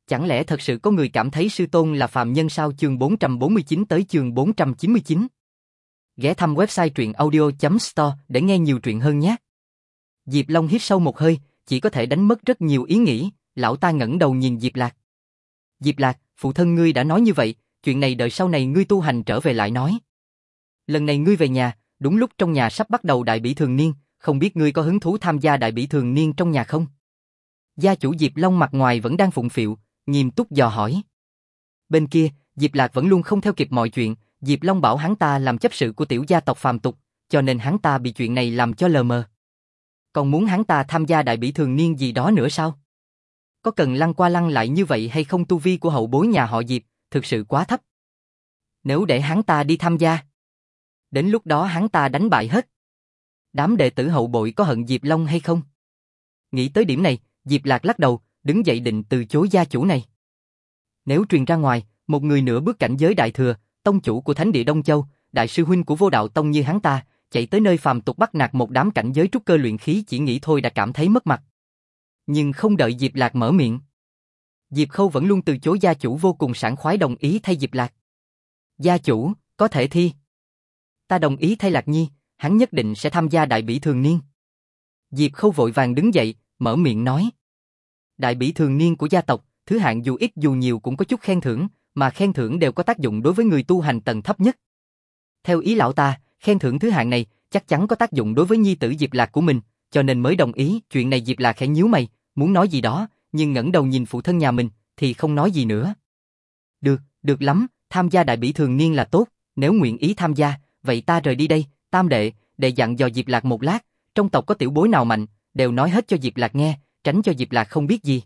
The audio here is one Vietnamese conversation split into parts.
Chẳng lẽ thật sự có người cảm thấy sư tôn là phàm nhân sao? Chương 449 tới chương 499. Ghé thăm website truyệnaudio.store để nghe nhiều truyện hơn nhé. Diệp Long hít sâu một hơi, chỉ có thể đánh mất rất nhiều ý nghĩ, lão ta ngẩng đầu nhìn Diệp Lạc. Diệp Lạc, phụ thân ngươi đã nói như vậy, chuyện này đợi sau này ngươi tu hành trở về lại nói. Lần này ngươi về nhà, đúng lúc trong nhà sắp bắt đầu đại bỉ thường niên, không biết ngươi có hứng thú tham gia đại bỉ thường niên trong nhà không? Gia chủ Diệp Long mặt ngoài vẫn đang phụng phịu, nghiêm túc dò hỏi. Bên kia, Diệp Lạc vẫn luôn không theo kịp mọi chuyện, Diệp Long bảo hắn ta làm chấp sự của tiểu gia tộc phàm tục, cho nên hắn ta bị chuyện này làm cho lờ mờ. Còn muốn hắn ta tham gia đại bỉ thường niên gì đó nữa sao? Có cần lăn qua lăn lại như vậy hay không? Tu vi của hậu bối nhà họ Diệp thực sự quá thấp. Nếu để hắn ta đi tham gia, đến lúc đó hắn ta đánh bại hết. Đám đệ tử hậu bội có hận Diệp Long hay không? Nghĩ tới điểm này, Diệp Lạc lắc đầu, đứng dậy định từ chối gia chủ này. Nếu truyền ra ngoài, một người nửa bước cảnh giới đại thừa, tông chủ của Thánh địa Đông Châu, đại sư huynh của Vô Đạo Tông như hắn ta, chạy tới nơi phàm tục bắt nạt một đám cảnh giới trúc cơ luyện khí, chỉ nghĩ thôi đã cảm thấy mất mặt. Nhưng không đợi Diệp Lạc mở miệng, Diệp Khâu vẫn luôn từ chối, gia chủ vô cùng sảng khoái đồng ý thay Diệp Lạc. Gia chủ, có thể thi. Ta đồng ý thay Lạc Nhi, hắn nhất định sẽ tham gia đại bỉ thường niên. Diệp Khâu vội vàng đứng dậy, mở miệng nói. Đại bỉ thường niên của gia tộc, thứ hạng dù ít dù nhiều cũng có chút khen thưởng, mà khen thưởng đều có tác dụng đối với người tu hành tầng thấp nhất. Theo ý lão ta, khen thưởng thứ hạng này chắc chắn có tác dụng đối với nhi tử Diệp Lạc của mình, cho nên mới đồng ý. Chuyện này Diệp Lạc khẽ nhíu mày, muốn nói gì đó, nhưng ngẩng đầu nhìn phụ thân nhà mình, thì không nói gì nữa. Được lắm, tham gia đại bỉ thường niên là tốt, nếu nguyện ý tham gia, vậy ta rời đi đây. Tam đệ dặn dò Diệp Lạc một lát, trong tộc có tiểu bối nào mạnh, đều nói hết cho Diệp Lạc nghe, tránh cho Diệp Lạc không biết gì.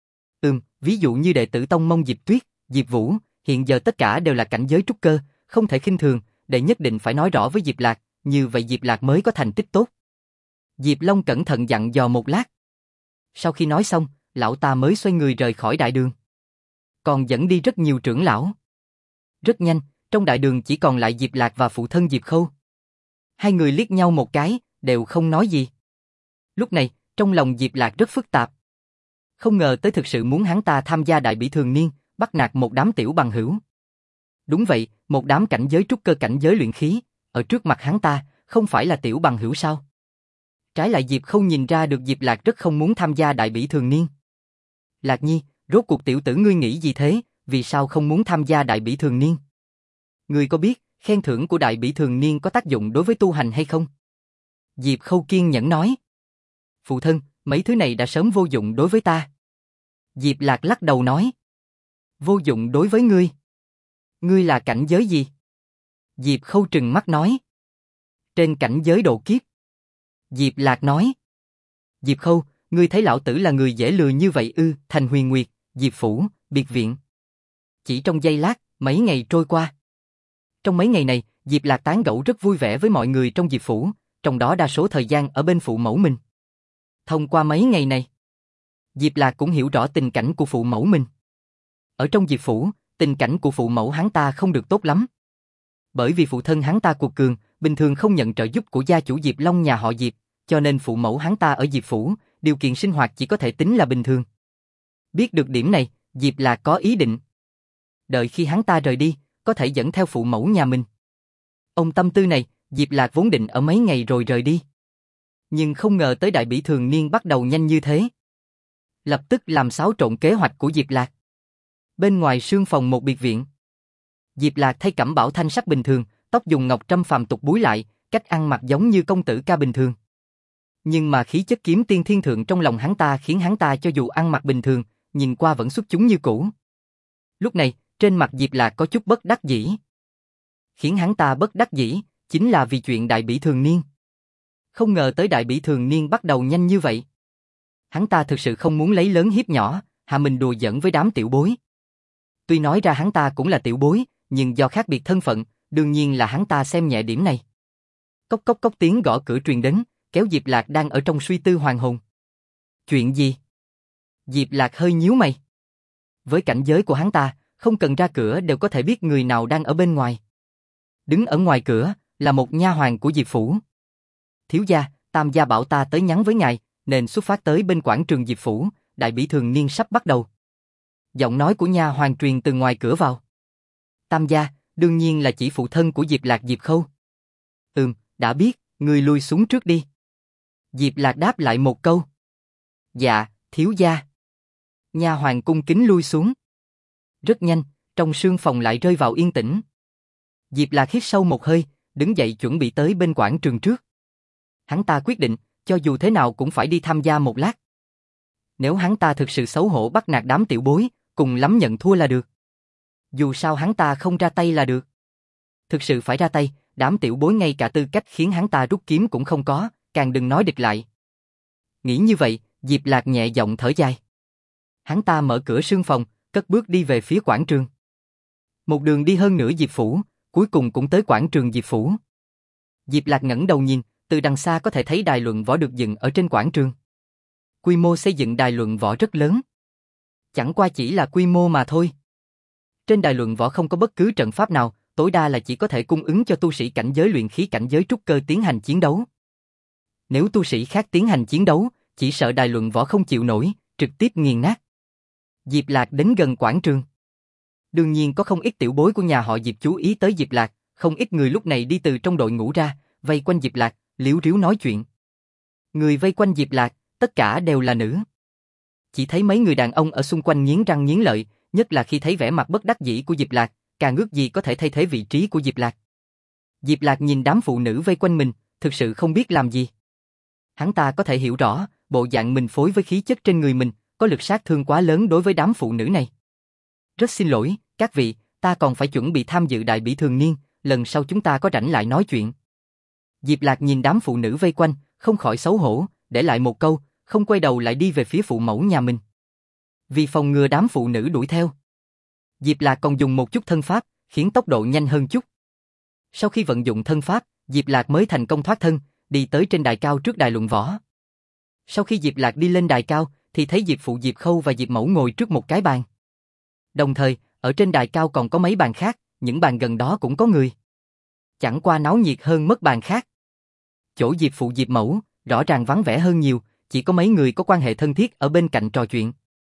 Ví dụ như đệ tử tông mông Diệp Tuyết, Diệp Vũ, hiện giờ tất cả đều là cảnh giới trúc cơ, không thể khinh thường, đệ nhất định phải nói rõ với Diệp Lạc, như vậy Diệp Lạc mới có thành tích tốt. Diệp Long cẩn thận dặn dò một lát. Sau khi nói xong, lão ta mới xoay người rời khỏi đại đường. Còn dẫn đi rất nhiều trưởng lão. Rất nhanh, trong đại đường chỉ còn lại Diệp Lạc và phụ thân Diệp Khâu. Hai người liếc nhau một cái, đều không nói gì. Lúc này, trong lòng Diệp Lạc rất phức tạp. Không ngờ tới thực sự muốn hắn ta tham gia đại bỉ thường niên, bắt nạt một đám tiểu bằng hữu. Đúng vậy, một đám cảnh giới trúc cơ, cảnh giới luyện khí, ở trước mặt hắn ta, không phải là tiểu bằng hữu sao? Trái lại Diệp Khâu nhìn ra được Diệp Lạc rất không muốn tham gia đại bỉ thường niên. Lạc Nhi, rốt cuộc tiểu tử ngươi nghĩ gì thế, vì sao không muốn tham gia đại bỉ thường niên? Ngươi có biết, khen thưởng của đại bỉ thường niên có tác dụng đối với tu hành hay không? Diệp Khâu kiên nhẫn nói. Phụ thân, mấy thứ này đã sớm vô dụng đối với ta. Diệp Lạc lắc đầu nói. Vô dụng đối với ngươi? Ngươi là cảnh giới gì? Diệp Khâu trừng mắt nói. Trên cảnh giới độ kiếp. Diệp Lạc nói. Diệp Khâu, ngươi thấy lão tử là người dễ lừa như vậy ư? Thành Huyền Nguyệt, Diệp Phủ, biệt viện. Chỉ trong giây lát, mấy ngày trôi qua. Trong mấy ngày này, Diệp Lạc tán gẫu rất vui vẻ với mọi người trong Diệp Phủ, trong đó đa số thời gian ở bên phụ mẫu mình. Thông qua mấy ngày này, Diệp Lạc cũng hiểu rõ tình cảnh của phụ mẫu mình. Ở trong Diệp Phủ, tình cảnh của phụ mẫu hắn ta không được tốt lắm. Bởi vì phụ thân hắn ta cuột cường, bình thường không nhận trợ giúp của gia chủ Diệp Long nhà họ Diệp, cho nên phụ mẫu hắn ta ở Diệp Phủ, điều kiện sinh hoạt chỉ có thể tính là bình thường. Biết được điểm này, Diệp Lạc có ý định. Đợi khi hắn ta rời đi, có thể dẫn theo phụ mẫu nhà mình. Ông tâm tư này, Diệp Lạc vốn định ở mấy ngày rồi rời đi. Nhưng không ngờ tới đại bỉ thường niên bắt đầu nhanh như thế. Lập tức làm xáo trộn kế hoạch của Diệp Lạc. Bên ngoài sương phòng một biệt viện, Diệp Lạc thay cẩm bào thanh sắc bình thường, tóc dùng ngọc trâm phàm tục búi lại, cách ăn mặc giống như công tử ca bình thường. Nhưng mà khí chất kiếm tiên thiên thượng trong lòng hắn ta khiến hắn ta cho dù ăn mặc bình thường, nhìn qua vẫn xuất chúng như cũ. Lúc này, trên mặt Diệp Lạc có chút bất đắc dĩ. Khiến hắn ta bất đắc dĩ, chính là vì chuyện đại bỉ thường niên. Không ngờ tới đại bỉ thường niên bắt đầu nhanh như vậy. Hắn ta thực sự không muốn lấy lớn hiếp nhỏ, hạ mình đùa giỡn với đám tiểu bối. Tuy nói ra hắn ta cũng là tiểu bối, nhưng do khác biệt thân phận, đương nhiên là hắn ta xem nhẹ điểm này. Cốc cốc cốc tiếng gõ cửa truyền đến, kéo Diệp Lạc đang ở trong suy tư hoàn hồn. Chuyện gì? Diệp Lạc hơi nhíu mày. Với cảnh giới của hắn ta, không cần ra cửa đều có thể biết người nào đang ở bên ngoài. Đứng ở ngoài cửa là một nha hoàn của Diệp Phủ. Thiếu gia, Tam gia bảo ta tới nhắn với ngài, nên xuất phát tới bên quảng trường Diệp Phủ, đại bỉ thường niên sắp bắt đầu. Giọng nói của nha hoàn truyền từ ngoài cửa vào. Tam gia, đương nhiên là chỉ phụ thân của Diệp Lạc Diệp Khâu. Đã biết, ngươi lui xuống trước đi. Diệp Lạc đáp lại một câu. Dạ, thiếu gia. Nha hoàn cung kính lui xuống. Rất nhanh, trong sương phòng lại rơi vào yên tĩnh. Diệp Lạc hít sâu một hơi, đứng dậy chuẩn bị tới bên quảng trường trước. Hắn ta quyết định, cho dù thế nào cũng phải đi tham gia một lát. Nếu hắn ta thực sự xấu hổ bắt nạt đám tiểu bối, cùng lắm nhận thua là được. Dù sao hắn ta không ra tay là được. Thực sự phải ra tay, đám tiểu bối ngay cả tư cách khiến hắn ta rút kiếm cũng không có, càng đừng nói địch lại. Nghĩ như vậy, Diệp Lạc nhẹ giọng thở dài. Hắn ta mở cửa sương phòng, cất bước đi về phía quảng trường. Một đường đi hơn nửa Diệp Phủ, cuối cùng cũng tới quảng trường Diệp Phủ. Diệp Lạc ngẩng đầu nhìn, từ đằng xa có thể thấy đài luận võ được dựng ở trên quảng trường. Quy mô xây dựng đài luận võ rất lớn. Chẳng qua chỉ là quy mô mà thôi. Trên đài luận võ không có bất cứ trận pháp nào, tối đa là chỉ có thể cung ứng cho tu sĩ cảnh giới luyện khí cảnh giới trúc cơ tiến hành chiến đấu. Nếu tu sĩ khác tiến hành chiến đấu, chỉ sợ đài luận võ không chịu nổi, trực tiếp nghiền nát. Diệp Lạc đến gần quảng trường. Đương nhiên có không ít tiểu bối của nhà họ Diệp chú ý tới Diệp Lạc, không ít người lúc này đi từ trong đội ngũ ra, vây quanh Diệp Lạc, liếu riếu nói chuyện. Người vây quanh Diệp Lạc, tất cả đều là nữ. Chỉ thấy mấy người đàn ông ở xung quanh nghiến răng nghiến lợi, nhất là khi thấy vẻ mặt bất đắc dĩ của Diệp Lạc, càng ước gì có thể thay thế vị trí của Diệp Lạc. Diệp Lạc nhìn đám phụ nữ vây quanh mình, thực sự không biết làm gì. Hắn ta có thể hiểu rõ, bộ dạng mình phối với khí chất trên người mình, có lực sát thương quá lớn đối với đám phụ nữ này. Rất xin lỗi, các vị, ta còn phải chuẩn bị tham dự đại bỉ thường niên, lần sau chúng ta có rảnh lại nói chuyện. Diệp Lạc nhìn đám phụ nữ vây quanh, không khỏi xấu hổ, để lại một câu, không quay đầu lại đi về phía phụ mẫu nhà mình. Vì phòng ngừa đám phụ nữ đuổi theo, Diệp Lạc còn dùng một chút thân pháp, khiến tốc độ nhanh hơn chút. Sau khi vận dụng thân pháp, Diệp Lạc mới thành công thoát thân, đi tới trên đài cao trước đài luận võ. Sau khi Diệp Lạc đi lên đài cao, thì thấy Diệp Phụ Diệp Khâu và Diệp Mẫu ngồi trước một cái bàn. Đồng thời, ở trên đài cao còn có mấy bàn khác, những bàn gần đó cũng có người. Chẳng qua náo nhiệt hơn mất bàn khác. Chỗ Diệp Phụ Diệp Mẫu, rõ ràng vắng vẻ hơn nhiều, chỉ có mấy người có quan hệ thân thiết ở bên cạnh trò chuyện.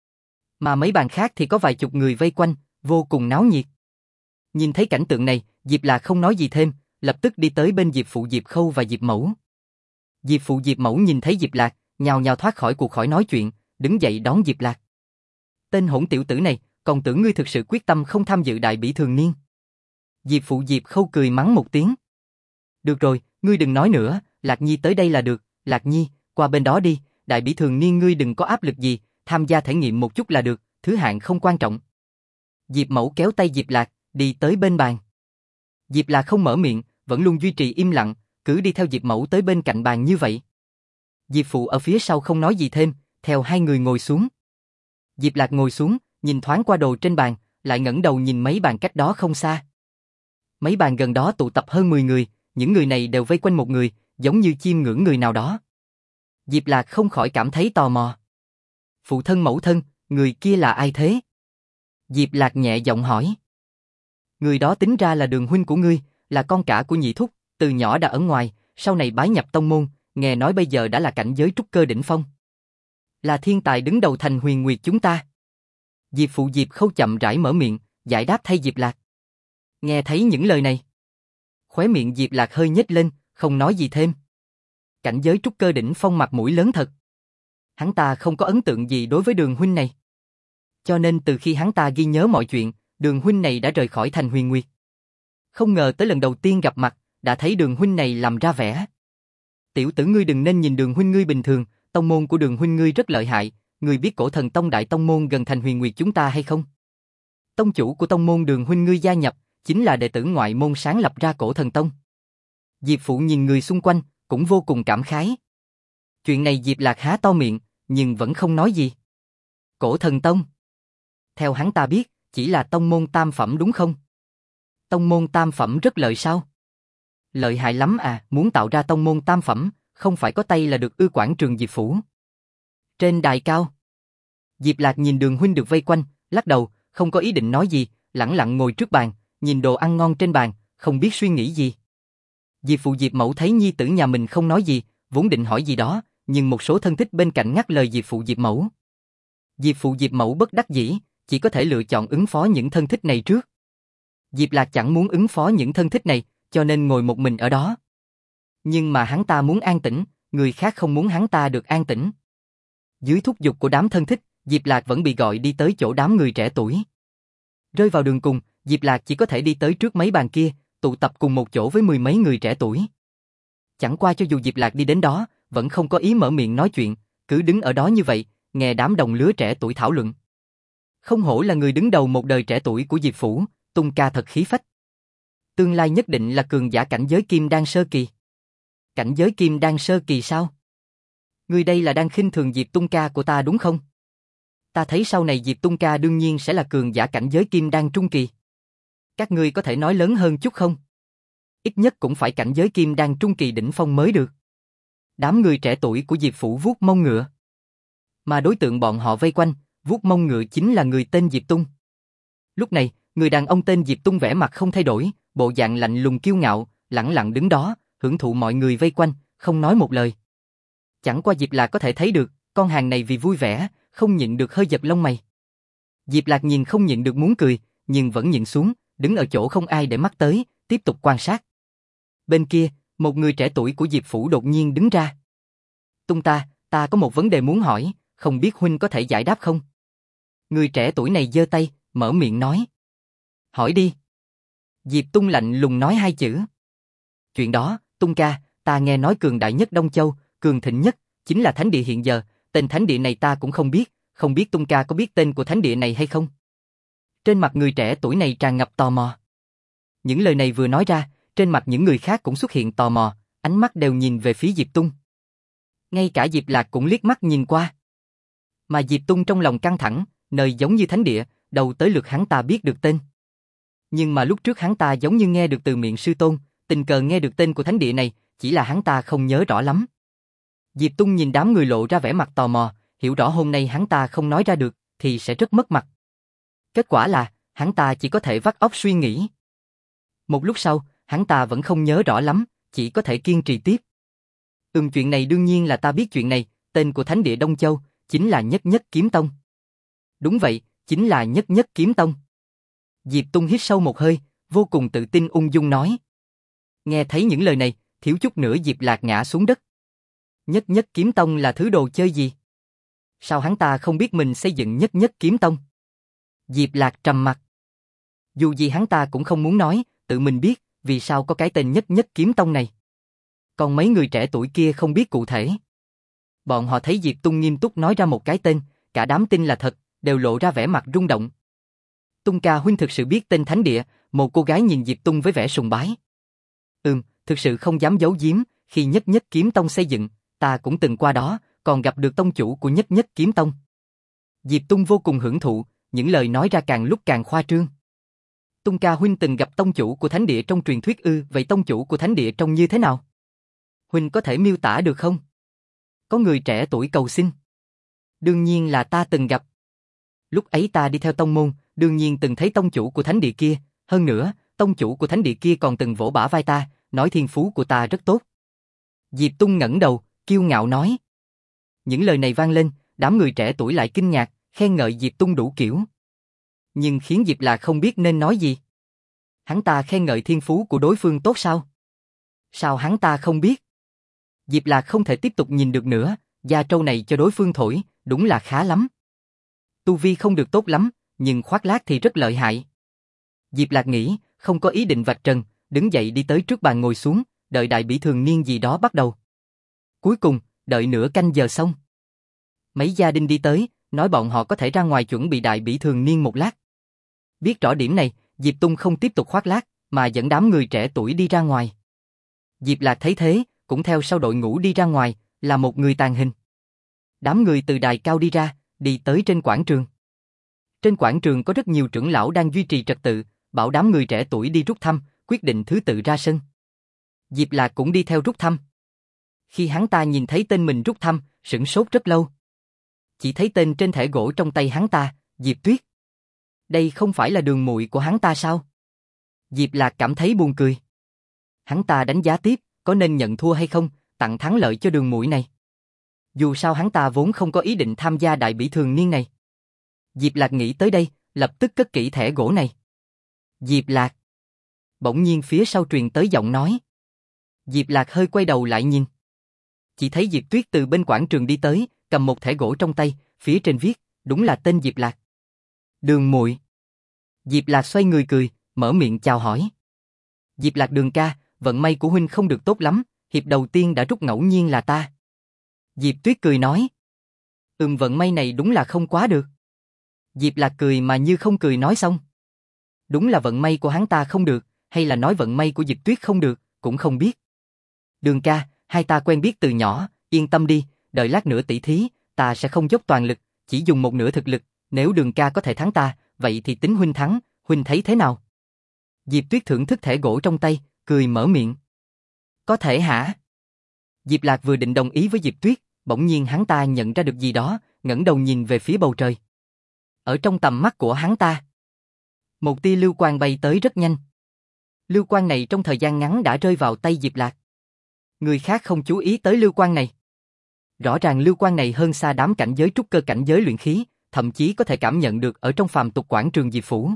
Mà mấy bàn khác thì có vài chục người vây quanh, vô cùng náo nhiệt. Nhìn thấy cảnh tượng này, Diệp Lạc không nói gì thêm, lập tức đi tới bên Diệp Phụ Diệp Khâu và Diệp Mẫu. Diệp Phụ Diệp Mẫu nhìn thấy Diệp Lạc, nhào nhào thoát khỏi cuộc khỏi nói chuyện, đứng dậy đón Diệp Lạc. Tên hỗn tiểu tử này, còn tưởng ngươi thực sự quyết tâm không tham dự đại bỉ thường niên. Diệp Phụ Diệp Khâu cười mắng một tiếng. Được rồi, ngươi đừng nói nữa, Lạc Nhi tới đây là được, Lạc Nhi, qua bên đó đi, đại bỉ thường niên ngươi đừng có áp lực gì, tham gia thể nghiệm một chút là được, thứ hạng không quan trọng. Diệp Mẫu kéo tay Diệp Lạc, đi tới bên bàn. Diệp Lạc không mở miệng, vẫn luôn duy trì im lặng, cứ đi theo Diệp Mẫu tới bên cạnh bàn như vậy. Diệp Phụ ở phía sau không nói gì thêm, theo hai người ngồi xuống. Diệp Lạc ngồi xuống, nhìn thoáng qua đồ trên bàn, lại ngẩng đầu nhìn mấy bàn cách đó không xa. Mấy bàn gần đó tụ tập hơn 10 người, những người này đều vây quanh một người, giống như chiêm ngưỡng người nào đó. Diệp Lạc không khỏi cảm thấy tò mò. Phụ thân mẫu thân, người kia là ai thế? Diệp Lạc nhẹ giọng hỏi. Người đó tính ra là Đường huynh của ngươi, là con cả của nhị thúc, từ nhỏ đã ở ngoài, sau này bái nhập tông môn, nghe nói bây giờ đã là cảnh giới trúc cơ đỉnh phong. Là thiên tài đứng đầu thành Huyền Nguyệt chúng ta. Diệp Phụ Diệp Khâu chậm rãi mở miệng, giải đáp thay Diệp Lạc. Nghe thấy những lời này, khóe miệng Diệp Lạc hơi nhếch lên, không nói gì thêm. Cảnh giới trúc cơ đỉnh phong mặt mũi lớn thật. Hắn ta không có ấn tượng gì đối với Đường huynh này. Cho nên từ khi hắn ta ghi nhớ mọi chuyện, Đường huynh này đã rời khỏi thành Huyền Nguyệt. Không ngờ tới lần đầu tiên gặp mặt, đã thấy Đường huynh này làm ra vẻ. Tiểu tử ngươi đừng nên nhìn Đường huynh ngươi bình thường, tông môn của Đường huynh ngươi rất lợi hại, ngươi biết Cổ Thần Tông đại tông môn gần thành Huyền Nguyệt chúng ta hay không? Tông chủ của tông môn Đường huynh ngươi gia nhập, chính là đệ tử ngoại môn sáng lập ra Cổ Thần Tông. Diệp Phụ nhìn người xung quanh, cũng vô cùng cảm khái. Chuyện này Diệp Lạc há to miệng, nhưng vẫn không nói gì. Cổ Thần Tông. Theo hắn ta biết, chỉ là tông môn tam phẩm đúng không? Tông môn tam phẩm rất lợi sao? Lợi hại lắm à, muốn tạo ra tông môn tam phẩm, không phải có tay là được ư quảng trường Diệp Phủ. Trên đài cao, Diệp Lạc nhìn Đường huynh được vây quanh, lắc đầu, không có ý định nói gì, lẳng lặng ngồi trước bàn, nhìn đồ ăn ngon trên bàn, không biết suy nghĩ gì. Diệp Phụ Diệp Mẫu thấy nhi tử nhà mình không nói gì, vốn định hỏi gì đó, nhưng một số thân thích bên cạnh ngắt lời Diệp Phụ Diệp Mẫu. Diệp Phụ Diệp Mẫu bất đắc dĩ, chỉ có thể lựa chọn ứng phó những thân thích này trước. Diệp Lạc chẳng muốn ứng phó những thân thích này, cho nên ngồi một mình ở đó. Nhưng mà hắn ta muốn an tĩnh, người khác không muốn hắn ta được an tĩnh. Dưới thúc giục của đám thân thích, Diệp Lạc vẫn bị gọi đi tới chỗ đám người trẻ tuổi. Rơi vào đường cùng, Diệp Lạc chỉ có thể đi tới trước mấy bàn kia, tụ tập cùng một chỗ với mười mấy người trẻ tuổi. Chẳng qua cho dù Diệp Lạc đi đến đó, vẫn không có ý mở miệng nói chuyện, cứ đứng ở đó như vậy, nghe đám đồng lứa trẻ tuổi thảo luận. Không hổ là người đứng đầu một đời trẻ tuổi của Diệp Phủ, Tung ca thật khí phách. Tương lai nhất định là cường giả cảnh giới kim đan sơ kỳ. Cảnh giới kim đan sơ kỳ sao? Ngươi đây là đang khinh thường Diệp Tung ca của ta đúng không? Ta thấy sau này Diệp Tung ca đương nhiên sẽ là cường giả cảnh giới kim đan trung kỳ. Các ngươi có thể nói lớn hơn chút không? Ít nhất cũng phải cảnh giới kim đan trung kỳ đỉnh phong mới được. Đám người trẻ tuổi của Diệp Phủ vuốt mông ngựa. Mà đối tượng bọn họ vây quanh, vuốt mông ngựa chính là người tên Diệp Tung. Lúc này, người đàn ông tên Diệp Tung vẻ mặt không thay đổi, bộ dạng lạnh lùng kiêu ngạo, lẳng lặng đứng đó, hưởng thụ mọi người vây quanh, không nói một lời. Chẳng qua Diệp Lạc có thể thấy được, con hàng này vì vui vẻ, không nhịn được hơi giật lông mày. Diệp Lạc nhìn không nhịn được muốn cười, nhưng vẫn nhìn xuống, đứng ở chỗ không ai để mắt tới, tiếp tục quan sát. Bên kia, một người trẻ tuổi của Diệp Phủ đột nhiên đứng ra. Tung ta có một vấn đề muốn hỏi, không biết huynh có thể giải đáp không? Người trẻ tuổi này giơ tay, mở miệng nói. Hỏi đi. Diệp Tung lạnh lùng nói hai chữ. Chuyện đó, Tung ca, ta nghe nói cường đại nhất Đông Châu, cường thịnh nhất, chính là thánh địa hiện giờ, tên thánh địa này ta cũng không biết Tung ca có biết tên của thánh địa này hay không? Trên mặt người trẻ tuổi này tràn ngập tò mò. Những lời này vừa nói ra, trên mặt những người khác cũng xuất hiện tò mò, ánh mắt đều nhìn về phía Diệp Tung. Ngay cả Diệp Lạc cũng liếc mắt nhìn qua. Mà Diệp Tung trong lòng căng thẳng, nơi giống như thánh địa, đầu tới lượt hắn ta biết được tên. Nhưng mà lúc trước hắn ta giống như nghe được từ miệng sư tôn, tình cờ nghe được tên của thánh địa này, chỉ là hắn ta không nhớ rõ lắm. Diệp Tung nhìn đám người lộ ra vẻ mặt tò mò, hiểu rõ hôm nay hắn ta không nói ra được, thì sẽ rất mất mặt. Kết quả là, hắn ta chỉ có thể vắt óc suy nghĩ. Một lúc sau, hắn ta vẫn không nhớ rõ lắm, chỉ có thể kiên trì tiếp. Chuyện này đương nhiên là ta biết chuyện này, tên của thánh địa Đông Châu, chính là Nhất Nhất Kiếm Tông. Đúng vậy, chính là Nhất Nhất Kiếm Tông. Diệp Tung hít sâu một hơi, vô cùng tự tin ung dung nói. Nghe thấy những lời này, thiếu chút nữa Diệp Lạc ngã xuống đất. Nhất Nhất Kiếm Tông là thứ đồ chơi gì? Sao hắn ta không biết mình xây dựng Nhất Nhất Kiếm Tông? Diệp Lạc trầm mặt. Dù gì hắn ta cũng không muốn nói, tự mình biết, vì sao có cái tên Nhất Nhất Kiếm Tông này. Còn mấy người trẻ tuổi kia không biết cụ thể. Bọn họ thấy Diệp Tung nghiêm túc nói ra một cái tên, cả đám tin là thật, đều lộ ra vẻ mặt rung động. Tung ca huynh thực sự biết tên thánh địa, một cô gái nhìn Diệp Tung với vẻ sùng bái. Thực sự không dám giấu giếm, khi Nhất Nhất Kiếm Tông xây dựng, ta cũng từng qua đó, còn gặp được tông chủ của Nhất Nhất Kiếm Tông. Diệp Tung vô cùng hưởng thụ, những lời nói ra càng lúc càng khoa trương. Tung ca huynh từng gặp tông chủ của thánh địa trong truyền thuyết ư? Vậy tông chủ của thánh địa trông như thế nào? Huynh có thể miêu tả được không? Có người trẻ tuổi cầu xin. Đương nhiên là ta từng gặp. Lúc ấy ta đi theo tông môn, đương nhiên từng thấy tông chủ của thánh địa kia, hơn nữa, tông chủ của thánh địa kia còn từng vỗ bả vai ta, nói thiên phú của ta rất tốt. Diệp Tung ngẩng đầu, kiêu ngạo nói. Những lời này vang lên, đám người trẻ tuổi lại kinh ngạc, khen ngợi Diệp Tung đủ kiểu. Nhưng khiến Diệp Lạc không biết nên nói gì. Hắn ta khen ngợi thiên phú của đối phương tốt sao? Sao hắn ta không biết? Diệp Lạc không thể tiếp tục nhìn được nữa, da trâu này cho đối phương thổi, đúng là khá lắm. Tu vi không được tốt lắm, nhưng khoác lác thì rất lợi hại. Diệp Lạc nghĩ, không có ý định vạch trần, đứng dậy đi tới trước bàn ngồi xuống, đợi đại bỉ thường niên gì đó bắt đầu. Cuối cùng, đợi nửa canh giờ xong. Mấy gia đình đi tới, nói bọn họ có thể ra ngoài chuẩn bị đại bỉ thường niên một lát. Biết rõ điểm này, Diệp Tung không tiếp tục khoác lác, mà dẫn đám người trẻ tuổi đi ra ngoài. Diệp Lạc thấy thế, cũng theo sau đội ngũ đi ra ngoài, là một người tàn hình. Đám người từ đài cao đi ra, đi tới trên quảng trường. Trên quảng trường có rất nhiều trưởng lão đang duy trì trật tự, bảo đám người trẻ tuổi đi rút thăm, quyết định thứ tự ra sân. Diệp Lạc cũng đi theo rút thăm. Khi hắn ta nhìn thấy tên mình rút thăm, sửng sốt rất lâu. Chỉ thấy tên trên thẻ gỗ trong tay hắn ta, Diệp Tuyết. Đây không phải là đường muội của hắn ta sao? Diệp Lạc cảm thấy buồn cười. Hắn ta đánh giá tiếp, có nên nhận thua hay không, tặng thắng lợi cho đường muội này. Dù sao hắn ta vốn không có ý định tham gia đại bỉ thường niên này. Diệp Lạc nghĩ tới đây, lập tức cất kỹ thẻ gỗ này. Diệp Lạc. Bỗng nhiên phía sau truyền tới giọng nói. Diệp Lạc hơi quay đầu lại nhìn. Chỉ thấy Diệp Tuyết từ bên quảng trường đi tới, cầm một thẻ gỗ trong tay, phía trên viết, đúng là tên Diệp Lạc. Đường muội. Diệp Lạc xoay người cười, mở miệng chào hỏi. Diệp Lạc đường ca, vận may của huynh không được tốt lắm, hiệp đầu tiên đã rút ngẫu nhiên là ta. Diệp Tuyết cười nói. Vận may này đúng là không quá được. Diệp Lạc cười mà như không cười nói xong. Đúng là vận may của hắn ta không được, hay là nói vận may của Diệp Tuyết không được, cũng không biết. Đường ca, hai ta quen biết từ nhỏ, yên tâm đi, đợi lát nữa tỷ thí, ta sẽ không dốc toàn lực, chỉ dùng một nửa thực lực, nếu đường ca có thể thắng ta, vậy thì tính huynh thắng, huynh thấy thế nào? Diệp Tuyết thưởng thức thẻ gỗ trong tay, cười mở miệng. Có thể hả? Diệp Lạc vừa định đồng ý với Diệp Tuyết, bỗng nhiên hắn ta nhận ra được gì đó, ngẩng đầu nhìn về phía bầu trời. Ở trong tầm mắt của hắn ta, một tia lưu quang bay tới rất nhanh. Lưu quang này trong thời gian ngắn đã rơi vào tay Diệp Lạc. Người khác không chú ý tới lưu quang này. Rõ ràng lưu quang này hơn xa đám cảnh giới trúc cơ cảnh giới luyện khí, thậm chí có thể cảm nhận được ở trong phàm tục quảng trường Diệp Phủ.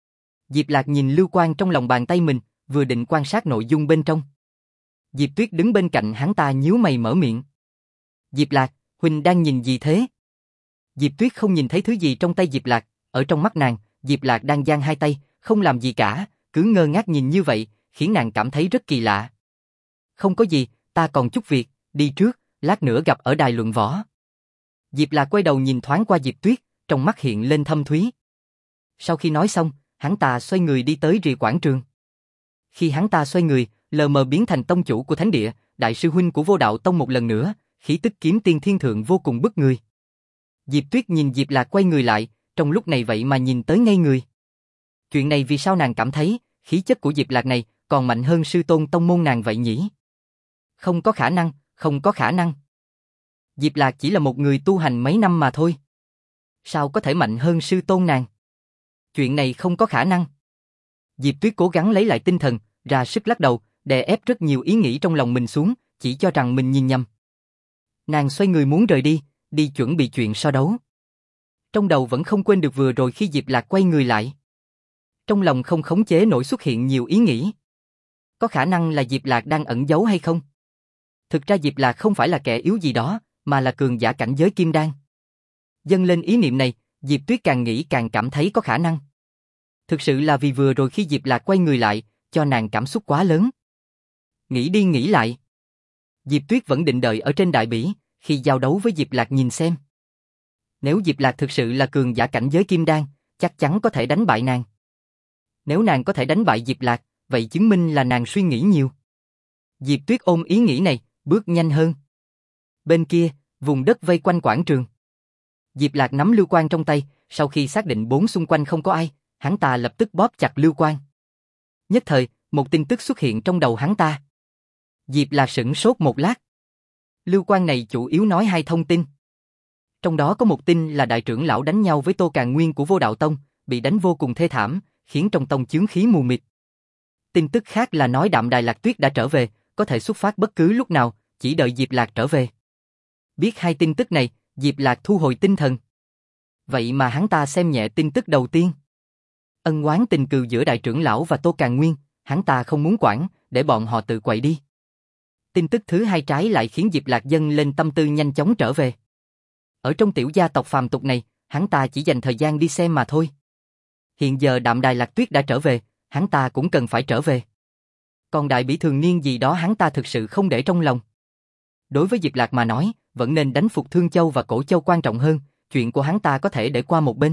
Diệp Lạc nhìn lưu quang trong lòng bàn tay mình, vừa định quan sát nội dung bên trong. Diệp Tuyết đứng bên cạnh hắn ta nhíu mày mở miệng. Diệp Lạc, huynh đang nhìn gì thế? Diệp Tuyết không nhìn thấy thứ gì trong tay Diệp Lạc, ở trong mắt nàng, Diệp Lạc đang giang hai tay, không làm gì cả, cứ ngơ ngác nhìn như vậy, khiến nàng cảm thấy rất kỳ lạ. Không có gì, ta còn chút việc, đi trước, lát nữa gặp ở đài luận võ. Diệp Lạc quay đầu nhìn thoáng qua Diệp Tuyết, trong mắt hiện lên thâm thúy. Sau khi nói xong, hắn ta xoay người đi tới rìa quảng trường. Khi hắn ta xoay người, lờ mờ biến thành tông chủ của thánh địa, đại sư huynh của Vô Đạo Tông một lần nữa, khí tức kiếm tiên thiên thượng vô cùng bức người. Diệp Tuyết nhìn Diệp Lạc quay người lại, trong lúc này vậy mà nhìn tới ngây người. Chuyện này vì sao nàng cảm thấy, khí chất của Diệp Lạc này còn mạnh hơn sư tôn tông môn nàng vậy nhỉ? Không có khả năng, không có khả năng. Diệp Lạc chỉ là một người tu hành mấy năm mà thôi. Sao có thể mạnh hơn sư tôn nàng? Chuyện này không có khả năng. Diệp Tuyết cố gắng lấy lại tinh thần, ra sức lắc đầu, đè ép rất nhiều ý nghĩ trong lòng mình xuống, chỉ cho rằng mình nhìn nhầm. Nàng xoay người muốn rời đi, đi chuẩn bị chuyện so đấu. Trong đầu vẫn không quên được vừa rồi khi Diệp Lạc quay người lại. Trong lòng không khống chế nổi xuất hiện nhiều ý nghĩ. Có khả năng là Diệp Lạc đang ẩn giấu hay không? Thực ra Diệp Lạc không phải là kẻ yếu gì đó, mà là cường giả cảnh giới kim đan. Dâng lên ý niệm này, Diệp Tuyết càng nghĩ càng cảm thấy có khả năng. Thực sự là vì vừa rồi khi Diệp Lạc quay người lại, cho nàng cảm xúc quá lớn. Nghĩ đi nghĩ lại. Diệp Tuyết vẫn định đợi ở trên đại bỉ, khi giao đấu với Diệp Lạc nhìn xem. Nếu Diệp Lạc thực sự là cường giả cảnh giới kim đan, chắc chắn có thể đánh bại nàng. Nếu nàng có thể đánh bại Diệp Lạc, vậy chứng minh là nàng suy nghĩ nhiều. Diệp Tuyết ôm ý nghĩ này, bước nhanh hơn. Bên kia, vùng đất vây quanh quảng trường. Diệp Lạc nắm lưu quang trong tay, sau khi xác định bốn xung quanh không có ai, hắn ta lập tức bóp chặt lưu quang. Nhất thời, một tin tức xuất hiện trong đầu hắn ta. Diệp Lạc sửng sốt một lát. Lưu quang này chủ yếu nói hai thông tin. Trong đó có một tin là đại trưởng lão đánh nhau với Tô Càn Nguyên của Vô Đạo Tông, bị đánh vô cùng thê thảm, khiến trong tông chướng khí mù mịt. Tin tức khác là nói Đạm Đài Lạc Tuyết đã trở về, có thể xuất phát bất cứ lúc nào, chỉ đợi Diệp Lạc trở về. Biết hai tin tức này, Diệp Lạc thu hồi tinh thần. Vậy mà hắn ta xem nhẹ tin tức đầu tiên. Ân oán tình cừu giữa đại trưởng lão và Tô Càn Nguyên, hắn ta không muốn quản, để bọn họ tự quậy đi. Tin tức thứ hai trái lại khiến Diệp Lạc dâng lên tâm tư nhanh chóng trở về. Ở trong tiểu gia tộc phàm tục này, hắn ta chỉ dành thời gian đi xem mà thôi. Hiện giờ Đạm Đài Lạc Tuyết đã trở về, hắn ta cũng cần phải trở về. Còn đại bỉ thường niên gì đó hắn ta thực sự không để trong lòng. Đối với Diệp Lạc mà nói, vẫn nên đánh phục Thương Châu và Cổ Châu quan trọng hơn, chuyện của hắn ta có thể để qua một bên.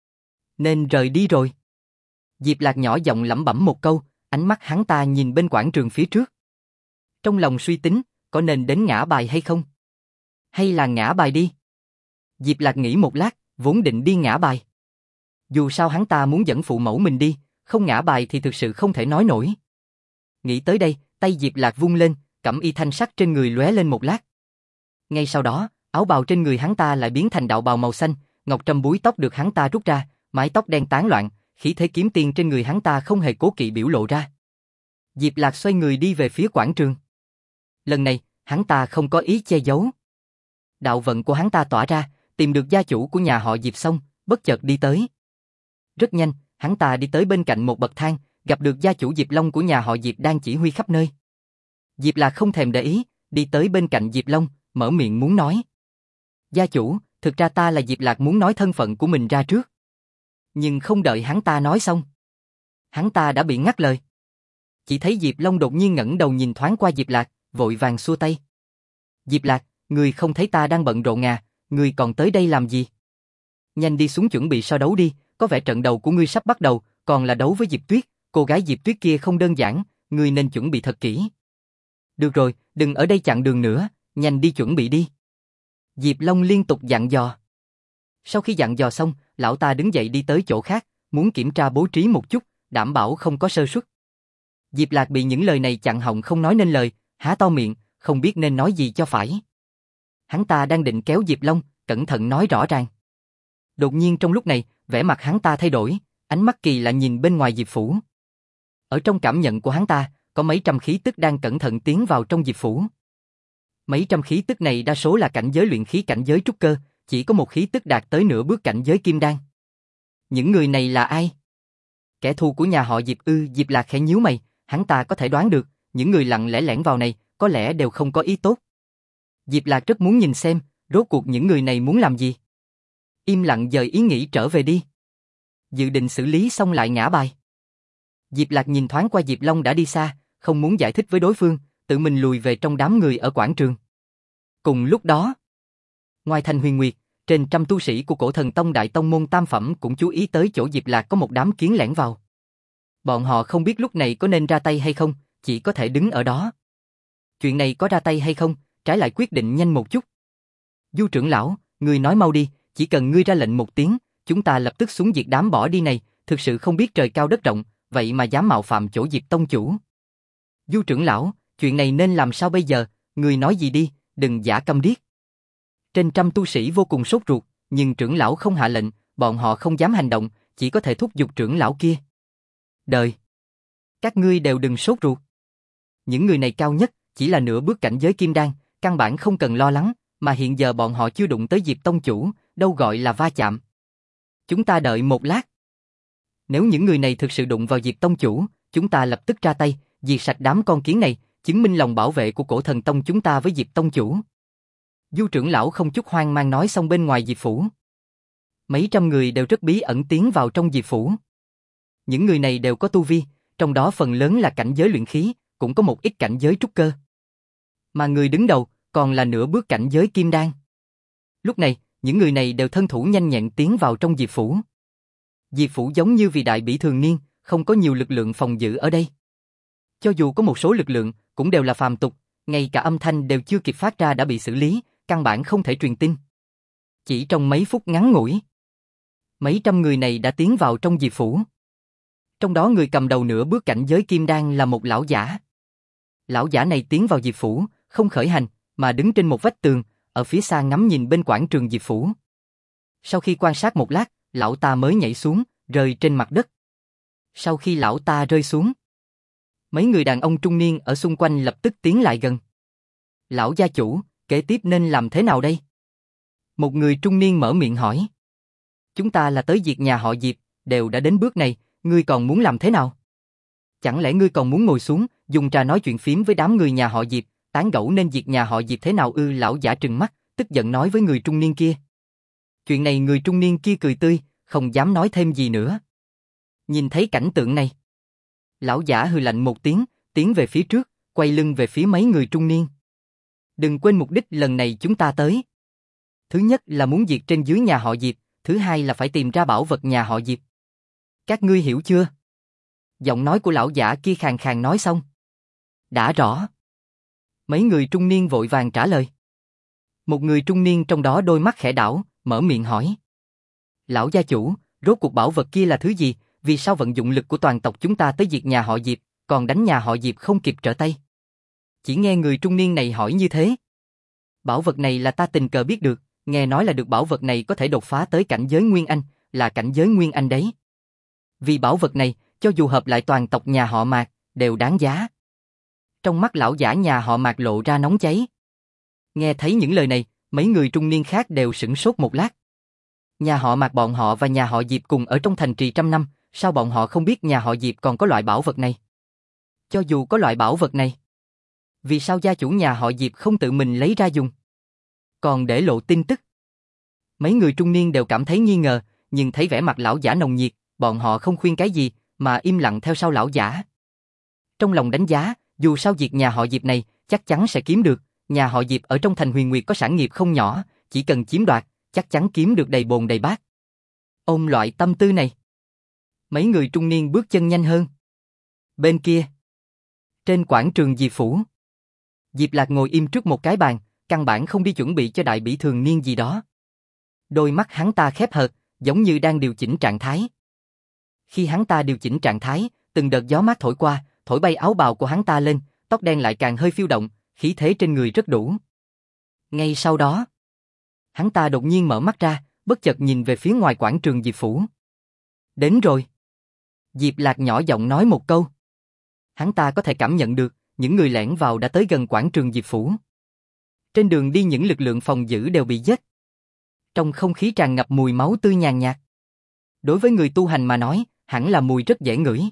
Nên rời đi rồi. Diệp Lạc nhỏ giọng lẩm bẩm một câu, ánh mắt hắn ta nhìn bên quảng trường phía trước. Trong lòng suy tính, có nên đến ngã bài hay không? Hay là ngã bài đi? Diệp Lạc nghĩ một lát, vốn định đi ngã bài. Dù sao hắn ta muốn dẫn phụ mẫu mình đi, không ngã bài thì thực sự không thể nói nổi. Nghĩ tới đây, tay Diệp Lạc vung lên, cẩm y thanh sắc trên người lóe lên một lát. Ngay sau đó, áo bào trên người hắn ta lại biến thành đạo bào màu xanh, ngọc trâm búi tóc được hắn ta rút ra, mái tóc đen tán loạn, khí thế kiếm tiên trên người hắn ta không hề cố kỵ biểu lộ ra. Diệp Lạc xoay người đi về phía quảng trường. Lần này, hắn ta không có ý che giấu. Đạo vận của hắn ta tỏa ra, tìm được gia chủ của nhà họ Diệp xong, bất chợt đi tới. Rất nhanh, hắn ta đi tới bên cạnh một bậc thang, gặp được gia chủ Diệp Long của nhà họ Diệp đang chỉ huy khắp nơi. Diệp Lạc không thèm để ý, đi tới bên cạnh Diệp Long, mở miệng muốn nói. Gia chủ, thực ra ta là Diệp Lạc muốn nói thân phận của mình ra trước. Nhưng không đợi hắn ta nói xong, hắn ta đã bị ngắt lời. Chỉ thấy Diệp Long đột nhiên ngẩng đầu nhìn thoáng qua Diệp Lạc, vội vàng xua tay. Diệp Lạc, người không thấy ta đang bận rộn à, người còn tới đây làm gì? Nhanh đi xuống chuẩn bị so đấu đi, có vẻ trận đầu của ngươi sắp bắt đầu, còn là đấu với Diệp Tuyết, cô gái Diệp Tuyết kia không đơn giản, ngươi nên chuẩn bị thật kỹ. Được rồi, đừng ở đây chặn đường nữa, nhanh đi chuẩn bị đi. Diệp Long liên tục dặn dò. Sau khi dặn dò xong, lão ta đứng dậy đi tới chỗ khác, muốn kiểm tra bố trí một chút, đảm bảo không có sơ suất. Diệp Lạc bị những lời này chặn họng không nói nên lời, há to miệng, không biết nên nói gì cho phải. Hắn ta đang định kéo Diệp Long, cẩn thận nói rõ ràng. Đột nhiên trong lúc này, vẻ mặt hắn ta thay đổi, ánh mắt kỳ lạ nhìn bên ngoài Diệp phủ. Ở trong cảm nhận của hắn ta, có mấy trăm khí tức đang cẩn thận tiến vào trong Diệp phủ. Mấy trăm khí tức này đa số là cảnh giới luyện khí cảnh giới trúc cơ, chỉ có một khí tức đạt tới nửa bước cảnh giới kim đan. Những người này là ai? Kẻ thù của nhà họ Diệp ư? Diệp Lạc khẽ nhíu mày, hắn ta có thể đoán được, những người lặng lẽ lẻn vào này, có lẽ đều không có ý tốt. Diệp Lạc rất muốn nhìn xem, rốt cuộc những người này muốn làm gì. Im lặng dời ý nghĩ trở về đi. Dự định xử lý xong lại ngã bài. Diệp Lạc nhìn thoáng qua Diệp Long đã đi xa, không muốn giải thích với đối phương, tự mình lùi về trong đám người ở quảng trường. Cùng lúc đó, ngoài thành Huyền Nguyệt, trên trăm tu sĩ của Cổ Thần Tông Đại Tông môn tam phẩm cũng chú ý tới chỗ Diệp Lạc có một đám kiến lẻn vào. Bọn họ không biết lúc này có nên ra tay hay không, chỉ có thể đứng ở đó. Chuyện này có ra tay hay không, trái lại quyết định nhanh một chút. Du trưởng lão, ngươi nói mau đi, chỉ cần ngươi ra lệnh một tiếng, chúng ta lập tức xuống diệt đám bỏ đi này, thực sự không biết trời cao đất rộng, vậy mà dám mạo phạm chỗ Diệp tông chủ. Du trưởng lão, chuyện này nên làm sao bây giờ, ngươi nói gì đi, đừng giả câm điếc. Trên trăm tu sĩ vô cùng sốt ruột, nhưng trưởng lão không hạ lệnh, bọn họ không dám hành động, chỉ có thể thúc giục trưởng lão kia. Đời! Các ngươi đều đừng sốt ruột. Những người này cao nhất, chỉ là nửa bước cảnh giới kim đan, căn bản không cần lo lắng, mà hiện giờ bọn họ chưa đụng tới Diệp tông chủ, đâu gọi là va chạm. Chúng ta đợi một lát. Nếu những người này thực sự đụng vào Diệp tông chủ, chúng ta lập tức ra tay, diệt sạch đám con kiến này, chứng minh lòng bảo vệ của Cổ Thần Tông chúng ta với Diệp tông chủ. Du trưởng lão không chút hoang mang nói xong bên ngoài Diệp phủ. Mấy trăm người đều rất bí ẩn tiến vào trong Diệp phủ. Những người này đều có tu vi, trong đó phần lớn là cảnh giới luyện khí, cũng có một ít cảnh giới trúc cơ. Mà người đứng đầu còn là nửa bước cảnh giới kim đan. Lúc này, những người này đều thân thủ nhanh nhẹn tiến vào trong Diệp phủ. Diệp phủ giống như vì đại bỉ thường niên, không có nhiều lực lượng phòng giữ ở đây. Cho dù có một số lực lượng, cũng đều là phàm tục, ngay cả âm thanh đều chưa kịp phát ra đã bị xử lý, căn bản không thể truyền tin. Chỉ trong mấy phút ngắn ngủi, mấy trăm người này đã tiến vào trong Diệp phủ. Trong đó người cầm đầu nửa bước cảnh giới kim đan là một lão giả. Lão giả này tiến vào Diệp phủ, không khởi hành, mà đứng trên một vách tường, ở phía xa ngắm nhìn bên quảng trường Diệp phủ. Sau khi quan sát một lát, lão ta mới nhảy xuống, rơi trên mặt đất. Sau khi lão ta rơi xuống, mấy người đàn ông trung niên ở xung quanh lập tức tiến lại gần. Lão gia chủ, kế tiếp nên làm thế nào đây? Một người trung niên mở miệng hỏi. Chúng ta là tới diệt nhà họ Diệp, đều đã đến bước này, ngươi còn muốn làm thế nào? Chẳng lẽ ngươi còn muốn ngồi xuống, dùng trà nói chuyện phím với đám người nhà họ Diệp, tán gẫu nên diệt nhà họ Diệp thế nào ư? Lão giả trừng mắt, tức giận nói với người trung niên kia. Chuyện này người trung niên kia cười tươi, không dám nói thêm gì nữa. Nhìn thấy cảnh tượng này, lão giả hừ lạnh một tiếng, tiến về phía trước, quay lưng về phía mấy người trung niên. Đừng quên mục đích lần này chúng ta tới. Thứ nhất là muốn diệt trên dưới nhà họ Diệp, thứ hai là phải tìm ra bảo vật nhà họ Diệp. Các ngươi hiểu chưa? Giọng nói của lão giả kia khàn khàn nói xong. Đã rõ. Mấy người trung niên vội vàng trả lời. Một người trung niên trong đó đôi mắt khẽ đảo, mở miệng hỏi. Lão gia chủ, rốt cuộc bảo vật kia là thứ gì? Vì sao vận dụng lực của toàn tộc chúng ta tới diệt nhà họ Diệp, còn đánh nhà họ Diệp không kịp trở tay? Chỉ nghe người trung niên này hỏi như thế. Bảo vật này là ta tình cờ biết được, nghe nói là được bảo vật này có thể đột phá tới cảnh giới Nguyên Anh, là cảnh giới Nguyên Anh đấy. Vì bảo vật này, cho dù hợp lại toàn tộc nhà họ Mạc, đều đáng giá. Trong mắt lão giả nhà họ Mạc lộ ra nóng cháy. Nghe thấy những lời này, mấy người trung niên khác đều sửng sốt một lát. Nhà họ Mạc bọn họ và nhà họ Diệp cùng ở trong thành trì trăm năm, sao bọn họ không biết nhà họ Diệp còn có loại bảo vật này? Cho dù có loại bảo vật này, vì sao gia chủ nhà họ Diệp không tự mình lấy ra dùng? Còn để lộ tin tức. Mấy người trung niên đều cảm thấy nghi ngờ, nhưng thấy vẻ mặt lão giả nồng nhiệt, bọn họ không khuyên cái gì, mà im lặng theo sau lão giả. Trong lòng đánh giá, dù sao việc nhà họ Diệp này, chắc chắn sẽ kiếm được, nhà họ Diệp ở trong thành Huyền Nguyệt có sản nghiệp không nhỏ, chỉ cần chiếm đoạt, chắc chắn kiếm được đầy bồn đầy bát. Ôm loại tâm tư này, mấy người trung niên bước chân nhanh hơn. Bên kia, trên quảng trường Diệp Phủ, Diệp Lạc ngồi im trước một cái bàn, căn bản không đi chuẩn bị cho đại bỉ thường niên gì đó. Đôi mắt hắn ta khép hờ, giống như đang điều chỉnh trạng thái. Khi hắn ta điều chỉnh trạng thái, từng đợt gió mát thổi qua, thổi bay áo bào của hắn ta lên, tóc đen lại càng hơi phiêu động, khí thế trên người rất đủ. Ngay sau đó, hắn ta đột nhiên mở mắt ra, bất chợt nhìn về phía ngoài quảng trường Diệp Phủ. Đến rồi. Diệp Lạc nhỏ giọng nói một câu. Hắn ta có thể cảm nhận được, những người lẻn vào đã tới gần quảng trường Diệp Phủ. Trên đường đi những lực lượng phòng giữ đều bị giết. Trong không khí tràn ngập mùi máu tươi nhàn nhạt. Đối với người tu hành mà nói, hẳn là mùi rất dễ ngửi.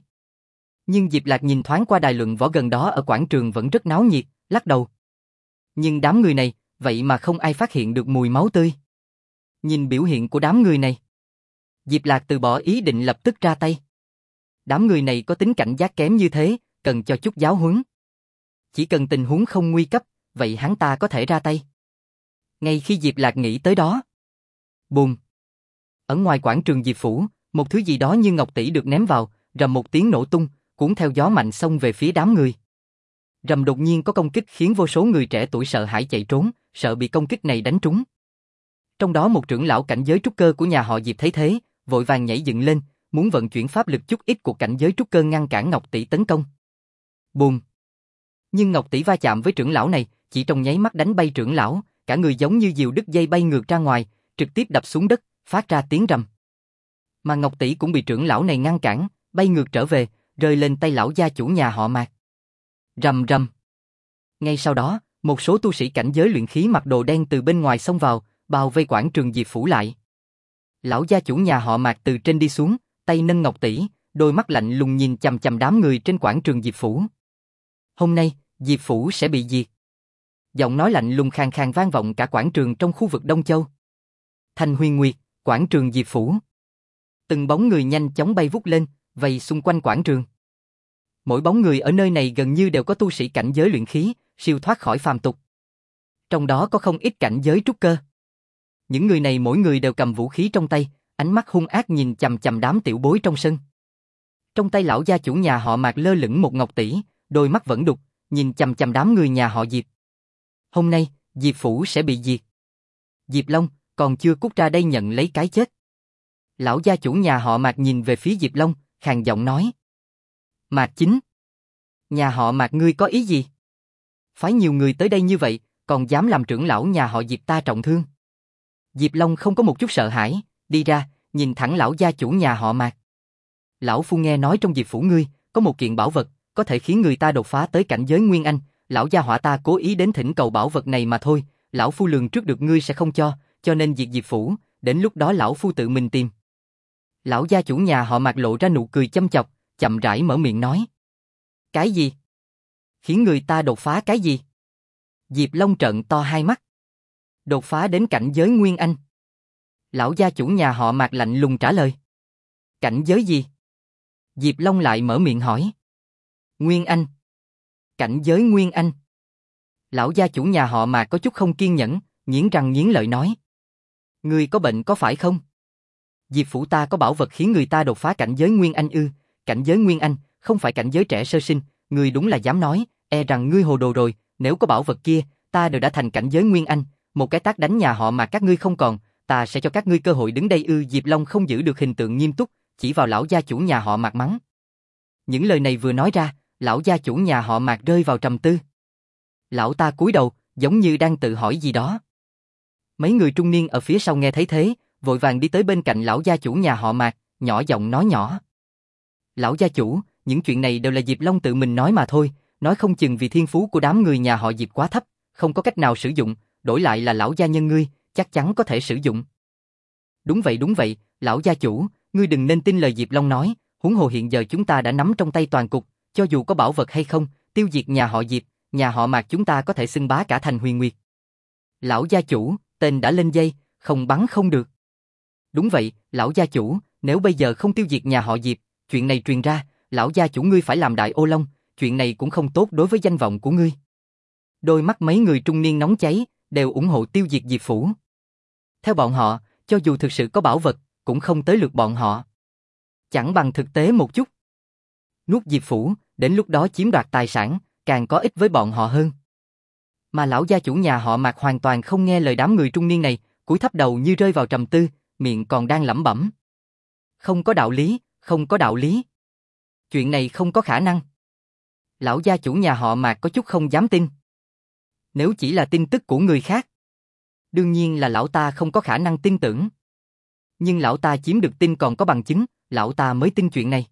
Nhưng Diệp Lạc nhìn thoáng qua đài luận võ gần đó ở quảng trường vẫn rất náo nhiệt, lắc đầu. Nhưng đám người này, vậy mà không ai phát hiện được mùi máu tươi. Nhìn biểu hiện của đám người này, Diệp Lạc từ bỏ ý định lập tức ra tay. Đám người này có tính cảnh giác kém như thế, cần cho chút giáo huấn. Chỉ cần tình huống không nguy cấp, vậy hắn ta có thể ra tay. Ngay khi Diệp Lạc nghĩ tới đó, bùm! Ở ngoài quảng trường Diệp Phủ, một thứ gì đó như ngọc tỷ được ném vào, rầm một tiếng nổ tung, cuốn theo gió mạnh xông về phía đám người. Rầm đột nhiên có công kích khiến vô số người trẻ tuổi sợ hãi chạy trốn, sợ bị công kích này đánh trúng. Trong đó một trưởng lão cảnh giới trúc cơ của nhà họ Diệp thấy thế, vội vàng nhảy dựng lên, muốn vận chuyển pháp lực chút ít của cảnh giới trúc cơ ngăn cản ngọc tỷ tấn công. Bùm! Nhưng ngọc tỷ va chạm với trưởng lão này, chỉ trong nháy mắt đánh bay trưởng lão, cả người giống như diều đứt dây bay ngược ra ngoài, trực tiếp đập xuống đất, phát ra tiếng rầm. Mà ngọc tỷ cũng bị trưởng lão này ngăn cản, bay ngược trở về, rơi lên tay lão gia chủ nhà họ Mạc. Rầm rầm. Ngay sau đó, một số tu sĩ cảnh giới luyện khí mặc đồ đen từ bên ngoài xông vào, bao vây quảng trường Diệp Phủ lại. Lão gia chủ nhà họ Mạc từ trên đi xuống, tay nâng ngọc tỷ, đôi mắt lạnh lùng nhìn chằm chằm đám người trên quảng trường Diệp Phủ. Hôm nay, Diệp Phủ sẽ bị diệt. Giọng nói lạnh lùng khàn khàn vang vọng cả quảng trường trong khu vực Đông Châu. Thành Huyền Nguyệt, quảng trường Diệp Phủ. Từng bóng người nhanh chóng bay vút lên, vây xung quanh quảng trường. Mỗi bóng người ở nơi này gần như đều có tu sĩ cảnh giới luyện khí, siêu thoát khỏi phàm tục. Trong đó có không ít cảnh giới trúc cơ. Những người này mỗi người đều cầm vũ khí trong tay, ánh mắt hung ác nhìn chằm chằm đám tiểu bối trong sân. Trong tay lão gia chủ nhà họ Mạc lơ lửng một ngọc tỷ, đôi mắt vẫn đục, nhìn chằm chằm đám người nhà họ Diệp. Hôm nay, Diệp Phủ sẽ bị diệt. Diệp Long, còn chưa cút ra đây nhận lấy cái chết. Lão gia chủ nhà họ Mạc nhìn về phía Diệp Long, khàn giọng nói. Mạc Chính, nhà họ Mạc ngươi có ý gì? Phái nhiều người tới đây như vậy, còn dám làm trưởng lão nhà họ Diệp ta trọng thương. Diệp Long không có một chút sợ hãi, đi ra, nhìn thẳng lão gia chủ nhà họ Mạc. Lão phu nghe nói trong Diệp Phủ ngươi, có một kiện bảo vật, có thể khiến người ta đột phá tới cảnh giới Nguyên Anh, lão gia hỏa ta cố ý đến thỉnh cầu bảo vật này mà thôi, lão phu lường trước được ngươi sẽ không cho nên diệt Diệp Phủ, đến lúc đó lão phu tự mình tìm. Lão gia chủ nhà họ Mạc lộ ra nụ cười châm chọc, chậm rãi mở miệng nói. Cái gì? Khiến người ta đột phá cái gì? Diệp Long trợn to hai mắt. Đột phá đến cảnh giới Nguyên Anh. Lão gia chủ nhà họ Mạc lạnh lùng trả lời. Cảnh giới gì? Diệp Long lại mở miệng hỏi. Nguyên Anh. Cảnh giới Nguyên Anh. Lão gia chủ nhà họ Mạc có chút không kiên nhẫn, nghiến răng nghiến lợi nói. Ngươi có bệnh có phải không? Diệp Phủ ta có bảo vật khiến người ta đột phá cảnh giới Nguyên Anh ư? Cảnh giới Nguyên Anh, không phải cảnh giới trẻ sơ sinh, ngươi đúng là dám nói, e rằng ngươi hồ đồ rồi, nếu có bảo vật kia, ta đều đã thành cảnh giới Nguyên Anh, một cái tát đánh nhà họ mà các ngươi không còn, ta sẽ cho các ngươi cơ hội đứng đây ư? Diệp Long không giữ được hình tượng nghiêm túc, chỉ vào lão gia chủ nhà họ Mạc mắng. Những lời này vừa nói ra, lão gia chủ nhà họ Mạc rơi vào trầm tư. Lão ta cúi đầu, giống như đang tự hỏi gì đó. Mấy người trung niên ở phía sau nghe thấy thế, vội vàng đi tới bên cạnh lão gia chủ nhà họ Mạc, nhỏ giọng nói nhỏ. Lão gia chủ, những chuyện này đều là Diệp Long tự mình nói mà thôi, nói không chừng vì thiên phú của đám người nhà họ Diệp quá thấp, không có cách nào sử dụng, đổi lại là lão gia nhân ngươi, chắc chắn có thể sử dụng. đúng vậy, lão gia chủ, ngươi đừng nên tin lời Diệp Long nói, huống hồ hiện giờ chúng ta đã nắm trong tay toàn cục, cho dù có bảo vật hay không, tiêu diệt nhà họ Diệp, nhà họ Mạc chúng ta có thể xưng bá cả thành Huyền Nguyệt. Lão gia chủ, tên đã lên dây, không bắn không được. Đúng vậy, lão gia chủ, nếu bây giờ không tiêu diệt nhà họ Diệp, chuyện này truyền ra, lão gia chủ ngươi phải làm đại ô long, chuyện này cũng không tốt đối với danh vọng của ngươi. Đôi mắt mấy người trung niên nóng cháy, đều ủng hộ tiêu diệt Diệp Phủ. Theo bọn họ, cho dù thực sự có bảo vật, cũng không tới lượt bọn họ. Chẳng bằng thực tế một chút. Nuốt Diệp Phủ, đến lúc đó chiếm đoạt tài sản, càng có ích với bọn họ hơn. Mà lão gia chủ nhà họ Mạc hoàn toàn không nghe lời đám người trung niên này, cúi thấp đầu như rơi vào trầm tư, miệng còn đang lẩm bẩm. Không có đạo lý, không có đạo lý. Chuyện này không có khả năng. Lão gia chủ nhà họ Mạc có chút không dám tin. Nếu chỉ là tin tức của người khác, đương nhiên là lão ta không có khả năng tin tưởng. Nhưng lão ta chiếm được tin còn có bằng chứng, lão ta mới tin chuyện này.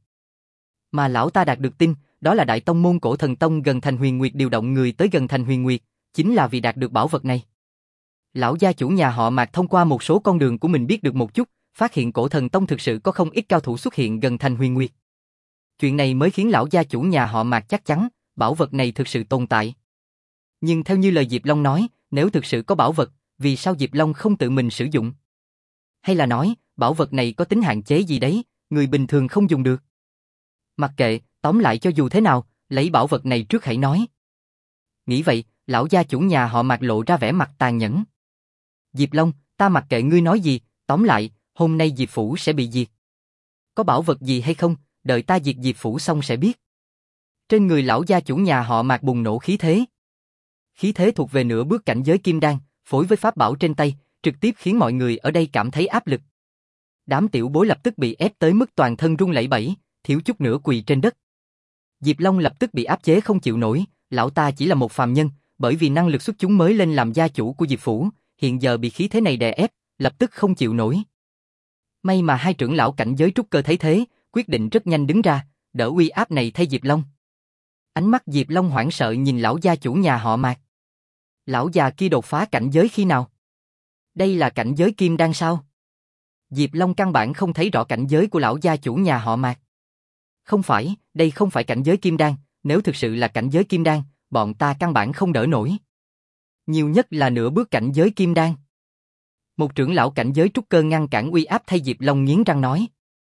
Mà lão ta đạt được tin, đó là Đại Tông môn Cổ Thần Tông gần thành Huyền Nguyệt điều động người tới gần thành Huyền Nguyệt, chính là vì đạt được bảo vật này. Lão gia chủ nhà họ Mạc thông qua một số con đường của mình biết được một chút, phát hiện Cổ Thần Tông thực sự có không ít cao thủ xuất hiện gần thành Huyền Nguyệt. Chuyện này mới khiến lão gia chủ nhà họ Mạc chắc chắn, bảo vật này thực sự tồn tại. Nhưng theo như lời Diệp Long nói, nếu thực sự có bảo vật, vì sao Diệp Long không tự mình sử dụng? Hay là nói, bảo vật này có tính hạn chế gì đấy, người bình thường không dùng được? Mặc kệ, tóm lại cho dù thế nào, lấy bảo vật này trước hãy nói. Nghĩ vậy, lão gia chủ nhà họ Mạc lộ ra vẻ mặt tàn nhẫn. Diệp Long, ta mặc kệ ngươi nói gì, tóm lại, hôm nay Diệp Phủ sẽ bị diệt. Có bảo vật gì hay không, đợi ta diệt Diệp Phủ xong sẽ biết. Trên người lão gia chủ nhà họ Mạc bùng nổ khí thế. Khí thế thuộc về nửa bước cảnh giới kim đan, phối với pháp bảo trên tay, trực tiếp khiến mọi người ở đây cảm thấy áp lực. Đám tiểu bối lập tức bị ép tới mức toàn thân run lẩy bẩy, thiếu chút nữa quỳ trên đất. Diệp Long lập tức bị áp chế không chịu nổi, lão ta chỉ là một phàm nhân, bởi vì năng lực xuất chúng mới lên làm gia chủ của Diệp Phủ, hiện giờ bị khí thế này đè ép, lập tức không chịu nổi. May mà hai trưởng lão cảnh giới trúc cơ thấy thế, quyết định rất nhanh đứng ra, đỡ uy áp này thay Diệp Long. Ánh mắt Diệp Long hoảng sợ nhìn lão gia chủ nhà họ Mạc. Lão già kia đột phá cảnh giới khi nào? Đây là cảnh giới kim đan sao? Diệp Long căn bản không thấy rõ cảnh giới của lão gia chủ nhà họ Mạc. Không phải, đây không phải cảnh giới kim đan, nếu thực sự là cảnh giới kim đan, bọn ta căn bản không đỡ nổi. Nhiều nhất là nửa bước cảnh giới kim đan. Một trưởng lão cảnh giới trúc cơ ngăn cản uy áp thay Diệp Long nghiến răng nói.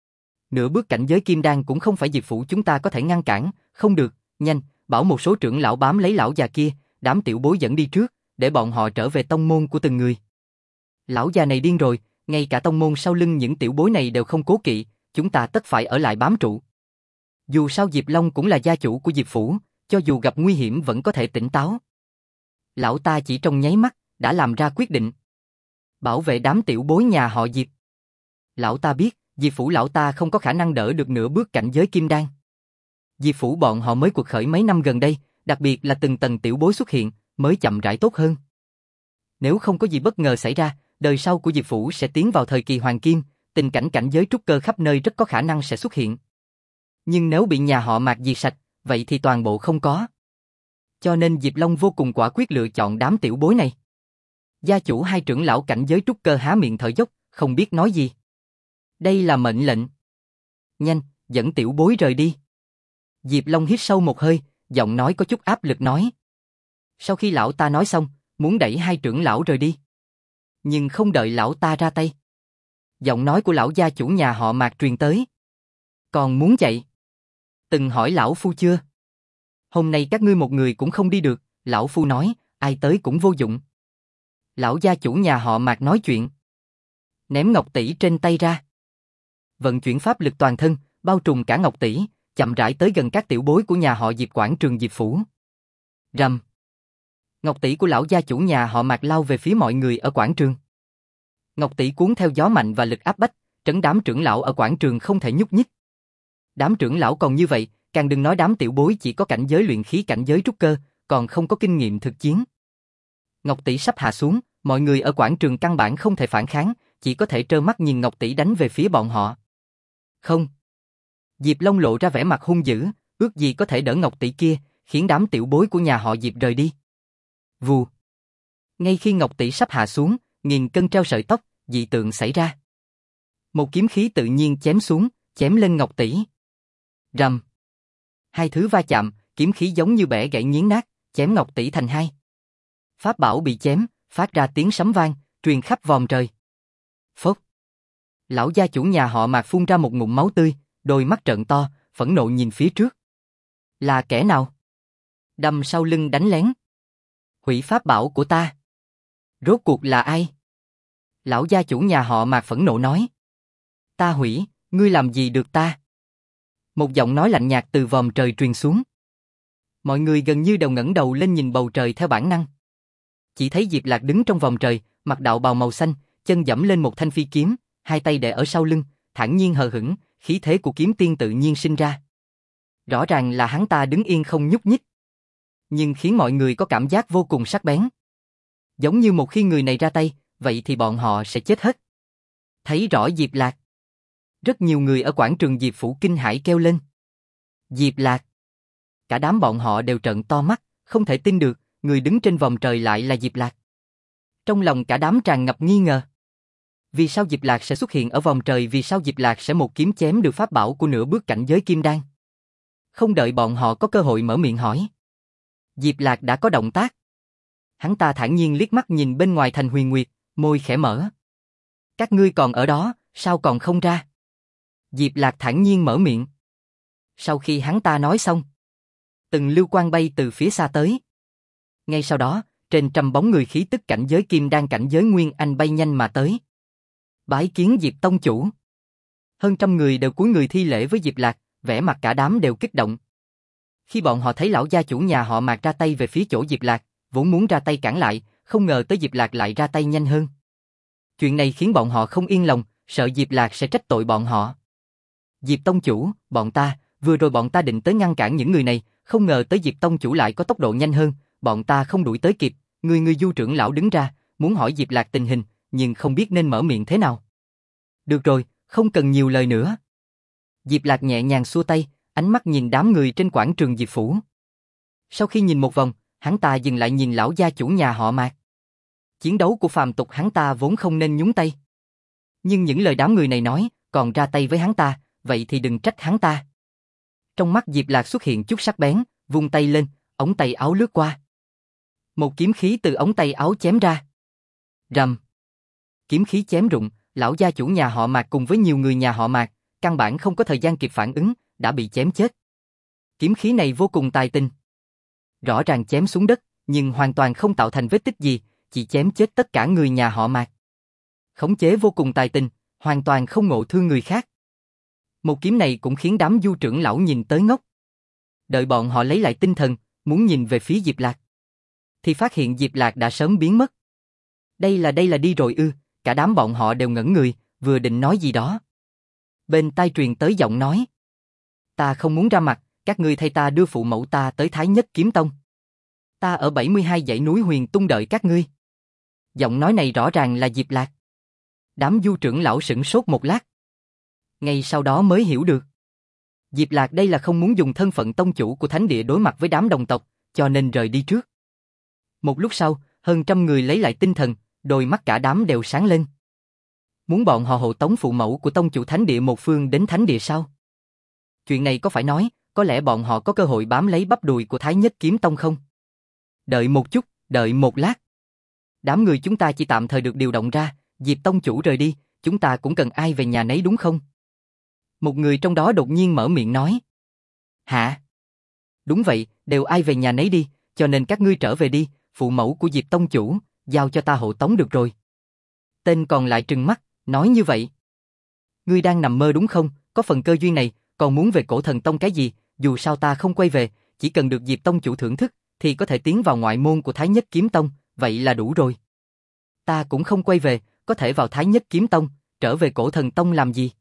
Nửa bước cảnh giới kim đan cũng không phải Diệp Phủ chúng ta có thể ngăn cản, không được, nhanh, bảo một số trưởng lão bám lấy lão già kia, đám tiểu bối dẫn đi trước, để bọn họ trở về tông môn của từng người. Lão già này điên rồi, ngay cả tông môn sau lưng những tiểu bối này đều không cố kỵ, chúng ta tất phải ở lại bám trụ. Dù sao Diệp Long cũng là gia chủ của Diệp Phủ, cho dù gặp nguy hiểm vẫn có thể tỉnh táo. Lão ta chỉ trong nháy mắt, đã làm ra quyết định. Bảo vệ đám tiểu bối nhà họ Diệp. Lão ta biết, Diệp Phủ lão ta không có khả năng đỡ được nửa bước cảnh giới kim đan. Diệp Phủ bọn họ mới cuộc khởi mấy năm gần đây, đặc biệt là từng tầng tiểu bối xuất hiện, mới chậm rãi tốt hơn. Nếu không có gì bất ngờ xảy ra, đời sau của Diệp Phủ sẽ tiến vào thời kỳ hoàng kim, tình cảnh cảnh giới trúc cơ khắp nơi rất có khả năng sẽ xuất hiện. Nhưng nếu bị nhà họ Mạc diệt sạch, vậy thì toàn bộ không có. Cho nên Diệp Long vô cùng quả quyết lựa chọn đám tiểu bối này. Gia chủ hai trưởng lão cảnh giới trúc cơ há miệng thở dốc, không biết nói gì. Đây là mệnh lệnh. Nhanh, dẫn tiểu bối rời đi. Diệp Long hít sâu một hơi, giọng nói có chút áp lực nói. Sau khi lão ta nói xong, muốn đẩy hai trưởng lão rời đi. Nhưng không đợi lão ta ra tay. Giọng nói của lão gia chủ nhà họ Mạc truyền tới. Còn muốn chạy? Từng hỏi lão phu chưa? Hôm nay các ngươi một người cũng không đi được, lão phu nói, ai tới cũng vô dụng. Lão gia chủ nhà họ Mạc nói chuyện. Ném ngọc tỷ trên tay ra. Vận chuyển pháp lực toàn thân, bao trùm cả ngọc tỷ, chậm rãi tới gần các tiểu bối của nhà họ Diệp quảng trường Diệp Phủ. Rầm. Ngọc tỷ của lão gia chủ nhà họ Mạc lao về phía mọi người ở quảng trường. Ngọc tỷ cuốn theo gió mạnh và lực áp bách, trấn đám trưởng lão ở quảng trường không thể nhúc nhích. Đám trưởng lão còn như vậy, càng đừng nói đám tiểu bối chỉ có cảnh giới luyện khí cảnh giới trúc cơ, còn không có kinh nghiệm thực chiến. Ngọc tỷ sắp hạ xuống, mọi người ở quảng trường căn bản không thể phản kháng, chỉ có thể trơ mắt nhìn Ngọc tỷ đánh về phía bọn họ. Không. Diệp Long lộ ra vẻ mặt hung dữ, ước gì có thể đỡ Ngọc tỷ kia, khiến đám tiểu bối của nhà họ Diệp rời đi. Vù. Ngay khi Ngọc tỷ sắp hạ xuống, nghìn cân treo sợi tóc, dị tượng xảy ra. Một kiếm khí tự nhiên chém xuống, chém lên Ngọc Tỷ. Rầm. Hai thứ va chạm, kiếm khí giống như bẻ gãy nghiến nát, chém Ngọc Tỷ thành hai. Pháp bảo bị chém, phát ra tiếng sấm vang, truyền khắp vòm trời. Phốc. Lão gia chủ nhà họ Mạc phun ra một ngụm máu tươi, đôi mắt trợn to, phẫn nộ nhìn phía trước. Là kẻ nào? Đâm sau lưng đánh lén. Hủy pháp bảo của ta. Rốt cuộc là ai? Lão gia chủ nhà họ Mạc phẫn nộ nói. Ta hủy, ngươi làm gì được ta? Một giọng nói lạnh nhạt từ vòm trời truyền xuống. Mọi người gần như đều ngẩng đầu lên nhìn bầu trời theo bản năng. Chỉ thấy Diệp Lạc đứng trong vòng trời, mặc đạo bào màu xanh, chân giẫm lên một thanh phi kiếm, hai tay để ở sau lưng, thản nhiên hờ hững, khí thế của kiếm tiên tự nhiên sinh ra. Rõ ràng là hắn ta đứng yên không nhúc nhích, nhưng khiến mọi người có cảm giác vô cùng sắc bén. Giống như một khi người này ra tay, vậy thì bọn họ sẽ chết hết. Thấy rõ Diệp Lạc. Rất nhiều người ở quảng trường Diệp Phủ kinh hãi kêu lên. Diệp Lạc. Cả đám bọn họ đều trợn to mắt, không thể tin được, người đứng trên vòm trời lại là Diệp Lạc. Trong lòng cả đám tràn ngập nghi ngờ. Vì sao Diệp Lạc sẽ xuất hiện ở vòm trời, vì sao Diệp Lạc sẽ một kiếm chém được pháp bảo của nửa bước cảnh giới kim đan? Không đợi bọn họ có cơ hội mở miệng hỏi, Diệp Lạc đã có động tác. Hắn ta thản nhiên liếc mắt nhìn bên ngoài thành Huyền Nguyệt, môi khẽ mở. Các ngươi còn ở đó, sao còn không ra? Diệp Lạc thản nhiên mở miệng. Sau khi hắn ta nói xong, từng lưu quang bay từ phía xa tới. Ngay sau đó, trên trăm bóng người khí tức cảnh giới kim đan cảnh giới nguyên anh bay nhanh mà tới. Bái kiến Diệp tông chủ. Hơn trăm người đều cúi người thi lễ với Diệp Lạc, vẻ mặt cả đám đều kích động. Khi bọn họ thấy lão gia chủ nhà họ Mạc ra tay về phía chỗ Diệp Lạc, vốn muốn ra tay cản lại, không ngờ tới Diệp Lạc lại ra tay nhanh hơn. Chuyện này khiến bọn họ không yên lòng, sợ Diệp Lạc sẽ trách tội bọn họ. Diệp tông chủ, vừa rồi bọn ta định tới ngăn cản những người này, không ngờ tới Diệp tông chủ lại có tốc độ nhanh hơn, bọn ta không đuổi tới kịp. Người Du trưởng lão đứng ra, muốn hỏi Diệp Lạc tình hình, nhưng không biết nên mở miệng thế nào. Được rồi, không cần nhiều lời nữa. Diệp Lạc nhẹ nhàng xua tay, ánh mắt nhìn đám người trên quảng trường Diệp Phủ. Sau khi nhìn một vòng, hắn ta dừng lại nhìn lão gia chủ nhà họ Mạc. Chiến đấu của phàm tục hắn ta vốn không nên nhúng tay. Nhưng những lời đám người này nói, còn ra tay với hắn ta, vậy thì đừng trách hắn ta. Trong mắt Diệp Lạc xuất hiện chút sắc bén, vung tay lên, ống tay áo lướt qua. Một kiếm khí từ ống tay áo chém ra. Rầm. Kiếm khí chém rụng, lão gia chủ nhà họ Mạc cùng với nhiều người nhà họ Mạc, căn bản không có thời gian kịp phản ứng, đã bị chém chết. Kiếm khí này vô cùng tài tình. Rõ ràng chém xuống đất, nhưng hoàn toàn không tạo thành vết tích gì, chỉ chém chết tất cả người nhà họ Mạc. Khống chế vô cùng tài tình, hoàn toàn không ngộ thương người khác. Một kiếm này cũng khiến đám Du trưởng lão nhìn tới ngốc. Đợi bọn họ lấy lại tinh thần, muốn nhìn về phía Diệp Lạc, thì phát hiện Diệp Lạc đã sớm biến mất. Đây là đi rồi ư? Cả đám bọn họ đều ngẩn người, vừa định nói gì đó. Bên tai truyền tới giọng nói. Ta không muốn ra mặt, các ngươi thay ta đưa phụ mẫu ta tới Thái Nhất Kiếm Tông. Ta ở 72 dãy núi Huyền Tung đợi các ngươi. Giọng nói này rõ ràng là Diệp Lạc. Đám Du trưởng lão sửng sốt một lát. Ngay sau đó mới hiểu được. Diệp Lạc đây là không muốn dùng thân phận tông chủ của thánh địa đối mặt với đám đồng tộc, cho nên rời đi trước. Một lúc sau, hơn trăm người lấy lại tinh thần, đôi mắt cả đám đều sáng lên. Muốn bọn họ hộ tống phụ mẫu của tông chủ thánh địa một phương đến thánh địa sao? Chuyện này có phải nói, có lẽ bọn họ có cơ hội bám lấy bắp đùi của Thái Nhất Kiếm Tông không? Đợi một chút, đợi một lát. Đám người chúng ta chỉ tạm thời được điều động ra, Diệp tông chủ rời đi, chúng ta cũng cần ai về nhà nấy đúng không? Một người trong đó đột nhiên mở miệng nói. Hả? Đúng vậy, đều ai về nhà nấy đi, cho nên các ngươi trở về đi, phụ mẫu của Diệp tông chủ, giao cho ta hộ tống được rồi. Tên còn lại trừng mắt, nói như vậy. Ngươi đang nằm mơ đúng không, có phần cơ duyên này, còn muốn về Cổ Thần Tông cái gì, dù sao ta không quay về, chỉ cần được Diệp tông chủ thưởng thức, thì có thể tiến vào ngoại môn của Thái Nhất Kiếm Tông, vậy là đủ rồi. Ta cũng không quay về, có thể vào Thái Nhất Kiếm Tông, trở về Cổ Thần Tông làm gì?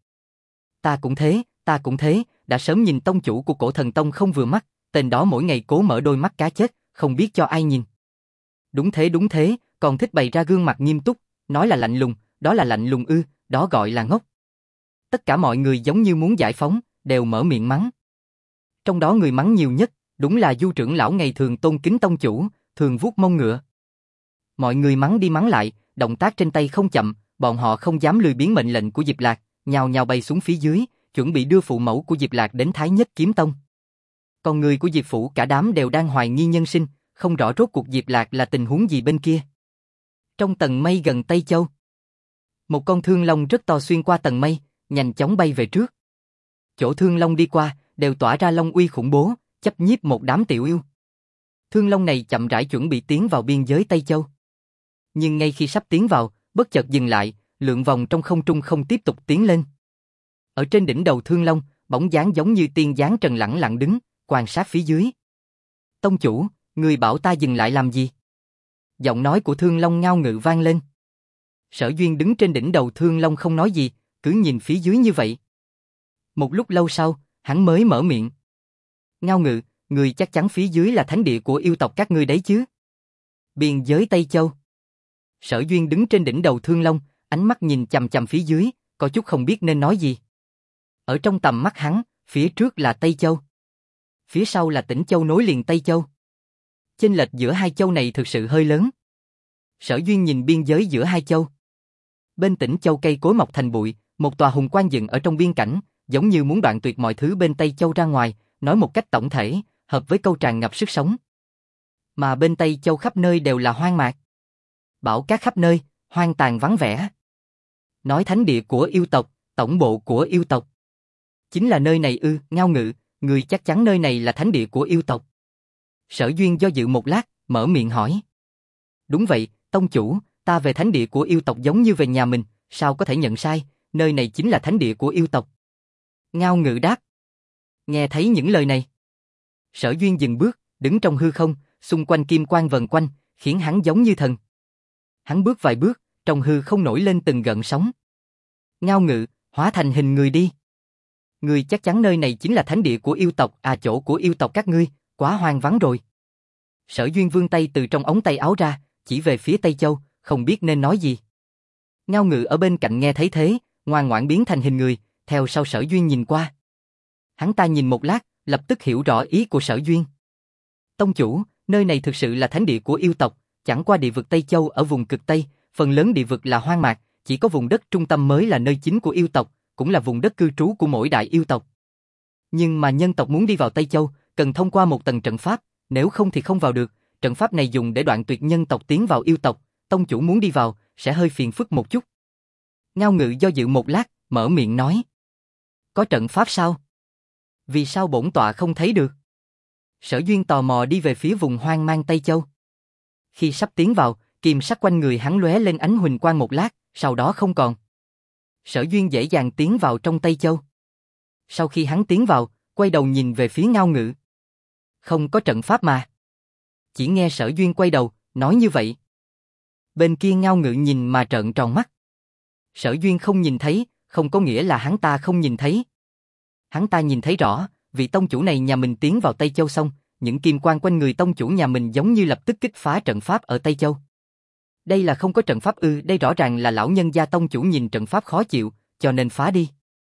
Ta cũng thế, đã sớm nhìn tông chủ của Cổ Thần Tông không vừa mắt, tên đó mỗi ngày cố mở đôi mắt cá chết, không biết cho ai nhìn. Đúng thế, còn thích bày ra gương mặt nghiêm túc, nói là lạnh lùng, đó là lạnh lùng ư, đó gọi là ngốc. Tất cả mọi người giống như muốn giải phóng, đều mở miệng mắng. Trong đó người mắng nhiều nhất, đúng là Du trưởng lão ngày thường tôn kính tông chủ, thường vuốt mông ngựa. Mọi người mắng đi mắng lại, động tác trên tay không chậm, bọn họ không dám lười biếng mệnh lệnh của Diệp Lạc, nhào nhào bay xuống phía dưới, chuẩn bị đưa phụ mẫu của Diệp Lạc đến Thái Nhất Kiếm Tông. Còn người của Diệp Phủ cả đám đều đang hoài nghi nhân sinh, không rõ rốt cuộc Diệp Lạc là tình huống gì bên kia. Trong tầng mây gần Tây Châu, một con thương long rất to xuyên qua tầng mây, nhanh chóng bay về trước. Chỗ thương long đi qua, đều tỏa ra long uy khủng bố, chấp nhiếp một đám tiểu yêu. Thương long này chậm rãi chuẩn bị tiến vào biên giới Tây Châu. Nhưng ngay khi sắp tiến vào, bất chợt dừng lại, lượn vòng trong không trung không tiếp tục tiến lên. Ở trên đỉnh đầu thương long, bóng dáng giống như tiên dáng trần lẳng lặng đứng, quan sát phía dưới. Tông chủ, người bảo ta dừng lại làm gì? Giọng nói của thương long ngao ngự vang lên. Sở Duyên đứng trên đỉnh đầu thương long không nói gì, cứ nhìn phía dưới như vậy. Một lúc lâu sau, hắn mới mở miệng. Ngao ngự, người chắc chắn phía dưới là thánh địa của yêu tộc các ngươi đấy chứ? Biên giới Tây Châu. Sở Duyên đứng trên đỉnh đầu thương long, ánh mắt nhìn chằm chằm phía dưới, có chút không biết nên nói gì. Ở trong tầm mắt hắn, phía trước là Tây Châu. Phía sau là Tĩnh Châu nối liền Tây Châu. Chênh lệch giữa hai châu này thực sự hơi lớn. Sở Duyên nhìn biên giới giữa hai châu. Bên Tĩnh Châu cây cối mọc thành bụi, một tòa hùng quan dựng ở trong biên cảnh, giống như muốn đoạn tuyệt mọi thứ bên Tây Châu ra ngoài, nói một cách tổng thể, hợp với câu tràn ngập sức sống. Mà bên Tây Châu khắp nơi đều là hoang mạc. Bão cát khắp nơi, hoang tàn vắng vẻ. Nói thánh địa của yêu tộc, tổng bộ của yêu tộc. Chính là nơi này ư? Ngao ngự, người chắc chắn nơi này là thánh địa của yêu tộc. Sở Duyên do dự một lát, mở miệng hỏi. Đúng vậy, tông chủ, ta về thánh địa của yêu tộc giống như về nhà mình, sao có thể nhận sai, nơi này chính là thánh địa của yêu tộc. Ngao ngự đáp. Nghe thấy những lời này, Sở Duyên dừng bước, đứng trong hư không, xung quanh kim quang vần quanh, khiến hắn giống như thần. Hắn bước vài bước, trong hư không nổi lên từng gợn sóng. Ngao ngự, hóa thành hình người đi. Ngươi chắc chắn nơi này chính là thánh địa của yêu tộc, chỗ của yêu tộc các ngươi, quá hoang vắng rồi. Sở Duyên vươn tay từ trong ống tay áo ra, chỉ về phía Tây Châu, không biết nên nói gì. Ngao ngự ở bên cạnh nghe thấy thế, ngoan ngoãn biến thành hình người, theo sau Sở Duyên nhìn qua. Hắn ta nhìn một lát, lập tức hiểu rõ ý của Sở Duyên. Tông chủ, nơi này thực sự là thánh địa của yêu tộc, chẳng qua địa vực Tây Châu ở vùng cực Tây, phần lớn địa vực là hoang mạc, chỉ có vùng đất trung tâm mới là nơi chính của yêu tộc, cũng là vùng đất cư trú của mỗi đại yêu tộc. Nhưng mà nhân tộc muốn đi vào Tây Châu, cần thông qua một tầng trận pháp, nếu không thì không vào được, trận pháp này dùng để đoạn tuyệt nhân tộc tiến vào yêu tộc, tông chủ muốn đi vào, sẽ hơi phiền phức một chút. Ngao ngự do dự một lát, mở miệng nói. Có trận pháp sao? Vì sao bổn tọa không thấy được? Sở Duyên tò mò đi về phía vùng hoang mang Tây Châu. Khi sắp tiến vào, kim sắc quanh người hắn lóe lên ánh huỳnh quang một lát, sau đó không còn. Sở Duyên dễ dàng tiến vào trong Tây Châu. Sau khi hắn tiến vào, quay đầu nhìn về phía Ngao ngự. Không có trận pháp mà. Chỉ nghe Sở Duyên quay đầu, nói như vậy. Bên kia Ngao ngự nhìn mà trợn tròn mắt. Sở Duyên không nhìn thấy, không có nghĩa là hắn ta không nhìn thấy. Hắn ta nhìn thấy rõ, vị tông chủ này nhà mình tiến vào Tây Châu xong, những kim quang quanh người tông chủ nhà mình giống như lập tức kích phá trận pháp ở Tây Châu. Đây là không có trận pháp ư? Đây rõ ràng là lão nhân gia tông chủ nhìn trận pháp khó chịu, cho nên phá đi.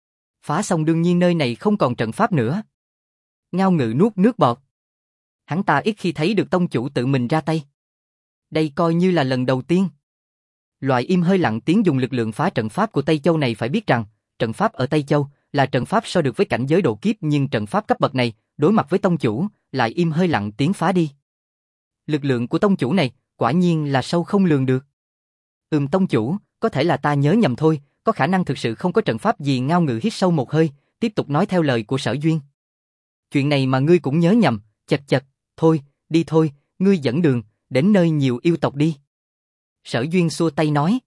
Phá xong đương nhiên nơi này không còn trận pháp nữa. Ngao ngự nuốt nước bọt. Hắn ta ít khi thấy được tông chủ tự mình ra tay. Đây coi như là lần đầu tiên. Loại im hơi lặng tiếng dùng lực lượng phá trận pháp của Tây Châu này phải biết rằng, trận pháp ở Tây Châu là trận pháp so được với cảnh giới độ kiếp, nhưng trận pháp cấp bậc này, đối mặt với tông chủ, lại im hơi lặng tiếng phá đi. Lực lượng của tông chủ này, quả nhiên là sâu không lường được. Tông chủ, có thể là ta nhớ nhầm thôi, có khả năng thực sự không có trận pháp gì. Ngao ngự hít sâu một hơi, tiếp tục nói theo lời của Sở Duyên. Chuyện này mà ngươi cũng nhớ nhầm, chật chật, thôi, đi thôi, ngươi dẫn đường, đến nơi nhiều yêu tộc đi. Sở Duyên xua tay nói.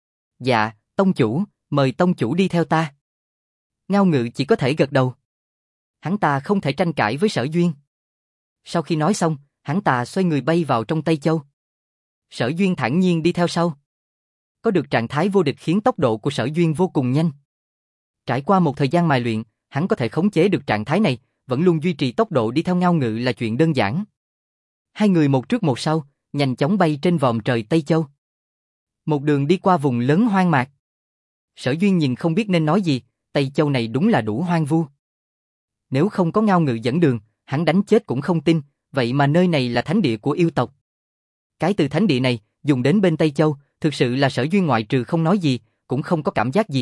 Dạ, tông chủ, mời tông chủ đi theo ta. Ngao ngự chỉ có thể gật đầu. Hắn ta không thể tranh cãi với Sở Duyên. Sau khi nói xong, hắn ta xoay người bay vào trong Tây Châu. Sở Duyên thản nhiên đi theo sau. Có được trạng thái vô địch khiến tốc độ của Sở Duyên vô cùng nhanh. Trải qua một thời gian mài luyện, hắn có thể khống chế được trạng thái này, vẫn luôn duy trì tốc độ đi theo Ngao ngự là chuyện đơn giản. Hai người một trước một sau, nhanh chóng bay trên vòm trời Tây Châu. Một đường đi qua vùng lớn hoang mạc. Sở Duyên nhìn không biết nên nói gì, Tây Châu này đúng là đủ hoang vu. Nếu không có Ngao ngự dẫn đường, hắn đánh chết cũng không tin, vậy mà nơi này là thánh địa của yêu tộc. Cái từ thánh địa này, dùng đến bên Tây Châu, thực sự là Sở Duyên ngoại trừ không nói gì, cũng không có cảm giác gì khác,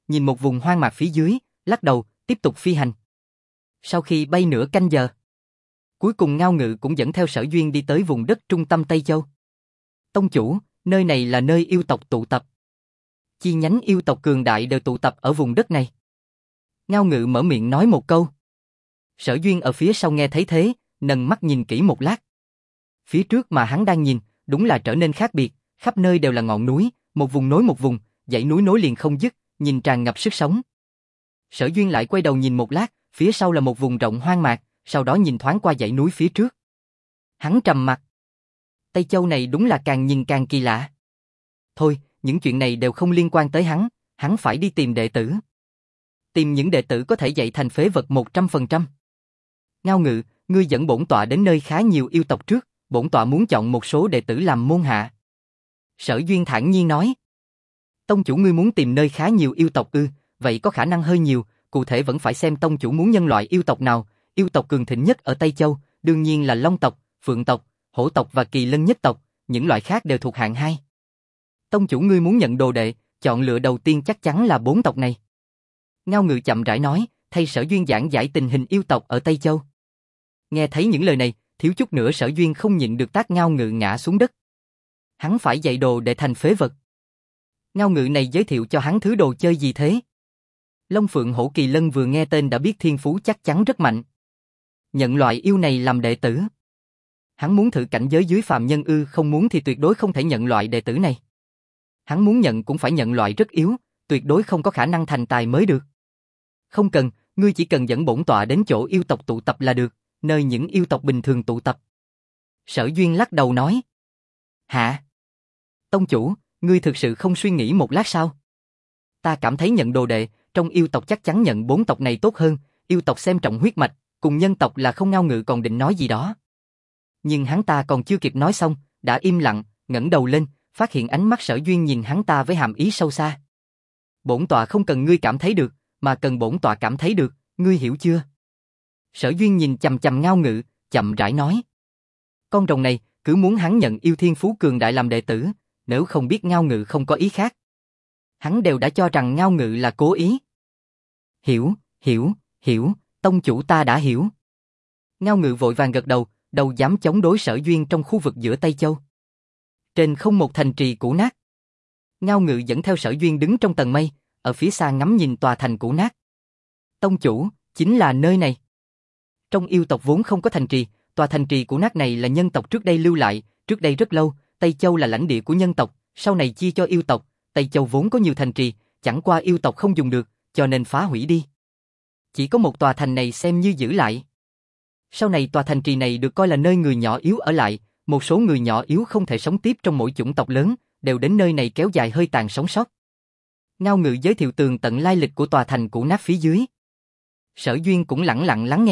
nhìn một vùng hoang mạc phía dưới, lắc đầu, tiếp tục phi hành. Sau khi bay nửa canh giờ, cuối cùng Ngao Ngự cũng dẫn theo Sở Duyên đi tới vùng đất trung tâm Tây Châu. Tông chủ, nơi này là nơi yêu tộc tụ tập. Chi nhánh yêu tộc cường đại đều tụ tập ở vùng đất này. Ngao Ngự mở miệng nói một câu. Sở Duyên ở phía sau nghe thấy thế, nâng mắt nhìn kỹ một lát. Phía trước mà hắn đang nhìn, đúng là trở nên khác biệt, khắp nơi đều là ngọn núi, một vùng nối một vùng, dãy núi nối liền không dứt, nhìn tràn ngập sức sống. Sở Duyên lại quay đầu nhìn một lát, phía sau là một vùng rộng hoang mạc, sau đó nhìn thoáng qua dãy núi phía trước. Hắn trầm mặt. Tây Châu này đúng là càng nhìn càng kỳ lạ. Thôi, những chuyện này đều không liên quan tới hắn phải đi tìm đệ tử. Tìm những đệ tử có thể dạy thành phế vật 100%. Ngao Ngự, ngươi dẫn bổn tọa đến nơi khá nhiều yêu tộc trước, bổn tọa muốn chọn một số đệ tử làm môn hạ. Sở Duyên thản nhiên nói. Tông chủ ngươi muốn tìm nơi khá nhiều yêu tộc ư, vậy có khả năng hơi nhiều, cụ thể vẫn phải xem tông chủ muốn nhân loại yêu tộc nào. Yêu tộc cường thịnh nhất ở Tây Châu, đương nhiên là Long tộc, Phượng tộc, Hổ tộc và Kỳ Lân nhất tộc, những loại khác đều thuộc hạng 2. Tông chủ ngươi muốn nhận đồ đệ, chọn lựa đầu tiên chắc chắn là 4 tộc này. Ngao Ngự chậm rãi nói, thay Sở Duyên giảng giải tình hình yêu tộc ở Tây Châu. Nghe thấy những lời này, thiếu chút nữa Sở Duyên không nhịn được tát Ngao Ngự ngã xuống đất. Hắn phải dạy đồ để thành phế vật. Ngao Ngự này giới thiệu cho hắn thứ đồ chơi gì thế? Long Phượng Hổ Kỳ Lân vừa nghe tên đã biết thiên phú chắc chắn rất mạnh. Nhận loại yêu này làm đệ tử. Hắn muốn thử cảnh giới dưới phàm nhân ư, không muốn thì tuyệt đối không thể nhận loại đệ tử này. Hắn muốn nhận cũng phải nhận loại rất yếu, tuyệt đối không có khả năng thành tài mới được. Không cần, ngươi chỉ cần dẫn bổn tọa đến chỗ yêu tộc tụ tập là được, nơi những yêu tộc bình thường tụ tập. Sở Duyên lắc đầu nói. Hả? Tông chủ, ngươi thực sự không suy nghĩ một lát sao? Ta cảm thấy nhận đồ đệ, trong yêu tộc chắc chắn nhận 4 tộc này tốt hơn, yêu tộc xem trọng huyết mạch, cùng nhân tộc là không. Ngao Ngự còn định nói gì đó. Nhưng hắn ta còn chưa kịp nói xong, đã im lặng, ngẩng đầu lên, phát hiện ánh mắt Sở Duyên nhìn hắn ta với hàm ý sâu xa. Bổn tọa không cần ngươi cảm thấy được, mà cần bổn tọa cảm thấy được, ngươi hiểu chưa? Sở Duyên nhìn chằm chằm Ngao Ngự, chậm rãi nói. Con rồng này, cứ muốn hắn nhận yêu thiên phú cường đại làm đệ tử, nếu không biết Ngao Ngự không có ý khác. Hắn đều đã cho rằng Ngao Ngự là cố ý. Hiểu, tông chủ ta đã hiểu. Ngao Ngự vội vàng gật đầu, đâu dám chống đối Sở Duyên trong khu vực giữa Tây Châu. Trên không một thành trì cũ nát. Ngao Ngự dẫn theo Sở Duyên đứng trong tầng mây, ở phía xa ngắm nhìn tòa thành cũ nát. Tông chủ, chính là nơi này. Trong yêu tộc vốn không có thành trì, tòa thành trì cũ nát này là nhân tộc trước đây lưu lại, trước đây rất lâu, Tây Châu là lãnh địa của nhân tộc, sau này chia cho yêu tộc, Tây Châu vốn có nhiều thành trì, chẳng qua yêu tộc không dùng được, cho nên phá hủy đi. Chỉ có một tòa thành này xem như giữ lại. Sau này tòa thành trì này được coi là nơi người nhỏ yếu ở lại, một số người nhỏ yếu không thể sống tiếp trong mỗi chủng tộc lớn, đều đến nơi này kéo dài hơi tàn sống sót. Ngao Ngự giới thiệu tường tận lai lịch của tòa thành cũ nát phía dưới. Sở Duyên cũng lẳng lặng lắng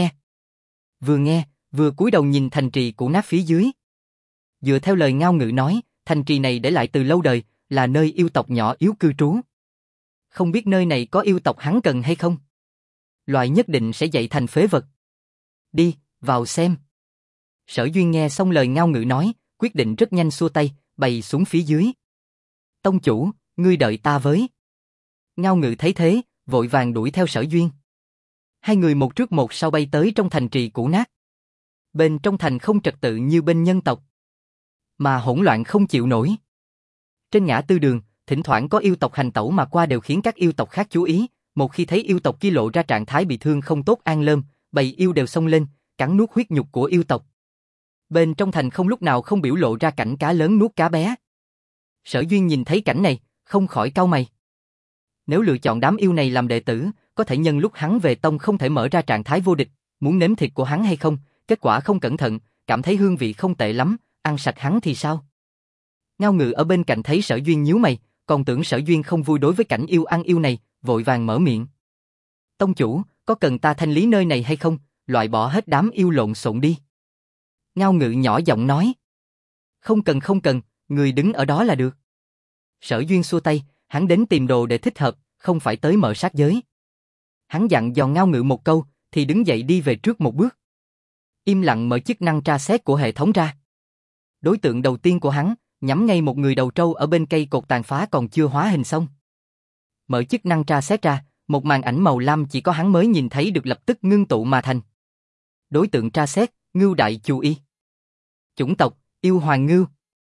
nghe, vừa cúi đầu nhìn thành trì cũ nát phía dưới. Dựa theo lời Ngao Ngự nói, thành trì này để lại từ lâu đời, là nơi yêu tộc nhỏ yếu cư trú. Không biết nơi này có yêu tộc hắn cần hay không? Loại nhất định sẽ dạy thành phế vật. Đi, vào xem. Sở Duyên nghe xong lời Ngao Ngự nói, quyết định rất nhanh xua tay, bay xuống phía dưới. Tông chủ, ngươi đợi ta với. Ngao Ngự thấy thế, vội vàng đuổi theo Sở Duyên. Hai người một trước một sau bay tới trong thành trì cũ nát. Bên trong thành không trật tự như bên nhân tộc, mà hỗn loạn không chịu nổi. Trên ngã tư đường, thỉnh thoảng có yêu tộc hành tẩu mà qua đều khiến các yêu tộc khác chú ý, một khi thấy yêu tộc kia lộ ra trạng thái bị thương không tốt an lơm, bầy yêu đều xông lên, cắn nuốt huyết nhục của yêu tộc. Bên trong thành không lúc nào không biểu lộ ra cảnh cá lớn nuốt cá bé. Sở Duyên nhìn thấy cảnh này, không khỏi cau mày. Nếu lựa chọn đám yêu này làm đệ tử, có thể nhân lúc hắn về tông không thể mở ra trạng thái vô địch, muốn nếm thịt của hắn hay không, kết quả không cẩn thận, cảm thấy hương vị không tệ lắm, ăn sạch hắn thì sao? Ngao Ngự ở bên cạnh thấy Sở Duyên nhíu mày, còn tưởng Sở Duyên không vui đối với cảnh yêu ăn yêu này, vội vàng mở miệng. Tông chủ, có cần ta thanh lý nơi này hay không, loại bỏ hết đám yêu lộn xộn đi. Ngao Ngự nhỏ giọng nói. Không cần, người đứng ở đó là được. Sở Duyên xua tay, hắn đến tìm đồ để thích hợp, không phải tới mở sát giới. Hắn dặn dò Ngao Ngự một câu, thì đứng dậy đi về trước một bước. Im lặng mở chức năng tra xét của hệ thống ra. Đối tượng đầu tiên của hắn, nhắm ngay một người đầu trâu ở bên cây cột tàn phá còn chưa hóa hình xong. mở chức năng tra xét ra, một màn ảnh màu lam chỉ có hắn mới nhìn thấy được lập tức ngưng tụ mà thành. Đối tượng tra xét, ngưu đại chú ý. Chủng tộc, yêu hoàng ngưu.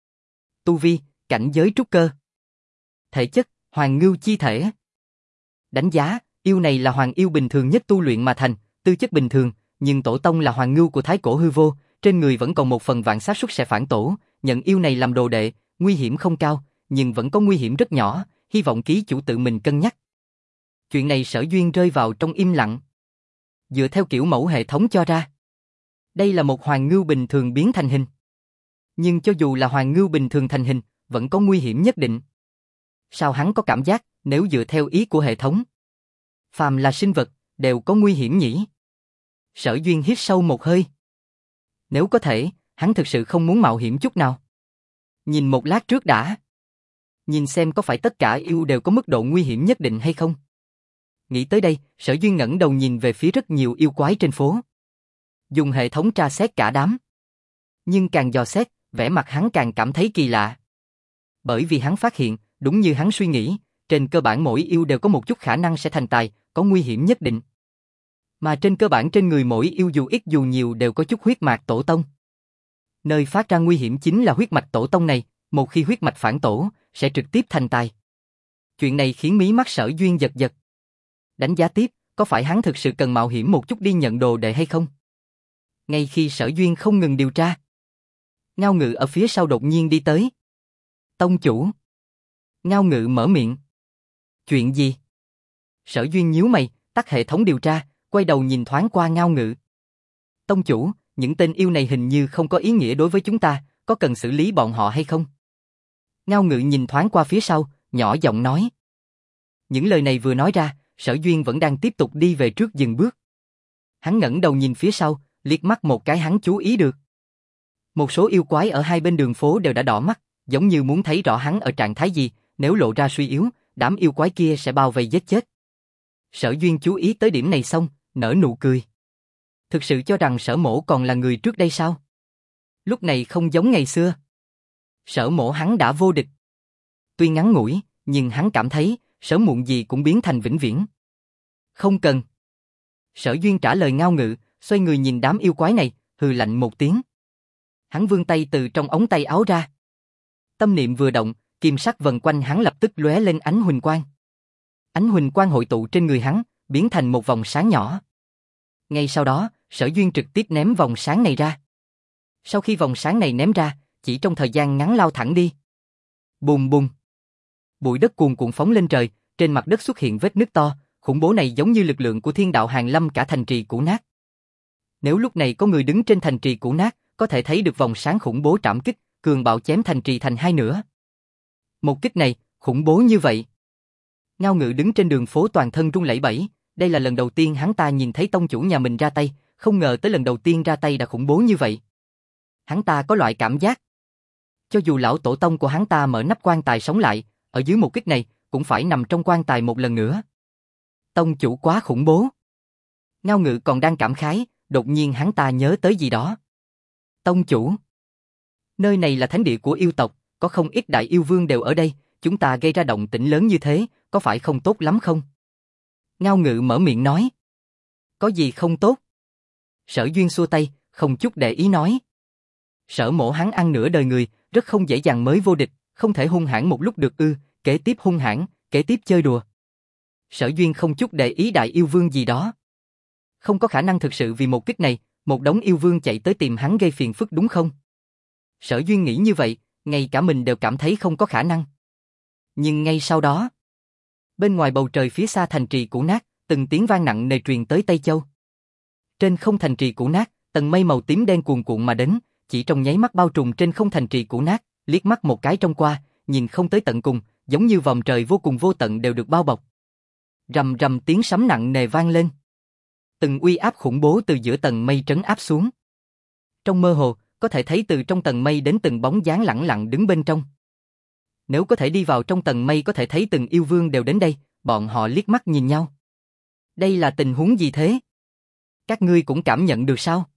Tu vi, cảnh giới trúc cơ. Thể chất, hoàng ngưu chi thể. Đánh giá, yêu này là hoàng yêu bình thường nhất tu luyện mà thành, tư chất bình thường, nhưng tổ tông là hoàng ngưu của thái cổ hư vô, trên người vẫn còn một phần vạn xác suất sẽ phản tổ, nhận yêu này làm đồ đệ, nguy hiểm không cao, nhưng vẫn có nguy hiểm rất nhỏ, hy vọng ký chủ tự mình cân nhắc. Chuyện này Sở Duyên rơi vào trong im lặng. Dựa theo kiểu mẫu hệ thống cho ra, đây là một hoàng ngưu bình thường biến thành hình. Nhưng cho dù là hoàng ngưu bình thường thành hình, vẫn có nguy hiểm nhất định. Sao hắn có cảm giác, nếu dựa theo ý của hệ thống, phàm là sinh vật, đều có nguy hiểm nhỉ? Sở Duyên hít sâu một hơi. Nếu có thể, hắn thực sự không muốn mạo hiểm chút nào. Nhìn một lát trước đã. Nhìn xem có phải tất cả yêu đều có mức độ nguy hiểm nhất định hay không. Nghĩ tới đây, Sở Duyên ngẩng đầu nhìn về phía rất nhiều yêu quái trên phố. Dùng hệ thống tra xét cả đám. Nhưng càng dò xét, vẻ mặt hắn càng cảm thấy kỳ lạ. Bởi vì hắn phát hiện, đúng như hắn suy nghĩ, trên cơ bản mỗi yêu đều có một chút khả năng sẽ thành tài, có nguy hiểm nhất định. Mà trên cơ bản trên người mỗi yêu dù ít dù nhiều đều có chút huyết mạch tổ tông. Nơi phát ra nguy hiểm chính là huyết mạch tổ tông này, một khi huyết mạch phản tổ, sẽ trực tiếp thành tài. Chuyện này khiến mí mắt Sở Duyên giật giật. Đánh giá tiếp, có phải hắn thực sự cần mạo hiểm một chút đi nhận đồ đệ hay không? Ngay khi Sở Duyên không ngừng điều tra, Ngao Ngự ở phía sau đột nhiên đi tới. Tông chủ. Ngao Ngự mở miệng. Chuyện gì? Sở Duyên nhíu mày, tắt hệ thống điều tra, quay đầu nhìn thoáng qua Ngao Ngự. Tông chủ, những tên yêu này hình như không có ý nghĩa đối với chúng ta, có cần xử lý bọn họ hay không? Ngao Ngự nhìn thoáng qua phía sau, nhỏ giọng nói. Những lời này vừa nói ra, Sở Duyên vẫn đang tiếp tục đi về trước dừng bước. Hắn ngẩng đầu nhìn phía sau, liếc mắt một cái hắn chú ý được. Một số yêu quái ở hai bên đường phố đều đã đỏ mắt, giống như muốn thấy rõ hắn ở trạng thái gì, nếu lộ ra suy yếu, đám yêu quái kia sẽ bao vây giết chết. Sở Duyên chú ý tới điểm này xong, nở nụ cười. Thực sự cho rằng Sở Mỗ còn là người trước đây sao? Lúc này không giống ngày xưa. Sở Mỗ hắn đã vô địch. Tuy ngắn ngủi, nhưng hắn cảm thấy, sớm muộn gì cũng biến thành vĩnh viễn. Không cần. Sở Duyên trả lời Ngao Ngự, xoay người nhìn đám yêu quái này, hừ lạnh một tiếng. Hắn vươn tay từ trong ống tay áo ra. Tâm niệm vừa động, kim sắc vần quanh hắn lập tức lóe lên ánh huỳnh quang. Ánh huỳnh quang hội tụ trên người hắn, biến thành một vòng sáng nhỏ. Ngay sau đó, Sở Duyên trực tiếp ném vòng sáng này ra. Sau khi vòng sáng này ném ra, chỉ trong thời gian ngắn lao thẳng đi. Bùm bùm. Bụi đất cuồn cuộn phóng lên trời, trên mặt đất xuất hiện vết nứt to, khủng bố này giống như lực lượng của thiên đạo hàn lâm cả thành trì cũ nát. Nếu lúc này có người đứng trên thành trì cũ nát, có thể thấy được vòng sáng khủng bố trảm kích, cường bạo chém thành trì thành hai nửa. Một kích này, khủng bố như vậy. Ngao Ngự đứng trên đường phố toàn thân run lẩy bẩy, đây là lần đầu tiên hắn ta nhìn thấy tông chủ nhà mình ra tay, không ngờ tới lần đầu tiên ra tay đã khủng bố như vậy. Hắn ta có loại cảm giác, cho dù lão tổ tông của hắn ta mở nắp quan tài sống lại, ở dưới một kích này, cũng phải nằm trong quan tài một lần nữa. Tông chủ quá khủng bố. Ngao Ngự còn đang cảm khái, đột nhiên hắn ta nhớ tới gì đó. Tông chủ. Nơi này là thánh địa của yêu tộc, có không ít đại yêu vương đều ở đây, chúng ta gây ra động tĩnh lớn như thế, có phải không tốt lắm không? Ngao Ngự mở miệng nói. Có gì không tốt? Sở Duyên xua tay, không chút để ý nói. Sở Mỗ hắn ăn nửa đời người, rất không dễ dàng mới vô địch, không thể hung hãn một lúc được ư, kế tiếp hung hãn, kế tiếp chơi đùa. Sở Duyên không chút để ý đại yêu vương gì đó. Không có khả năng thực sự vì một kích này, một đống yêu vương chạy tới tìm hắn gây phiền phức đúng không? Sở Duyên nghĩ như vậy, ngay cả mình đều cảm thấy không có khả năng. Nhưng ngay sau đó, bên ngoài bầu trời phía xa thành trì cũ nát, từng tiếng vang nặng nề truyền tới Tây Châu. Trên không thành trì cũ nát, tầng mây màu tím đen cuồn cuộn mà đến, chỉ trong nháy mắt bao trùm trên không thành trì cũ nát, liếc mắt một cái trong qua, nhìn không tới tận cùng, giống như vòng trời vô cùng vô tận đều được bao bọc. Rầm rầm tiếng sấm nặng nề vang lên. Từng uy áp khủng bố từ giữa tầng mây trấn áp xuống. Trong mơ hồ, có thể thấy từ trong tầng mây đến từng bóng dáng lẳng lặng đứng bên trong. Nếu có thể đi vào trong tầng mây có thể thấy từng yêu vương đều đến đây, bọn họ liếc mắt nhìn nhau. Đây là tình huống gì thế? Các ngươi cũng cảm nhận được sao?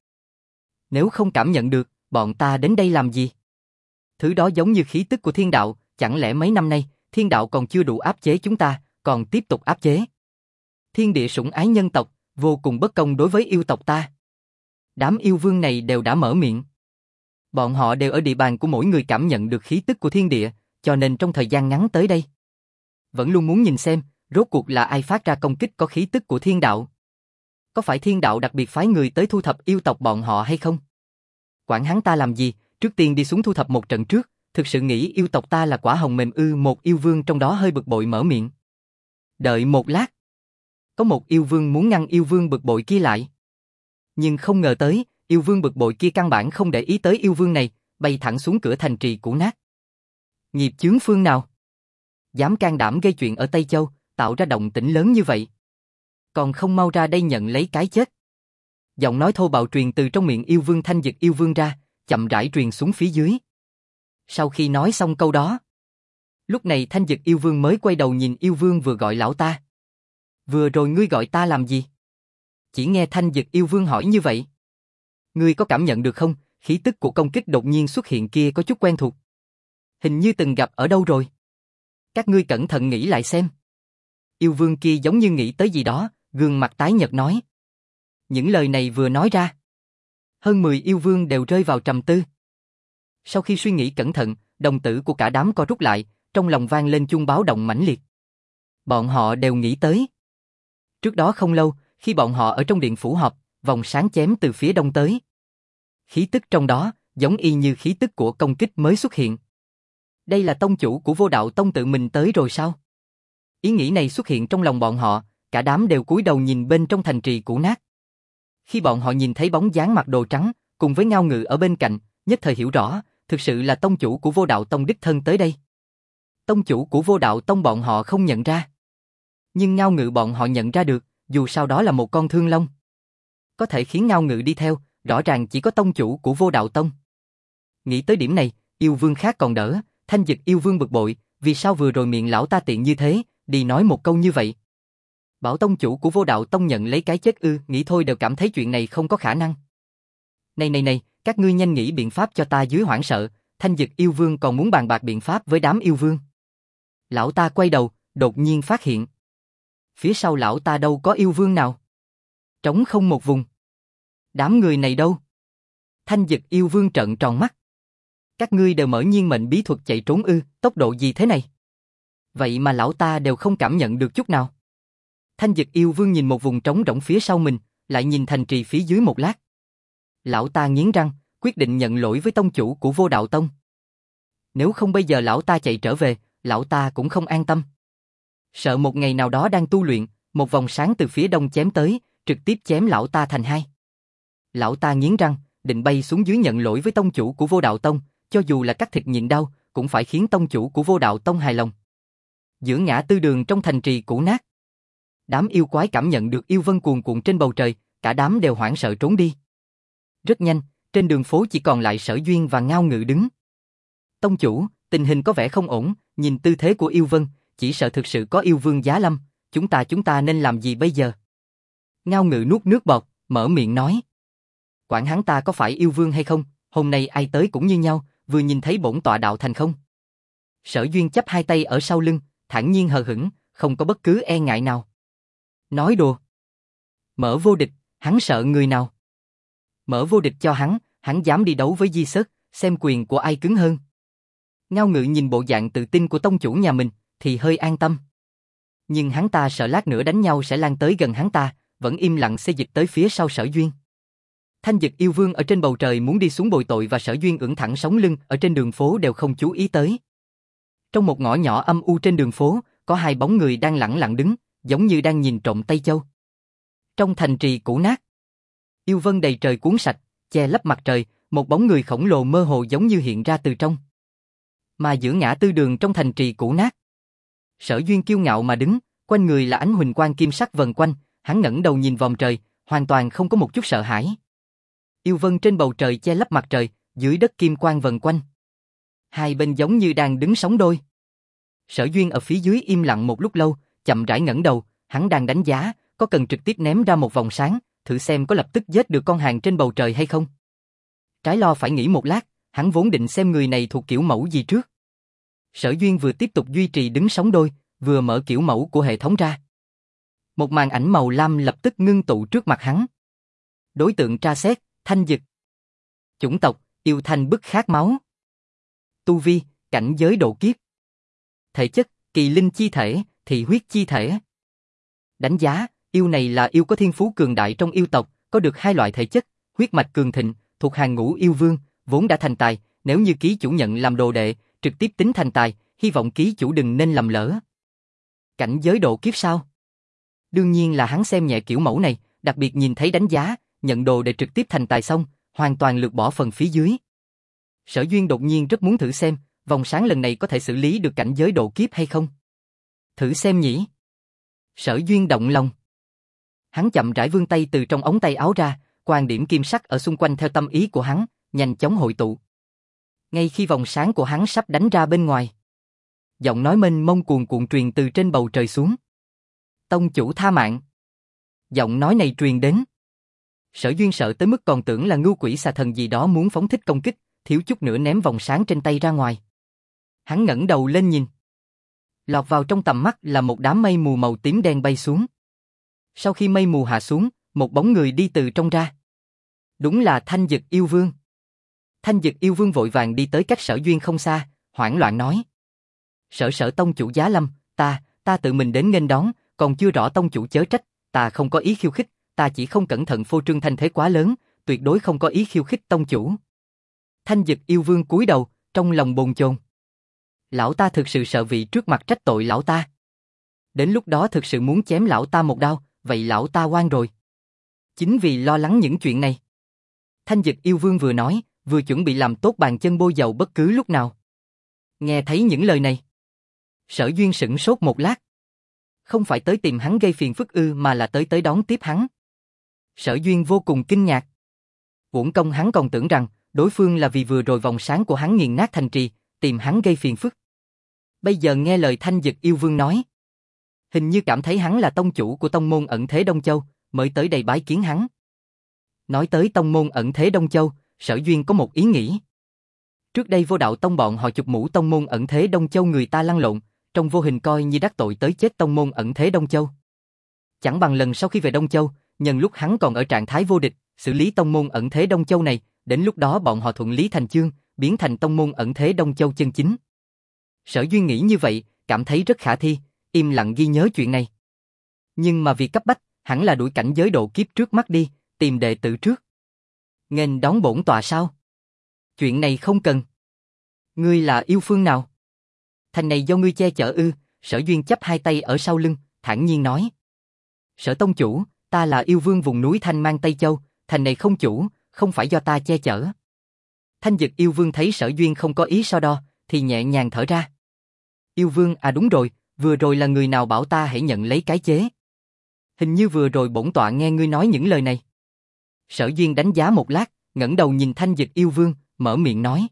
Nếu không cảm nhận được, bọn ta đến đây làm gì? Thứ đó giống như khí tức của thiên đạo, chẳng lẽ mấy năm nay, thiên đạo còn chưa đủ áp chế chúng ta, còn tiếp tục áp chế. Thiên địa sủng ái nhân tộc, vô cùng bất công đối với yêu tộc ta. Đám yêu vương này đều đã mở miệng. Bọn họ đều ở địa bàn của mỗi người cảm nhận được khí tức của thiên địa, cho nên trong thời gian ngắn tới đây, vẫn luôn muốn nhìn xem, rốt cuộc là ai phát ra công kích có khí tức của thiên đạo. Có phải thiên đạo đặc biệt phái người tới thu thập yêu tộc bọn họ hay không? Quản hắn ta làm gì, trước tiên đi xuống thu thập một trận trước, thực sự nghĩ yêu tộc ta là quả hồng mềm ư? Một yêu vương trong đó hơi bực bội mở miệng. Đợi một lát. Có một yêu vương muốn ngăn yêu vương bực bội kia lại. Nhưng không ngờ tới, yêu vương bực bội kia căn bản không để ý tới yêu vương này, bay thẳng xuống cửa thành trì cũ nát. Nghiệp chướng phương nào? Dám can đảm gây chuyện ở Tây Châu, tạo ra động tĩnh lớn như vậy. Còn không mau ra đây nhận lấy cái chết. Giọng nói thô bạo truyền từ trong miệng yêu vương Thanh Dực yêu vương ra, chậm rãi truyền xuống phía dưới. Sau khi nói xong câu đó, lúc này Thanh Dực yêu vương mới quay đầu nhìn yêu vương vừa gọi lão ta. Vừa rồi ngươi gọi ta làm gì? Chỉ nghe Thanh Dực yêu vương hỏi như vậy. Ngươi có cảm nhận được không, khí tức của công kích đột nhiên xuất hiện kia có chút quen thuộc. Hình như từng gặp ở đâu rồi. Các ngươi cẩn thận nghĩ lại xem. Yêu vương kia giống như nghĩ tới gì đó, gương mặt tái nhợt nói. Những lời này vừa nói ra, hơn 10 yêu vương đều rơi vào trầm tư. Sau khi suy nghĩ cẩn thận, đồng tử của cả đám co rút lại, trong lòng vang lên chuông báo động mãnh liệt. Bọn họ đều nghĩ tới. Trước đó không lâu, khi bọn họ ở trong điện phủ họp, vòng sáng chém từ phía đông tới. Khí tức trong đó, giống y như khí tức của công kích mới xuất hiện. Đây là tông chủ của Vô Đạo Tông tự mình tới rồi sao? Ý nghĩ này xuất hiện trong lòng bọn họ, cả đám đều cúi đầu nhìn bên trong thành trì cũ nát. Khi bọn họ nhìn thấy bóng dáng mặc đồ trắng, cùng với Ngao Ngự ở bên cạnh, nhất thời hiểu rõ, thực sự là tông chủ của Vô Đạo Tông đích thân tới đây. Tông chủ của Vô Đạo Tông bọn họ không nhận ra. Nhưng Ngao Ngự bọn họ nhận ra được, dù sao đó là một con thương long. Có thể khiến Ngao Ngự đi theo, rõ ràng chỉ có tông chủ của Vô Đạo Tông. Nghĩ tới điểm này, yêu vương khác còn đỡ, Thanh Dực yêu vương bực bội, vì sao vừa rồi miệng lão ta tiện như thế, đi nói một câu như vậy. Bảo tông chủ của Vô Đạo Tông nhận lấy cái chết ư? Nghĩ thôi đều cảm thấy chuyện này không có khả năng. Này, các ngươi nhanh nghĩ biện pháp cho ta dưới hoảng sợ, Thanh Dực yêu vương còn muốn bàn bạc biện pháp với đám yêu vương. Lão ta quay đầu, đột nhiên phát hiện. Phía sau lão ta đâu có yêu vương nào. Trống không một vùng. Đám người này đâu? Thanh Dực yêu vương trợn tròn mắt. Các ngươi đều mở nhiên mệnh bí thuật chạy trốn ư? Tốc độ gì thế này? Vậy mà lão ta đều không cảm nhận được chút nào. Thanh Dực yêu vương nhìn một vùng trống rỗng phía sau mình, lại nhìn thành trì phía dưới một lát. Lão ta nghiến răng, quyết định nhận lỗi với tông chủ của Vô Đạo Tông. Nếu không bây giờ lão ta chạy trở về, lão ta cũng không an tâm. Sợ một ngày nào đó đang tu luyện, một vòng sáng từ phía đông chém tới, trực tiếp chém lão ta thành hai. Lão ta nghiến răng, định bay xuống dưới nhận lỗi với tông chủ của Vô Đạo Tông, cho dù là cắt thịt nhịn đau, cũng phải khiến tông chủ của Vô Đạo Tông hài lòng. Giữa ngã tư đường trong thành trì cũ nát, đám yêu quái cảm nhận được yêu vân cuồn cuộn trên bầu trời, cả đám đều hoảng sợ trốn đi. Rất nhanh, trên đường phố chỉ còn lại Sở Duyên và Ngao Ngự đứng. Tông chủ, tình hình có vẻ không ổn, nhìn tư thế của yêu vân, chỉ sợ thực sự có yêu vương giá lâm, chúng ta nên làm gì bây giờ? Ngao Ngự nuốt nước bọt, mở miệng nói. Quản hắn ta có phải yêu vương hay không, hôm nay ai tới cũng như nhau, vừa nhìn thấy bổn tọa đạo thành không. Sở Duyên chắp hai tay ở sau lưng, thản nhiên hờ hững, không có bất cứ e ngại nào. Nói đùa. Mở vô địch, hắn sợ người nào? Mở vô địch cho hắn dám đi đấu với Di Sớt, xem quyền của ai cứng hơn. Ngao Ngự nhìn bộ dạng tự tin của tông chủ nhà mình, thì hơi an tâm. Nhưng hắn ta sợ lát nữa đánh nhau sẽ lan tới gần hắn ta, vẫn im lặng xê dịch tới phía sau Sở Duyên. Thanh Dực yêu vương ở trên bầu trời muốn đi xuống bồi tội và Sở Duyên ưỡn thẳng sống lưng ở trên đường phố đều không chú ý tới. Trong một ngõ nhỏ âm u trên đường phố, có hai bóng người đang lẳng lặng đứng, giống như đang nhìn trộm Tây Châu. Trong thành trì cũ nát, yêu vân đầy trời cuốn sạch, che lấp mặt trời, một bóng người khổng lồ mơ hồ giống như hiện ra từ trong. Mà giữa ngã tư đường trong thành trì cũ nát, Sở Duyên kiêu ngạo mà đứng, quanh người là ánh huỳnh quang kim sắc vần quanh, hắn ngẩng đầu nhìn vòm trời, hoàn toàn không có một chút sợ hãi. Yêu vân trên bầu trời che lấp mặt trời, dưới đất kim quang vần quanh. Hai bên giống như đang đứng sóng đôi. Sở Duyên ở phía dưới im lặng một lúc lâu, chậm rãi ngẩng đầu, hắn đang đánh giá, có cần trực tiếp ném ra một vòng sáng, thử xem có lập tức giết được con hàng trên bầu trời hay không. Trái lo phải nghĩ một lát, hắn vốn định xem người này thuộc kiểu mẫu gì trước. Sở Duyên vừa tiếp tục duy trì đứng sóng đôi, vừa mở kiểu mẫu của hệ thống ra. Một màn ảnh màu lam lập tức ngưng tụ trước mặt hắn. Đối tượng tra xét, Thanh Dực. Chủng tộc, yêu thanh bức khát máu. Tu vi, cảnh giới độ kiếp. Thể chất, kỳ linh chi thể, thị huyết chi thể. Đánh giá, yêu này là yêu có thiên phú cường đại trong yêu tộc, có được hai loại thể chất, huyết mạch cường thịnh, thuộc hàng ngũ yêu vương, vốn đã thành tài, nếu như ký chủ nhận làm đồ đệ, trực tiếp tính thành tài, hy vọng ký chủ đừng nên lầm lỡ. Cảnh giới độ kiếp sao? Đương nhiên là hắn xem nhẹ kiểu mẫu này, đặc biệt nhìn thấy đánh giá, nhận đồ để trực tiếp thành tài xong, hoàn toàn lược bỏ phần phía dưới. Sở Duyên đột nhiên rất muốn thử xem, vòng sáng lần này có thể xử lý được cảnh giới độ kiếp hay không. Thử xem nhỉ. Sở Duyên động lòng. Hắn chậm rãi vươn tay từ trong ống tay áo ra, quang điểm kim sắc ở xung quanh theo tâm ý của hắn, nhanh chóng hội tụ. Ngay khi vòng sáng của hắn sắp đánh ra bên ngoài, giọng nói mênh mông cuồn cuộn truyền từ trên bầu trời xuống. Tông chủ tha mạng. Giọng nói này truyền đến. Sở Duyên sợ tới mức còn tưởng là ngưu quỷ xà thần gì đó muốn phóng thích công kích, thiếu chút nữa ném vòng sáng trên tay ra ngoài. Hắn ngẩng đầu lên nhìn. Lọt vào trong tầm mắt là một đám mây mù màu tím đen bay xuống. Sau khi mây mù hạ xuống, một bóng người đi từ trong ra. Đúng là Thanh Dực yêu vương. Thanh Dực yêu vương vội vàng đi tới cách Sở Duyên không xa, hoảng loạn nói. Sở tông chủ Giá Lâm, ta tự mình đến nghênh đón, còn chưa rõ tông chủ chớ trách, ta không có ý khiêu khích, ta chỉ không cẩn thận phô trương thanh thế quá lớn, tuyệt đối không có ý khiêu khích tông chủ. Thanh Dực yêu vương cúi đầu, trong lòng bồn chồn. Lão ta thực sự sợ vị trước mặt trách tội lão ta. Đến lúc đó thực sự muốn chém lão ta một đao, vậy lão ta oan rồi. Chính vì lo lắng những chuyện này. Thanh Dực yêu vương vừa nói, vừa chuẩn bị làm tốt bàn chân bôi dầu bất cứ lúc nào. Nghe thấy những lời này, Sở Duyên sửng sốt một lát. Không phải tới tìm hắn gây phiền phức ư mà là tới đón tiếp hắn. Sở Duyên vô cùng kinh ngạc. Uổng công hắn còn tưởng rằng đối phương là vì vừa rồi vòng sáng của hắn nghiền nát thành trì, tìm hắn gây phiền phức. Bây giờ nghe lời Thanh Dực yêu vương nói, hình như cảm thấy hắn là tông chủ của tông môn ẩn thế Đông Châu, mới tới đây bái kiến hắn. Nói tới tông môn ẩn thế Đông Châu, Sở Duyên có một ý nghĩ. Trước đây Vô Đạo tông bọn họ chụp mũ tông môn ẩn thế Đông Châu người ta lăn lộn, trong vô hình coi như đắc tội tới chết tông môn ẩn thế Đông Châu. Chẳng bằng lần sau khi về Đông Châu, nhân lúc hắn còn ở trạng thái vô địch, xử lý tông môn ẩn thế Đông Châu này, đến lúc đó bọn họ thuận lý thành chương, biến thành tông môn ẩn thế Đông Châu chân chính. Sở Duyên nghĩ như vậy, cảm thấy rất khả thi, im lặng ghi nhớ chuyện này. Nhưng mà vì cấp bách, hẳn là đuổi cảnh giới độ kiếp trước mắt đi, tìm đệ tử trước. Nghênh đón bổn tọa sao? Chuyện này không cần. Ngươi là yêu phương nào? Thành này do ngươi che chở ư? Sở Duyên chắp hai tay ở sau lưng, thản nhiên nói. Sở tông chủ, ta là yêu vương vùng núi Thanh Mang Tây Châu, thành này không chủ, không phải do ta che chở. Thanh Dực yêu vương thấy Sở Duyên không có ý so đo, thì nhẹ nhàng thở ra. Yêu vương à, đúng rồi, vừa rồi là người nào bảo ta hãy nhận lấy cái chế? Hình như vừa rồi bổn tọa nghe ngươi nói những lời này. Sở Duyên đánh giá một lát, ngẩng đầu nhìn Thanh Dực yêu vương, mở miệng nói.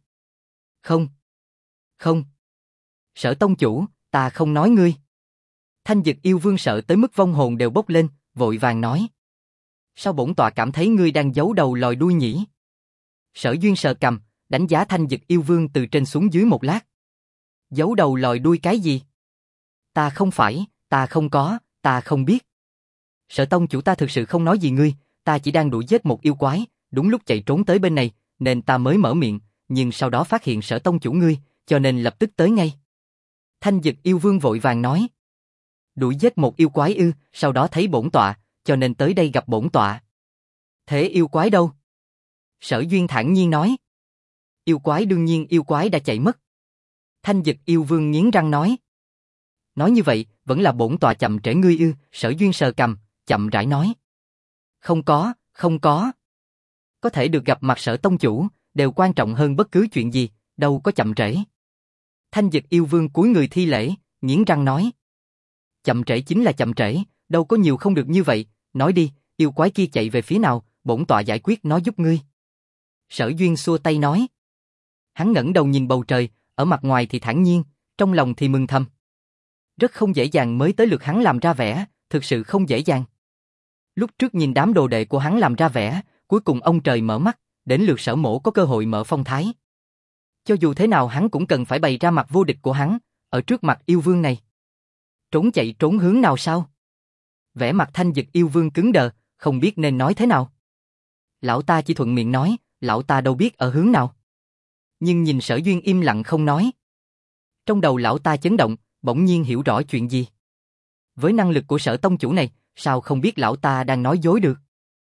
Không. Sở tông chủ, ta không nói ngươi. Thanh Dực yêu vương sợ tới mức vong hồn đều bốc lên, vội vàng nói. Sao bổn tọa cảm thấy ngươi đang giấu đầu lòi đuôi nhỉ? Sở Duyên sờ cằm, đánh giá Thanh Dực yêu vương từ trên xuống dưới một lát. Giấu đầu lòi đuôi cái gì? Ta không phải, ta không có, ta không biết. Sở tông chủ, ta thực sự không nói gì ngươi, ta chỉ đang đuổi giết một yêu quái, đúng lúc chạy trốn tới bên này, nên ta mới mở miệng, nhưng sau đó phát hiện Sở tông chủ ngươi, cho nên lập tức tới ngay. Thanh Dực yêu vương vội vàng nói. Đuổi giết một yêu quái ư? Sau đó thấy bổn tọa, cho nên tới đây gặp bổn tọa. Thế yêu quái đâu? Sở Duyên thản nhiên nói. Yêu quái đương nhiên yêu quái đã chạy mất. Thanh Dực yêu vương nghiến răng nói. Nói như vậy, vẫn là bổn tọa chậm trễ ngươi ư? Sở Duyên sờ cằm, chậm rãi nói. Không có. Có thể được gặp mặt Sở tông chủ, đều quan trọng hơn bất cứ chuyện gì, đâu có chậm trễ. Thanh Dực yêu vương cúi người thi lễ, nghiến răng nói. Chậm trễ chính là chậm trễ, đâu có nhiều không được như vậy, nói đi, yêu quái kia chạy về phía nào, bổn tọa giải quyết nó giúp ngươi. Sở Duyên xua tay nói. Hắn ngẩng đầu nhìn bầu trời, ở mặt ngoài thì thản nhiên, trong lòng thì mừng thầm. Rất không dễ dàng mới tới lượt hắn làm ra vẻ, thực sự không dễ dàng. Lúc trước nhìn đám đồ đệ của hắn làm ra vẻ, cuối cùng ông trời mở mắt, đến lượt Sở mỗ có cơ hội mở phong thái. Cho dù thế nào hắn cũng cần phải bày ra mặt vô địch của hắn, ở trước mặt yêu vương này. Trốn chạy trốn hướng nào sao? Vẻ mặt Thanh Dực Yêu Vương cứng đờ, không biết nên nói thế nào. Lão ta chỉ thuận miệng nói, lão ta đâu biết ở hướng nào. Nhưng nhìn Sở Duyên im lặng không nói. Trong đầu lão ta chấn động, bỗng nhiên hiểu rõ chuyện gì. Với năng lực của Sở tông chủ này, sao không biết lão ta đang nói dối được?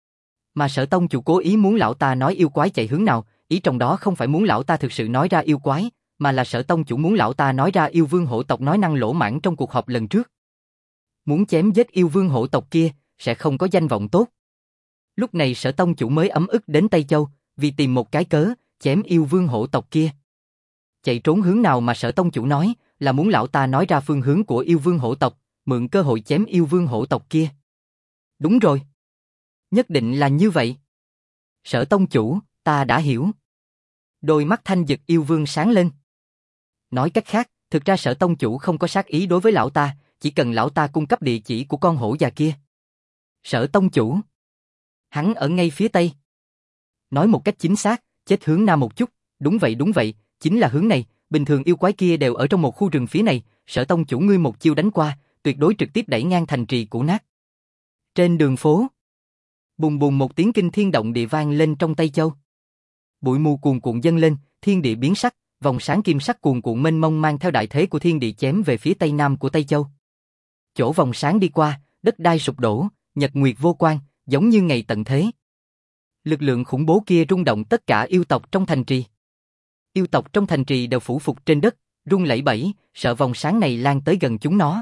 Mà Sở tông chủ cố ý muốn lão ta nói yêu quái chạy hướng nào, ý trong đó không phải muốn lão ta thực sự nói ra yêu quái, mà là Sở tông chủ muốn lão ta nói ra yêu vương hổ tộc nói năng lỗ mãng trong cuộc họp lần trước. Muốn chém giết yêu vương hổ tộc kia, sẽ không có danh vọng tốt. Lúc này Sở tông chủ mới ấm ức đến Tây Châu, vì tìm một cái cớ, chém yêu vương hổ tộc kia. Chạy trốn hướng nào mà Sở tông chủ nói, là muốn lão ta nói ra phương hướng của yêu vương hổ tộc, mượn cơ hội chém yêu vương hổ tộc kia. Đúng rồi. Nhất định là như vậy. Sở tông chủ, ta đã hiểu. Đôi mắt Thanh Dực Yêu Vương sáng lên. Nói cách khác, thực ra Sở tông chủ không có sát ý đối với lão ta, chỉ cần lão ta cung cấp địa chỉ của con hổ già kia. Sở tông chủ. Hắn ở ngay phía tây. Nói một cách chính xác, chết hướng nam một chút, đúng vậy, chính là hướng này, bình thường yêu quái kia đều ở trong một khu rừng phía này, Sở tông chủ ngươi một chiêu đánh qua, tuyệt đối trực tiếp đẩy ngang thành trì cũ nát. Trên đường phố, bùng bùng một tiếng kinh thiên động địa vang lên trong Tây Châu. Bụi mù cuồn cuộn dâng lên, thiên địa biến sắc, vòng sáng kim sắc cuồn cuộn mênh mông mang theo đại thế của thiên địa chém về phía tây nam của Tây Châu. Chỗ vòng sáng đi qua, đất đai sụp đổ, nhật nguyệt vô quang, giống như ngày tận thế. Lực lượng khủng bố kia rung động tất cả yêu tộc trong thành trì. Yêu tộc trong thành trì đều phủ phục trên đất, run lẩy bẩy, sợ vòng sáng này lan tới gần chúng nó.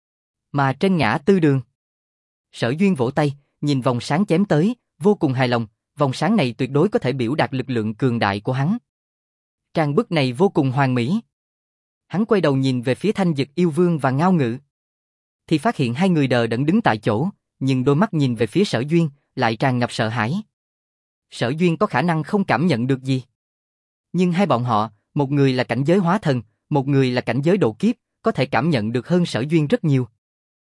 Mà trên ngã tư đường, Sở Duyên vỗ tay, nhìn vòng sáng chém tới, vô cùng hài lòng, vòng sáng này tuyệt đối có thể biểu đạt lực lượng cường đại của hắn. Trang bức này vô cùng hoàn mỹ. Hắn quay đầu nhìn về phía Thanh Dực Yêu Vương và Ngao Ngự, thì phát hiện hai người đờ đẫn đứng tại chỗ, nhưng đôi mắt nhìn về phía Sở Duyên, lại tràn ngập sợ hãi. Sở Duyên có khả năng không cảm nhận được gì. Nhưng hai bọn họ, một người là cảnh giới hóa thần, một người là cảnh giới độ kiếp, có thể cảm nhận được hơn Sở Duyên rất nhiều.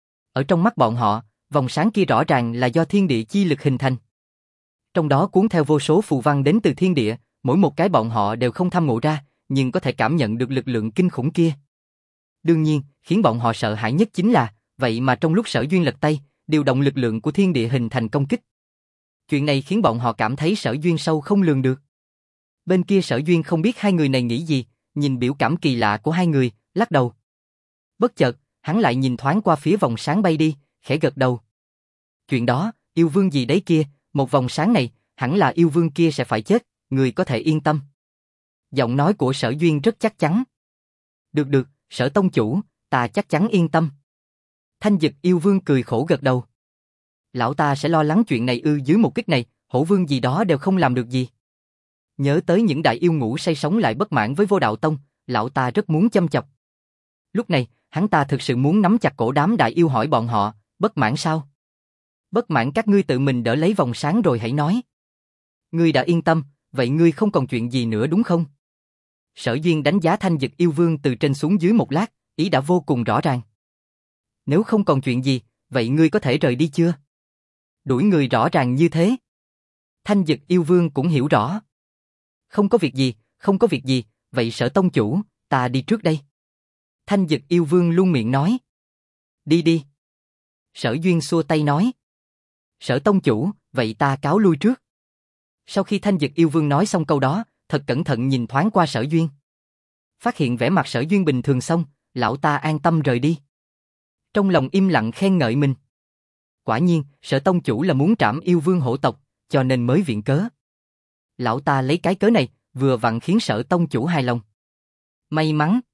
Ở trong mắt bọn họ, vòng sáng kia rõ ràng là do thiên địa chi lực hình thành. Trong đó cuốn theo vô số phù văn đến từ thiên địa, mỗi một cái bọn họ đều không thăm ngộ ra, nhưng có thể cảm nhận được lực lượng kinh khủng kia. Đương nhiên, khiến bọn họ sợ hãi nhất chính là, vậy mà trong lúc Sở Duyên lật tay, điều động lực lượng của thiên địa hình thành công kích. Chuyện này khiến bọn họ cảm thấy Sở Duyên sâu không lường được. Bên kia Sở Duyên không biết hai người này nghĩ gì, nhìn biểu cảm kỳ lạ của hai người, lắc đầu. Bất chợt, hắn lại nhìn thoáng qua phía vòng sáng bay đi, khẽ gật đầu. Chuyện đó, yêu vương gì đấy kia, một vòng sáng này, hẳn là yêu vương kia sẽ phải chết, người có thể yên tâm. Giọng nói của Sở Duyên rất chắc chắn. Được, Sở tông chủ, ta chắc chắn yên tâm. Thanh Dực Yêu Vương cười khổ gật đầu. Lão ta sẽ lo lắng chuyện này dưới một kích này, hổ vương gì đó đều không làm được gì. Nhớ tới những đại yêu ngủ say sống lại bất mãn với Vô Đạo Tông, lão ta rất muốn châm chọc. Lúc này, hắn ta thực sự muốn nắm chặt cổ đám đại yêu hỏi bọn họ, bất mãn sao? Bất mãn các ngươi tự mình đỡ lấy vòng sáng rồi hãy nói. Ngươi đã yên tâm, vậy ngươi không còn chuyện gì nữa đúng không? Sở Duyên đánh giá Thanh Dực Yêu Vương từ trên xuống dưới một lát, ý đã vô cùng rõ ràng. Nếu không còn chuyện gì, vậy ngươi có thể rời đi chưa? Đuổi người rõ ràng như thế. Thanh Dực Yêu Vương cũng hiểu rõ. Không có việc gì, vậy Sở tông chủ, ta đi trước đây. Thanh Dực Yêu Vương luôn miệng nói. Đi. Sở Duyên xua tay nói. Sở tông chủ, vậy ta cáo lui trước. Sau khi Thanh Dực Yêu Vương nói xong câu đó, thật cẩn thận nhìn thoáng qua Sở Duyên. Phát hiện vẻ mặt Sở Duyên bình thường xong, lão ta an tâm rời đi. Trong lòng im lặng khen ngợi mình. Quả nhiên, Sở tông chủ là muốn trảm yêu vương hổ tộc, cho nên mới viện cớ. Lão ta lấy cái cớ này, vừa vặn khiến Sở tông chủ hài lòng. May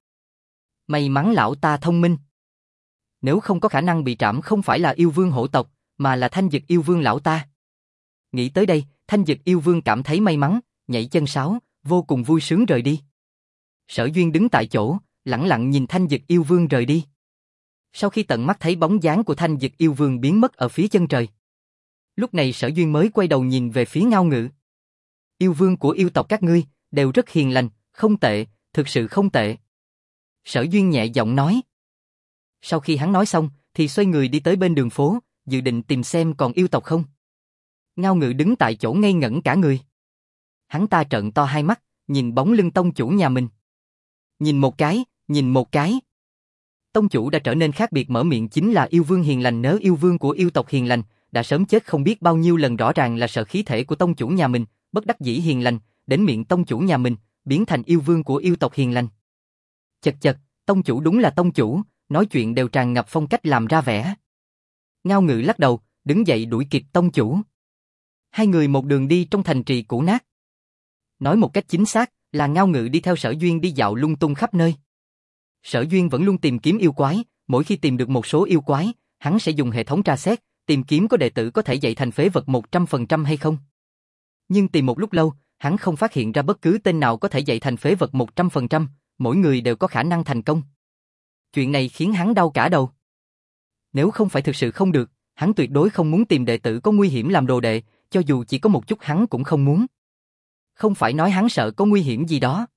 mắn lão ta thông minh. Nếu không có khả năng bị trảm không phải là yêu vương hổ tộc, mà là Thanh Dực Yêu Vương lão ta. Nghĩ tới đây, Thanh Dực Yêu Vương cảm thấy may mắn, nhảy chân sáo, vô cùng vui sướng rời đi. Sở Duyên đứng tại chỗ, lẳng lặng nhìn Thanh Dực Yêu Vương rời đi. Sau khi tận mắt thấy bóng dáng của Thanh Dực Yêu Vương biến mất ở phía chân trời, lúc này Sở Duyên mới quay đầu nhìn về phía Ngao Ngự. Yêu vương của yêu tộc các ngươi, đều rất hiền lành, không tệ, thực sự không tệ. Sở Duyên nhẹ giọng nói. Sau khi hắn nói xong, thì xoay người đi tới bên đường phố, dự định tìm xem còn yêu tộc không. Ngao Ngự đứng tại chỗ ngây ngẩn cả người. Hắn ta trợn to hai mắt, nhìn bóng lưng tông chủ nhà mình. Nhìn một cái. Tông chủ đã trở nên khác biệt mở miệng chính là yêu vương hiền lành, nếu yêu vương của yêu tộc hiền lành, đã sớm chết không biết bao nhiêu lần, rõ ràng là sợ khí thể của tông chủ nhà mình, bất đắc dĩ hiền lành, đến miệng tông chủ nhà mình, biến thành yêu vương của yêu tộc hiền lành. Chật chật, tông chủ đúng là tông chủ, nói chuyện đều tràn ngập phong cách làm ra vẻ. Ngao Ngự lắc đầu, đứng dậy đuổi kịp tông chủ. Hai người một đường đi trong thành trì cũ nát. Nói một cách chính xác là Ngao Ngự đi theo Sở Duyên đi dạo lung tung khắp nơi. Sở Duyên vẫn luôn tìm kiếm yêu quái, mỗi khi tìm được một số yêu quái, hắn sẽ dùng hệ thống tra xét, tìm kiếm có đệ tử có thể dạy thành phế vật 100% hay không. Nhưng tìm một lúc lâu, hắn không phát hiện ra bất cứ tên nào có thể dạy thành phế vật 100%, mỗi người đều có khả năng thành công. Chuyện này khiến hắn đau cả đầu. Nếu không phải thực sự không được, hắn tuyệt đối không muốn tìm đệ tử có nguy hiểm làm đồ đệ, cho dù chỉ có một chút hắn cũng không muốn. Không phải nói hắn sợ có nguy hiểm gì đó,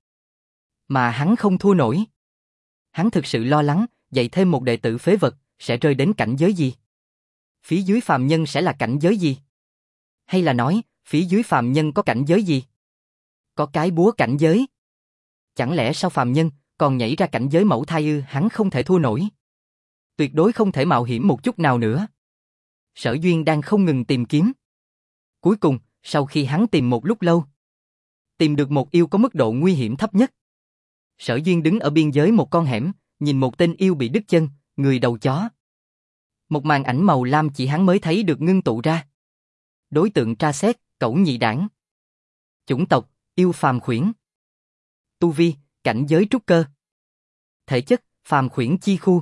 mà hắn không thua nổi. Hắn thực sự lo lắng, dạy thêm một đệ tử phế vật, sẽ rơi đến cảnh giới gì? Phía dưới phàm nhân sẽ là cảnh giới gì? Hay là nói, phía dưới phàm nhân có cảnh giới gì? Có cái búa cảnh giới. Chẳng lẽ sau phàm nhân, còn nhảy ra cảnh giới mẫu thai ư? Hắn không thể thua nổi. Tuyệt đối không thể mạo hiểm một chút nào nữa. Sở Duyên đang không ngừng tìm kiếm. Cuối cùng, sau khi hắn tìm một lúc lâu, tìm được một yêu có mức độ nguy hiểm thấp nhất. Sở Duyên đứng ở biên giới một con hẻm, nhìn một tên yêu bị đứt chân, người đầu chó. Một màn ảnh màu lam chỉ hắn mới thấy được ngưng tụ ra. Đối tượng tra xét, Cẩu Nhị Đảng. Chủng tộc, yêu phàm khuyển. Tu vi, cảnh giới trúc cơ. Thể chất, phàm khuyển chi khu.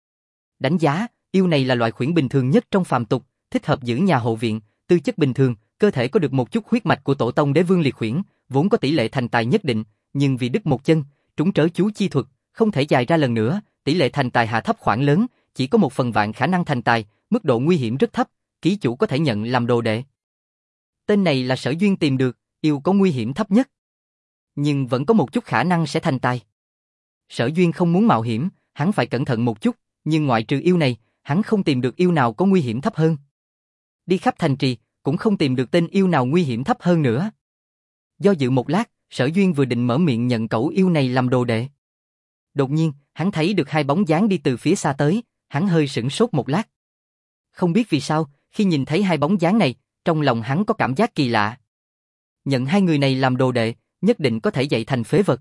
Đánh giá, yêu này là loại khuyển bình thường nhất trong phàm tục, thích hợp giữ nhà hộ viện, tư chất bình thường, cơ thể có được một chút huyết mạch của tổ tông đế vương liệt khuyển, vốn có tỷ lệ thành tài nhất định, nhưng vì đứt một chân, trúng trớ chú chi thuật, không thể dài ra lần nữa, tỷ lệ thành tài hạ thấp khoảng lớn, chỉ có 1/1000 khả năng thành tài, mức độ nguy hiểm rất thấp, ký chủ có thể nhận làm đồ đệ. Tên này là Sở Duyên tìm được, yêu có nguy hiểm thấp nhất, nhưng vẫn có một chút khả năng sẽ thành tài. Sở Duyên không muốn mạo hiểm, hắn phải cẩn thận một chút, nhưng ngoại trừ yêu này, hắn không tìm được yêu nào có nguy hiểm thấp hơn. Đi khắp thành trì, cũng không tìm được tên yêu nào nguy hiểm thấp hơn nữa. Do dự một lát, Sở Duyên vừa định mở miệng nhận cẩu yêu này làm đồ đệ. Đột nhiên, hắn thấy được hai bóng dáng đi từ phía xa tới, hắn hơi sửng sốt một lát. Không biết vì sao, khi nhìn thấy hai bóng dáng này, trong lòng hắn có cảm giác kỳ lạ. Nhận hai người này làm đồ đệ, nhất định có thể dạy thành phế vật.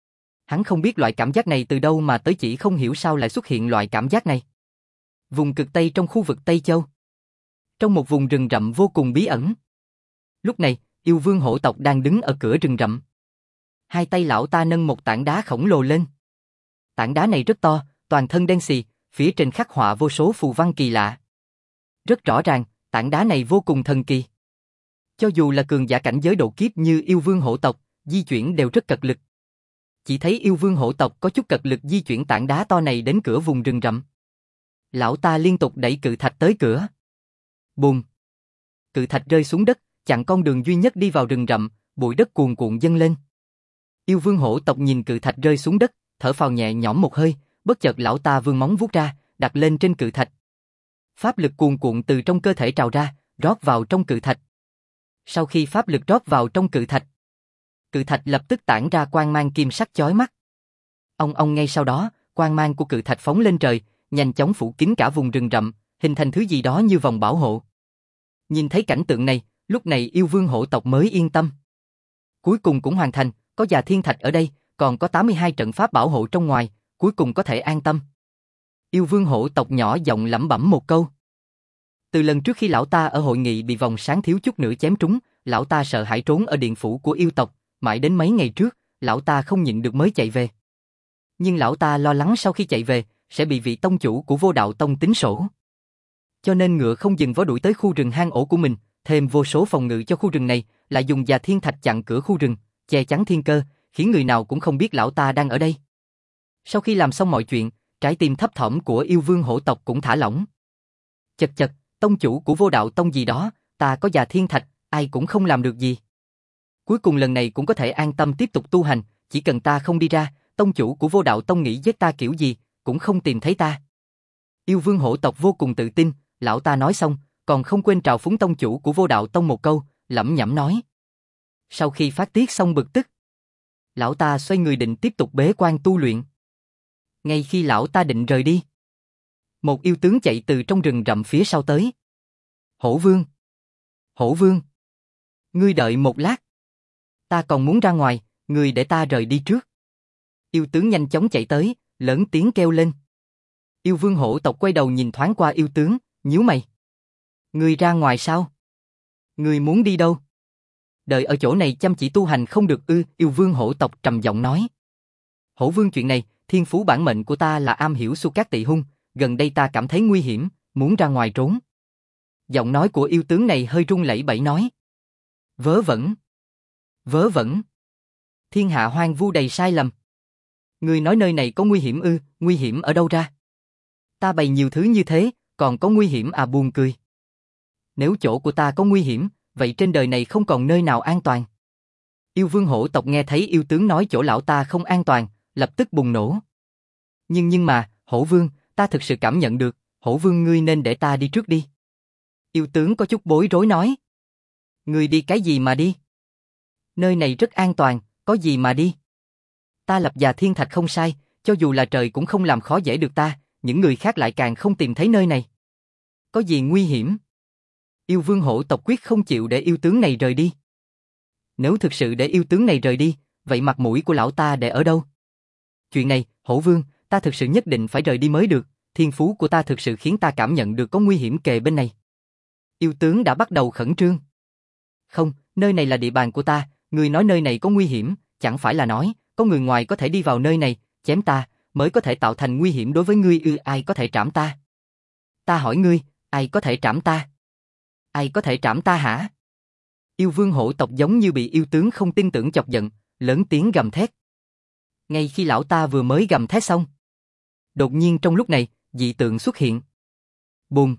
Hắn không biết loại cảm giác này từ đâu mà tới, chỉ không hiểu sao lại xuất hiện loại cảm giác này. Vùng cực Tây trong khu vực Tây Châu. Trong một vùng rừng rậm vô cùng bí ẩn. Lúc này, yêu vương hổ tộc đang đứng ở cửa rừng rậm. Hai tay lão ta nâng một tảng đá khổng lồ lên. Tảng đá này rất to, toàn thân đen xì, phía trên khắc họa vô số phù văn kỳ lạ. Rất rõ ràng, tảng đá này vô cùng thần kỳ. Cho dù là cường giả cảnh giới độ kiếp như yêu vương hổ tộc, di chuyển đều rất cật lực. Chỉ thấy yêu vương hổ tộc có chút cật lực di chuyển tảng đá to này đến cửa vùng rừng rậm. Lão ta liên tục đẩy cự thạch tới cửa. Bùm! Cự thạch rơi xuống đất, chặn con đường duy nhất đi vào rừng rậm, bụi đất cuồn cuộn dâng lên. Yêu vương hổ tộc nhìn cự thạch rơi xuống đất, thở phào nhẹ nhõm một hơi, bất chợt lão ta vươn móng vuốt ra, đặt lên trên cự thạch. Pháp lực cuồn cuộn từ trong cơ thể trào ra, rót vào trong cự thạch. Sau khi pháp lực rót vào trong cự thạch lập tức tản ra quang mang kim sắc chói mắt. Ong ngay sau đó, quang mang của cự thạch phóng lên trời, nhanh chóng phủ kín cả vùng rừng rậm, hình thành thứ gì đó như vòng bảo hộ. Nhìn thấy cảnh tượng này, lúc này yêu vương hổ tộc mới yên tâm. Cuối cùng cũng hoàn thành, có già thiên thạch ở đây, còn có 82 trận pháp bảo hộ trong ngoài, cuối cùng có thể an tâm. Yêu vương hổ tộc nhỏ giọng lẩm bẩm một câu. Từ lần trước khi lão ta ở hội nghị bị vòng sáng thiếu chút nữa chém trúng, lão ta sợ hãi trốn ở điện phủ của yêu tộc, mãi đến mấy ngày trước, lão ta không nhịn được mới chạy về. Nhưng lão ta lo lắng sau khi chạy về, sẽ bị vị tông chủ của Vô Đạo Tông tính sổ. Cho nên ngựa không dừng vó đuổi tới khu rừng hang ổ của mình, thêm vô số phòng ngự cho khu rừng này, lại dùng già thiên thạch chặn cửa khu rừng, che chắn thiên cơ, khiến người nào cũng không biết lão ta đang ở đây. Sau khi làm xong mọi chuyện, trái tim thấp thỏm của yêu vương hổ tộc cũng thả lỏng. Chật chật, tông chủ của Vô Đạo Tông gì đó, ta có già thiên thạch, ai cũng không làm được gì. Cuối cùng lần này cũng có thể an tâm tiếp tục tu hành, chỉ cần ta không đi ra, tông chủ của Vô Đạo Tông nghĩ giết ta kiểu gì, cũng không tìm thấy ta. Yêu vương hổ tộc vô cùng tự tin, lão ta nói xong, còn không quên trào phúng tông chủ của Vô Đạo Tông một câu, lẩm nhẩm nói. Sau khi phát tiết xong bực tức, lão ta xoay người định tiếp tục bế quan tu luyện. Ngay khi lão ta định rời đi, một yêu tướng chạy từ trong rừng rậm phía sau tới. Hổ Vương! Hổ Vương! Ngươi đợi một lát. Ta còn muốn ra ngoài, ngươi để ta rời đi trước. Yêu tướng nhanh chóng chạy tới, lớn tiếng kêu lên. Yêu Vương hổ tộc quay đầu nhìn thoáng qua yêu tướng, nhíu mày. Ngươi ra ngoài sao? Ngươi muốn đi đâu? Đợi ở chỗ này chăm chỉ tu hành không được ư? Yêu Vương hổ tộc trầm giọng nói. Hổ Vương, chuyện này, thiên phú bản mệnh của ta là am hiểu Xu Cát Tỵ Hung, gần đây ta cảm thấy nguy hiểm, muốn ra ngoài trốn. Giọng nói của yêu tướng này hơi run lẩy bẩy nói. Vớ vẩn! Vớ vẩn! Thiên hạ hoang vu đầy sai lầm. Ngươi nói nơi này có nguy hiểm ư? Nguy hiểm ở đâu ra? Ta bày nhiều thứ như thế, còn có nguy hiểm à? Buồn cười. Nếu chỗ của ta có nguy hiểm, vậy trên đời này không còn nơi nào an toàn. Yêu Vương hổ tộc nghe thấy yêu tướng nói chỗ lão ta không an toàn, lập tức bùng nổ. Nhưng mà, Hổ Vương, ta thực sự cảm nhận được, Hổ Vương ngươi nên để ta đi trước đi. Yêu tướng có chút bối rối nói. Ngươi đi cái gì mà đi? Nơi này rất an toàn, có gì mà đi? Ta lập Già Thiên Thạch không sai, cho dù là trời cũng không làm khó dễ được ta, những người khác lại càng không tìm thấy nơi này. Có gì nguy hiểm? Yêu Vương hổ tộc quyết không chịu để yêu tướng này rời đi. Nếu thực sự để yêu tướng này rời đi, vậy mặt mũi của lão ta để ở đâu? Chuyện này, Hổ Vương, ta thực sự nhất định phải rời đi mới được, thiên phú của ta thực sự khiến ta cảm nhận được có nguy hiểm kề bên này. Yêu tướng đã bắt đầu khẩn trương. Không, nơi này là địa bàn của ta, người nói nơi này có nguy hiểm, chẳng phải là nói, có người ngoài có thể đi vào nơi này, chém ta, mới có thể tạo thành nguy hiểm đối với ngươi ư? Ai có thể trảm ta? Ta hỏi ngươi, ai có thể trảm ta? Ai có thể trảm ta hả? Yêu Vương hổ tộc giống như bị yêu tướng không tin tưởng chọc giận, lớn tiếng gầm thét. Ngay khi lão ta vừa mới gầm thét xong, đột nhiên trong lúc này, dị tượng xuất hiện. Bùm!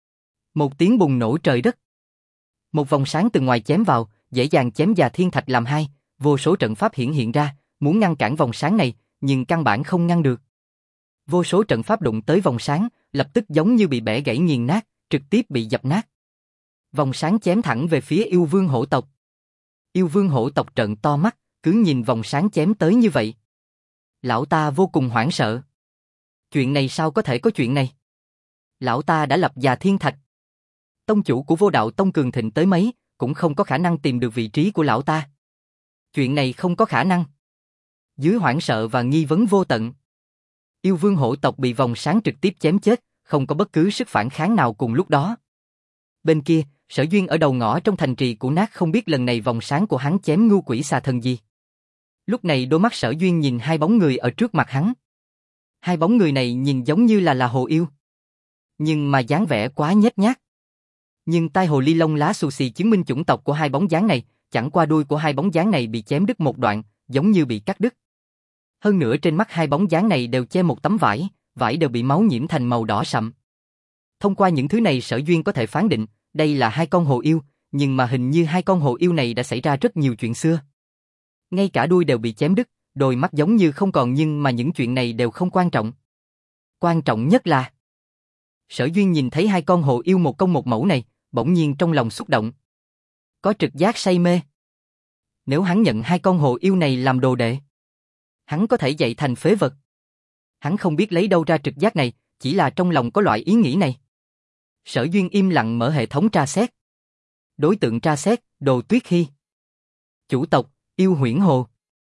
Một tiếng bùng nổ trời đất. Một vòng sáng từ ngoài chém vào, dễ dàng chém Già Thiên Thạch làm hai, vô số trận pháp hiện ra, muốn ngăn cản vòng sáng này, nhưng căn bản không ngăn được. Vô số trận pháp đụng tới vòng sáng, lập tức giống như bị bẻ gãy nghiền nát, trực tiếp bị dập nát. Vòng sáng chém thẳng về phía Yêu Vương hổ tộc. Yêu Vương hổ tộc trợn to mắt, cứ nhìn vòng sáng chém tới như vậy. Lão ta vô cùng hoảng sợ. Chuyện này sao có thể có chuyện này? Lão ta đã lập Già Thiên Thạch. Tông chủ của Vô Đạo Tông cường thịnh tới mấy, cũng không có khả năng tìm được vị trí của lão ta. Chuyện này không có khả năng. Dưới hoảng sợ và nghi vấn vô tận, Yêu Vương hổ tộc bị vòng sáng trực tiếp chém chết, không có bất cứ sức phản kháng nào cùng lúc đó. Bên kia, Sở Duyên ở đầu ngõ trong thành trì Cũ Nát không biết lần này vòng sáng của hắn chém ngưu quỷ xà thần gì. Lúc này đôi mắt Sở Duyên nhìn hai bóng người ở trước mặt hắn. Hai bóng người này nhìn giống như là hồ yêu. Nhưng mà dáng vẻ quá nhếch nhác. Nhưng tai hồ ly lông lá xù xì chứng minh chủng tộc của hai bóng dáng này, chẳng qua đuôi của hai bóng dáng này bị chém đứt một đoạn, giống như bị cắt đứt. Hơn nữa trên mắt hai bóng dáng này đều che một tấm vải, vải đều bị máu nhiễm thành màu đỏ sậm. Thông qua những thứ này Sở Duyên có thể phán định, đây là hai con hồ yêu, nhưng mà hình như hai con hồ yêu này đã xảy ra rất nhiều chuyện xưa. Ngay cả đuôi đều bị chém đứt, đôi mắt giống như không còn, nhưng mà những chuyện này đều không quan trọng. Quan trọng nhất là Sở Duyên nhìn thấy hai con hồ yêu một công một mẫu này, bỗng nhiên trong lòng xúc động. Có trực giác say mê. Nếu hắn nhận hai con hồ yêu này làm đồ đệ, hắn có thể dạy thành phế vật. Hắn không biết lấy đâu ra trực giác này, chỉ là trong lòng có loại ý nghĩ này. Sở Duyên im lặng mở hệ thống tra xét. Đối tượng tra xét, Đồ Tuyết Hy. Chủ tộc, Yêu Huyễn Hồ.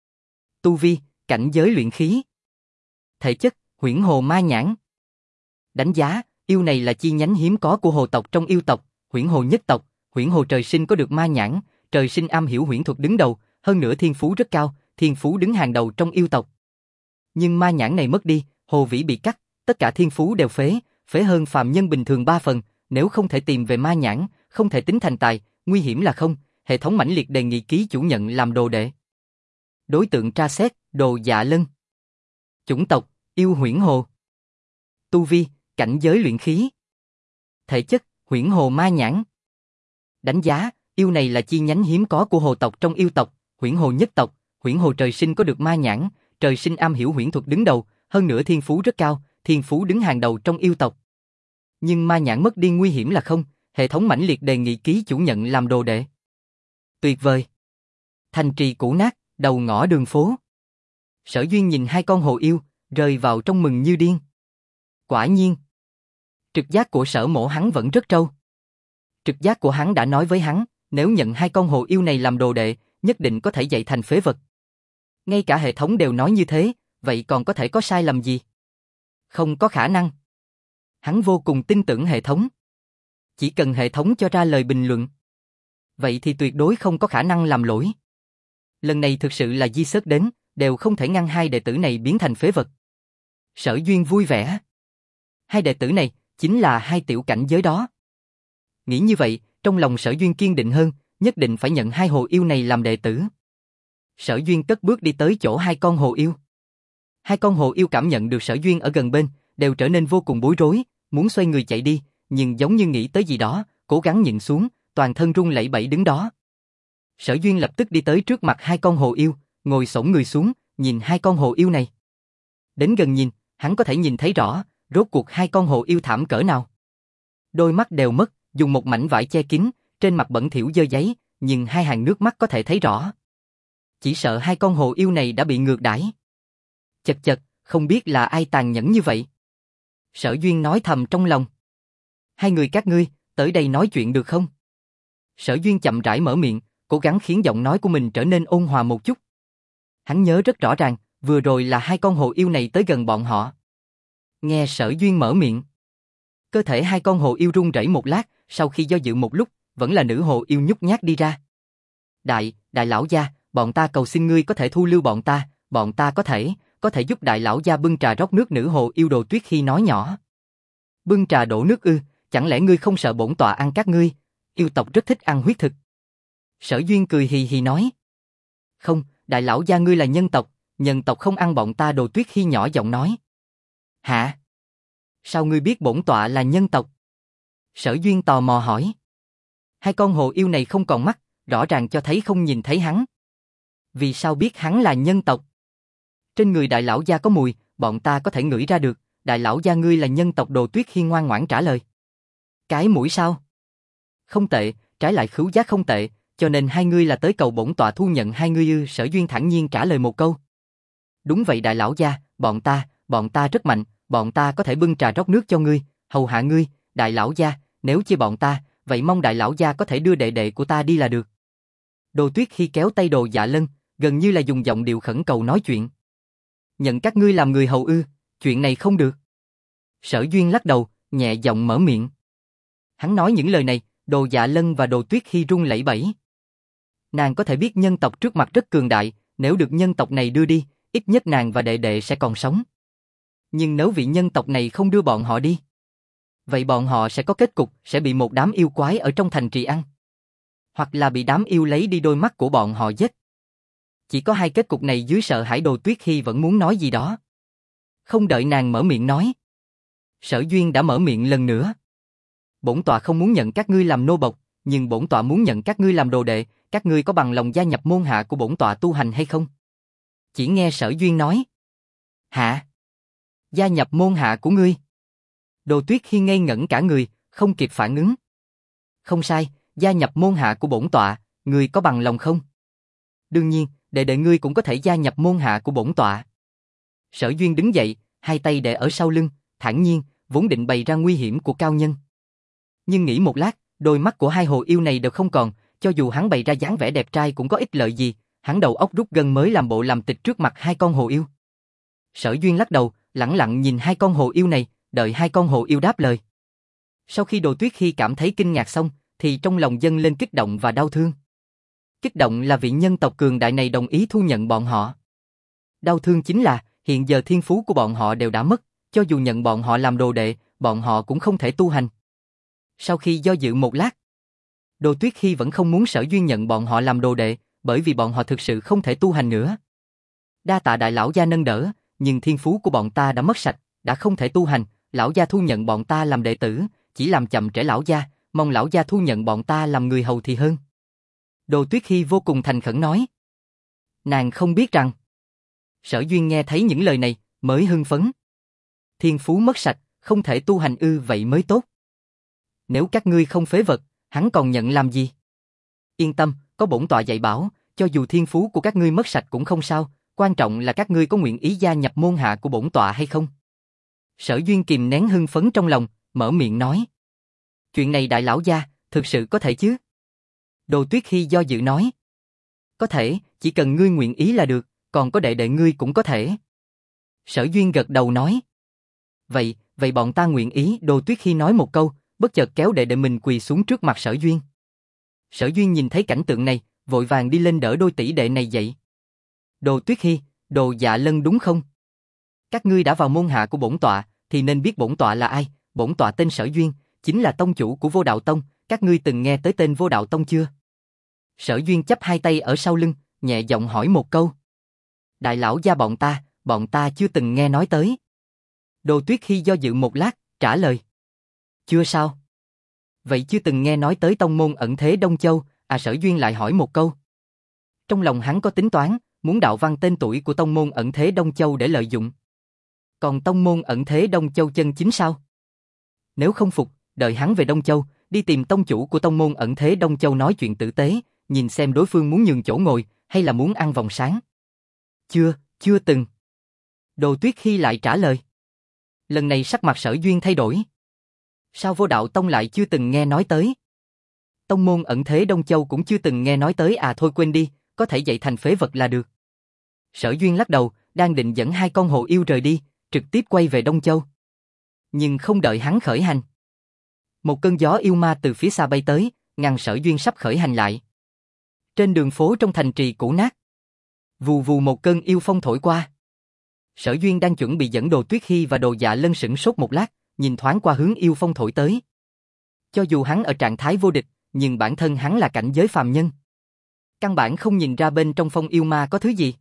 Tu vi, cảnh giới luyện khí. Thể chất, Huyễn Hồ Ma Nhãn. Đánh giá, yêu này là chi nhánh hiếm có của hồ tộc trong yêu tộc, Huyễn Hồ nhất tộc. Huyễn Hồ trời sinh có được ma nhãn, trời sinh am hiểu huyễn thuật đứng đầu, hơn nữa thiên phú rất cao, thiên phú đứng hàng đầu trong yêu tộc. Nhưng ma nhãn này mất đi, hồ vĩ bị cắt, tất cả thiên phú đều phế hơn phàm nhân bình thường 3 phần, nếu không thể tìm về ma nhãn, không thể tính thành tài, nguy hiểm là không, hệ thống mãnh liệt đề nghị ký chủ nhận làm đồ đệ. Đối tượng tra xét, Đồ Dạ Lân. Chủng tộc, Yêu Huyễn Hồ. Tu vi, cảnh giới luyện khí. Thể chất, Huyễn Hồ Ma Nhãn. Đánh giá, yêu này là chi nhánh hiếm có của hồ tộc trong yêu tộc, Huyễn Hồ nhất tộc. Huyễn Hồ trời sinh có được ma nhãn, trời sinh am hiểu huyễn thuật đứng đầu, hơn nữa thiên phú rất cao, thiên phú đứng hàng đầu trong yêu tộc. Nhưng ma nhãn mất đi nguy hiểm là không, hệ thống mãnh liệt đề nghị ký chủ nhận làm đồ đệ. Tuyệt vời. Thành trì Cũ Nát, đầu ngõ đường phố. Sở Duyên nhìn hai con hồ yêu, rơi vào trong mừng như điên. Quả nhiên, trực giác của Sở Mộ hắn vẫn rất trâu. Trực giác của hắn đã nói với hắn, nếu nhận hai con hồ yêu này làm đồ đệ, nhất định có thể dạy thành phế vật. Ngay cả hệ thống đều nói như thế, vậy còn có thể có sai lầm gì? Không có khả năng. Hắn vô cùng tin tưởng hệ thống. Chỉ cần hệ thống cho ra lời bình luận, vậy thì tuyệt đối không có khả năng làm lỗi. Lần này thực sự là di sớt đến, đều không thể ngăn hai đệ tử này biến thành phế vật. Sở Duyên vui vẻ. Hai đệ tử này, chính là hai tiểu cảnh giới đó. Nghĩ như vậy, trong lòng Sở Duyên kiên định hơn, nhất định phải nhận hai hồ yêu này làm đệ tử. Sở Duyên cất bước đi tới chỗ hai con hồ yêu. Hai con hồ yêu cảm nhận được Sở Duyên ở gần bên, đều trở nên vô cùng bối rối, muốn xoay người chạy đi, nhưng giống như nghĩ tới gì đó, cố gắng nhịn xuống, toàn thân run lẩy bẩy đứng đó. Sở Duyên lập tức đi tới trước mặt hai con hồ yêu, ngồi xổm người xuống, nhìn hai con hồ yêu này. Đến gần nhìn, hắn có thể nhìn thấy rõ, rốt cuộc hai con hồ yêu thảm cỡ nào. Đôi mắt đều mất, dùng một mảnh vải che kín, trên mặt bẩn thỉu dơ giấy, nhưng hai hàng nước mắt có thể thấy rõ. Chỉ sợ hai con hồ yêu này đã bị ngược đãi. Chật chật, không biết là ai tàn nhẫn như vậy. Sở Duyên nói thầm trong lòng. Hai người các ngươi, tới đây nói chuyện được không? Sở Duyên chậm rãi mở miệng, cố gắng khiến giọng nói của mình trở nên ôn hòa một chút. Hắn nhớ rất rõ ràng, vừa rồi là hai con hồ yêu này tới gần bọn họ. Nghe Sở Duyên mở miệng, cơ thể hai con hồ yêu run rẩy một lát, sau khi do dự một lúc, vẫn là nữ hồ yêu nhút nhát đi ra. Đại lão gia, bọn ta cầu xin ngươi có thể thu lưu bọn ta có thể giúp đại lão gia bưng trà rót nước. Nữ hồ yêu Đồ Tuyết khi nói nhỏ. Bưng trà đổ nước ư, chẳng lẽ ngươi không sợ bổn tọa ăn các ngươi? Yêu tộc rất thích ăn huyết thực. Sở Duyên cười hì hì nói. Không, đại lão gia ngươi là nhân tộc không ăn bọn ta. Đồ Tuyết khi nhỏ giọng nói. Hả? Sao ngươi biết bổn tọa là nhân tộc? Sở Duyên tò mò hỏi. Hai con hồ yêu này không còn mắt, rõ ràng cho thấy không nhìn thấy hắn. Vì sao biết hắn là nhân tộc? Trên người đại lão gia có mùi, bọn ta có thể ngửi ra được. Đại lão gia ngươi là nhân tộc. Đồ Tuyết khi ngoan ngoãn trả lời. Cái mũi sao? Không tệ, trái lại khứu giác không tệ, cho nên hai ngươi là tới cầu bổn tọa thu nhận hai ngươi ư? Sở Duyên thản nhiên trả lời một câu. Đúng vậy đại lão gia, bọn ta rất mạnh, bọn ta có thể bưng trà rót nước cho ngươi, hầu hạ ngươi. Đại lão gia, nếu chia bọn ta, vậy mong đại lão gia có thể đưa đệ đệ của ta đi là được. Đồ Tuyết khi kéo tay Đồ Dạ Lân, gần như là dùng giọng điệu khẩn cầu nói chuyện. Nhận các ngươi làm người hầu ư? Chuyện này không được. Sở Duyên lắc đầu, nhẹ giọng mở miệng. Hắn nói những lời này, Đồ Dạ Lân và Đồ Tuyết khi run lẩy bẩy. Nàng có thể biết nhân tộc trước mặt rất cường đại, nếu được nhân tộc này đưa đi, ít nhất nàng và đệ đệ sẽ còn sống. Nhưng nếu vị nhân tộc này không đưa bọn họ đi, vậy bọn họ sẽ có kết cục sẽ bị một đám yêu quái ở trong thành trì ăn. Hoặc là bị đám yêu lấy đi đôi mắt của bọn họ giết. Chỉ có hai kết cục này dưới sợ hãi. Đồ Tuyết khi vẫn muốn nói gì đó. Không đợi nàng mở miệng nói, Sở Duyên đã mở miệng lần nữa. Bổn tọa không muốn nhận các ngươi làm nô bộc, nhưng bổn tọa muốn nhận các ngươi làm đồ đệ. Các ngươi có bằng lòng gia nhập môn hạ của bổn tọa tu hành hay không? Chỉ nghe Sở Duyên nói. Hả? Gia nhập môn hạ của ngươi? Đồ Tuyết khi ngây ngẩn cả người, không kịp phản ứng. Không sai, gia nhập môn hạ của bổn tọa, ngươi có bằng lòng không? Đương nhiên, đệ đệ ngươi cũng có thể gia nhập môn hạ của bổn tọa. Sở Duyên đứng dậy, hai tay để ở sau lưng, thản nhiên, vốn định bày ra nguy hiểm của cao nhân. Nhưng nghĩ một lát, đôi mắt của hai hồ yêu này đều không còn, cho dù hắn bày ra dáng vẻ đẹp trai cũng có ích lợi gì, hắn đầu óc rút gân mới làm bộ làm tịch trước mặt hai con hồ yêu. Sở Duyên lắc đầu, lẳng lặng nhìn hai con hồ yêu này, đợi hai con hồ yêu đáp lời. Sau khi Đồ Tuyết khi cảm thấy kinh ngạc xong, thì trong lòng dâng lên kích động và đau thương. Kích động là vị nhân tộc cường đại này đồng ý thu nhận bọn họ. Đau thương chính là, hiện giờ thiên phú của bọn họ đều đã mất, cho dù nhận bọn họ làm đồ đệ, bọn họ cũng không thể tu hành. Sau khi do dự một lát, Đồ Tuyết khi vẫn không muốn Sở Duyên nhận bọn họ làm đồ đệ, bởi vì bọn họ thực sự không thể tu hành nữa. Đa tạ đại lão gia nâng đỡ, nhưng thiên phú của bọn ta đã mất sạch, đã không thể tu hành, lão gia thu nhận bọn ta làm đệ tử, chỉ làm chậm trễ lão gia, mong lão gia thu nhận bọn ta làm người hầu thì hơn. Đồ Tuyết khi vô cùng thành khẩn nói. Nàng không biết rằng, Sở Duyên nghe thấy những lời này, mới hưng phấn. Thiên phú mất sạch, không thể tu hành ư? Vậy mới tốt. Nếu các ngươi không phế vật, hắn còn nhận làm gì? Yên tâm, có bổn tọa dạy bảo, cho dù thiên phú của các ngươi mất sạch cũng không sao, quan trọng là các ngươi có nguyện ý gia nhập môn hạ của bổn tọa hay không. Sở Duyên kìm nén hưng phấn trong lòng, mở miệng nói. Chuyện này đại lão gia, thực sự có thể chứ? Đồ Tuyết Hy do dự nói. Có thể, chỉ cần ngươi nguyện ý là được, còn có đệ đệ ngươi cũng có thể. Sở Duyên gật đầu nói. Vậy bọn ta nguyện ý. Đồ Tuyết Hy nói một câu, bất chợt kéo đệ đệ mình quỳ xuống trước mặt Sở Duyên. Sở Duyên nhìn thấy cảnh tượng này, vội vàng đi lên đỡ đôi tỷ đệ này dậy. Đồ Tuyết Hy, Đồ Dạ Lân đúng không? Các ngươi đã vào môn hạ của bổn tọa, thì nên biết bổn tọa là ai. Bổn tọa tên Sở Duyên, chính là tông chủ của Vô Đạo Tông. Các ngươi từng nghe tới tên Vô Đạo Tông chưa? Sở Duyên chắp hai tay ở sau lưng, nhẹ giọng hỏi một câu. Đại lão gia bọn ta chưa từng nghe nói tới. Đồ Tuyết Hy do dự một lát, trả lời. Chưa sao? Vậy chưa từng nghe nói tới tông môn ẩn thế Đông Châu, Sở Duyên lại hỏi một câu. Trong lòng hắn có tính toán, muốn đạo văn tên tuổi của tông môn ẩn thế Đông Châu để lợi dụng. Còn tông môn ẩn thế Đông Châu chân chính sao? Nếu không phục, đợi hắn về Đông Châu, đi tìm tông chủ của tông môn ẩn thế Đông Châu nói chuyện tử tế, nhìn xem đối phương muốn nhường chỗ ngồi, hay là muốn ăn vòng sáng. Chưa từng. Đồ Tuyết Hy lại trả lời. Lần này sắc mặt Sở Duyên thay đổi. Sao Vô Đạo Tông lại chưa từng nghe nói tới? Tông môn ẩn thế Đông Châu cũng chưa từng nghe nói tới thôi quên đi, có thể dạy thành phế vật là được. Sở Duyên lắc đầu, đang định dẫn hai con hồ yêu rời đi, trực tiếp quay về Đông Châu. Nhưng không đợi hắn khởi hành. Một cơn gió yêu ma từ phía xa bay tới, ngăn Sở Duyên sắp khởi hành lại. Trên đường phố trong thành trì cũ nát, vù vù một cơn yêu phong thổi qua. Sở Duyên đang chuẩn bị dẫn Đồ Tuyết Hy và Đồ Dạ Lân sửng sốt một lát, nhìn thoáng qua hướng yêu phong thổi tới. Cho dù hắn ở trạng thái vô địch, nhưng bản thân hắn là cảnh giới phàm nhân. Căn bản không nhìn ra bên trong phong yêu ma có thứ gì.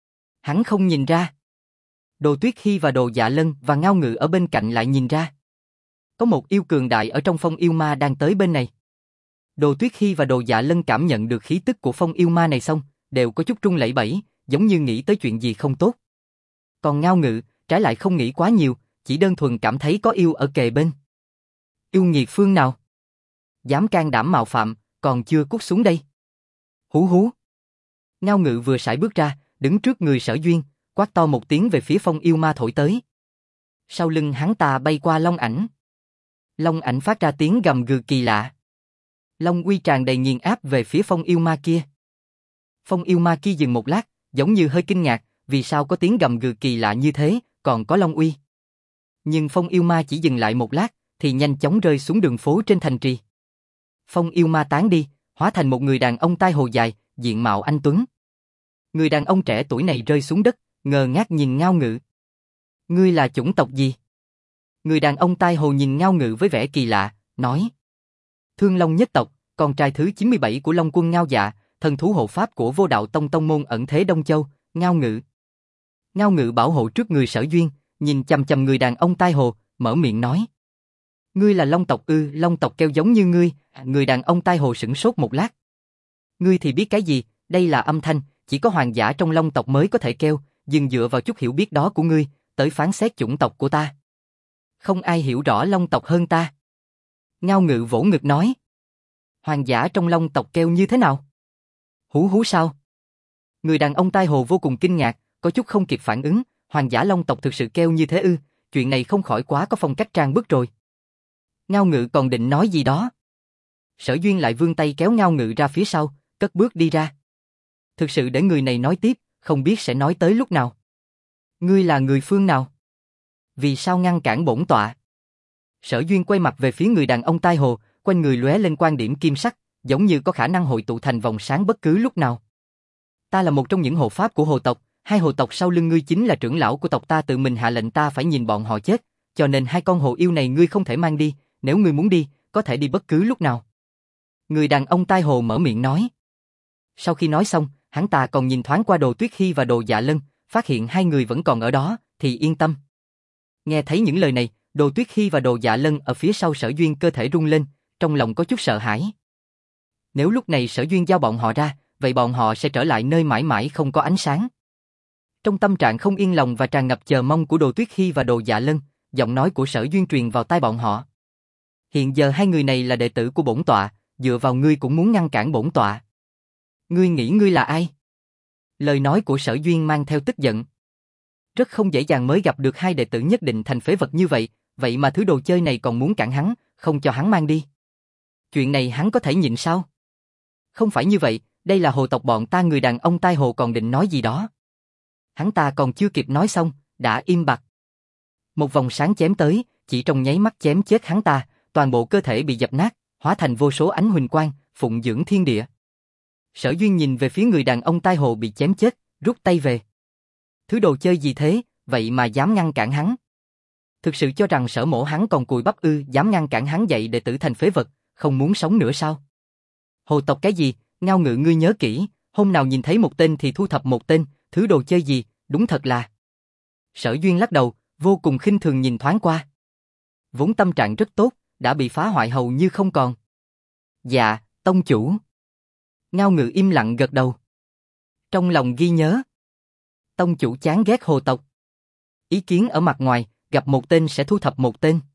Hắn không nhìn ra. Đồ Tuyết Hy và Đồ Dạ Lân và Ngao Ngự ở bên cạnh lại nhìn ra. Có một yêu cường đại ở trong phong yêu ma đang tới bên này. Đồ Tuyết Hy và Đồ Dạ Lân cảm nhận được khí tức của phong yêu ma này xong, đều có chút run lẩy bẩy, giống như nghĩ tới chuyện gì không tốt. Còn Ngao Ngự, trái lại không nghĩ quá nhiều, chỉ đơn thuần cảm thấy có yêu ở kề bên. Yêu nghiệt phương nào? Dám can đảm mạo phạm, còn chưa cút xuống đây. Hú hú. Ngao Ngự vừa sải bước ra, đứng trước người Sở Duyên, quát to một tiếng về phía phong yêu ma thổi tới. Sau lưng hắn ta bay qua long ảnh. Long ảnh phát ra tiếng gầm gừ kỳ lạ. Long uy tràn đầy nghiền áp về phía phong yêu ma kia. Phong yêu ma kia dừng một lát, giống như hơi kinh ngạc, vì sao có tiếng gầm gừ kỳ lạ như thế, còn có long uy. Nhưng phong yêu ma chỉ dừng lại một lát, thì nhanh chóng rơi xuống đường phố trên thành trì. Phong yêu ma tán đi, hóa thành một người đàn ông tai hồ dài, diện mạo anh tuấn. Người đàn ông trẻ tuổi này rơi xuống đất, ngơ ngác nhìn Ngao Ngự. Ngươi là chủng tộc gì? Người đàn ông tai hồ nhìn Ngao Ngự với vẻ kỳ lạ, nói. Thương Long nhất tộc, con trai thứ 97 của Long Quân Ngao Dạ, thần thú hộ pháp của Vô Đạo Tông tông môn ẩn thế Đông Châu, Ngao Ngự. Ngao Ngự bảo hộ trước người Sở Duyên, nhìn chằm chằm người đàn ông tai hồ, mở miệng nói. Ngươi là Long tộc ư? Long tộc kêu giống như ngươi. Người đàn ông tai hồ sửng sốt một lát. Ngươi thì biết cái gì, đây là âm thanh, chỉ có hoàng giả trong Long tộc mới có thể kêu, dừng dựa vào chút hiểu biết đó của ngươi, tới phán xét chủng tộc của ta. Không ai hiểu rõ Long tộc hơn ta. Ngao Ngự vỗ ngực nói. Hoàng giả trong Long tộc kêu như thế nào? Hú hú sao? Người đàn ông tai hồ vô cùng kinh ngạc, có chút không kịp phản ứng, hoàng giả Long tộc thực sự kêu như thế ư? Chuyện này không khỏi quá có phong cách trang bức rồi. Ngao Ngự còn định nói gì đó. Sở Duyên lại vươn tay kéo Ngao Ngự ra phía sau, cất bước đi ra. Thực sự để người này nói tiếp, không biết sẽ nói tới lúc nào. Ngươi là người phương nào? Vì sao ngăn cản bổn tọa? Sở Duyên quay mặt về phía người đàn ông tai hồ, quanh người lóe lên quan điểm kim sắc, giống như có khả năng hội tụ thành vòng sáng bất cứ lúc nào. Ta là một trong những hộ pháp của hồ tộc, hai hồ tộc sau lưng ngươi chính là trưởng lão của tộc ta tự mình hạ lệnh ta phải nhìn bọn họ chết, cho nên hai con hồ yêu này ngươi không thể mang đi, nếu ngươi muốn đi, có thể đi bất cứ lúc nào. Người đàn ông tai hồ mở miệng nói. Sau khi nói xong, hắn ta còn nhìn thoáng qua Đồ Tuyết Hy và Đồ Dạ Lân, phát hiện hai người vẫn còn ở đó, thì yên tâm. Nghe thấy những lời này, Đồ Tuyết Hy và Đồ Dạ Lân ở phía sau Sở Duyên cơ thể rung lên, trong lòng có chút sợ hãi. Nếu lúc này Sở Duyên giao bọn họ ra, vậy bọn họ sẽ trở lại nơi mãi mãi không có ánh sáng. Trong tâm trạng không yên lòng và tràn ngập chờ mong của Đồ Tuyết Hy và Đồ Dạ Lân, giọng nói của Sở Duyên truyền vào tai bọn họ. Hiện giờ hai người này là đệ tử của bổn tọa, dựa vào ngươi cũng muốn ngăn cản bổn tọa. Ngươi nghĩ ngươi là ai? Lời nói của Sở Duyên mang theo tức giận. Rất không dễ dàng mới gặp được hai đệ tử nhất định thành phế vật như vậy, vậy mà thứ đồ chơi này còn muốn cản hắn, không cho hắn mang đi. Chuyện này hắn có thể nhịn sao? Không phải như vậy, đây là hồ tộc bọn ta. Người đàn ông tai hồ còn định nói gì đó. Hắn ta còn chưa kịp nói xong, đã im bặt. Một vòng sáng chém tới, chỉ trong nháy mắt chém chết hắn ta, toàn bộ cơ thể bị dập nát, hóa thành vô số ánh huỳnh quang, phụng dưỡng thiên địa. Sở Duyên nhìn về phía người đàn ông tai hồ bị chém chết, rút tay về. Thứ đồ chơi gì thế, vậy mà dám ngăn cản hắn? Thực sự cho rằng Sở Mỗ hắn còn cùi bắp ư? Dám ngăn cản hắn dạy đệ tử thành phế vật, không muốn sống nữa sao? Hồ tộc cái gì, Ngao Ngự ngươi nhớ kỹ, hôm nào nhìn thấy một tên thì thu thập một tên, thứ đồ chơi gì, đúng thật là. Sở Duyên lắc đầu, vô cùng khinh thường nhìn thoáng qua. Vốn tâm trạng rất tốt, đã bị phá hoại hầu như không còn. Dạ, tông chủ. Ngao Ngự im lặng gật đầu. Trong lòng ghi nhớ. Tông chủ chán ghét hồ tộc. Ý kiến ở mặt ngoài, gặp một tên sẽ thu thập một tên.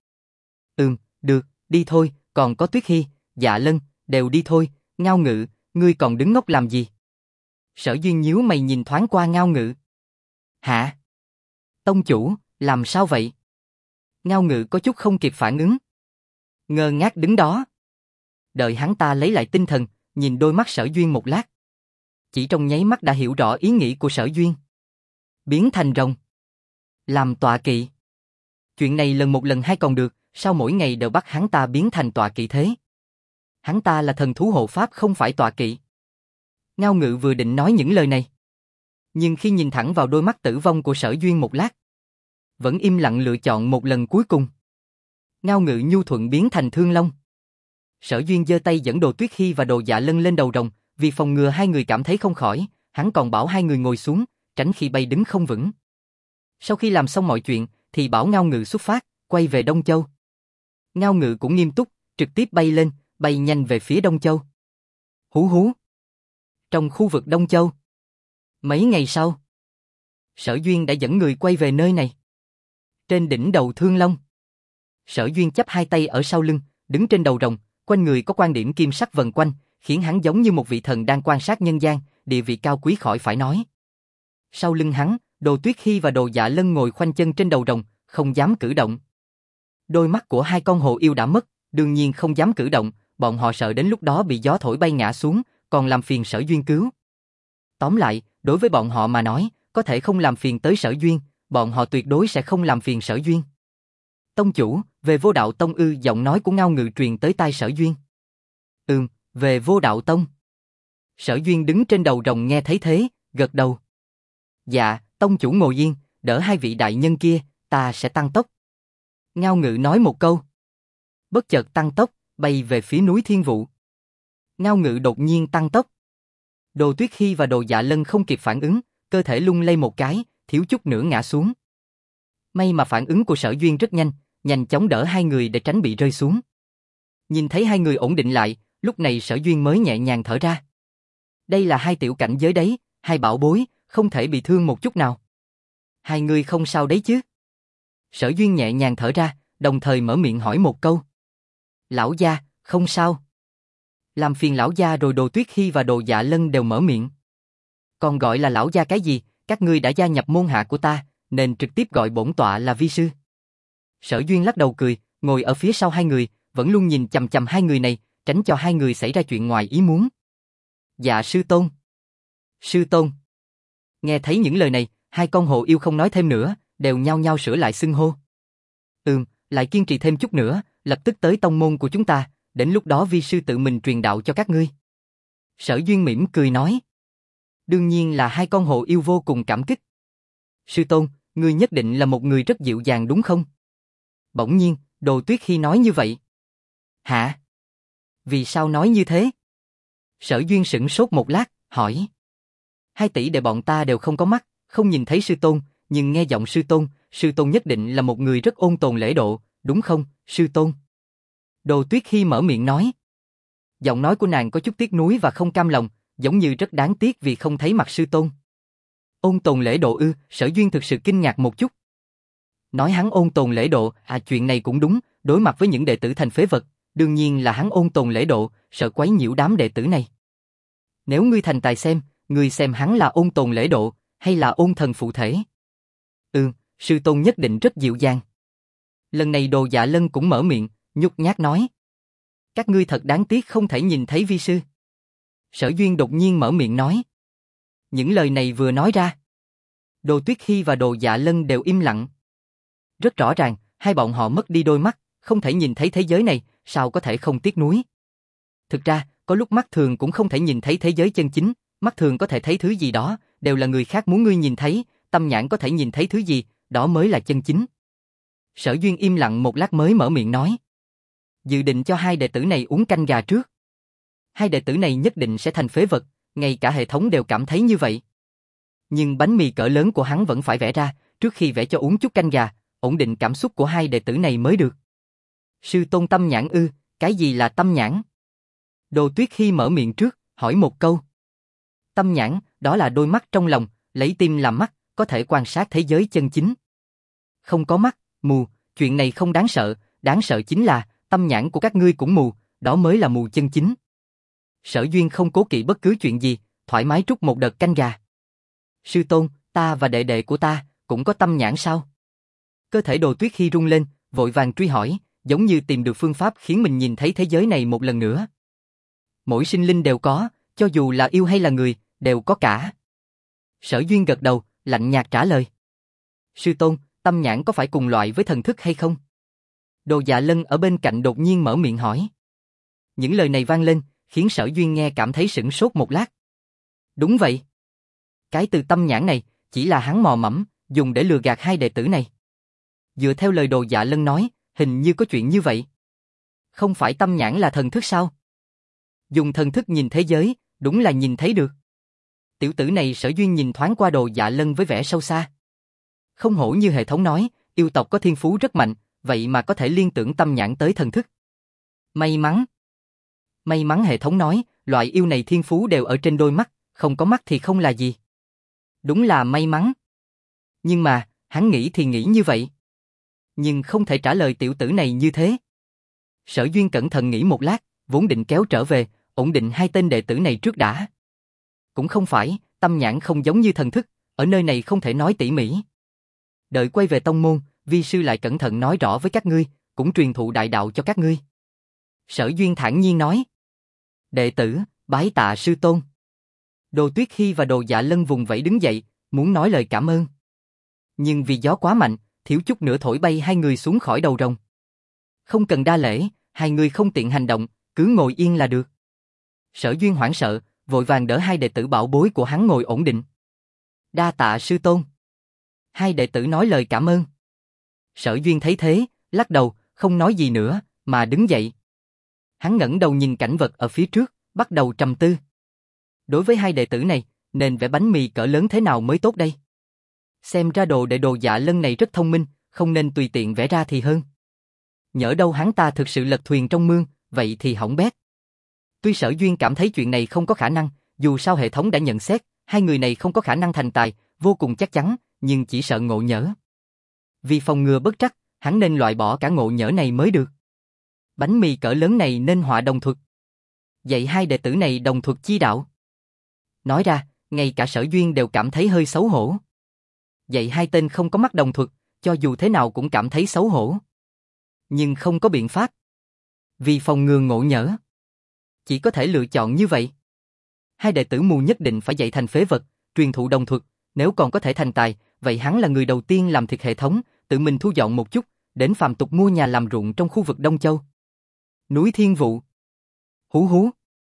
Được, đi thôi, còn có Tuyết Hy, Dạ Lân, đều đi thôi. Ngao Ngự, ngươi còn đứng ngốc làm gì? Sở Duyên nhíu mày nhìn thoáng qua Ngao Ngự. Hả? Tông chủ, làm sao vậy? Ngao Ngự có chút không kịp phản ứng. Ngơ ngác đứng đó. Đợi hắn ta lấy lại tinh thần, nhìn đôi mắt Sở Duyên một lát. Chỉ trong nháy mắt đã hiểu rõ ý nghĩ của Sở Duyên. Biến thành rồng. Làm tọa kỵ. Chuyện này lần một lần hai còn được, sao mỗi ngày đều bắt hắn ta biến thành tọa kỵ thế? Hắn ta là thần thú hộ pháp không phải tọa kỵ. Ngao Ngự vừa định nói những lời này. Nhưng khi nhìn thẳng vào đôi mắt tử vong của Sở Duyên một lát, vẫn im lặng lựa chọn một lần cuối cùng. Ngao Ngự nhu thuận biến thành Thương Long. Sở Duyên giơ tay dẫn Đồ Tuyết Hy và Đồ Dạ Lân lên đầu rồng, vì phòng ngừa hai người cảm thấy không khỏi, hắn còn bảo hai người ngồi xuống, tránh khi bay đứng không vững. Sau khi làm xong mọi chuyện, thì bảo Ngao Ngự xuất phát, quay về Đông Châu. Ngao Ngự cũng nghiêm túc, trực tiếp bay lên, bay nhanh về phía Đông Châu. Hú hú. Trong khu vực Đông Châu. Mấy ngày sau, Sở Duyên đã dẫn người quay về nơi này. Trên đỉnh đầu Thương Long, Sở Duyên chắp hai tay ở sau lưng, đứng trên đầu rồng, quanh người có quan điểm kim sắc vần quanh, khiến hắn giống như một vị thần đang quan sát nhân gian, địa vị cao quý khỏi phải nói. Sau lưng hắn, Đồ Tuyết Hy và Đồ Dạ Lân ngồi khoanh chân trên đầu rồng, không dám cử động. Đôi mắt của hai con hồ yêu đã mất, đương nhiên không dám cử động, bọn họ sợ đến lúc đó bị gió thổi bay ngã xuống, còn làm phiền Sở Duyên cứu. Tóm lại, đối với bọn họ mà nói, có thể không làm phiền tới Sở Duyên, bọn họ tuyệt đối sẽ không làm phiền Sở Duyên. Tông chủ, về Vô Đạo Tông ư? Giọng nói của Ngao Ngự truyền tới tai Sở Duyên. Về Vô Đạo Tông. Sở Duyên đứng trên đầu rồng nghe thấy thế, gật đầu. Dạ, tông chủ ngồi yên, đỡ hai vị đại nhân kia, ta sẽ tăng tốc. Ngao Ngự nói một câu. Bất chợt tăng tốc, bay về phía núi Thiên Vụ. Ngao Ngự đột nhiên tăng tốc. Đồ Tuyết Hy và Đồ Dạ Lân không kịp phản ứng, cơ thể lung lay một cái, thiếu chút nữa ngã xuống. May mà phản ứng của Sở Duyên rất nhanh, nhanh chóng đỡ hai người để tránh bị rơi xuống. Nhìn thấy hai người ổn định lại, lúc này Sở Duyên mới nhẹ nhàng thở ra. Đây là hai tiểu cảnh giới đấy, hai bảo bối, không thể bị thương một chút nào. Hai người không sao đấy chứ? Sở Duyên nhẹ nhàng thở ra, đồng thời mở miệng hỏi một câu. Lão gia, không sao. Làm phiền lão gia rồi. Đồ Tuyết Hy và Đồ Dạ Lân đều mở miệng. Còn gọi là lão gia cái gì, các ngươi đã gia nhập môn hạ của ta, nên trực tiếp gọi bổn tọa là vi sư. Sở Duyên lắc đầu cười, ngồi ở phía sau hai người, vẫn luôn nhìn chằm chằm hai người này, tránh cho hai người xảy ra chuyện ngoài ý muốn. Dạ sư tôn. Sư tôn. Nghe thấy những lời này, hai con hồ yêu không nói thêm nữa, đều nhao nhao sửa lại xưng hô. Lại kiên trì thêm chút nữa, lập tức tới tông môn của chúng ta, đến lúc đó vi sư tự mình truyền đạo cho các ngươi. Sở Duyên mỉm cười nói. Đương nhiên là hai con hồ yêu vô cùng cảm kích. Sư tôn, ngươi nhất định là một người rất dịu dàng đúng không? Bỗng nhiên, Đồ Tuyết Hy nói như vậy. Hả? Vì sao nói như thế? Sở Duyên sững sốt một lát, hỏi. Hai tỷ đệ bọn ta đều không có mắt, không nhìn thấy sư tôn, nhưng nghe giọng sư tôn nhất định là một người rất ôn tồn lễ độ, đúng không, sư tôn? Đồ Tuyết Hy mở miệng nói. Giọng nói của nàng có chút tiếc nuối và không cam lòng, giống như rất đáng tiếc vì không thấy mặt sư tôn. Ôn tồn lễ độ ư? Sở Duyên thực sự kinh ngạc một chút. Nói hắn ôn tồn lễ độ, chuyện này cũng đúng, đối mặt với những đệ tử thành phế vật, đương nhiên là hắn ôn tồn lễ độ, sợ quấy nhiễu đám đệ tử này. Nếu ngươi thành tài xem, ngươi xem hắn là ôn tồn lễ độ, hay là ôn thần phụ thể? Sư tôn nhất định rất dịu dàng. Lần này Đồ Dạ Lân cũng mở miệng, nhút nhát nói. Các ngươi thật đáng tiếc không thể nhìn thấy vi sư. Sở Duyên đột nhiên mở miệng nói. Những lời này vừa nói ra, Đồ Tuyết Hy và Đồ Dạ Lân đều im lặng. Rất rõ ràng, hai bọn họ mất đi đôi mắt, không thể nhìn thấy thế giới này, sao có thể không tiếc nuối. Thực ra, có lúc mắt thường cũng không thể nhìn thấy thế giới chân chính, mắt thường có thể thấy thứ gì đó, đều là người khác muốn ngươi nhìn thấy, tâm nhãn có thể nhìn thấy thứ gì, đó mới là chân chính. Sở Duyên im lặng một lát mới mở miệng nói. Dự định cho hai đệ tử này uống canh gà trước. Hai đệ tử này nhất định sẽ thành phế vật, ngay cả hệ thống đều cảm thấy như vậy. Nhưng bánh mì cỡ lớn của hắn vẫn phải vẽ ra, trước khi vẽ cho uống chút canh gà, ổn định cảm xúc của hai đệ tử này mới được. Sư tôn tâm nhãn ư, cái gì là tâm nhãn? Đồ Tuyết Hy mở miệng trước, hỏi một câu. Tâm nhãn, đó là đôi mắt trong lòng, lấy tim làm mắt, có thể quan sát thế giới chân chính. Không có mắt, mù, chuyện này không đáng sợ chính là, tâm nhãn của các ngươi cũng mù, đó mới là mù chân chính. Sở Duyên không cố kỵ bất cứ chuyện gì, thoải mái trút một đợt canh gà. Sư tôn, ta và đệ đệ của ta, cũng có tâm nhãn sao? Cơ thể Đồ Tuyết Hy rung lên, vội vàng truy hỏi, giống như tìm được phương pháp khiến mình nhìn thấy thế giới này một lần nữa. Mỗi sinh linh đều có, cho dù là yêu hay là người, đều có cả. Sở Duyên gật đầu, lạnh nhạt trả lời. Sư tôn, tâm nhãn có phải cùng loại với thần thức hay không? Đồ Dạ Lân ở bên cạnh đột nhiên mở miệng hỏi. Những lời này vang lên, khiến Sở Duyên nghe cảm thấy sửng sốt một lát. Đúng vậy. Cái từ tâm nhãn này, chỉ là hắn mò mẫm, dùng để lừa gạt hai đệ tử này. Dựa theo lời Đồ Dạ Lân nói, hình như có chuyện như vậy. Không phải tâm nhãn là thần thức sao? Dùng thần thức nhìn thế giới, đúng là nhìn thấy được. Tiểu tử này Sở Duyên nhìn thoáng qua Đồ Dạ Lân với vẻ sâu xa. Không hổ như hệ thống nói, yêu tộc có thiên phú rất mạnh, vậy mà có thể liên tưởng tâm nhãn tới thần thức. May mắn. May mắn hệ thống nói, loại yêu này thiên phú đều ở trên đôi mắt, không có mắt thì không là gì. Đúng là may mắn. Nhưng mà, hắn nghĩ thì nghĩ như vậy. Nhưng không thể trả lời tiểu tử này như thế. Sở Duyên cẩn thận nghĩ một lát, vốn định kéo trở về, ổn định hai tên đệ tử này trước đã. Cũng không phải, tâm nhãn không giống như thần thức, ở nơi này không thể nói tỉ mỉ. Đợi quay về tông môn, vi sư lại cẩn thận nói rõ với các ngươi, cũng truyền thụ đại đạo cho các ngươi. Sở Duyên thản nhiên nói. Đệ tử, bái tạ sư tôn. Đồ Tuyết Hy và Đồ Dạ Lân vùng vẫy đứng dậy, muốn nói lời cảm ơn. Nhưng vì gió quá mạnh, thiếu chút nữa thổi bay hai người xuống khỏi đầu rồng. Không cần đa lễ, hai người không tiện hành động, cứ ngồi yên là được. Sở Duyên hoảng sợ, vội vàng đỡ hai đệ tử bảo bối của hắn ngồi ổn định. Đa tạ sư tôn. Hai đệ tử nói lời cảm ơn. Sở Duyên thấy thế, lắc đầu, không nói gì nữa, mà đứng dậy. Hắn ngẩng đầu nhìn cảnh vật ở phía trước, bắt đầu trầm tư. Đối với hai đệ tử này, nên vẽ bánh mì cỡ lớn thế nào mới tốt đây? Xem ra Đồ đệ Đồ Dạ Lân này rất thông minh, không nên tùy tiện vẽ ra thì hơn. Nhỡ đâu hắn ta thực sự lật thuyền trong mương, vậy thì hỏng bét. Tuy Sở Duyên cảm thấy chuyện này không có khả năng, dù sao hệ thống đã nhận xét, hai người này không có khả năng thành tài, vô cùng chắc chắn, nhưng chỉ sợ ngộ nhỡ. Vì phòng ngừa bất trắc, hắn nên loại bỏ cả ngộ nhỡ này mới được. Bánh mì cỡ lớn này nên họa đồng thuật. Dạy hai đệ tử này đồng thuật chi đạo. Nói ra, ngay cả Sở Duyên đều cảm thấy hơi xấu hổ. Dạy hai tên không có mắt đồng thuật, cho dù thế nào cũng cảm thấy xấu hổ. Nhưng không có biện pháp. Vì phòng ngừa ngộ nhỡ, chỉ có thể lựa chọn như vậy. Hai đệ tử mù nhất định phải dạy thành phế vật, truyền thụ đồng thuật, nếu còn có thể thành tài, vậy hắn là người đầu tiên làm thiệt hệ thống, tự mình thu dọn một chút, đến phàm tục mua nhà làm ruộng trong khu vực Đông Châu. Núi Thiên Vụ. Hú hú.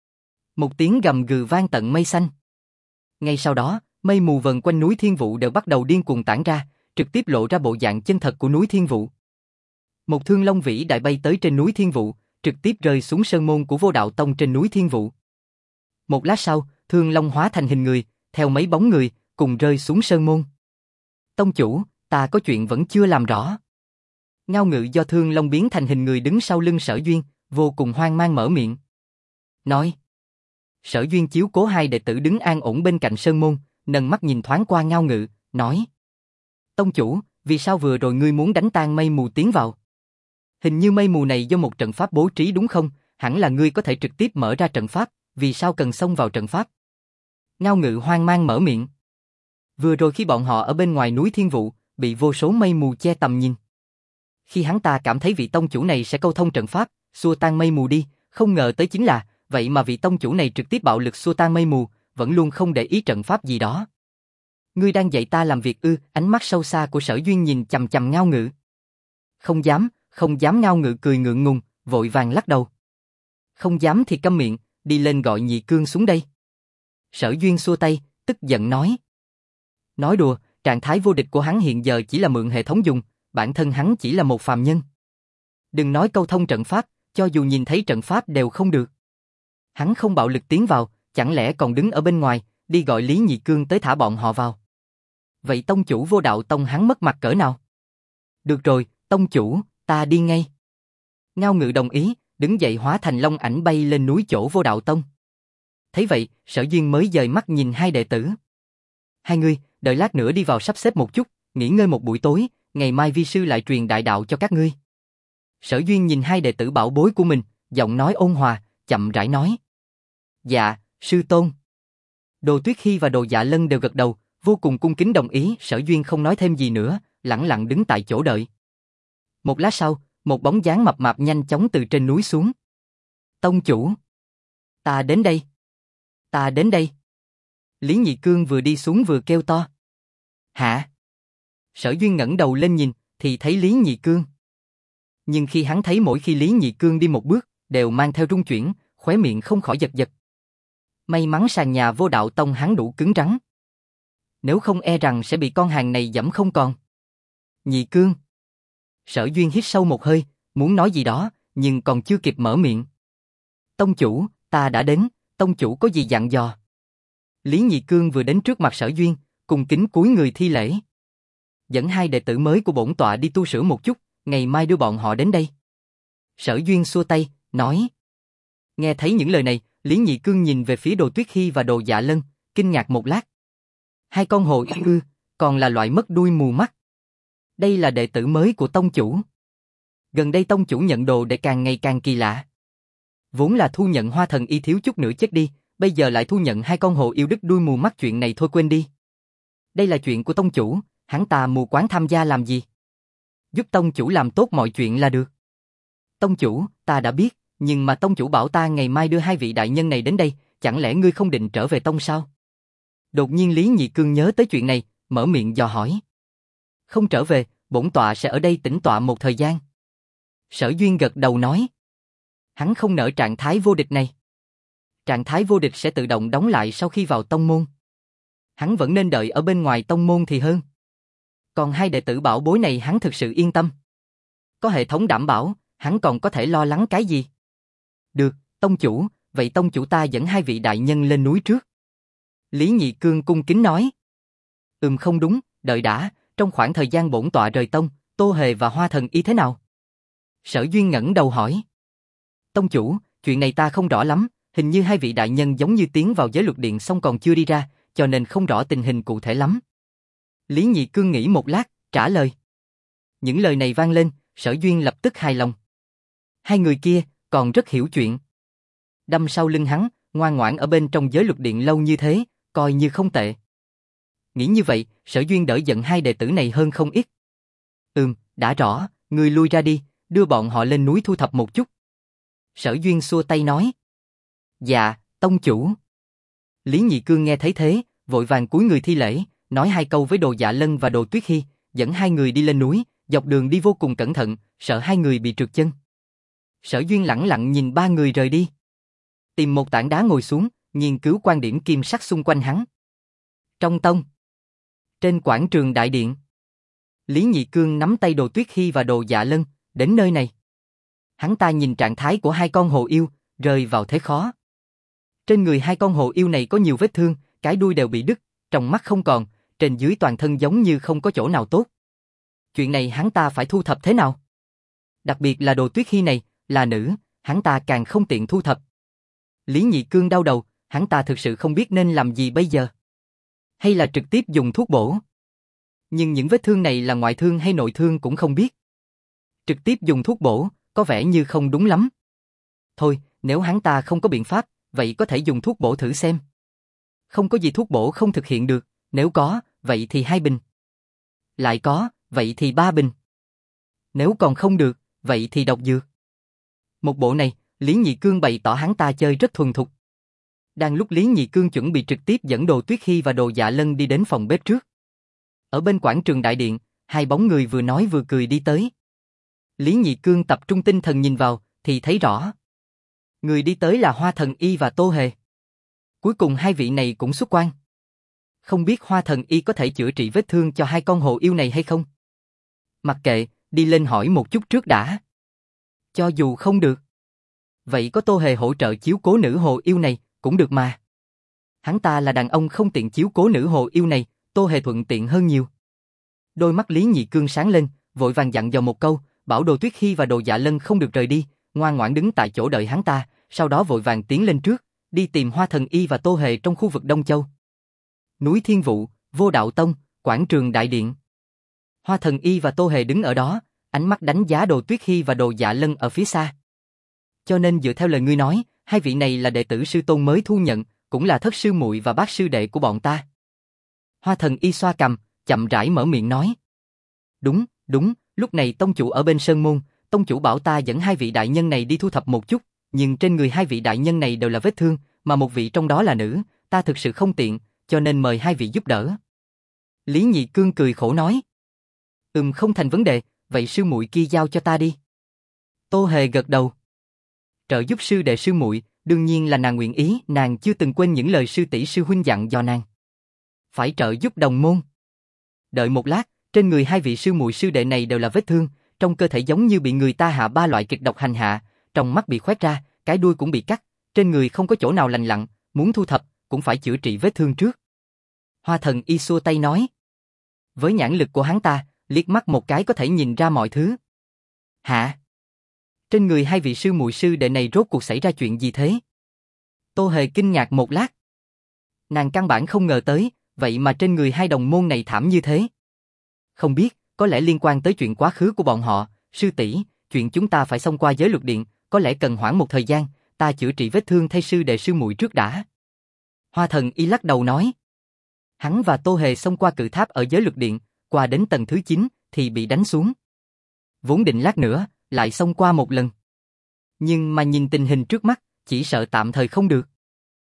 Một tiếng gầm gừ vang tận mây xanh. Ngay sau đó, mây mù vần quanh núi Thiên Vụ đều bắt đầu điên cuồng tản ra, trực tiếp lộ ra bộ dạng chân thật của núi Thiên Vụ. Một thương long vĩ đại bay tới trên núi Thiên Vụ, trực tiếp rơi xuống sơn môn của Vô Đạo Tông trên núi Thiên Vụ. Một lát sau, thương long hóa thành hình người, theo mấy bóng người, cùng rơi xuống sơn môn. Tông chủ, ta có chuyện vẫn chưa làm rõ. Ngao Ngự do thương long biến thành hình người đứng sau lưng Sở Duyên, vô cùng hoang mang mở miệng. Nói. Sở Duyên chiếu cố hai đệ tử đứng an ổn bên cạnh sơn môn, nâng mắt nhìn thoáng qua Ngao Ngự, nói. Tông chủ, vì sao vừa rồi ngươi muốn đánh tan mây mù tiến vào? Hình như mây mù này do một trận pháp bố trí đúng không? Hẳn là ngươi có thể trực tiếp mở ra trận pháp, vì sao cần xông vào trận pháp? Ngao Ngự hoang mang mở miệng. Vừa rồi khi bọn họ ở bên ngoài núi Thiên Vụ, bị vô số mây mù che tầm nhìn. Khi hắn ta cảm thấy vị tông chủ này sẽ câu thông trận pháp, xua tan mây mù đi, không ngờ tới chính là, vậy mà vị tông chủ này trực tiếp bạo lực xua tan mây mù, vẫn luôn không để ý trận pháp gì đó. Ngươi đang dạy ta làm việc ư? Ánh mắt sâu xa của Sở Duyên nhìn chằm chằm Ngao Ngự. Không dám Ngao Ngự cười ngượng ngùng, vội vàng lắc đầu. Không dám thì câm miệng, đi lên gọi Nhị Cương xuống đây. Sở Duyên xua tay, tức giận nói. Nói đùa, trạng thái vô địch của hắn hiện giờ chỉ là mượn hệ thống dùng, bản thân hắn chỉ là một phàm nhân. Đừng nói câu thông trận pháp, cho dù nhìn thấy trận pháp đều không được. Hắn không bạo lực tiến vào, chẳng lẽ còn đứng ở bên ngoài, đi gọi Lý Nhị Cương tới thả bọn họ vào. Vậy tông chủ Vô Đạo Tông hắn mất mặt cỡ nào? Được rồi, tông chủ, ta đi ngay. Ngao Ngự đồng ý, đứng dậy hóa thành long ảnh bay lên núi chỗ Vô Đạo Tông. Thấy vậy, Sở Duyên mới dời mắt nhìn hai đệ tử. Hai ngươi, đợi lát nữa đi vào sắp xếp một chút, nghỉ ngơi một buổi tối, ngày mai vi sư lại truyền đại đạo cho các ngươi. Sở Duyên nhìn hai đệ tử bảo bối của mình, giọng nói ôn hòa, chậm rãi nói. Dạ, sư tôn. Đồ Tuyết Hy và Đồ Dạ Lân đều gật đầu, vô cùng cung kính đồng ý. Sở Duyên không nói thêm gì nữa, lẳng lặng đứng tại chỗ đợi. Một lát sau, một bóng dáng mập mạp nhanh chóng từ trên núi xuống. Tông chủ. Ta đến đây. Ta đến đây. Lý Nhị Cương vừa đi xuống vừa kêu to. Hả? Sở Duyên ngẩng đầu lên nhìn, thì thấy Lý Nhị Cương. Nhưng khi hắn thấy mỗi khi Lý Nhị Cương đi một bước, đều mang theo rung chuyển, khóe miệng không khỏi giật giật. May mắn sàn nhà Vô Đạo Tông hắn đủ cứng rắn. Nếu không e rằng sẽ bị con hàng này giẫm không còn. Nhị Cương. Sở Duyên hít sâu một hơi, muốn nói gì đó, nhưng còn chưa kịp mở miệng. Tông chủ, ta đã đến, tông chủ có gì dặn dò? Lý Nhị Cương vừa đến trước mặt Sở Duyên, cùng kính cúi người thi lễ. Dẫn hai đệ tử mới của bổn tọa đi tu sửa một chút, ngày mai đưa bọn họ đến đây. Sở Duyên xua tay, nói. Nghe thấy những lời này, Lý Nhị Cương nhìn về phía Đồ Tuyết Hy và Đồ Dạ Lân, kinh ngạc một lát. Hai con hồ ư, còn là loại mất đuôi mù mắt. Đây là đệ tử mới của tông chủ. Gần đây tông chủ nhận đồ để càng ngày càng kỳ lạ. Vốn là thu nhận Hoa Thần Y thiếu chút nữa chết đi, bây giờ lại thu nhận hai con hồ yêu đứt đuôi mù mắt, chuyện này thôi quên đi. Đây là chuyện của tông chủ, hắn ta mù quáng tham gia làm gì? Giúp tông chủ làm tốt mọi chuyện là được. Tông chủ, ta đã biết, nhưng mà tông chủ bảo ta ngày mai đưa hai vị đại nhân này đến đây, chẳng lẽ ngươi không định trở về tông sao? Đột nhiên Lý Nhị Cương nhớ tới chuyện này, mở miệng dò hỏi. Không trở về, bổn tọa sẽ ở đây tĩnh tọa một thời gian. Sở Duyên gật đầu nói. Hắn không nỡ trạng thái vô địch này. Trạng thái vô địch sẽ tự động đóng lại sau khi vào tông môn. Hắn vẫn nên đợi ở bên ngoài tông môn thì hơn. Còn hai đệ tử bảo bối này hắn thực sự yên tâm. Có hệ thống đảm bảo, hắn còn có thể lo lắng cái gì? Được, tông chủ, vậy tông chủ ta dẫn hai vị đại nhân lên núi trước. Lý Nhị Cương cung kính nói. Không đúng, đợi đã, trong khoảng thời gian bổn tọa rời tông, Tô Hề và Hoa Thần Y thế nào? Sở Duyên ngẩng đầu hỏi. Tông chủ, chuyện này ta không rõ lắm, hình như hai vị đại nhân giống như tiến vào giới luật điện xong còn chưa đi ra, cho nên không rõ tình hình cụ thể lắm. Lý Nhị Cương nghĩ một lát, trả lời. Những lời này vang lên, Sở Duyên lập tức hài lòng. Hai người kia, còn rất hiểu chuyện. Đâm sau lưng hắn, ngoan ngoãn ở bên trong giới luật điện lâu như thế, coi như không tệ. Nghĩ như vậy, Sở Duyên đỡ giận hai đệ tử này hơn không ít. Đã rõ, ngươi lui ra đi, đưa bọn họ lên núi thu thập một chút. Sở Duyên xua tay nói. Dạ, tông chủ. Lý Nhị Cương nghe thấy thế, vội vàng cúi người thi lễ, nói hai câu với Đồ Dạ Lân và Đồ Tuyết Hy, dẫn hai người đi lên núi, dọc đường đi vô cùng cẩn thận, sợ hai người bị trượt chân. Sở Duyên lẳng lặng nhìn ba người rời đi. Tìm một tảng đá ngồi xuống, nghiên cứu quan điểm kim sắc xung quanh hắn. Trong tông. Trên quảng trường đại điện. Lý Nhị Cương nắm tay Đồ Tuyết Hy và Đồ Dạ Lân, đến nơi này. Hắn ta nhìn trạng thái của hai con hồ yêu, rơi vào thế khó. Trên người hai con hồ yêu này có nhiều vết thương, cái đuôi đều bị đứt, trong mắt không còn, trên dưới toàn thân giống như không có chỗ nào tốt. Chuyện này hắn ta phải thu thập thế nào? Đặc biệt là Đồ Tuyết Hy này, là nữ, hắn ta càng không tiện thu thập. Lý Nhị Cương đau đầu, hắn ta thực sự không biết nên làm gì bây giờ. Hay là trực tiếp dùng thuốc bổ? Nhưng những vết thương này là ngoại thương hay nội thương cũng không biết. Trực tiếp dùng thuốc bổ, có vẻ như không đúng lắm. Thôi, nếu hắn ta không có biện pháp, vậy có thể dùng thuốc bổ thử xem. Không có gì thuốc bổ không thực hiện được, nếu có, vậy thì 2 bình. Lại có, vậy thì 3 bình. Nếu còn không được, vậy thì độc dược. Một bộ này, Lý Nhị Cương bày tỏ hắn ta chơi rất thuần thục. Đang lúc Lý Nhị Cương chuẩn bị trực tiếp dẫn Đồ Tuyết Hy và Đồ Dạ Lân đi đến phòng bếp trước. Ở bên quảng trường đại điện, hai bóng người vừa nói vừa cười đi tới. Lý Nhị Cương tập trung tinh thần nhìn vào, thì thấy rõ. Người đi tới là Hoa Thần Y và Tô Hề. Cuối cùng hai vị này cũng xuất quan. Không biết Hoa Thần Y có thể chữa trị vết thương cho hai con hồ yêu này hay không? Mặc kệ, đi lên hỏi một chút trước đã. Cho dù không được, vậy có Tô Hề hỗ trợ chiếu cố nữ hồ yêu này, cũng được mà. Hắn ta là đàn ông không tiện chiếu cố nữ hồ yêu này, Tô Hề thuận tiện hơn nhiều. Đôi mắt Lý Nhị Cương sáng lên, vội vàng dặn dò một câu, bảo Đồ Tuyết Hy và Đồ Dạ Lân không được rời đi, ngoan ngoãn đứng tại chỗ đợi hắn ta, sau đó vội vàng tiến lên trước, đi tìm Hoa Thần Y và Tô Hề trong khu vực Đông Châu. Núi Thiên Vụ, Vô Đạo Tông, quảng trường đại điện. Hoa Thần Y và Tô Hề đứng ở đó, ánh mắt đánh giá Đồ Tuyết Hy và Đồ Dạ Lân ở phía xa. Cho nên dựa theo lời ngươi nói, hai vị này là đệ tử sư tôn mới thu nhận, cũng là thất sư muội và bác sư đệ của bọn ta. Hoa Thần Y xoa cằm, chậm rãi mở miệng nói. Đúng, lúc này tông chủ ở bên sơn môn, tông chủ bảo ta dẫn hai vị đại nhân này đi thu thập một chút, nhưng trên người hai vị đại nhân này đều là vết thương, mà một vị trong đó là nữ, ta thực sự không tiện, cho nên mời hai vị giúp đỡ. Lý Nhị Cương cười khổ nói. Không thành vấn đề, vậy sư muội kia giao cho ta đi. Tô Hề gật đầu. Trợ giúp sư đệ sư muội, đương nhiên là nàng nguyện ý, nàng chưa từng quên những lời sư tỷ sư huynh dặn dò nàng. Phải trợ giúp đồng môn. Đợi một lát, trên người hai vị sư muội sư đệ này đều là vết thương, trong cơ thể giống như bị người ta hạ 3 loại kịch độc hành hạ, trong mắt bị khoét ra, cái đuôi cũng bị cắt, trên người không có chỗ nào lành lặn, muốn thu thập, cũng phải chữa trị vết thương trước. Hoa Thần Y xua tay nói. Với nhãn lực của hắn ta, liếc mắt một cái có thể nhìn ra mọi thứ. Hả? Trên người hai vị sư muội sư đệ này rốt cuộc xảy ra chuyện gì thế? Tô Hề kinh ngạc một lát. Nàng căn bản không ngờ tới, vậy mà trên người hai đồng môn này thảm như thế. Không biết, có lẽ liên quan tới chuyện quá khứ của bọn họ, sư tỷ, chuyện chúng ta phải xông qua giới luật điện, có lẽ cần hoãn một thời gian, ta chữa trị vết thương thay sư đệ sư muội trước đã. Hoa Thần Y lắc đầu nói. Hắn và Tô Hề xông qua cự tháp ở giới luật điện, qua đến tầng thứ 9 thì bị đánh xuống. Vốn định lát nữa lại xông qua một lần, nhưng mà nhìn tình hình trước mắt, chỉ sợ tạm thời không được.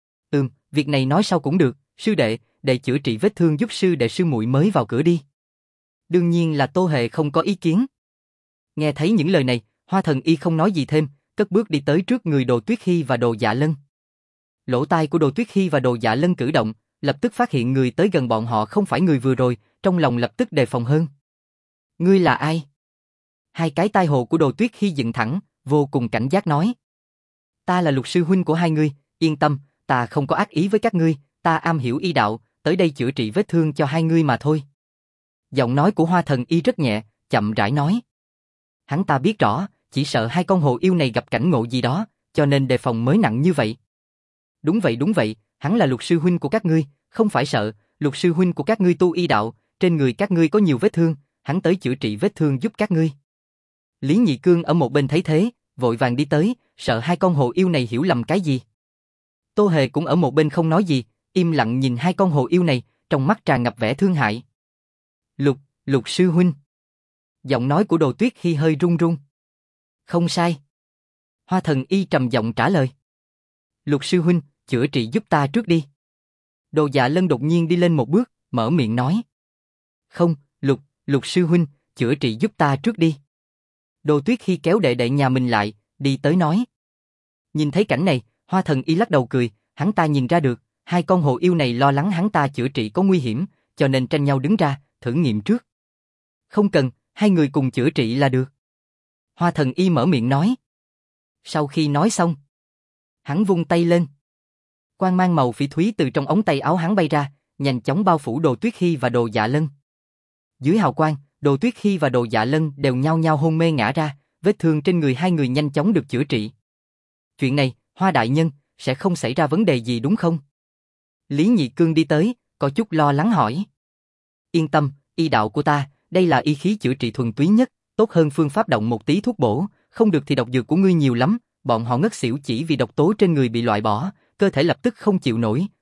Việc này nói sau cũng được, sư đệ, để chữa trị vết thương giúp sư đệ sư muội mới vào cửa đi. Đương nhiên là Tô Hề không có ý kiến. Nghe thấy những lời này, Hoa Thần Y không nói gì thêm, cất bước đi tới trước người Đồ Tuyết Hy và Đồ Dạ Lân. Lỗ tai của Đồ Tuyết Hy và Đồ Dạ Lân cử động, lập tức phát hiện người tới gần bọn họ không phải người vừa rồi, trong lòng lập tức đề phòng hơn. Ngươi là ai? Hai cái tai hồ của Đồ Tuyết Hy dựng thẳng, vô cùng cảnh giác nói. Ta là Lục sư huynh của hai ngươi, yên tâm, ta không có ác ý với các ngươi, ta am hiểu y đạo, tới đây chữa trị vết thương cho hai ngươi mà thôi. Giọng nói của Hoa Thần Y rất nhẹ, chậm rãi nói. Hắn ta biết rõ, chỉ sợ hai con hồ yêu này gặp cảnh ngộ gì đó, cho nên đề phòng mới nặng như vậy. Đúng vậy, hắn là Lục sư huynh của các ngươi, không phải sợ, Lục sư huynh của các ngươi tu y đạo, trên người các ngươi có nhiều vết thương, hắn tới chữa trị vết thương giúp các ngươi. Lý Nhị Cương ở một bên thấy thế, vội vàng đi tới, sợ hai con hồ yêu này hiểu lầm cái gì. Tô Hề cũng ở một bên không nói gì, im lặng nhìn hai con hồ yêu này, trong mắt tràn ngập vẻ thương hại. Lục sư huynh. Giọng nói của Đồ Tuyết Hy hơi run run. Không sai. Hoa Thần Y trầm giọng trả lời. Lục sư huynh, chữa trị giúp ta trước đi. Đồ Dạ Lân đột nhiên đi lên một bước, mở miệng nói. Không, Lục sư huynh, chữa trị giúp ta trước đi. Đồ Tuyết Hy kéo đệ đệ nhà mình lại, đi tới nói. Nhìn thấy cảnh này, Hoa Thần Y lắc đầu cười, hắn ta nhìn ra được, hai con hồ yêu này lo lắng hắn ta chữa trị có nguy hiểm, cho nên tranh nhau đứng ra, thử nghiệm trước. Không cần, hai người cùng chữa trị là được. Hoa Thần Y mở miệng nói. Sau khi nói xong, hắn vung tay lên. Quang mang màu phỉ thúy từ trong ống tay áo hắn bay ra, nhanh chóng bao phủ Đồ Tuyết Hy và Đồ Dạ Lân. Dưới hào quang, Đồ Tuyết Hy và Đồ Dạ Lân đều nhao nhao hôn mê ngã ra, vết thương trên người hai người nhanh chóng được chữa trị. Chuyện này, Hoa đại nhân, sẽ không xảy ra vấn đề gì đúng không? Lý Nhị Cương đi tới, có chút lo lắng hỏi. Yên tâm, y đạo của ta, đây là y khí chữa trị thuần túy nhất, tốt hơn phương pháp động một tí thuốc bổ, không được thì độc dược của ngươi nhiều lắm, bọn họ ngất xỉu chỉ vì độc tố trên người bị loại bỏ, cơ thể lập tức không chịu nổi,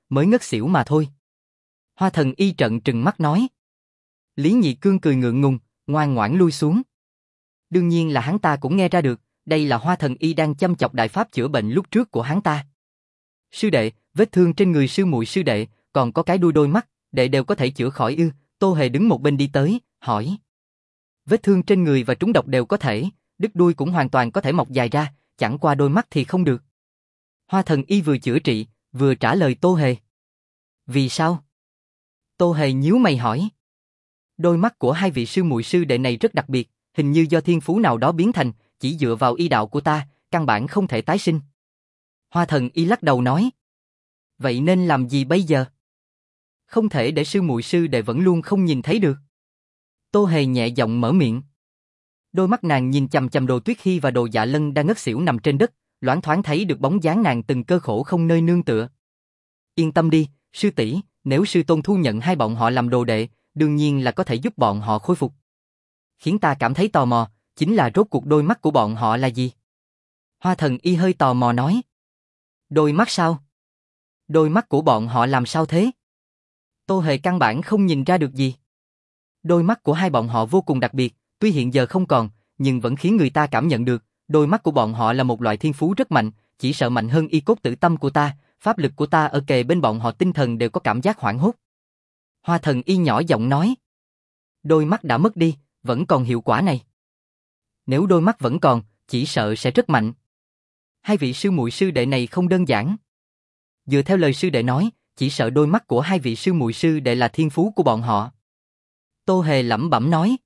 mới ngất xỉu mà thôi. Hoa Thần Y trợn trừng mắt nói. Lý Nhị Cương cười ngượng ngùng, ngoan ngoãn lui xuống. Đương nhiên là hắn ta cũng nghe ra được, đây là Hoa Thần Y đang chăm chọc đại pháp chữa bệnh lúc trước của hắn ta. Sư đệ, vết thương trên người sư muội sư đệ, còn có cái đuôi mắt, đệ đều có thể chữa khỏi ư? Tô Hề đứng một bên đi tới, hỏi. Vết thương trên người và trúng độc đều có thể, đứt đuôi cũng hoàn toàn có thể mọc dài ra, chẳng qua đôi mắt thì không được. Hoa Thần Y vừa chữa trị, vừa trả lời Tô Hề. Vì sao? Tô Hề nhíu mày hỏi. Đôi mắt của hai vị sư muội sư đệ này rất đặc biệt, hình như do thiên phú nào đó biến thành, chỉ dựa vào y đạo của ta, căn bản không thể tái sinh. Hoa Thần Y lắc đầu nói. Vậy nên làm gì bây giờ? Không thể để sư muội sư đệ vẫn luôn không nhìn thấy được. Tô Hề nhẹ giọng mở miệng. Đôi mắt nàng nhìn chằm chằm Đồ Tuyết Hi và Đồ Dạ Lân đang ngất xỉu nằm trên đất, loáng thoáng thấy được bóng dáng nàng từng cơ khổ không nơi nương tựa. Yên tâm đi, sư tỷ, nếu sư tôn thu nhận hai bọn họ làm đồ đệ, đương nhiên là có thể giúp bọn họ khôi phục. Khiến ta cảm thấy tò mò, chính là rốt cuộc đôi mắt của bọn họ là gì? Hoa Thần Y hơi tò mò nói. Đôi mắt sao? Đôi mắt của bọn họ làm sao thế? Tô Hề căn bản không nhìn ra được gì. Đôi mắt của hai bọn họ vô cùng đặc biệt, tuy hiện giờ không còn, nhưng vẫn khiến người ta cảm nhận được, đôi mắt của bọn họ là một loại thiên phú rất mạnh, chỉ sợ mạnh hơn y cốt tử tâm của ta, pháp lực của ta ở kề bên bọn họ tinh thần đều có cảm giác hoảng hốt. Hoa Thần Y nhỏ giọng nói. Đôi mắt đã mất đi, vẫn còn hiệu quả này. Nếu đôi mắt vẫn còn, chỉ sợ sẽ rất mạnh. Hai vị sư muội sư đệ này không đơn giản. Dựa theo lời sư đệ nói, chỉ sợ đôi mắt của hai vị sư muội sư đệ là thiên phú của bọn họ. Tô Hề lẩm bẩm nói.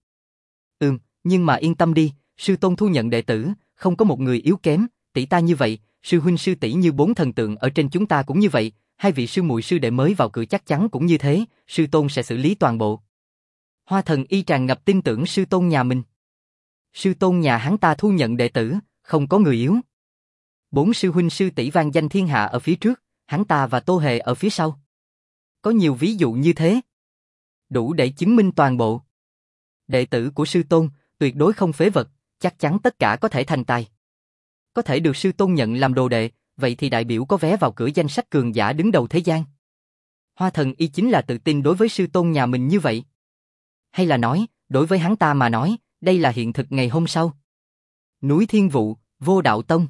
Nhưng mà yên tâm đi, sư tôn thu nhận đệ tử, không có một người yếu kém, tỷ ta như vậy, sư huynh sư tỷ như bốn thần tượng ở trên chúng ta cũng như vậy, hai vị sư muội sư đệ mới vào cửa chắc chắn cũng như thế, sư tôn sẽ xử lý toàn bộ. Hoa Thần Y tràn ngập tin tưởng sư tôn nhà mình. Sư tôn nhà hắn ta thu nhận đệ tử, không có người yếu. Bốn sư huynh sư tỷ vang danh thiên hạ ở phía trước, hắn ta và Tô Hề ở phía sau. Có nhiều ví dụ như thế. Đủ để chứng minh toàn bộ. Đệ tử của sư tôn, tuyệt đối không phế vật, chắc chắn tất cả có thể thành tài. Có thể được sư tôn nhận làm đồ đệ, vậy thì đại biểu có vé vào cửa danh sách cường giả đứng đầu thế gian. Hoa Thần Y chính là tự tin đối với sư tôn nhà mình như vậy. Hay là nói, đối với hắn ta mà nói, đây là hiện thực ngày hôm sau. Núi Thiên Vụ, Vô Đạo Tông.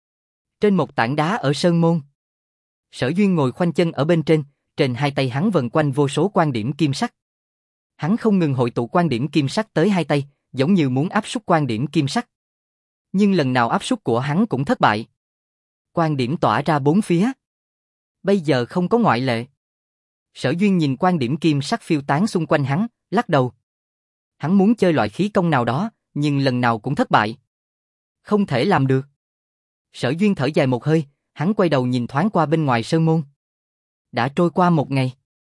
Trên một tảng đá ở Sơn Môn. Sở Duyên ngồi khoanh chân ở bên trên hai tay hắn vần quanh vô số quan điểm kim sắc. Hắn không ngừng hội tụ quan điểm kim sắc tới hai tay, giống như muốn áp suất quan điểm kim sắc. Nhưng lần nào áp suất của hắn cũng thất bại. Quan điểm tỏa ra bốn phía. Bây giờ không có ngoại lệ. Sở Duyên nhìn quan điểm kim sắc phiêu tán xung quanh hắn, lắc đầu. Hắn muốn chơi loại khí công nào đó, nhưng lần nào cũng thất bại. Không thể làm được. Sở Duyên thở dài một hơi, hắn quay đầu nhìn thoáng qua bên ngoài sơn môn. Đã trôi qua một ngày.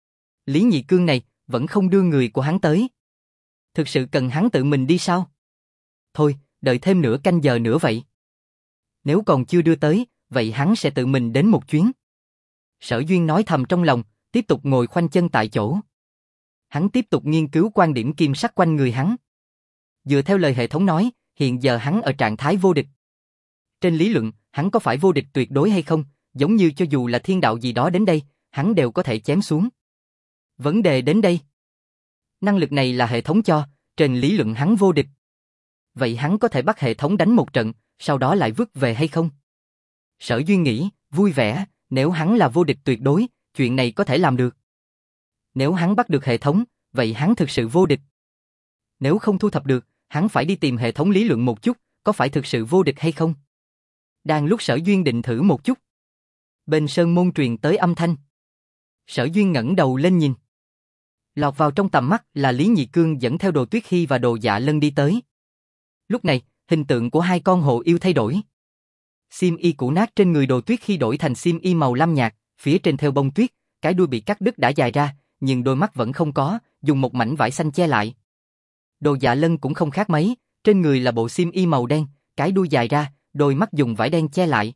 Lý Nhị Cương này vẫn không đưa người của hắn tới. Thực sự cần hắn tự mình đi sao? Thôi, đợi thêm nửa canh giờ nữa vậy. Nếu còn chưa đưa tới, vậy hắn sẽ tự mình đến một chuyến. Sở Duyên nói thầm trong lòng, tiếp tục ngồi khoanh chân tại chỗ. Hắn tiếp tục nghiên cứu quan điểm kim sắc quanh người hắn. Dựa theo lời hệ thống nói, hiện giờ hắn ở trạng thái vô địch. Trên lý luận, hắn có phải vô địch tuyệt đối hay không, giống như cho dù là thiên đạo gì đó đến đây, hắn đều có thể chém xuống. Vấn đề đến đây. Năng lực này là hệ thống cho, trên lý luận hắn vô địch. Vậy hắn có thể bắt hệ thống đánh một trận, sau đó lại vứt về hay không? Sở Duyên nghĩ, vui vẻ, nếu hắn là vô địch tuyệt đối, chuyện này có thể làm được. Nếu hắn bắt được hệ thống, vậy hắn thực sự vô địch. Nếu không thu thập được, hắn phải đi tìm hệ thống lý luận một chút, có phải thực sự vô địch hay không? Đang lúc Sở Duyên định thử một chút. Bên sơn môn truyền tới âm thanh. Sở Duyên ngẩng đầu lên nhìn. Lọt vào trong tầm mắt là Lý Nhị Cương dẫn theo Đồ Tuyết Hi và Đồ Dạ Lân đi tới. Lúc này, hình tượng của hai con hồ yêu thay đổi. Xiêm y cũ nát trên người Đồ Tuyết Hi đổi thành xiêm y màu lam nhạt, phía trên theo bông tuyết, cái đuôi bị cắt đứt đã dài ra, nhưng đôi mắt vẫn không có, dùng một mảnh vải xanh che lại. Đồ Dạ Lân cũng không khác mấy, trên người là bộ xiêm y màu đen, cái đuôi dài ra, đôi mắt dùng vải đen che lại.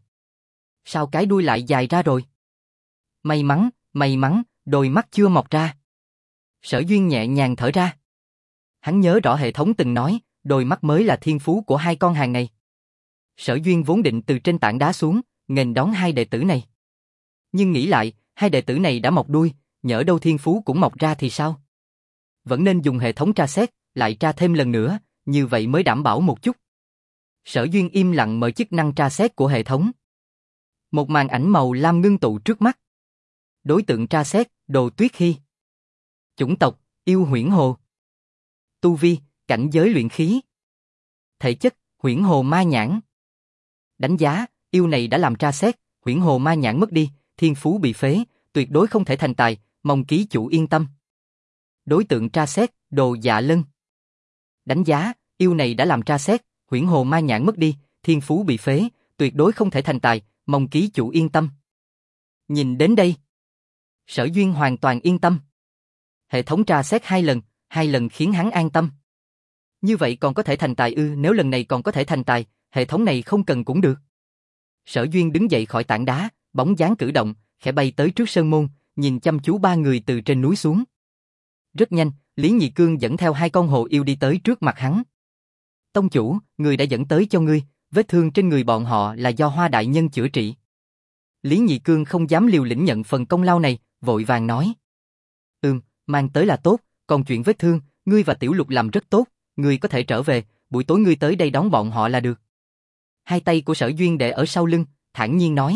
Sao cái đuôi lại dài ra rồi? May mắn, đôi mắt chưa mọc ra. Sở Duyên nhẹ nhàng thở ra. Hắn nhớ rõ hệ thống từng nói, đôi mắt mới là thiên phú của hai con hàng này. Sở Duyên vốn định từ trên tảng đá xuống, nghênh đón hai đệ tử này. Nhưng nghĩ lại, hai đệ tử này đã mọc đuôi, nhỡ đâu thiên phú cũng mọc ra thì sao? Vẫn nên dùng hệ thống tra xét, lại tra thêm lần nữa, như vậy mới đảm bảo một chút. Sở Duyên im lặng mở chức năng tra xét của hệ thống. Một màn ảnh màu lam ngưng tụ trước mắt. Đối tượng tra xét, Đồ Tuyết Hy. Chủng tộc, yêu huyễn hồ. Tu vi, cảnh giới luyện khí. Thể chất, huyễn hồ ma nhãn. Đánh giá, yêu này đã làm tra xét, huyễn hồ ma nhãn mất đi, thiên phú bị phế, tuyệt đối không thể thành tài, mong ký chủ yên tâm. Đối tượng tra xét, Đồ Dạ Lân. Đánh giá, yêu này đã làm tra xét, huyễn hồ ma nhãn mất đi, thiên phú bị phế, tuyệt đối không thể thành tài, mong ký chủ yên tâm. Nhìn đến đây, Sở Duyên hoàn toàn yên tâm. Hệ thống tra xét 2 lần khiến hắn an tâm. Như vậy còn có thể thành tài ư? Nếu lần này còn có thể thành tài, hệ thống này không cần cũng được. Sở Duyên đứng dậy khỏi tảng đá, bóng dáng cử động, khẽ bay tới trước sơn môn, nhìn chăm chú 3 người từ trên núi xuống. Rất nhanh, Lý Nhị Cương dẫn theo 2 con hồ yêu đi tới trước mặt hắn. Tông chủ, người đã dẫn tới cho ngươi, vết thương trên người bọn họ là do Hoa đại nhân chữa trị. Lý Nhị Cương không dám liều lĩnh nhận phần công lao này, vội vàng nói. Mang tới là tốt, còn chuyện vết thương, ngươi và Tiểu Lục làm rất tốt, ngươi có thể trở về, buổi tối ngươi tới đây đón bọn họ là được. 2 tay của Sở Duyên để ở sau lưng, thản nhiên nói.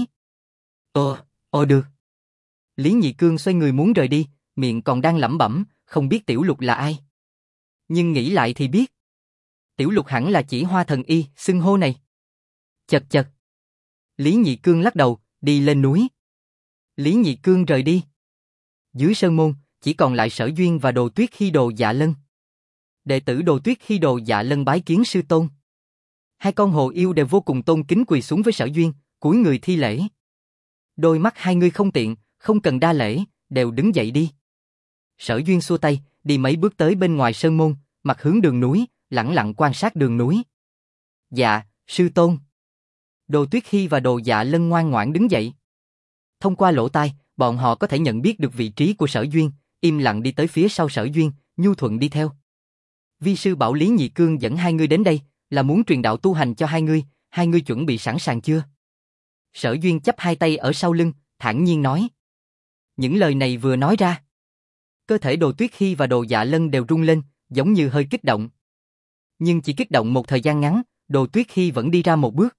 Được. Lý Nhị Cương xoay người muốn rời đi, miệng còn đang lẩm bẩm, không biết Tiểu Lục là ai. Nhưng nghĩ lại thì biết. Tiểu Lục hẳn là chỉ Hoa thần y, xưng hô này. Chật. Lý Nhị Cương lắc đầu, đi lên núi. Lý Nhị Cương rời đi. Dưới sơn môn, chỉ còn lại Sở Duyên và Đồ Tuyết Hy Đồ Dạ Lân. Đệ tử Đồ Tuyết Hy Đồ Dạ Lân bái kiến sư tôn. 2 con hồ yêu đều vô cùng tôn kính quỳ xuống với Sở Duyên, cúi người thi lễ. Đôi mắt hai người không tiện, không cần đa lễ, đều đứng dậy đi. Sở Duyên xua tay, đi mấy bước tới bên ngoài sơn môn, mặt hướng đường núi, lẳng lặng quan sát đường núi. Dạ, sư tôn. Đồ Tuyết Hy và Đồ Dạ Lân ngoan ngoãn đứng dậy. Thông qua lỗ tai, bọn họ có thể nhận biết được vị trí của Sở Duyên, im lặng đi tới phía sau Sở Duyên, nhu thuận đi theo. Vi sư bảo Lý Nhị Cương dẫn 2 người đến đây, là muốn truyền đạo tu hành cho 2 người chuẩn bị sẵn sàng chưa? Sở Duyên chắp 2 tay ở sau lưng, thản nhiên nói. Những lời này vừa nói ra, cơ thể Đồ Tuyết Hy và Đồ Dạ Lân đều rung lên, giống như hơi kích động. Nhưng chỉ kích động một thời gian ngắn, Đồ Tuyết Hy vẫn đi ra một bước.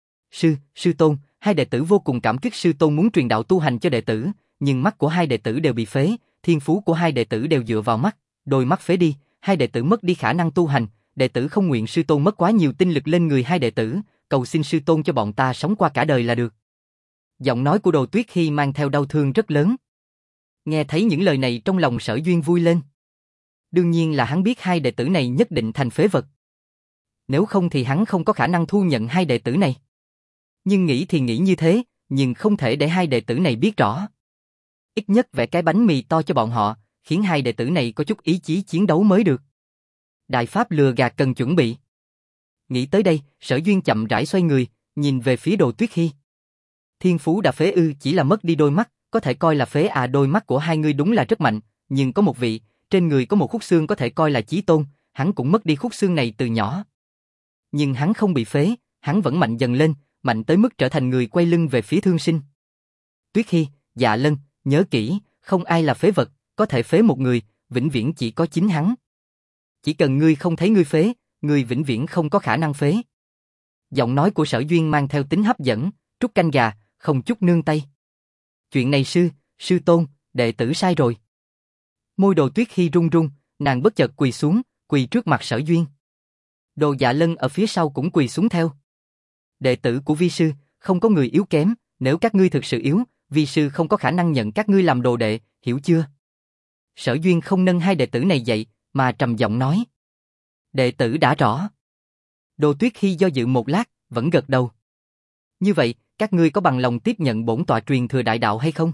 Sư tôn, 2 đệ tử vô cùng cảm kích sư tôn muốn truyền đạo tu hành cho đệ tử, nhưng mắt của 2 đệ tử đều bị phế, thiên phú của 2 đệ tử đều dựa vào mắt, đôi mắt phế đi, 2 đệ tử mất đi khả năng tu hành, đệ tử không nguyện sư tôn mất quá nhiều tinh lực lên người 2 đệ tử, cầu xin sư tôn cho bọn ta sống qua cả đời là được. Giọng nói của Đồ Tuyết Hy mang theo đau thương rất lớn. Nghe thấy những lời này trong lòng Sở Duyên vui lên. Đương nhiên là hắn biết 2 đệ tử này nhất định thành phế vật. Nếu không thì hắn không có khả năng thu nhận 2 đệ tử này. Nhưng nghĩ thì nghĩ như thế, nhưng không thể để 2 đệ tử này biết rõ. Ít nhất vẽ cái bánh mì to cho bọn họ, khiến 2 đệ tử này có chút ý chí chiến đấu mới được. Đại pháp lừa gạt cần chuẩn bị. Nghĩ tới đây, Sở Duyên chậm rãi xoay người, nhìn về phía Đồ Tuyết Hy. Thiên phú đã phế ư? Chỉ là mất đi đôi mắt, có thể coi là phế à? Đôi mắt của 2 người đúng là rất mạnh, nhưng có một vị, trên người có một khúc xương có thể coi là chí tôn, hắn cũng mất đi khúc xương này từ nhỏ. Nhưng hắn không bị phế, hắn vẫn mạnh dần lên, mạnh tới mức trở thành người quay lưng về phía thương sinh. Tuyết Hy, Dạ Lân, nhớ kỹ, không ai là phế vật, có thể phế một người, vĩnh viễn chỉ có chính hắn. Chỉ cần ngươi không thấy ngươi phế, ngươi vĩnh viễn không có khả năng phế. Giọng nói của Sở Duyên mang theo tính hấp dẫn, trút canh gà, không chút nương tay. Chuyện này sư tôn, đệ tử sai rồi. Môi Đồ Tuyết Hy run run, nàng bất chợt quỳ xuống, quỳ trước mặt Sở Duyên. Đồ Dạ Lân ở phía sau cũng quỳ xuống theo. Đệ tử của vi sư, không có người yếu kém, nếu các ngươi thực sự yếu, vi sư không có khả năng nhận các ngươi làm đồ đệ, hiểu chưa? Sở Duyên không nâng 2 đệ tử này dậy, mà trầm giọng nói. Đệ tử đã rõ. Đồ Tuyết Hy do dự một lát, vẫn gật đầu. Như vậy, các ngươi có bằng lòng tiếp nhận bổn tọa truyền thừa đại đạo hay không?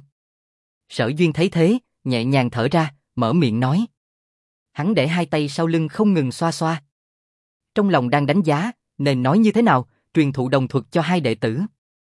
Sở Duyên thấy thế, nhẹ nhàng thở ra, mở miệng nói. Hắn để 2 tay sau lưng không ngừng xoa xoa. Trong lòng đang đánh giá, nên nói như thế nào, truyền thụ đồng thuật cho 2 đệ tử.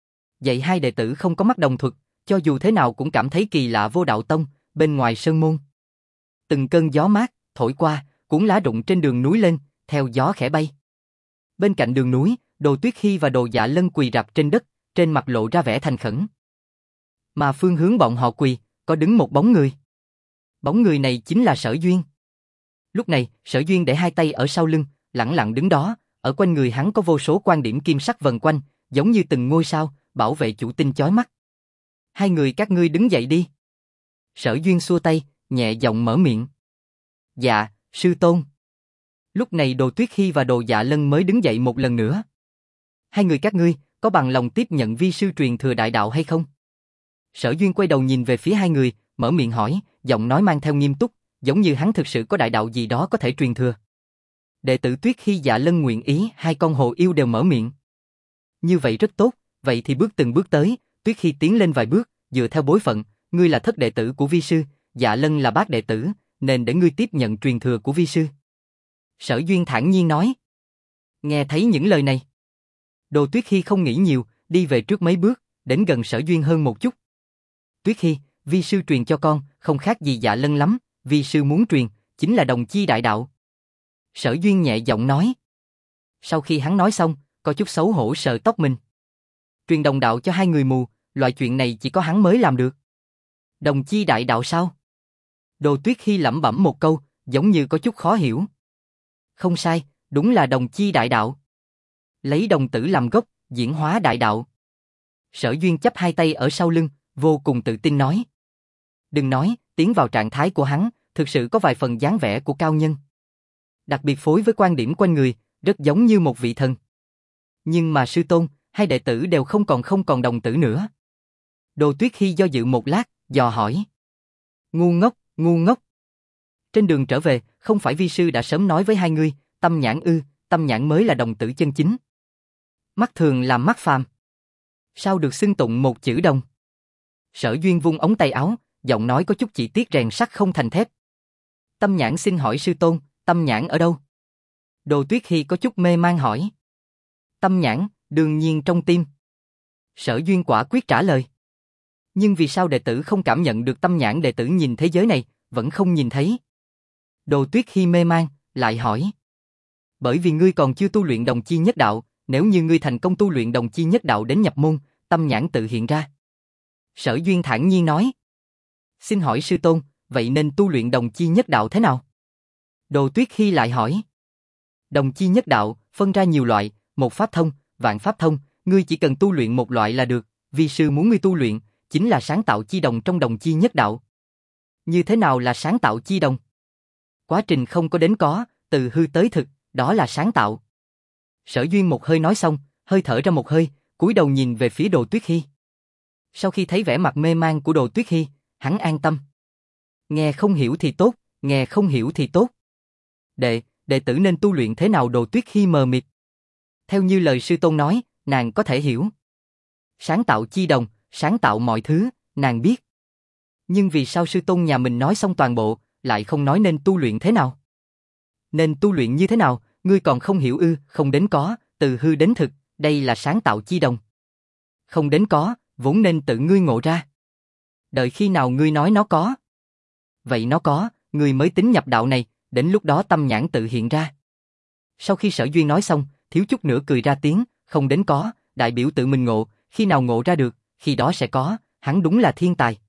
Dạy 2 đệ tử không có mắt đồng thuật, cho dù thế nào cũng cảm thấy kỳ lạ vô đạo tông, bên ngoài sơn môn. Từng cơn gió mát, thổi qua, cuốn lá rụng trên đường núi lên, theo gió khẽ bay. Bên cạnh đường núi, Đồ Tuyết Hy và Đồ Dạ Lân quỳ rạp trên đất, trên mặt lộ ra vẻ thành khẩn. Mà phương hướng bọn họ quỳ, có đứng một bóng người. Bóng người này chính là Sở Duyên. Lúc này, Sở Duyên để hai tay ở sau lưng, lẳng lặng đứng đó, ở quanh người hắn có vô số quan điểm kim sắc vần quanh, giống như từng ngôi sao, bảo vệ chủ tinh chói mắt. Hai người các ngươi đứng dậy đi. Sở Duyên xua tay, nhẹ giọng mở miệng. Dạ, sư tôn. Lúc này Đồ Tuyết Hy và Đồ Dạ Lân mới đứng dậy một lần nữa. Hai người các ngươi, có bằng lòng tiếp nhận vi sư truyền thừa đại đạo hay không? Sở Duyên quay đầu nhìn về phía hai người, mở miệng hỏi, giọng nói mang theo nghiêm túc, giống như hắn thực sự có đại đạo gì đó có thể truyền thừa. Đệ tử Tuyết Hy Dạ Lân nguyện ý, hai con hồ yêu đều mở miệng. Như vậy rất tốt, vậy thì bước từng bước tới, Tuyết Hy tiến lên vài bước, dựa theo bối phận, ngươi là thất đệ tử của vi sư, Dạ Lân là bát đệ tử, nên để ngươi tiếp nhận truyền thừa của vi sư. Sở Duyên thản nhiên nói. Nghe thấy những lời này, Đồ Tuyết Hy không nghĩ nhiều, đi về trước mấy bước, đến gần Sở Duyên hơn một chút. Tuyết Hy, vi sư truyền cho con, không khác gì Dạ Lân lắm, vi sư muốn truyền, chính là đồng chi đại đạo. Sở Duyên nhẹ giọng nói. Sau khi hắn nói xong, có chút xấu hổ sờ tóc mình. Truyền đồng đạo cho hai người mù, loại chuyện này chỉ có hắn mới làm được. Đồng chi đại đạo sao? Đồ Tuyết Hy lẩm bẩm một câu, giống như có chút khó hiểu. Không sai, đúng là đồng chi đại đạo. Lấy đồng tử làm gốc, diễn hóa đại đạo. Sở Duyên chắp hai tay ở sau lưng, vô cùng tự tin nói. Đừng nói, tiến vào trạng thái của hắn, thực sự có vài phần dáng vẻ của cao nhân. Đặc biệt phối với quan điểm quanh người, rất giống như một vị thần. Nhưng mà sư tôn, hai đệ tử đều không còn đồng tử nữa. Đồ Tuyết Hy do dự một lát, dò hỏi. Ngu ngốc, ngu ngốc. Trên đường trở về, không phải vi sư đã sớm nói với hai ngươi, tâm nhãn ư, tâm nhãn mới là đồng tử chân chính. Mắt thường là mắt phàm. Sao được xưng tụng một chữ đồng? Sở Duyên vung ống tay áo, giọng nói có chút chỉ tiếc rèn sắt không thành thép. Tâm nhãn xin hỏi sư tôn, tâm nhãn ở đâu? Đồ Tuyết Hy có chút mê man hỏi. Tâm nhãn, đương nhiên trong tim. Sở Duyên quả quyết trả lời. Nhưng vì sao đệ tử không cảm nhận được tâm nhãn, đệ tử nhìn thế giới này, vẫn không nhìn thấy? Đồ Tuyết Hy mê man, lại hỏi. Bởi vì ngươi còn chưa tu luyện đồng chi nhất đạo, nếu như ngươi thành công tu luyện đồng chi nhất đạo đến nhập môn, tâm nhãn tự hiện ra. Sở Duyên thản nhiên nói. Xin hỏi sư tôn, vậy nên tu luyện đồng chi nhất đạo thế nào? Đồ Tuyết Hy lại hỏi. Đồng chi nhất đạo, phân ra nhiều loại, một pháp thông, vạn pháp thông, ngươi chỉ cần tu luyện một loại là được, vi sư muốn ngươi tu luyện, chính là sáng tạo chi đồng trong đồng chi nhất đạo. Như thế nào là sáng tạo chi đồng? Quá trình không có đến có, từ hư tới thực, đó là sáng tạo. Sở Duyên một hơi nói xong, hơi thở ra một hơi, cúi đầu nhìn về phía Đồ Tuyết Hy. Sau khi thấy vẻ mặt mê man của Đồ Tuyết Hy, hắn an tâm. Nghe không hiểu thì tốt, nghe không hiểu thì tốt. Đệ tử nên tu luyện thế nào? Đồ Tuyết Hy mờ mịt. Theo như lời sư tôn nói, nàng có thể hiểu. Sáng tạo chi đồng, sáng tạo mọi thứ, nàng biết. Nhưng vì sao sư tôn nhà mình nói xong toàn bộ, lại không nói nên tu luyện thế nào? Nên tu luyện như thế nào, ngươi còn không hiểu ư? Không đến có, từ hư đến thực, đây là sáng tạo chi đồng. Không đến có, vốn nên tự ngươi ngộ ra. Đợi khi nào ngươi nói nó có. Vậy nó có, ngươi mới tính nhập đạo này, đến lúc đó tâm nhãn tự hiện ra. Sau khi Sở Duyên nói xong, thiếu chút nữa cười ra tiếng, không đến có, đại biểu tự mình ngộ, khi nào ngộ ra được, khi đó sẽ có, hắn đúng là thiên tài.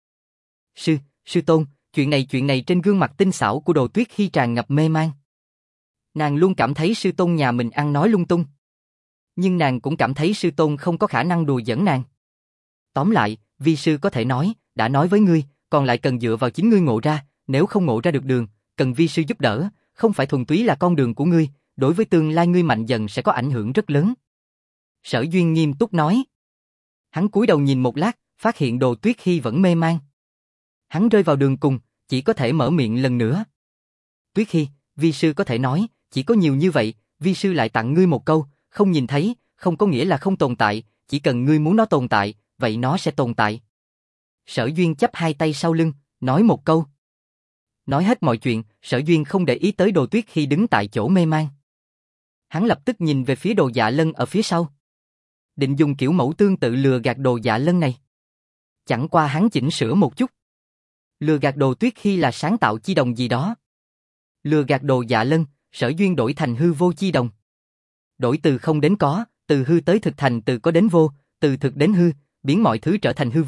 Sư tôn, chuyện này trên gương mặt tinh xảo của Đồ Tuyết Hy tràn ngập mê man. Nàng luôn cảm thấy sư tôn nhà mình ăn nói lung tung. Nhưng nàng cũng cảm thấy sư tôn không có khả năng đùa giỡn nàng. Tóm lại, vi sư có thể nói, đã nói với ngươi, còn lại cần dựa vào chính ngươi ngộ ra, nếu không ngộ ra được đường, cần vi sư giúp đỡ, không phải thuần túy là con đường của ngươi, đối với tương lai ngươi mạnh dần sẽ có ảnh hưởng rất lớn. Sở Duyên nghiêm túc nói. Hắn cúi đầu nhìn một lát, phát hiện Đồ Tuyết Hy vẫn mê man. Hắn rơi vào đường cùng, chỉ có thể mở miệng lần nữa. Tuyết Hy, vi sư có thể nói, chỉ có nhiều như vậy, vi sư lại tặng ngươi một câu, không nhìn thấy, không có nghĩa là không tồn tại, chỉ cần ngươi muốn nó tồn tại, vậy nó sẽ tồn tại. Sở Duyên chắp hai tay sau lưng, nói một câu. Nói hết mọi chuyện, Sở Duyên không để ý tới Đồ Tuyết Hy đứng tại chỗ mê man. Hắn lập tức nhìn về phía Đồ Dạ Lân ở phía sau. Định dùng kiểu mẫu tương tự lừa gạt Đồ Dạ Lân này. Chẳng qua hắn chỉnh sửa một chút. Lừa gạt Đồ Tuyết Hy là sáng tạo chi đồng gì đó. Lừa gạt Đồ Dạ Lân, Sở Duyên đổi thành hư vô chi đồng. Đổi từ không đến có, từ hư tới thực thành từ có đến vô, từ thực đến hư, biến mọi thứ trở thành hư vô,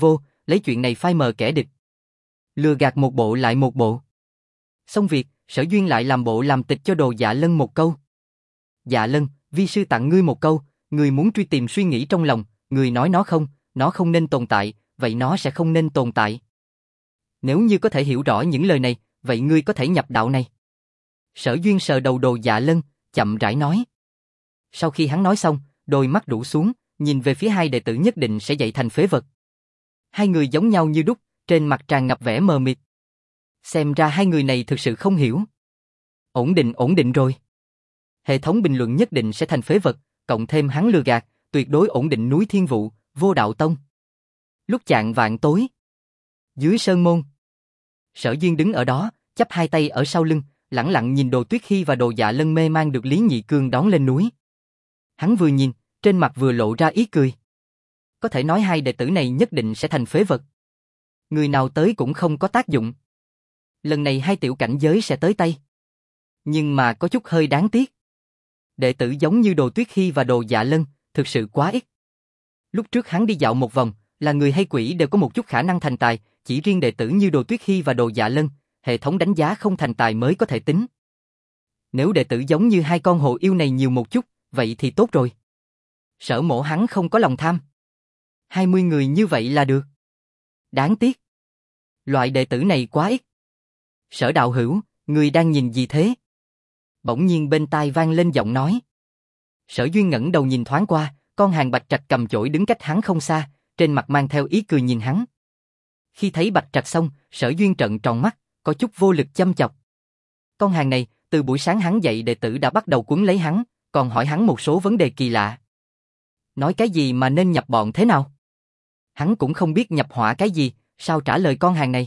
lấy chuyện này phai mờ kẻ địch. Lừa gạt một bộ lại một bộ. Xong việc, Sở Duyên lại làm bộ làm tịch cho Đồ Dạ Lân một câu. Dạ Lân, vi sư tặng ngươi một câu, ngươi muốn truy tìm suy nghĩ trong lòng, ngươi nói nó không nên tồn tại, vậy nó sẽ không nên tồn tại. Nếu như có thể hiểu rõ những lời này, vậy ngươi có thể nhập đạo này. Sở Duyên sờ đầu Đồ Dạ Lân, chậm rãi nói. Sau khi hắn nói xong, đôi mắt rũ xuống, nhìn về phía hai đệ tử nhất định sẽ dạy thành phế vật. Hai người giống nhau như đúc, trên mặt tràn ngập vẻ mờ mịt. Xem ra hai người này thực sự không hiểu. Ổn định rồi. Hệ thống bình luận nhất định sẽ thành phế vật, cộng thêm hắn lừa gạt, tuyệt đối ổn định núi Thiên Vụ, Vô Đạo Tông. Lúc chạng vạng tối, dưới sơn môn, Sở Duyên đứng ở đó, chắp hai tay ở sau lưng, lẳng lặng nhìn Đồ Tuyết Khi và Đồ Dạ Lân mê man được Lý Nhị Cương đón lên núi. Hắn vừa nhìn, trên mặt vừa lộ ra ý cười. Có thể nói hai đệ tử này nhất định sẽ thành phế vật. Người nào tới cũng không có tác dụng. Lần này hai tiểu cảnh giới sẽ tới tay. Nhưng mà có chút hơi đáng tiếc. Đệ tử giống như Đồ Tuyết Khi và Đồ Dạ Lân, thực sự quá ít. Lúc trước hắn đi dạo một vòng, là người hay quỷ đều có một chút khả năng thành tài, chỉ riêng đệ tử như Đồ Tuyết Khi và Đồ Dạ Lân, hệ thống đánh giá không thành tài mới có thể tính. Nếu đệ tử giống như hai con hồ yêu này nhiều một chút, vậy thì tốt rồi. Sở Mộ hắn không có lòng tham. 20 người như vậy là được. Đáng tiếc. Loại đệ tử này quá ít. Sở đạo hữu, người đang nhìn gì thế? Bỗng nhiên bên tai vang lên giọng nói. Sở Duyên ngẩng đầu nhìn thoáng qua, con Hàng Bạch Trạch cầm chổi đứng cách hắn không xa, trên mặt mang theo ý cười nhìn hắn. Khi thấy Bạch Trạch xong, Sở Duyên trợn tròn mắt, có chút vô lực châm chọc. Con hàng này, từ buổi sáng hắn dạy đệ tử đã bắt đầu quấn lấy hắn, còn hỏi hắn một số vấn đề kỳ lạ. Nói cái gì mà nên nhập bọn thế nào? Hắn cũng không biết nhập hỏa cái gì, sao trả lời con hàng này?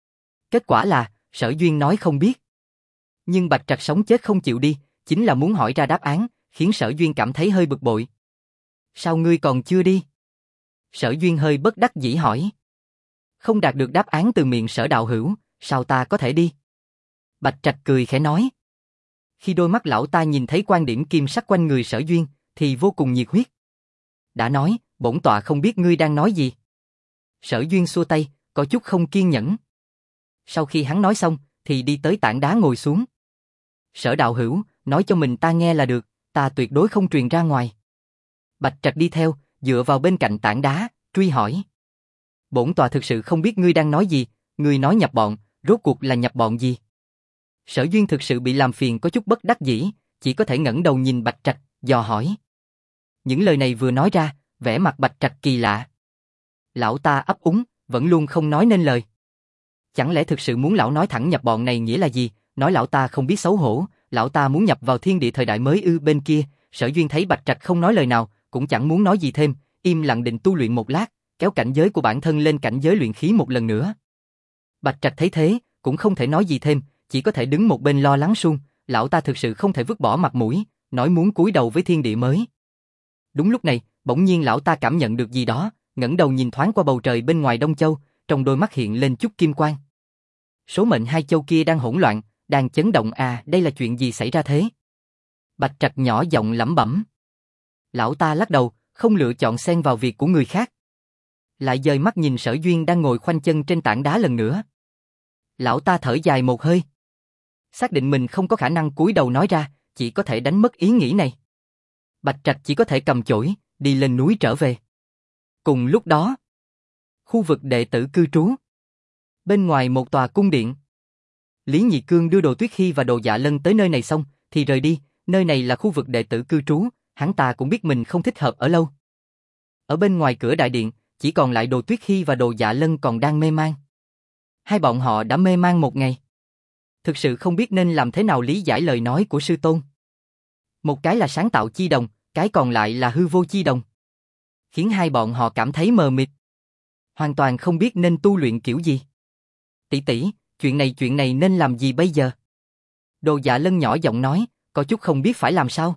Kết quả là, Sở Duyên nói không biết. Nhưng Bạch Trạch sống chết không chịu đi, chính là muốn hỏi ra đáp án, khiến Sở Duyên cảm thấy hơi bực bội. Sao ngươi còn chưa đi? Sở Duyên hơi bất đắc dĩ hỏi. Không đạt được đáp án từ miệng Sở đạo hữu, sao ta có thể đi? Bạch Trạch cười khẽ nói. Khi đôi mắt lão ta nhìn thấy quan điểm kim sắc quanh người Sở Duyên, thì vô cùng nhiệt huyết. Đã nói, bổn tọa không biết ngươi đang nói gì. Sở Duyên xua tay, có chút không kiên nhẫn. Sau khi hắn nói xong, thì đi tới tảng đá ngồi xuống. Sở đạo hữu, nói cho mình ta nghe là được, ta tuyệt đối không truyền ra ngoài. Bạch Trạch đi theo, dựa vào bên cạnh tảng đá, truy hỏi. Bổn tọa thực sự không biết ngươi đang nói gì, ngươi nói nhập bọn, rốt cuộc là nhập bọn gì? Sở Duyên thực sự bị làm phiền có chút bất đắc dĩ, chỉ có thể ngẩng đầu nhìn Bạch Trạch, dò hỏi. Những lời này vừa nói ra, vẻ mặt Bạch Trạch kỳ lạ. Lão ta ấp úng, vẫn luôn không nói nên lời. Chẳng lẽ thực sự muốn lão nói thẳng nhập bọn này nghĩa là gì? Nói lão ta không biết xấu hổ, lão ta muốn nhập vào thiên địa thời đại mới ư? Bên kia, Sở Duyên thấy Bạch Trạch không nói lời nào, cũng chẳng muốn nói gì thêm, im lặng định tu luyện một lát, kéo cảnh giới của bản thân lên cảnh giới luyện khí một lần nữa. Bạch Trạch thấy thế, cũng không thể nói gì thêm, chỉ có thể đứng một bên lo lắng suông, lão ta thực sự không thể vứt bỏ mặt mũi, nói muốn cúi đầu với thiên địa mới. Đúng lúc này, bỗng nhiên lão ta cảm nhận được gì đó, ngẩng đầu nhìn thoáng qua bầu trời bên ngoài Đông Châu, trong đôi mắt hiện lên chút kim quang. Số mệnh hai châu kia đang hỗn loạn, đang chấn động à, đây là chuyện gì xảy ra thế? Bạch Trạch nhỏ giọng lẩm bẩm. Lão ta lắc đầu, không lựa chọn xen vào việc của người khác. Lại dời mắt nhìn Sở Duyên đang ngồi khoanh chân trên tảng đá lần nữa. Lão ta thở dài một hơi. Xác định mình không có khả năng cúi đầu nói ra, chỉ có thể đánh mất ý nghĩ này. Bạch Trạch chỉ có thể cầm chổi, đi lên núi trở về. Cùng lúc đó, khu vực đệ tử cư trú. Bên ngoài một tòa cung điện. Lý Nhị Cương đưa Đồ Tuyết Khi và Đồ Dạ Lân tới nơi này xong, thì rời đi, nơi này là khu vực đệ tử cư trú, hắn ta cũng biết mình không thích hợp ở lâu. Ở bên ngoài cửa đại điện, chỉ còn lại Đồ Tuyết Khi và Đồ Dạ Lân còn đang mê man. Hai bọn họ đã mê man một ngày. Thực sự không biết nên làm thế nào lý giải lời nói của sư tôn. Một cái là sáng tạo chi đồng, cái còn lại là hư vô chi đồng. Khiến hai bọn họ cảm thấy mờ mịt. Hoàn toàn không biết nên tu luyện kiểu gì. Tỷ tỷ, chuyện này nên làm gì bây giờ? Đồ Dạ Lân nhỏ giọng nói, có chút không biết phải làm sao.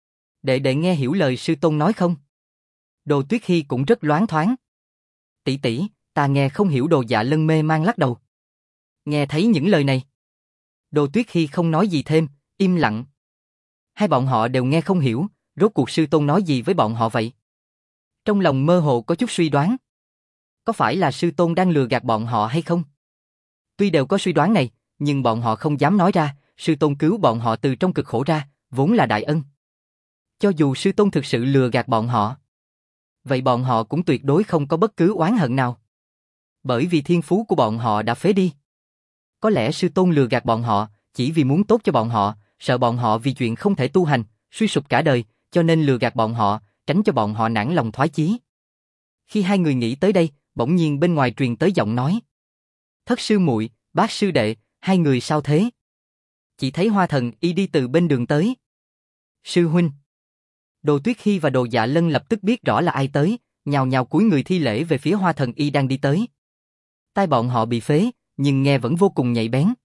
Đệ nghe hiểu lời sư tôn nói không? Đồ Tuyết Khi cũng rất loáng thoáng. Tỷ tỷ, ta nghe không hiểu. Đồ Dạ Lân mê man lắc đầu. Nghe thấy những lời này, Đồ Tuyết Khi không nói gì thêm, im lặng. Hai bọn họ đều nghe không hiểu, rốt cuộc sư tôn nói gì với bọn họ vậy? Trong lòng mơ hồ có chút suy đoán. Có phải là sư tôn đang lừa gạt bọn họ hay không? Tuy đều có suy đoán này, nhưng bọn họ không dám nói ra, sư tôn cứu bọn họ từ trong cực khổ ra, vốn là đại ân. Cho dù sư tôn thực sự lừa gạt bọn họ, vậy bọn họ cũng tuyệt đối không có bất cứ oán hận nào. Bởi vì thiên phú của bọn họ đã phế đi. Có lẽ sư tôn lừa gạt bọn họ, chỉ vì muốn tốt cho bọn họ, sợ bọn họ vì chuyện không thể tu hành, suy sụp cả đời, cho nên lừa gạt bọn họ, tránh cho bọn họ nản lòng thoái chí. Khi hai người nghĩ tới đây, bỗng nhiên bên ngoài truyền tới giọng nói. Thất sư muội, bác sư đệ, hai người sao thế? Chỉ thấy Hoa Thần Y đi từ bên đường tới. Sư huynh. Đồ Tuyết Hy và Đồ Dạ Lân lập tức biết rõ là ai tới, nhào nhào cúi người thi lễ về phía Hoa Thần Y đang đi tới. Tai bọn họ bị phế, nhưng nghe vẫn vô cùng nhạy bén.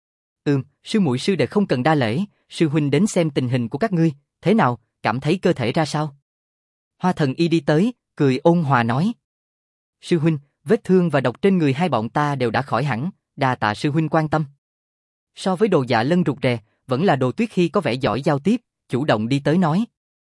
Sư muội sư đệ không cần đa lễ, sư huynh đến xem tình hình của các ngươi, thế nào, cảm thấy cơ thể ra sao? Hoa Thần Y đi tới, cười ôn hòa nói. Sư huynh, vết thương và độc trên người hai bọn ta đều đã khỏi hẳn, đa tạ sư huynh quan tâm. So với Đồ Dạ Lân rụt rè, vẫn là Đồ Tuyết Hy có vẻ giỏi giao tiếp, chủ động đi tới nói.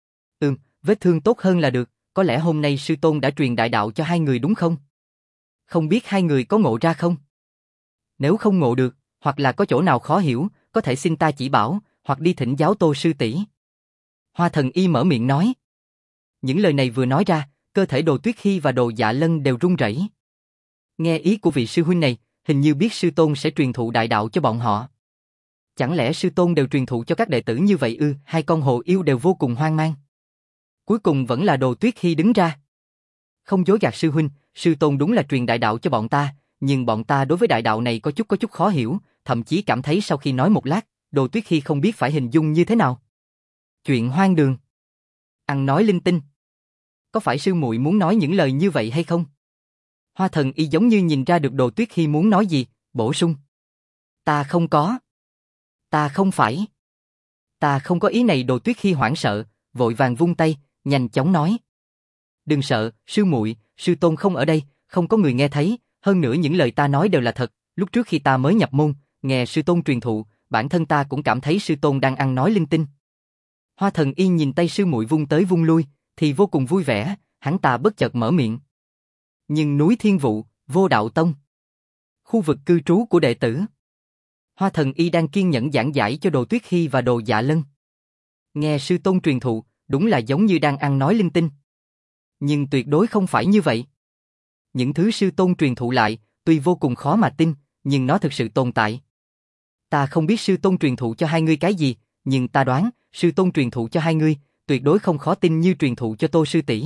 Vết thương tốt hơn là được, có lẽ hôm nay sư tôn đã truyền đại đạo cho hai người đúng không? Không biết hai người có ngộ ra không? Nếu không ngộ được, hoặc là có chỗ nào khó hiểu, có thể xin ta chỉ bảo, hoặc đi thỉnh giáo Tô sư tỷ. Hoa Thần Y mở miệng nói. Những lời này vừa nói ra, cơ thể Đồ Tuyết Hy và Đồ Dạ Lân đều run rẩy. Nghe ý của vị sư huynh này, hình như biết sư tôn sẽ truyền thụ đại đạo cho bọn họ. Chẳng lẽ sư tôn đều truyền thụ cho các đệ tử như vậy ư? Hai con hồ yêu đều vô cùng hoang mang. Cuối cùng vẫn là Đồ Tuyết Hy đứng ra. Không dối gạt sư huynh, sư tôn đúng là truyền đại đạo cho bọn ta, nhưng bọn ta đối với đại đạo này có chút khó hiểu, thậm chí cảm thấy sau khi nói một lát, Đồ Tuyết Hy không biết phải hình dung như thế nào. Chuyện hoang đường. Ăn nói linh tinh. Có phải sư muội muốn nói những lời như vậy hay không? Hoa Thần Y giống như nhìn ra được Đồ Tuyết Hy muốn nói gì, bổ sung. Ta không có. Ta không phải. Ta không có ý này. Đồ Tuyết Hy hoảng sợ, vội vàng vung tay, nhanh chóng nói. Đừng sợ, sư muội, sư tôn không ở đây, không có người nghe thấy, hơn nữa những lời ta nói đều là thật, lúc trước khi ta mới nhập môn, nghe sư tôn truyền thụ, bản thân ta cũng cảm thấy sư tôn đang ăn nói linh tinh. Hoa Thần Y nhìn tay sư muội vung tới vung lui, thì vô cùng vui vẻ, hắn ta bất chợt mở miệng. Nhưng núi Thiên Vụ, Vô Đạo Tông, khu vực cư trú của đệ tử. Hoa Thần Y đang kiên nhẫn giảng giải cho Đồ Tuyết Hy và Đồ Dạ Lân. Nghe sư tôn truyền thụ, đúng là giống như đang ăn nói linh tinh. Nhưng tuyệt đối không phải như vậy. Những thứ sư tôn truyền thụ lại, tuy vô cùng khó mà tin, nhưng nó thực sự tồn tại. Ta không biết sư tôn truyền thụ cho hai ngươi cái gì, nhưng ta đoán, sư tôn truyền thụ cho hai ngươi, tuyệt đối không khó tin như truyền thụ cho Tô sư tỷ.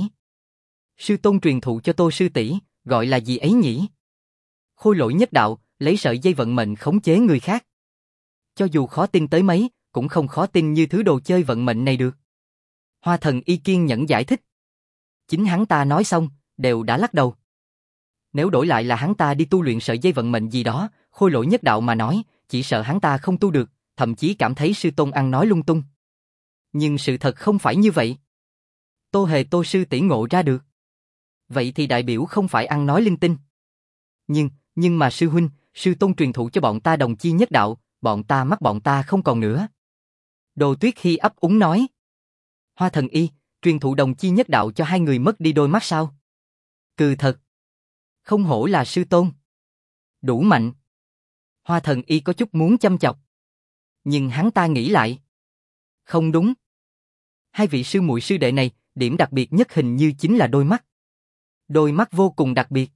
Sư tôn truyền thụ cho Tô sư tỷ, gọi là gì ấy nhỉ? Khôi Lỗi nhất đạo, lấy sợi dây vận mệnh khống chế người khác. Cho dù khó tin tới mấy, cũng không khó tin như thứ đồ chơi vận mệnh này được. Hoa Thần Y kiên nhẫn giải thích. Chính hắn ta nói xong, đều đã lắc đầu. Nếu đổi lại là hắn ta đi tu luyện sợi dây vận mệnh gì đó, Khôi Lỗi nhất đạo mà nói, chỉ sợ hắn ta không tu được, thậm chí cảm thấy sư tôn ăn nói lung tung. Nhưng sự thật không phải như vậy. Tô Hề Tô sư tỷ ngộ ra được. Vậy thì đại biểu không phải ăn nói linh tinh. Nhưng mà sư huynh, sư tôn truyền thụ cho bọn ta đồng chi nhất đạo, bọn ta không còn nữa. Đồ Tuyết Hy ấp úng nói. Hoa Thần Y, truyền thụ đồng chi nhất đạo cho hai người mất đi đôi mắt sao? Cừ thật. Không hổ là sư tôn. Đủ mạnh. Hoa Thần Y có chút muốn châm chọc. Nhưng hắn ta nghĩ lại. Không đúng. Hai vị sư muội sư đệ này, điểm đặc biệt nhất hình như chính là đôi mắt. Đôi mắt vô cùng đặc biệt.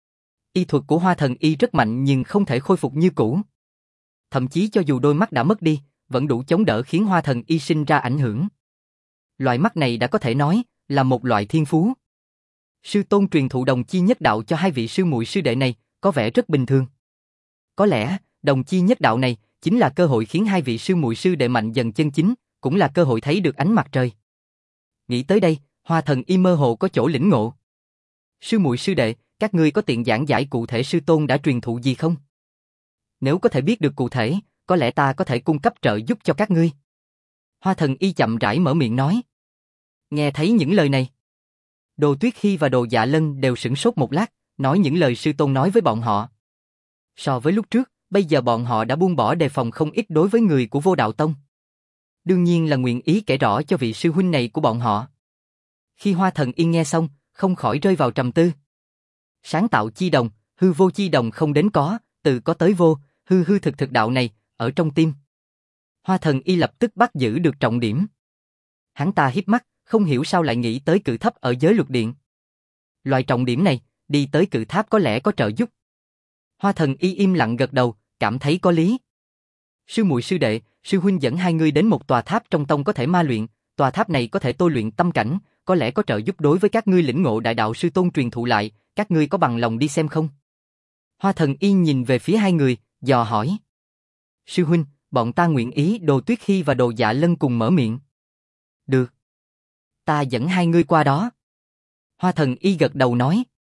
Y thuật của Hoa Thần Y rất mạnh nhưng không thể khôi phục như cũ. Thậm chí cho dù đôi mắt đã mất đi, vẫn đủ chống đỡ khiến Hoa Thần Y sinh ra ảnh hưởng. Loại mắt này đã có thể nói là một loại thiên phú. Sư tôn truyền thụ đồng chi nhất đạo cho hai vị sư muội sư đệ này có vẻ rất bình thường. Có lẽ đồng chi nhất đạo này chính là cơ hội khiến hai vị sư muội sư đệ mạnh dần chân chính, cũng là cơ hội thấy được ánh mặt trời. Nghĩ tới đây, Hoa Thần Y mơ hồ có chỗ lĩnh ngộ. Sư muội sư đệ, các ngươi có tiện giảng giải cụ thể sư tôn đã truyền thụ gì không? Nếu có thể biết được cụ thể, có lẽ ta có thể cung cấp trợ giúp cho các ngươi. Hoa Thần Y chậm rãi mở miệng nói. Nghe thấy những lời này, Đồ Tuyết Hy và Đồ Dạ Lân đều sửng sốt một lát, nói những lời sư tôn nói với bọn họ. So với lúc trước, bây giờ bọn họ đã buông bỏ đề phòng không ít đối với người của Vô Đạo Tông. Đương nhiên là nguyện ý kể rõ cho vị sư huynh này của bọn họ. Khi Hoa Thần Y nghe xong, không khỏi rơi vào trầm tư. Sáng tạo chi đồng, hư vô chi đồng không đến có, từ có tới vô, hư hư thực thực đạo này, ở trong tim. Hoa Thần Y lập tức bắt giữ được trọng điểm. Hắn ta híp mắt, không hiểu sao lại nghĩ tới cự thấp ở giới luật điện. Loại trọng điểm này, đi tới cự tháp có lẽ có trợ giúp. Hoa Thần Y im lặng gật đầu, cảm thấy có lý. Sư muội sư đệ, sư huynh dẫn hai người đến một tòa tháp trong tông có thể ma luyện, tòa tháp này có thể tôi luyện tâm cảnh, có lẽ có trợ giúp đối với các ngươi lĩnh ngộ đại đạo sư tôn truyền thụ lại, các ngươi có bằng lòng đi xem không? Hoa Thần Y nhìn về phía hai người, dò hỏi. Sư huynh, bọn ta nguyện ý. Đồ Tuyết Hy và Đồ Dạ Lân cùng mở miệng. Được. Ta dẫn hai ngươi qua đó. Hoa Thần Y gật đầu nói.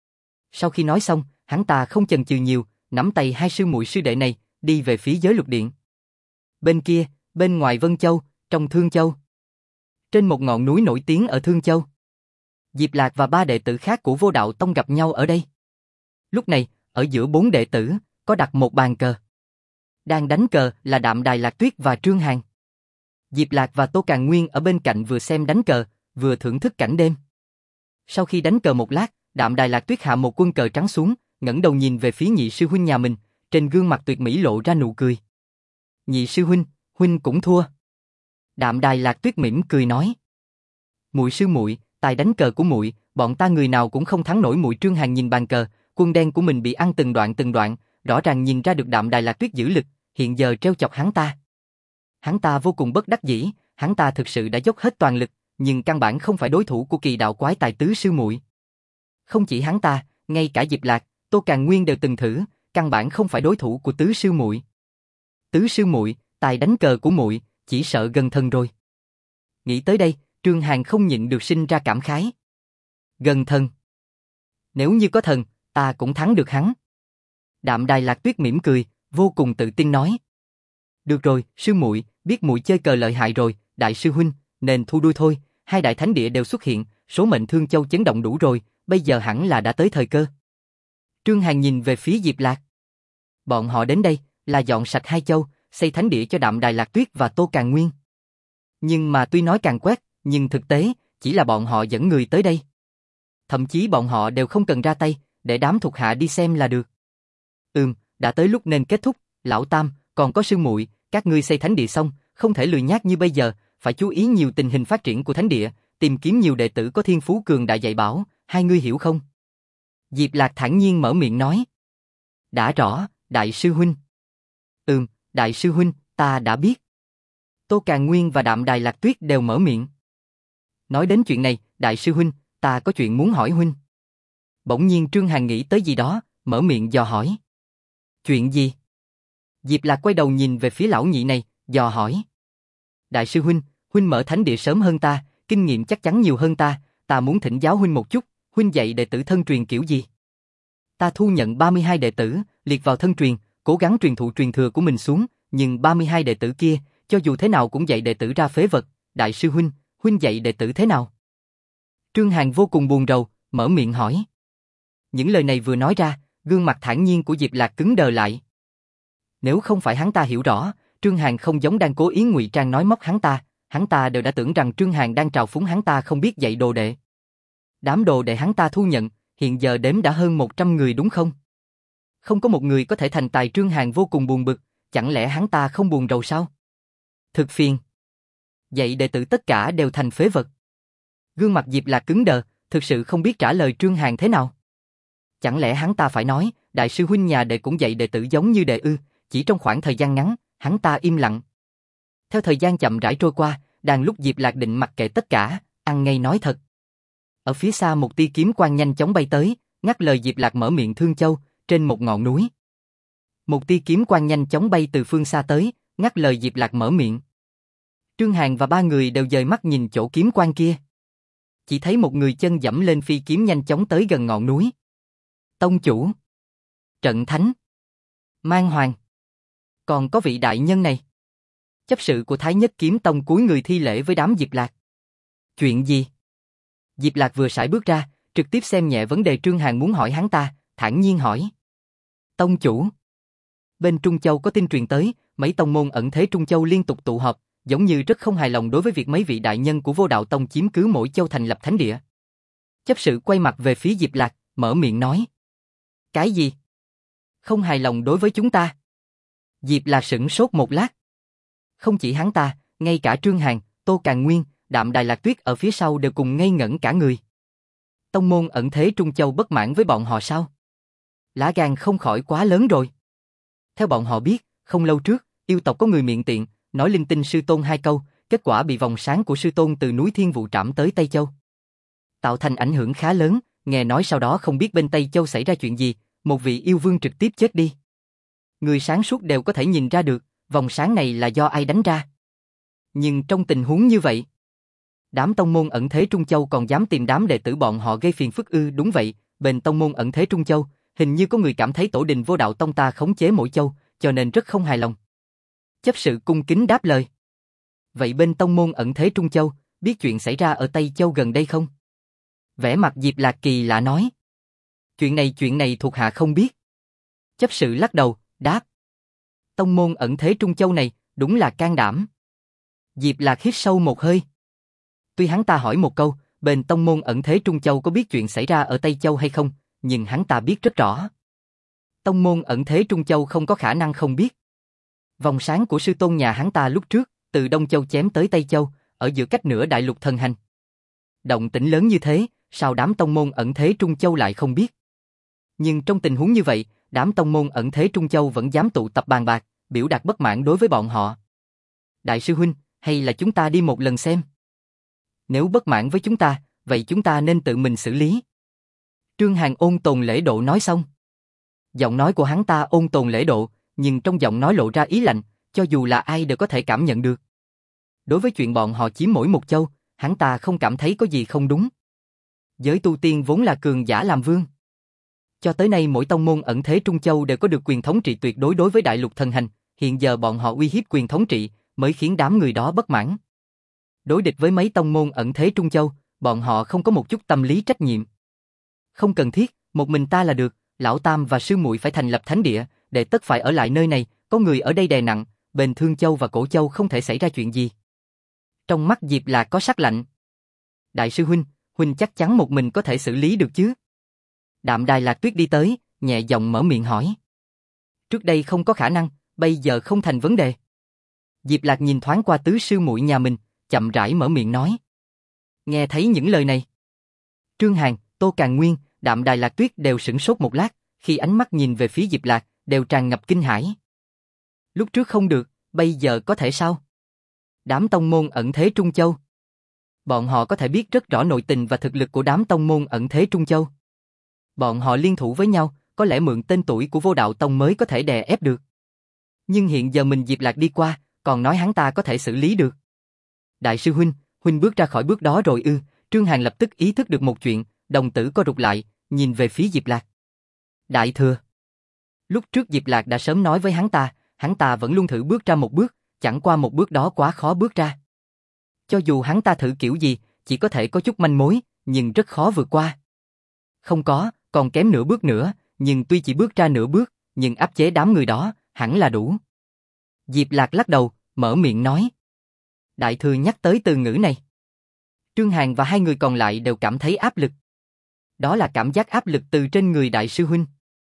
Sau khi nói xong, hắn ta không chần chừ nhiều, nắm tay hai sư muội sư đệ này, đi về phía giới luật điện. Bên kia, bên ngoài Vân Châu, trong Thương Châu. Trên một ngọn núi nổi tiếng ở Thương Châu. Diệp Lạc và ba đệ tử khác của Vô Đạo Tông gặp nhau ở đây. Lúc này, ở giữa bốn đệ tử, có đặt một bàn cờ. Đang đánh cờ là Đạm Đài Lạc Tuyết và Trương Hàn. Diệp Lạc và Tô Càn Nguyên ở bên cạnh vừa xem đánh cờ, vừa thưởng thức cảnh đêm. Sau khi đánh cờ một lát, Đạm Đài Lạc Tuyết hạ một quân cờ trắng xuống, ngẩng đầu nhìn về phía nhị sư huynh nhà mình, trên gương mặt tuyệt mỹ lộ ra nụ cười. Nhị sư huynh, huynh cũng thua. Đạm Đài Lạc Tuyết mỉm cười nói. Muội sư muội, tài đánh cờ của muội, bọn ta người nào cũng không thắng nổi muội. Trương Hàn nhìn bàn cờ, quân đen của mình bị ăn từng đoạn, rõ ràng nhìn ra được Đạm Đài Lạc Tuyết giữ lực, hiện giờ trêu chọc hắn ta. Hắn ta vô cùng bất đắc dĩ, hắn ta thực sự đã dốc hết toàn lực, nhưng căn bản không phải đối thủ của Kỳ Đạo Quái Tài tứ sư muội. Không chỉ hắn ta, ngay cả Diệp Lạc, Tô Càn Nguyên đều từng thử, căn bản không phải đối thủ của tứ sư muội. Tứ sư muội, tài đánh cờ của muội, chỉ sợ gần thần rồi. Nghĩ tới đây, Trương Hàn không nhịn được sinh ra cảm khái. Gần thần. Nếu như có thần, ta cũng thắng được hắn. Đạm Đài Lạc Tuyết mỉm cười, vô cùng tự tin nói. Được rồi, sư muội, biết muội chơi cờ lợi hại rồi, đại sư huynh, nên thu đuôi thôi. Hai đại thánh địa đều xuất hiện, số mệnh Thương Châu chấn động đủ rồi, bây giờ hẳn là đã tới thời cơ. Trương Hàn nhìn về phía Diệp Lạc. Bọn họ đến đây là dọn sạch hai châu, xây thánh địa cho Đạm Đài Lạc Tuyết và Tô Càn Nguyên. Nhưng mà tuy nói càng quét, nhưng thực tế chỉ là bọn họ dẫn người tới đây. Thậm chí bọn họ đều không cần ra tay, để đám thuộc hạ đi xem là được. Đã tới lúc nên kết thúc. Lão Tam, còn có sư muội, các ngươi xây thánh địa xong, không thể lười nhác như bây giờ, phải chú ý nhiều tình hình phát triển của thánh địa, tìm kiếm nhiều đệ tử có thiên phú cường đại dạy bảo, hai ngươi hiểu không? Diệp Lạc thản nhiên mở miệng nói. Đã rõ, đại sư huynh. Đại sư huynh, ta đã biết. Tô Càn Nguyên và Đạm Đài Lạc Tuyết đều mở miệng. Nói đến chuyện này, đại sư huynh, ta có chuyện muốn hỏi huynh. Bỗng nhiên Trương Hàn nghĩ tới gì đó, mở miệng dò hỏi. Chuyện gì? Diệp Lạc quay đầu nhìn về phía lão nhị này, dò hỏi. Đại sư huynh, huynh mở thánh địa sớm hơn ta, kinh nghiệm chắc chắn nhiều hơn ta muốn thỉnh giáo huynh một chút, huynh dạy đệ tử thân truyền kiểu gì? Ta thu nhận 32 đệ tử, liệt vào thân truyền, cố gắng truyền thụ truyền thừa của mình xuống, nhưng 32 đệ tử kia, cho dù thế nào cũng dạy đệ tử ra phế vật, đại sư huynh, huynh dạy đệ tử thế nào? Trương Hàn vô cùng buồn rầu, mở miệng hỏi. Những lời này vừa nói ra, gương mặt thản nhiên của Diệp Lạc cứng đờ lại. Nếu không phải hắn ta hiểu rõ, Trương Hàn không giống đang cố ý ngụy trang nói móc hắn ta đều đã tưởng rằng Trương Hàn đang trào phúng hắn ta không biết dạy đồ đệ. Đám đồ đệ hắn ta thu nhận, hiện giờ đếm đã hơn 100 người đúng không? Không có một người có thể thành tài. Trương Hàn vô cùng buồn bực, chẳng lẽ hắn ta không buồn rầu sao? Thực phiền. Dạy đệ tử tất cả đều thành phế vật. Gương mặt Diệp Lạc cứng đờ, thực sự không biết trả lời Trương Hàn thế nào. Chẳng lẽ hắn ta phải nói, đại sư huynh nhà đệ cũng dạy đệ tử giống như đệ ư? Chỉ trong khoảng thời gian ngắn, hắn ta im lặng. Theo thời gian chậm rãi trôi qua, đang lúc Diệp Lạc định mặc kệ tất cả, ăn ngay nói thật. Ở phía xa một tia kiếm quang nhanh chóng bay tới, ngắt lời Diệp Lạc mở miệng. Thương Châu, trên một ngọn núi. Một tia kiếm quang nhanh chóng bay từ phương xa tới, ngắt lời Diệp Lạc mở miệng. Trương Hàn và ba người đều dời mắt nhìn chỗ kiếm quang kia. Chỉ thấy một người chân dẫm lên phi kiếm nhanh chóng tới gần ngọn núi. Tông chủ, Trận Thánh, Mang Hoàng, còn có vị đại nhân này. Chấp sự của Thái Nhất Kiếm Tông cúi người thi lễ với đám Diệp Lạc. Chuyện gì? Diệp Lạc vừa sải bước ra, trực tiếp xem nhẹ vấn đề Trương Hàn muốn hỏi hắn ta, thản nhiên hỏi. Tông chủ, bên Trung Châu có tin truyền tới, mấy tông môn ẩn thế Trung Châu liên tục tụ họp, giống như rất không hài lòng đối với việc mấy vị đại nhân của Vô Đạo Tông chiếm cứ mỗi châu thành lập thánh địa. Chấp sự quay mặt về phía Diệp Lạc, mở miệng nói. Cái gì? Không hài lòng đối với chúng ta? Diệp Lạc sửng sốt một lát. Không chỉ hắn ta, ngay cả Trương Hàn, Tô Càn Nguyên, Đạm Đài Lạc Tuyết ở phía sau đều cùng ngây ngẩn cả người. Tông môn ẩn thế Trung Châu bất mãn với bọn họ sao? Lá gan không khỏi quá lớn rồi. Theo bọn họ biết, không lâu trước, yêu tộc có người miệng tiện, nói linh tinh sư tôn 2 câu, kết quả bị vòng sáng của sư tôn từ núi Thiên Vụ trảm tới Tây Châu. Tạo thành ảnh hưởng khá lớn, nghe nói sau đó không biết bên Tây Châu xảy ra chuyện gì, một vị yêu vương trực tiếp chết đi. Người sáng suốt đều có thể nhìn ra được, vòng sáng này là do ai đánh ra. Nhưng trong tình huống như vậy, đám tông môn ẩn thế Trung Châu còn dám tìm đám đệ tử bọn họ gây phiền phức ư? Đúng vậy, bên tông môn ẩn thế Trung Châu, hình như có người cảm thấy tổ đình Vô Đạo Tông ta khống chế mỗi châu, cho nên rất không hài lòng. Chấp sự cung kính đáp lời. Vậy bên tông môn ẩn thế Trung Châu, biết chuyện xảy ra ở Tây Châu gần đây không? Vẻ mặt Diệp Lạc kỳ lạ nói. Chuyện này thuộc hạ không biết. Chấp sự lắc đầu, đáp. Tông môn ẩn thế Trung Châu này, đúng là can đảm. Diệp Lạc hít sâu một hơi. Tuy hắn ta hỏi một câu, bên tông môn ẩn thế Trung Châu có biết chuyện xảy ra ở Tây Châu hay không, nhưng hắn ta biết rất rõ. Tông môn ẩn thế Trung Châu không có khả năng không biết. Vòng sáng của sư tôn nhà hắn ta lúc trước, từ Đông Châu chém tới Tây Châu, ở giữa cách nửa đại lục thần hành. Động tĩnh lớn như thế, sao đám tông môn ẩn thế Trung Châu lại không biết? Nhưng trong tình huống như vậy, đám tông môn ẩn thế Trung Châu vẫn dám tụ tập bàn bạc, biểu đạt bất mãn đối với bọn họ. Đại sư huynh, hay là chúng ta đi một lần xem? Nếu bất mãn với chúng ta, vậy chúng ta nên tự mình xử lý. Trương Hàn ôn tồn lễ độ nói xong. Giọng nói của hắn ta ôn tồn lễ độ, nhưng trong giọng nói lộ ra ý lạnh, cho dù là ai đều có thể cảm nhận được. Đối với chuyện bọn họ chiếm mỗi một châu, hắn ta không cảm thấy có gì không đúng. Giới tu tiên vốn là cường giả làm vương. Cho tới nay mỗi tông môn ẩn thế Trung Châu đều có được quyền thống trị tuyệt đối đối với đại lục thần hành, hiện giờ bọn họ uy hiếp quyền thống trị, mới khiến đám người đó bất mãn. Đối địch với mấy tông môn ẩn thế Trung Châu, bọn họ không có một chút tâm lý trách nhiệm. Không cần thiết, một mình ta là được, lão tam và sư muội phải thành lập thánh địa, đệ tất phải ở lại nơi này, có người ở đây đè nặng, bên Thương Châu và Cổ Châu không thể xảy ra chuyện gì. Trong mắt Diệp Lạc có sắc lạnh. Đại sư huynh, huynh chắc chắn một mình có thể xử lý được chứ? Đạm Đài Lạc Tuyết đi tới, nhẹ giọng mở miệng hỏi. Trước đây không có khả năng, bây giờ không thành vấn đề. Diệp Lạc nhìn thoáng qua tứ sư muội nhà mình, chậm rãi mở miệng nói. Nghe thấy những lời này, Trương Hàn, Tô Càn Nguyên, Đạm Đài Lạc Tuyết đều sửng sốt một lát, khi ánh mắt nhìn về phía Diệp Lạc, đều tràn ngập kinh hãi. Lúc trước không được, bây giờ có thể sao? Đám tông môn ẩn thế Trung Châu. Bọn họ có thể biết rất rõ nội tình và thực lực của đám tông môn ẩn thế Trung Châu. Bọn họ liên thủ với nhau, có lẽ mượn tên tuổi của Vô Đạo Tông mới có thể đè ép được. Nhưng hiện giờ mình Diệp Lạc đi qua, còn nói hắn ta có thể xử lý được. Đại sư huynh, huynh bước ra khỏi bước đó rồi ư? Trương Hàn lập tức ý thức được một chuyện, đồng tử co rụt lại, nhìn về phía Diệp Lạc. Đại thừa. Lúc trước Diệp Lạc đã sớm nói với hắn ta vẫn luôn thử bước ra một bước, chẳng qua một bước đó quá khó bước ra. Cho dù hắn ta thử kiểu gì, chỉ có thể có chút manh mối, nhưng rất khó vượt qua. Không có, còn kém nửa bước nữa, nhưng tuy chỉ bước ra nửa bước, nhưng áp chế đám người đó, hẳn là đủ. Diệp Lạc lắc đầu, mở miệng nói. Đại thừa nhắc tới từ ngữ này. Trương Hàn và hai người còn lại đều cảm thấy áp lực. Đó là cảm giác áp lực từ trên người đại sư huynh.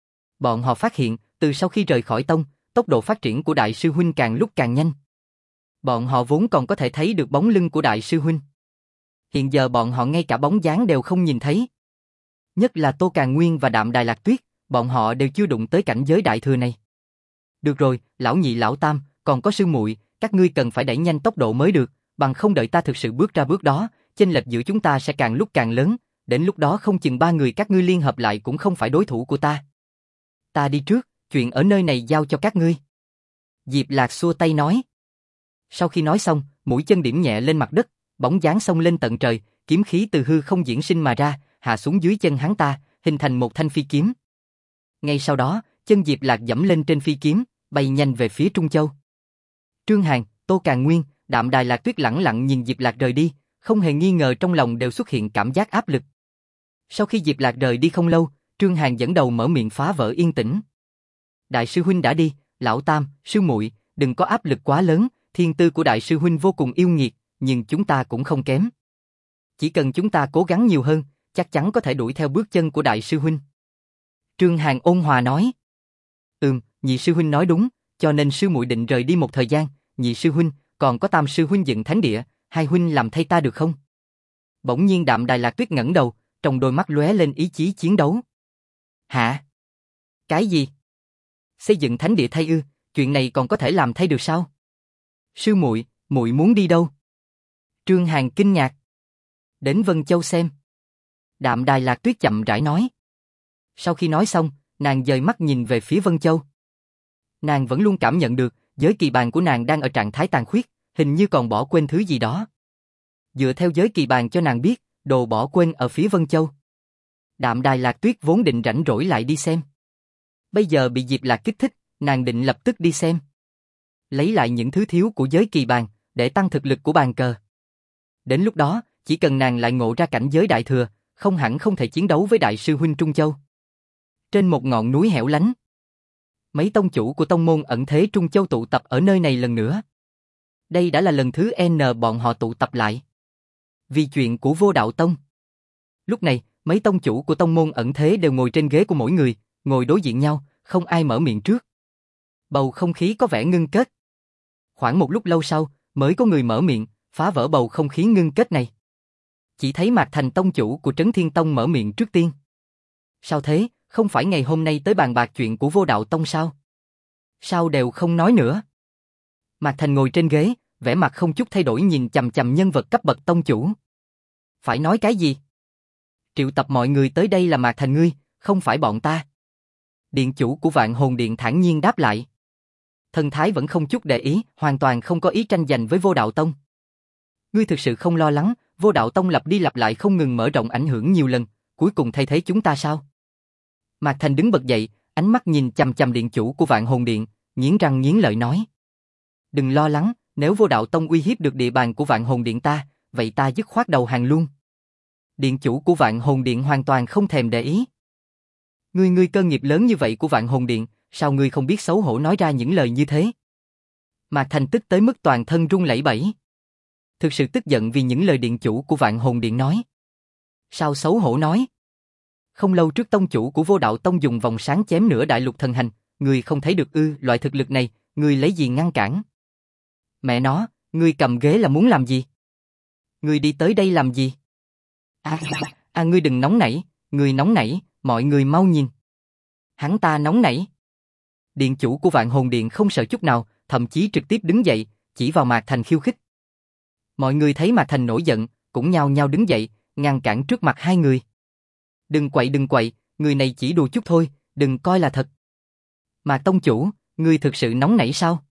Bọn họ phát hiện, từ sau khi rời khỏi tông, tốc độ phát triển của đại sư huynh càng lúc càng nhanh. Bọn họ vốn còn có thể thấy được bóng lưng của đại sư huynh. Hiện giờ bọn họ ngay cả bóng dáng đều không nhìn thấy. Nhất là Tô Càn Nguyên và Đạm Đài Lạc Tuyết, bọn họ đều chưa đụng tới cảnh giới đại thừa này. Được rồi, lão nhị lão tam, còn có sư muội, các ngươi cần phải đẩy nhanh tốc độ mới được, bằng không đợi ta thực sự bước ra bước đó, chênh lệch giữa chúng ta sẽ càng lúc càng lớn, đến lúc đó không chừng ba người các ngươi liên hợp lại cũng không phải đối thủ của ta. Ta đi trước, chuyện ở nơi này giao cho các ngươi. Diệp Lạc xua tay nói. Sau khi nói xong, mũi chân điểm nhẹ lên mặt đất, bóng dáng xông lên tận trời, kiếm khí từ hư không diễn sinh mà ra, hạ xuống dưới chân hắn ta, hình thành một thanh phi kiếm. Ngay sau đó, chân Diệp Lạc dẫm lên trên phi kiếm, bay nhanh về phía Trung Châu. Trương Hàn, Tô Càn Nguyên, Đạm Đài Lạc Tuyết lẳng lặng nhìn Diệp Lạc rời đi, không hề nghi ngờ trong lòng đều xuất hiện cảm giác áp lực. Sau khi Diệp Lạc rời đi không lâu, Trương Hàn dẫn đầu mở miệng phá vỡ yên tĩnh. Đại sư huynh đã đi, lão tam, sư muội, đừng có áp lực quá lớn, thiên tư của đại sư huynh vô cùng yêu nghiệt, nhưng chúng ta cũng không kém. Chỉ cần chúng ta cố gắng nhiều hơn, chắc chắn có thể đuổi theo bước chân của đại sư huynh. Trương Hàn ôn hòa nói. Nhị sư huynh nói đúng, cho nên sư muội định rời đi một thời gian, nhị sư huynh, còn có tam sư huynh dựng thánh địa, hai huynh làm thay ta được không? Bỗng nhiên Đạm Đài Lạc Tuyết ngẩng đầu, trong đôi mắt lóe lên ý chí chiến đấu. Hả? Cái gì? Xây dựng thánh địa thay ư? Chuyện này còn có thể làm thay được sao? Sư muội, muội muốn đi đâu? Trương Hàn kinh ngạc. Đến Vân Châu xem. Đạm Đài Lạc Tuyết chậm rãi nói. Sau khi nói xong, nàng dời mắt nhìn về phía Vân Châu. Nàng vẫn luôn cảm nhận được, giới kỳ bàn của nàng đang ở trạng thái tàn khuyết, hình như còn bỏ quên thứ gì đó. Dựa theo giới kỳ bàn cho nàng biết, đồ bỏ quên ở phía Vân Châu. Đạm Đài Lạc Tuyết vốn định rảnh rỗi lại đi xem. Bây giờ bị Diệp Lạc kích thích, nàng định lập tức đi xem. Lấy lại những thứ thiếu của giới kỳ bàn, để tăng thực lực của bàn cờ. Đến lúc đó, chỉ cần nàng lại ngộ ra cảnh giới đại thừa, không hẳn không thể chiến đấu với đại sư huynh Trung Châu. Trên một ngọn núi hẻo lánh, mấy tông chủ của tông môn ẩn thế Trung Châu tụ tập ở nơi này lần nữa. Đây đã là lần thứ N bọn họ tụ tập lại. Vì chuyện của Vô Đạo Tông. Lúc này, mấy tông chủ của tông môn ẩn thế đều ngồi trên ghế của mỗi người, ngồi đối diện nhau, không ai mở miệng trước. Bầu không khí có vẻ ngưng kết. Khoảng một lúc lâu sau, mới có người mở miệng, phá vỡ bầu không khí ngưng kết này. Chỉ thấy Mạc Thành tông chủ của Trấn Thiên Tông mở miệng trước tiên. Sao thế, không phải ngày hôm nay tới bàn bạc chuyện của Vô Đạo Tông sao? Sao đều không nói nữa? Mạc Thành ngồi trên ghế, vẻ mặt không chút thay đổi nhìn chằm chằm nhân vật cấp bậc tông chủ. Phải nói cái gì? Triệu tập mọi người tới đây là Mạc Thành ngươi, không phải bọn ta. Điện chủ của Vạn Hồn Điện thản nhiên đáp lại. Thần thái vẫn không chút để ý, hoàn toàn không có ý tranh giành với Vô Đạo Tông. Ngươi thực sự không lo lắng, Vô Đạo Tông lặp đi lặp lại không ngừng mở rộng ảnh hưởng nhiều lần, cuối cùng thay thế chúng ta sao? Mạc Thành đứng bật dậy, ánh mắt nhìn chằm chằm điện chủ của Vạn Hồn Điện, nghiến răng nghiến lợi nói. Đừng lo lắng, nếu Vô Đạo Tông uy hiếp được địa bàn của Vạn Hồn Điện ta, vậy ta dứt khoát đầu hàng luôn. Điện chủ của Vạn Hồn Điện hoàn toàn không thèm để ý. Ngươi cơ nghiệp lớn như vậy của Vạn Hồn Điện, sao ngươi không biết xấu hổ nói ra những lời như thế? Mạc Thành tức tới mức toàn thân run lẩy bẩy. Thực sự tức giận vì những lời điện chủ của Vạn Hồn Điện nói. Sao xấu hổ nói? Không lâu trước tông chủ của Vô Đạo Tông dùng vòng sáng chém nửa đại lục thần hành, ngươi không thấy được ư? Loại thực lực này, ngươi lấy gì ngăn cản? Mẹ nó, ngươi cầm ghế là muốn làm gì? Ngươi đi tới đây làm gì? Ngươi đừng nóng nảy, ngươi nóng nảy, mọi người mau nhìn. Hắn ta nóng nảy. Điện chủ của Vạn Hồn Điện không sợ chút nào, thậm chí trực tiếp đứng dậy, chỉ vào Mạc Thành khiêu khích. Mọi người thấy Mạc Thành nổi giận, cũng nhao nhao đứng dậy, ngăn cản trước mặt hai người. Đừng quậy, người này chỉ đùa chút thôi, đừng coi là thật. Mạc tông chủ, ngươi thực sự nóng nảy sao?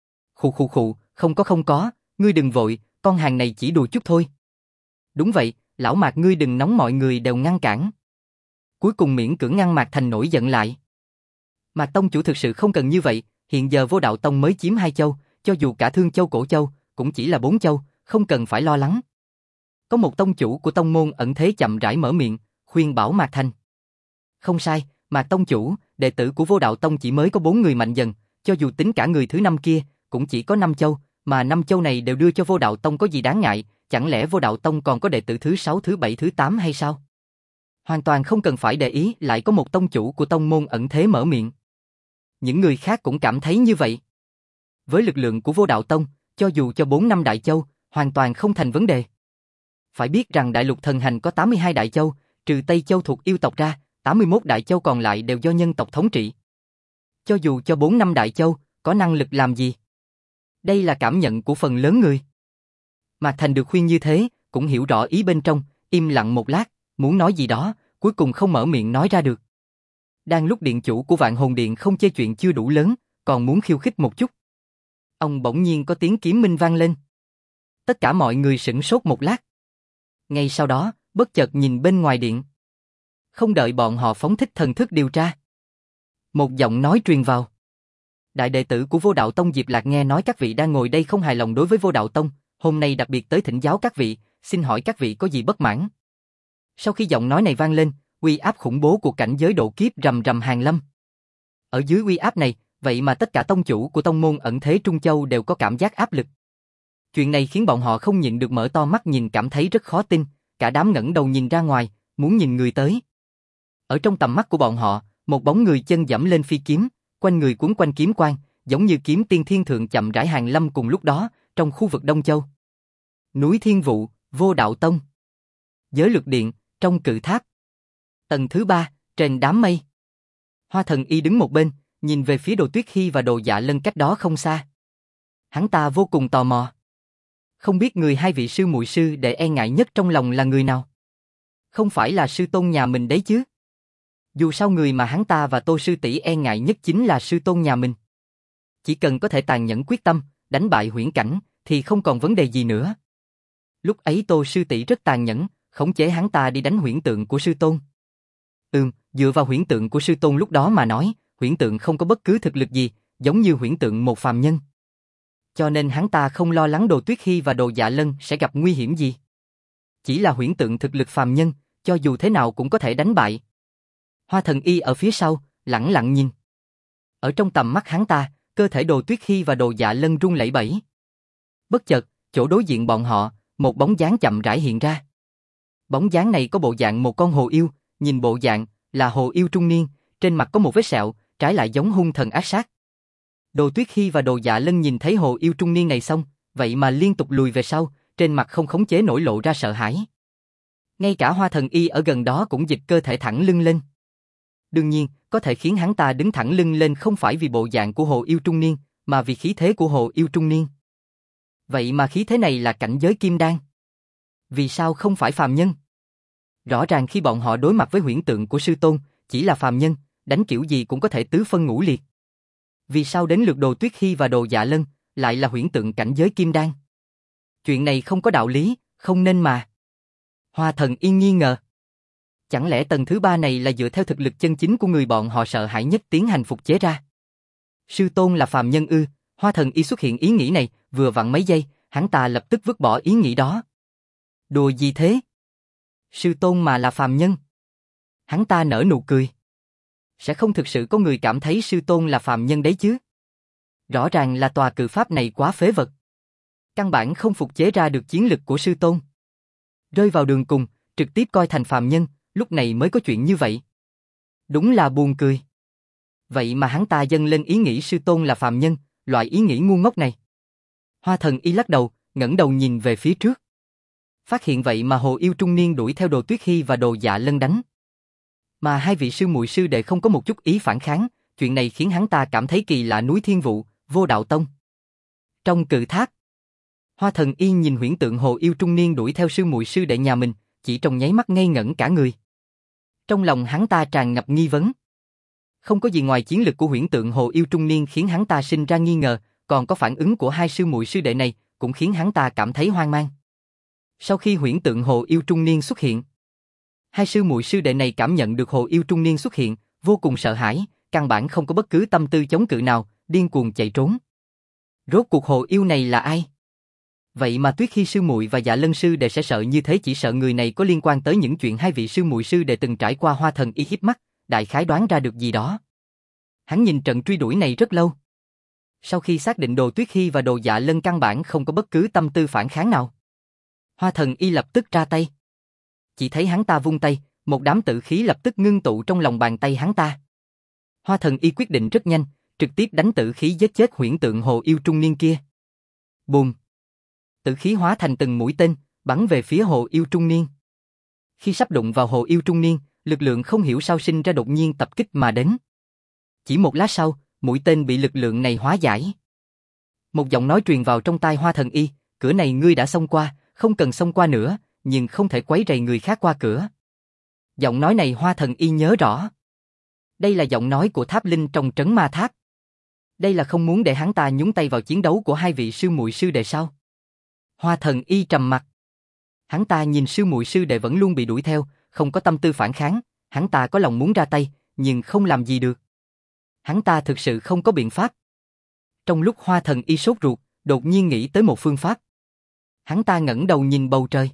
Khụ, không có, ngươi đừng vội, con hàng này chỉ đùa chút thôi. Đúng vậy, lão Mạc ngươi đừng nóng, mọi người đều ngăn cản. Cuối cùng miễn cưỡng ngăn Mạc Thành nổi giận lại. Mạc tông chủ thực sự không cần như vậy, hiện giờ Vô Đạo Tông mới chiếm 2 châu, cho dù cả Thương Châu Cổ Châu, cũng chỉ là 4 châu, không cần phải lo lắng. Có một tông chủ của tông môn ẩn thế chậm rãi mở miệng, khuyên bảo Mạc Thành. Không sai, Mạc tông chủ, đệ tử của Vô Đạo Tông chỉ mới có 4 người mạnh dần, cho dù tính cả người thứ 5 kia, cũng chỉ có 5 châu, mà 5 châu này đều đưa cho Vô Đạo Tông có gì đáng ngại, chẳng lẽ Vô Đạo Tông còn có đệ tử thứ 6, thứ 7, thứ 8 hay sao? Hoàn toàn không cần phải để ý, lại có một tông chủ của tông môn ẩn thế mở miệng. Những người khác cũng cảm thấy như vậy. Với lực lượng của Vô Đạo Tông, cho dù cho 4 năm đại châu, hoàn toàn không thành vấn đề. Phải biết rằng đại lục thần hành có 82 đại châu, trừ Tây Châu thuộc yêu tộc ra, 81 đại châu còn lại đều do nhân tộc thống trị. Cho dù cho 4 năm đại châu, có năng lực làm gì? Đây là cảm nhận của phần lớn người. Mạc Thành được khuyên như thế, cũng hiểu rõ ý bên trong, im lặng một lát, muốn nói gì đó, cuối cùng không mở miệng nói ra được. Đang lúc điện chủ của Vạn Hồn Điện không chê chuyện chưa đủ lớn, còn muốn khiêu khích một chút. Ông bỗng nhiên có tiếng kiếm minh vang lên. Tất cả mọi người sửng sốt một lát. Ngay sau đó, bất chợt nhìn bên ngoài điện. Không đợi bọn họ phóng thích thần thức điều tra. Một giọng nói truyền vào. Đại đệ tử của Vô Đạo Tông Diệp Lạc nghe nói các vị đang ngồi đây không hài lòng đối với Vô Đạo Tông, hôm nay đặc biệt tới thỉnh giáo các vị, xin hỏi các vị có gì bất mãn. Sau khi giọng nói này vang lên, uy áp khủng bố của cảnh giới độ kiếp rầm rầm hàng lâm. Ở dưới uy áp này, vậy mà tất cả tông chủ của tông môn ẩn thế Trung Châu đều có cảm giác áp lực. Chuyện này khiến bọn họ không nhịn được mở to mắt nhìn, cảm thấy rất khó tin, cả đám ngẩng đầu nhìn ra ngoài, muốn nhìn người tới. Ở trong tầm mắt của bọn họ, Một bóng người chân dẫm lên phi kiếm, quanh người cuốn quanh kiếm quang, giống như kiếm tiên thiên thượng chậm rãi hàng lâm cùng lúc đó, trong khu vực Đông Châu. Núi Thiên Vụ, Vô Đạo Tông. Giới Luật Điện, trong cự tháp. Tầng thứ 3, trên đám mây. Hoa Thần Y đứng một bên, nhìn về phía Đồ Tuyết Hy và Đồ Dạ Lân cách đó không xa. Hắn ta vô cùng tò mò. Không biết người hai vị sư muội sư đệ e ngại nhất trong lòng là người nào? Không phải là sư tôn nhà mình đấy chứ? Dù sao người mà hắn ta và Tô sư tỷ e ngại nhất chính là sư tôn nhà mình. Chỉ cần có thể tàn nhẫn quyết tâm, đánh bại Huyễn Cảnh, thì không còn vấn đề gì nữa. Lúc ấy Tô sư tỷ rất tàn nhẫn, khống chế hắn ta đi đánh huyễn tượng của sư tôn. Dựa vào huyễn tượng của sư tôn lúc đó mà nói, huyễn tượng không có bất cứ thực lực gì, giống như huyễn tượng một phàm nhân. Cho nên hắn ta không lo lắng Đồ Tuyết Hy và Đồ Dạ Lân sẽ gặp nguy hiểm gì. Chỉ là huyễn tượng thực lực phàm nhân, cho dù thế nào cũng có thể đánh bại. Hoa Thần Y ở phía sau, lẳng lặng nhìn. Ở trong tầm mắt hắn ta, cơ thể Đồ Tuyết Hy và Đồ Dạ Lân rung lẩy bẩy. Bất chợt, chỗ đối diện bọn họ, một bóng dáng chậm rãi hiện ra. Bóng dáng này có bộ dạng một con hồ yêu, nhìn bộ dạng là hồ yêu trung niên, trên mặt có một vết sẹo, trái lại giống hung thần ác sát. Đồ Tuyết Hy và Đồ Dạ Lân nhìn thấy hồ yêu trung niên này xong, vậy mà liên tục lùi về sau, trên mặt không khống chế nổi lộ ra sợ hãi. Ngay cả Hoa Thần Y ở gần đó cũng dịch cơ thể thẳng lưng lên. Đương nhiên, có thể khiến hắn ta đứng thẳng lưng lên không phải vì bộ dạng của hồ yêu trung niên, mà vì khí thế của hồ yêu trung niên. Vậy mà khí thế này là cảnh giới kim đan. Vì sao không phải phàm nhân? Rõ ràng khi bọn họ đối mặt với huyễn tượng của sư tôn, chỉ là phàm nhân, đánh kiểu gì cũng có thể tứ phân ngũ liệt. Vì sao đến lượt Đồ Tuyết Hy và Đồ Dạ Lân, lại là huyễn tượng cảnh giới kim đan? Chuyện này không có đạo lý, không nên mà. Hoa Thần Y nghi ngờ. Chẳng lẽ tầng thứ 3 này là dựa theo thực lực chân chính của người bọn họ sợ hãi nhất tiến hành phục chế ra? Sư tôn là phàm nhân ư? Hoa Thần Y xuất hiện ý nghĩ này, vừa vặn mấy giây, hắn ta lập tức vứt bỏ ý nghĩ đó. Đùa gì thế? Sư tôn mà là phàm nhân? Hắn ta nở nụ cười. Sẽ không thực sự có người cảm thấy sư tôn là phàm nhân đấy chứ? Rõ ràng là tòa cự pháp này quá phế vật. Căn bản không phục chế ra được chiến lực của sư tôn. Rơi vào đường cùng, trực tiếp coi thành phàm nhân, lúc này mới có chuyện như vậy. Đúng là buồn cười. Vậy mà hắn ta dâng lên ý nghĩ sư tôn là phàm nhân, loại ý nghĩ ngu ngốc này. Hoa Thần Y lắc đầu, ngẩng đầu nhìn về phía trước. Phát hiện vậy mà hồ yêu trung niên đuổi theo Đồ Tuyết Hy và Đồ Dạ Lân đánh. Mà hai vị sư muội sư đệ không có một chút ý phản kháng, chuyện này khiến hắn ta cảm thấy kỳ lạ. Núi Thiên Vụ, Vô Đạo Tông. Trong cự tháp, Hoa Thần Y nhìn huyễn tượng hồ yêu trung niên đuổi theo sư muội sư đệ nhà mình, chỉ trong nháy mắt ngây ngẩn cả người. Trong lòng hắn ta tràn ngập nghi vấn. Không có gì ngoài chiến lực của huyễn tượng hồ yêu trung niên khiến hắn ta sinh ra nghi ngờ, còn có phản ứng của hai sư muội sư đệ này cũng khiến hắn ta cảm thấy hoang mang. Sau khi huyễn tượng hồ yêu trung niên xuất hiện, hai sư muội sư đệ này cảm nhận được hồ yêu trung niên xuất hiện, vô cùng sợ hãi, căn bản không có bất cứ tâm tư chống cự nào, điên cuồng chạy trốn. Rốt cuộc hồ yêu này là ai? Vậy mà Tuyết Hy sư muội và Dạ Lân sư đệ sẽ sợ như thế, chỉ sợ người này có liên quan tới những chuyện hai vị sư muội sư đệ từng trải qua. Hoa Thần Y híp mắt, đại khái đoán ra được gì đó. Hắn nhìn trận truy đuổi này rất lâu. Sau khi xác định Đồ Tuyết Hy và Đồ Dạ Lân căn bản không có bất cứ tâm tư phản kháng nào, Hoa Thần Y lập tức ra tay. Chỉ thấy hắn ta vung tay, một đám tử khí lập tức ngưng tụ trong lòng bàn tay hắn ta. Hoa Thần Y quyết định rất nhanh, trực tiếp đánh tử khí giết chết huyễn tượng hồ yêu trung niên kia. Bùm! Tử khí hóa thành từng mũi tên, bắn về phía hồ yêu trung niên. Khi sắp đụng vào hồ yêu trung niên, lực lượng không hiểu sao sinh ra đột nhiên tập kích mà đến. Chỉ một lát sau, mũi tên bị lực lượng này hóa giải. Một giọng nói truyền vào trong tai Hoa Thần Y, cửa này ngươi đã xông qua, không cần xông qua nữa, nhưng không thể quấy rầy người khác qua cửa. Giọng nói này Hoa Thần Y nhớ rõ. Đây là giọng nói của Tháp Linh trong trấn ma tháp. Đây là không muốn để hắn ta nhúng tay vào chiến đấu của hai vị sư muội sư đệ sao? Hoa Thần Y trầm mặt. Hắn ta nhìn sư muội sư đệ vẫn luôn bị đuổi theo, không có tâm tư phản kháng, hắn ta có lòng muốn ra tay, nhưng không làm gì được. Hắn ta thực sự không có biện pháp. Trong lúc Hoa Thần Y sốt ruột, đột nhiên nghĩ tới một phương pháp. Hắn ta ngẩng đầu nhìn bầu trời.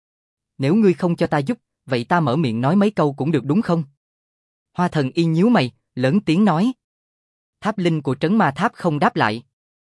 Nếu ngươi không cho ta giúp, vậy ta mở miệng nói mấy câu cũng được đúng không? Hoa Thần Y nhíu mày, lớn tiếng nói. Tháp Linh của trấn ma tháp không đáp lại.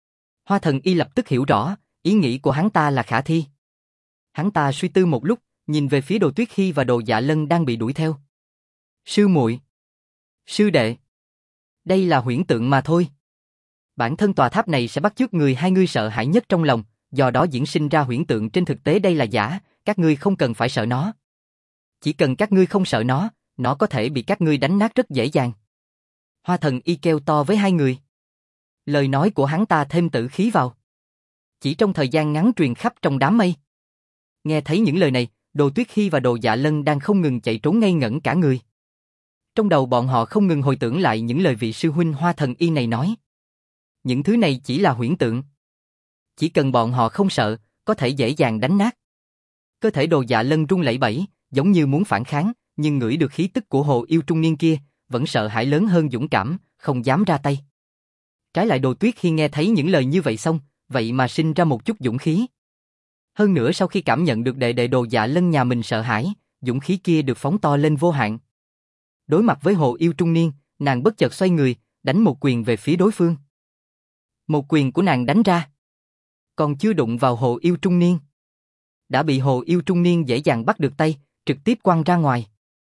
Hoa Thần Y lập tức hiểu rõ, ý nghĩ của hắn ta là khả thi. Hắn ta suy tư một lúc, nhìn về phía Đồ Tuyết Hy và Đồ Dạ Lân đang bị đuổi theo. Sư muội. Sư đệ. Đây là huyễn tượng mà thôi. Bản thân tòa tháp này sẽ bắt chước người hai ngươi sợ hãi nhất trong lòng, do đó diễn sinh ra huyễn tượng trên thực tế đây là giả, các ngươi không cần phải sợ nó. Chỉ cần các ngươi không sợ nó có thể bị các ngươi đánh nát rất dễ dàng. Hoa Thần Y kêu to với hai người. Lời nói của hắn ta thêm tử khí vào. Chỉ trong thời gian ngắn truyền khắp trong đám mây. Nghe thấy những lời này, Đồ Tuyết Hi và Đồ Dạ Lân đang không ngừng chạy trốn ngây ngẩn cả người. Trong đầu bọn họ không ngừng hồi tưởng lại những lời vị sư huynh Hoa Thần Y này nói. Những thứ này chỉ là huyễn tượng. Chỉ cần bọn họ không sợ, có thể dễ dàng đánh nát. Cơ thể Đồ Dạ Lân run lẩy bẩy, giống như muốn phản kháng, nhưng ngửi được khí tức của hồ yêu trung niên kia, vẫn sợ hãi lớn hơn dũng cảm, không dám ra tay. Trái lại Đồ Tuyết khi nghe thấy những lời như vậy xong, vậy mà sinh ra một chút dũng khí. Hơn nữa sau khi cảm nhận được đệ đệ Đồ Dạ Lân nhà mình sợ hãi, dũng khí kia được phóng to lên vô hạn. Đối mặt với hồ yêu trung niên, nàng bất chợt xoay người, đánh một quyền về phía đối phương. Một quyền của nàng đánh ra, còn chưa đụng vào hồ yêu trung niên, đã bị hồ yêu trung niên dễ dàng bắt được tay, trực tiếp quăng ra ngoài.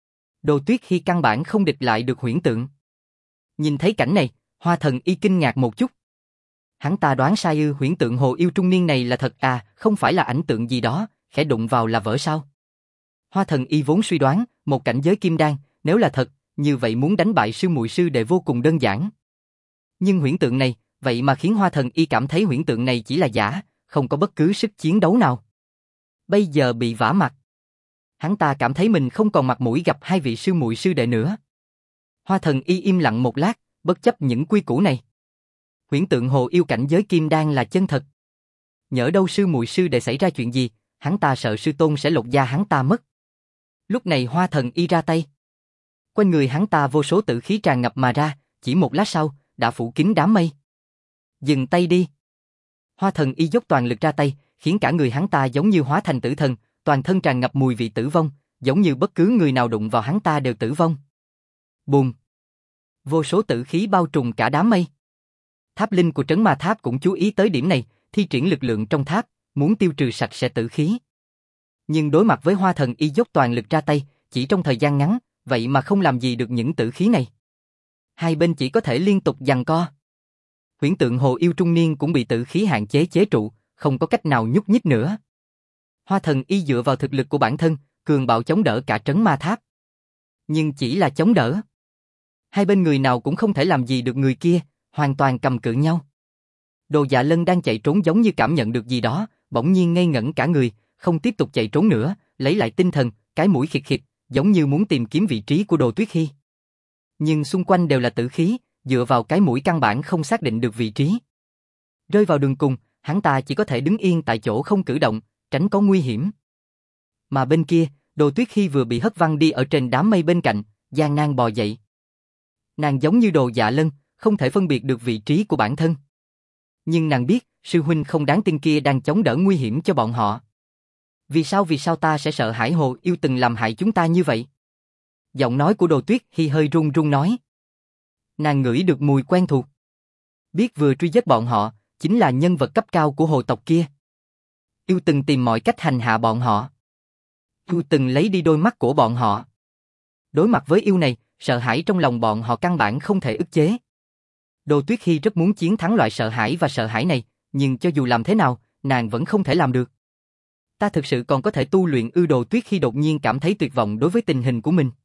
Đồ Tuyết khi căn bản không địch lại được huyễn tượng. Nhìn thấy cảnh này, Hoa Thần Y kinh ngạc một chút. Hắn ta đoán sai ư? Huyễn tượng hồ yêu trung niên này là thật à, không phải là ảnh tượng gì đó, khẽ đụng vào là vỡ sao? Hoa Thần Y vốn suy đoán, một cảnh giới kim đan, nếu là thật, như vậy muốn đánh bại sư muội sư đệ vô cùng đơn giản. Nhưng huyễn tượng này, vậy mà khiến Hoa Thần Y cảm thấy huyễn tượng này chỉ là giả, không có bất cứ sức chiến đấu nào. Bây giờ bị vả mặt. Hắn ta cảm thấy mình không còn mặt mũi gặp hai vị sư muội sư đệ nữa. Hoa Thần Y im lặng một lát, bất chấp những quy củ này. Huyễn tượng hồ yêu cảnh giới kim đan là chân thật. Nhỡ đâu sư muội sư đệ xảy ra chuyện gì, hắn ta sợ sư tôn sẽ lột da hắn ta mất. Lúc này Hoa Thần Y ra tay. Quanh người hắn ta vô số tử khí tràn ngập mà ra, chỉ một lát sau, đã phủ kín đám mây. Dừng tay đi. Hoa Thần Y dốc toàn lực ra tay, khiến cả người hắn ta giống như hóa thành tử thần, toàn thân tràn ngập mùi vị tử vong, giống như bất cứ người nào đụng vào hắn ta đều tử vong. Bùm. Vô số tử khí bao trùm cả đám mây. Tháp linh của trấn ma tháp cũng chú ý tới điểm này, thi triển lực lượng trong tháp, muốn tiêu trừ sạch sẽ tử khí. Nhưng đối mặt với Hoa Thần Y dốc toàn lực ra tay, chỉ trong thời gian ngắn, vậy mà không làm gì được những tử khí này. Hai bên chỉ có thể liên tục giằng co. Huyễn tượng hồ yêu trung niên cũng bị tử khí hạn chế chế trụ, không có cách nào nhúc nhích nữa. Hoa Thần Y dựa vào thực lực của bản thân, cường bạo chống đỡ cả trấn ma tháp. Nhưng chỉ là chống đỡ. Hai bên người nào cũng không thể làm gì được người kia, hoàn toàn cầm cự nhau. Đồ Dạ Lân đang chạy trốn giống như cảm nhận được gì đó, bỗng nhiên ngây ngẩn cả người, không tiếp tục chạy trốn nữa, lấy lại tinh thần, cái mũi khịt khịt, giống như muốn tìm kiếm vị trí của Đồ Tuyết Hi. Nhưng xung quanh đều là tử khí, dựa vào cái mũi căn bản không xác định được vị trí. Rơi vào đường cùng, hắn ta chỉ có thể đứng yên tại chỗ không cử động, tránh có nguy hiểm. Mà bên kia, Đồ Tuyết Hi vừa bị hất văng đi ở trên đám mây bên cạnh, gian nan bò dậy. Nàng giống như Đồ Dạ Lân, không thể phân biệt được vị trí của bản thân. Nhưng nàng biết, sư huynh không đáng tin kia đang chống đỡ nguy hiểm cho bọn họ. Vì sao ta sẽ sợ hãi hồ yêu từng làm hại chúng ta như vậy? Giọng nói của Đồ Tuyết Hi hơi run run nói. Nàng ngửi được mùi quen thuộc. Biết vừa truy giết bọn họ, chính là nhân vật cấp cao của hồ tộc kia. Yêu từng tìm mọi cách hành hạ bọn họ. Yêu từng lấy đi đôi mắt của bọn họ. Đối mặt với yêu này, sợ hãi trong lòng bọn họ căn bản không thể ức chế. Đồ Tuyết Hi rất muốn chiến thắng loại sợ hãi và sợ hãi này, nhưng cho dù làm thế nào, nàng vẫn không thể làm được. Ta thực sự còn có thể tu luyện ư? Đồ Tuyết Hi đột nhiên cảm thấy tuyệt vọng đối với tình hình của mình.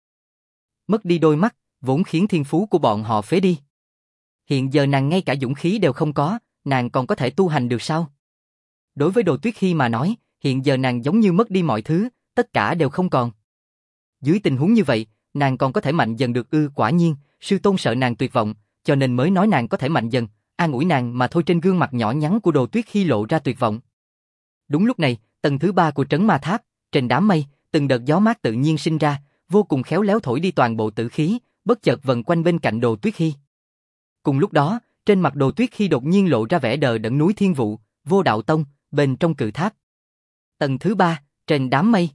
Mất đi đôi mắt, vốn khiến thiên phú của bọn họ phế đi. Hiện giờ nàng ngay cả dũng khí đều không có, nàng còn có thể tu hành được sao? Đối với Đồ Tuyết Hi mà nói, hiện giờ nàng giống như mất đi mọi thứ, tất cả đều không còn. Dưới tình huống như vậy, nàng còn có thể mạnh dần được ư? Quả nhiên, sư tôn sợ nàng tuyệt vọng, cho nên mới nói nàng có thể mạnh dần, an ủi nàng mà thôi. Trên gương mặt nhỏ nhắn của Đồ Tuyết Hi lộ ra tuyệt vọng. Đúng lúc này, tầng thứ 3 của trấn ma tháp, trên đám mây, từng đợt gió mát tự nhiên sinh ra, vô cùng khéo léo thổi đi toàn bộ tử khí, bất chợt vần quanh bên cạnh Đồ Tuyết Hi. Cùng lúc đó, trên mặt Đồ Tuyết Hi đột nhiên lộ ra vẻ đờ đẫn. Núi Thiên Vụ, Vô Đạo Tông, bên trong cự tháp. Tầng thứ 3, trên đám mây.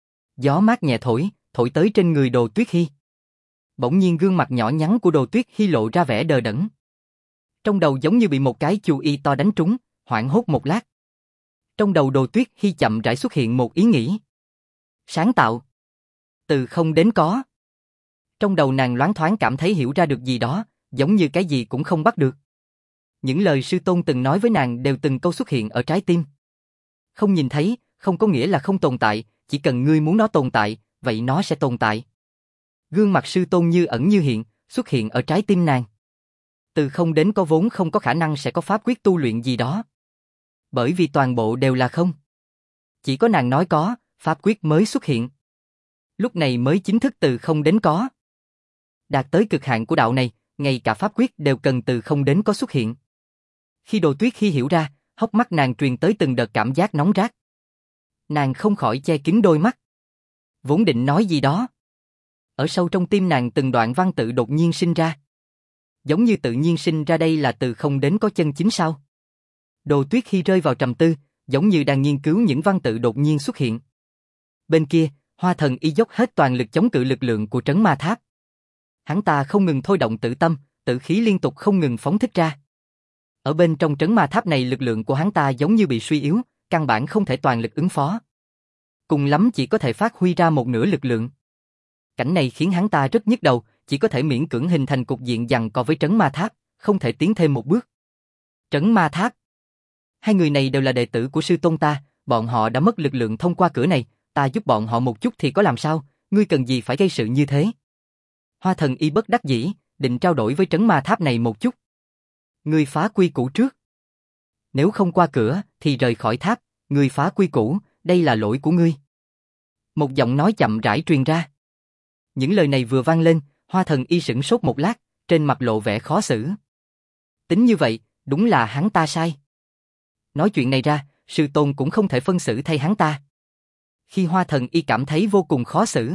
Gió mát nhẹ thổi, thổi tới trên người Đồ Tuyết Hi. Bỗng nhiên gương mặt nhỏ nhắn của Đồ Tuyết Hi lộ ra vẻ đờ đẫn. Trong đầu giống như bị một cái chu y to đánh trúng, hoảng hốt một lát. Trong đầu Đồ Tuyết Hi chậm rãi xuất hiện một ý nghĩ. Sáng tạo. Từ không đến có. Trong đầu nàng loáng thoáng cảm thấy hiểu ra được gì đó, giống như cái gì cũng không bắt được. Những lời sư tôn từng nói với nàng đều từng câu xuất hiện ở trái tim. Không nhìn thấy, không có nghĩa là không tồn tại, chỉ cần ngươi muốn nó tồn tại, vậy nó sẽ tồn tại. Gương mặt sư tôn như ẩn như hiện, xuất hiện ở trái tim nàng. Từ không đến có vốn không có khả năng sẽ có pháp quyết tu luyện gì đó. Bởi vì toàn bộ đều là không. Chỉ có nàng nói có, pháp quyết mới xuất hiện. Lúc này mới chính thức từ không đến có. Đạt tới cực hạn của đạo này, ngay cả pháp quyết đều cần từ không đến có xuất hiện. Khi Đồ Tuyết khi hiểu ra, hốc mắt nàng truyền tới từng đợt cảm giác nóng rát. Nàng không khỏi che kín đôi mắt. Vốn định nói gì đó. Ở sâu trong tim nàng từng đoạn văn tự đột nhiên sinh ra. Giống như tự nhiên sinh ra đây là từ không đến có chân chính sao. Đồ Tuyết khi rơi vào trầm tư, giống như đang nghiên cứu những văn tự đột nhiên xuất hiện. Bên kia, Hoa Thần Y dốc hết toàn lực chống cự lực lượng của trấn ma tháp. Hắn ta không ngừng thôi động tự tâm, tự khí liên tục không ngừng phóng thích ra. Ở bên trong trấn ma tháp này lực lượng của hắn ta giống như bị suy yếu, căn bản không thể toàn lực ứng phó. Cùng lắm chỉ có thể phát huy ra một nửa lực lượng. Cảnh này khiến hắn ta rất nhức đầu, chỉ có thể miễn cưỡng hình thành cục diện giằng co với trấn ma tháp, không thể tiến thêm một bước. Trấn ma tháp. Hai người này đều là đệ tử của sư tôn ta, bọn họ đã mất lực lượng thông qua cửa này, ta giúp bọn họ một chút thì có làm sao, ngươi cần gì phải gây sự như thế? Hoa Thần Y bất đắc dĩ, định trao đổi với trấn ma tháp này một chút. Ngươi phá quy củ trước. Nếu không qua cửa, thì rời khỏi tháp, ngươi phá quy củ, đây là lỗi của ngươi. Một giọng nói chậm rãi truyền ra. Những lời này vừa vang lên, Hoa Thần Y sửng sốt một lát, trên mặt lộ vẻ khó xử. Tính như vậy, đúng là hắn ta sai. Nói chuyện này ra, sư tôn cũng không thể phân xử thay hắn ta. Khi Hoa Thần Y cảm thấy vô cùng khó xử.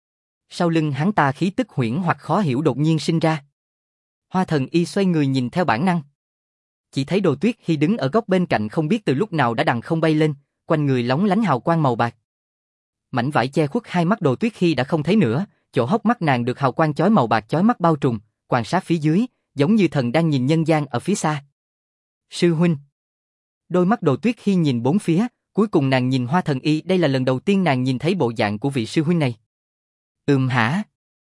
Sau lưng hắn ta khí tức huyễn hoặc khó hiểu đột nhiên sinh ra. Hoa Thần Y xoay người nhìn theo bản năng. Chỉ thấy Đồ Tuyết Hi đứng ở góc bên cạnh không biết từ lúc nào đã đằng không bay lên, quanh người lóng lánh hào quang màu bạc. Mảnh vải che khuất hai mắt Đồ Tuyết Hi đã không thấy nữa, chỗ hốc mắt nàng được hào quang chói màu bạc chói mắt bao trùm, quan sát phía dưới, giống như thần đang nhìn nhân gian ở phía xa. Sư huynh. Đôi mắt Đồ Tuyết Hi nhìn bốn phía, cuối cùng nàng nhìn Hoa Thần Y, đây là lần đầu tiên nàng nhìn thấy bộ dạng của vị sư huynh này. Hả?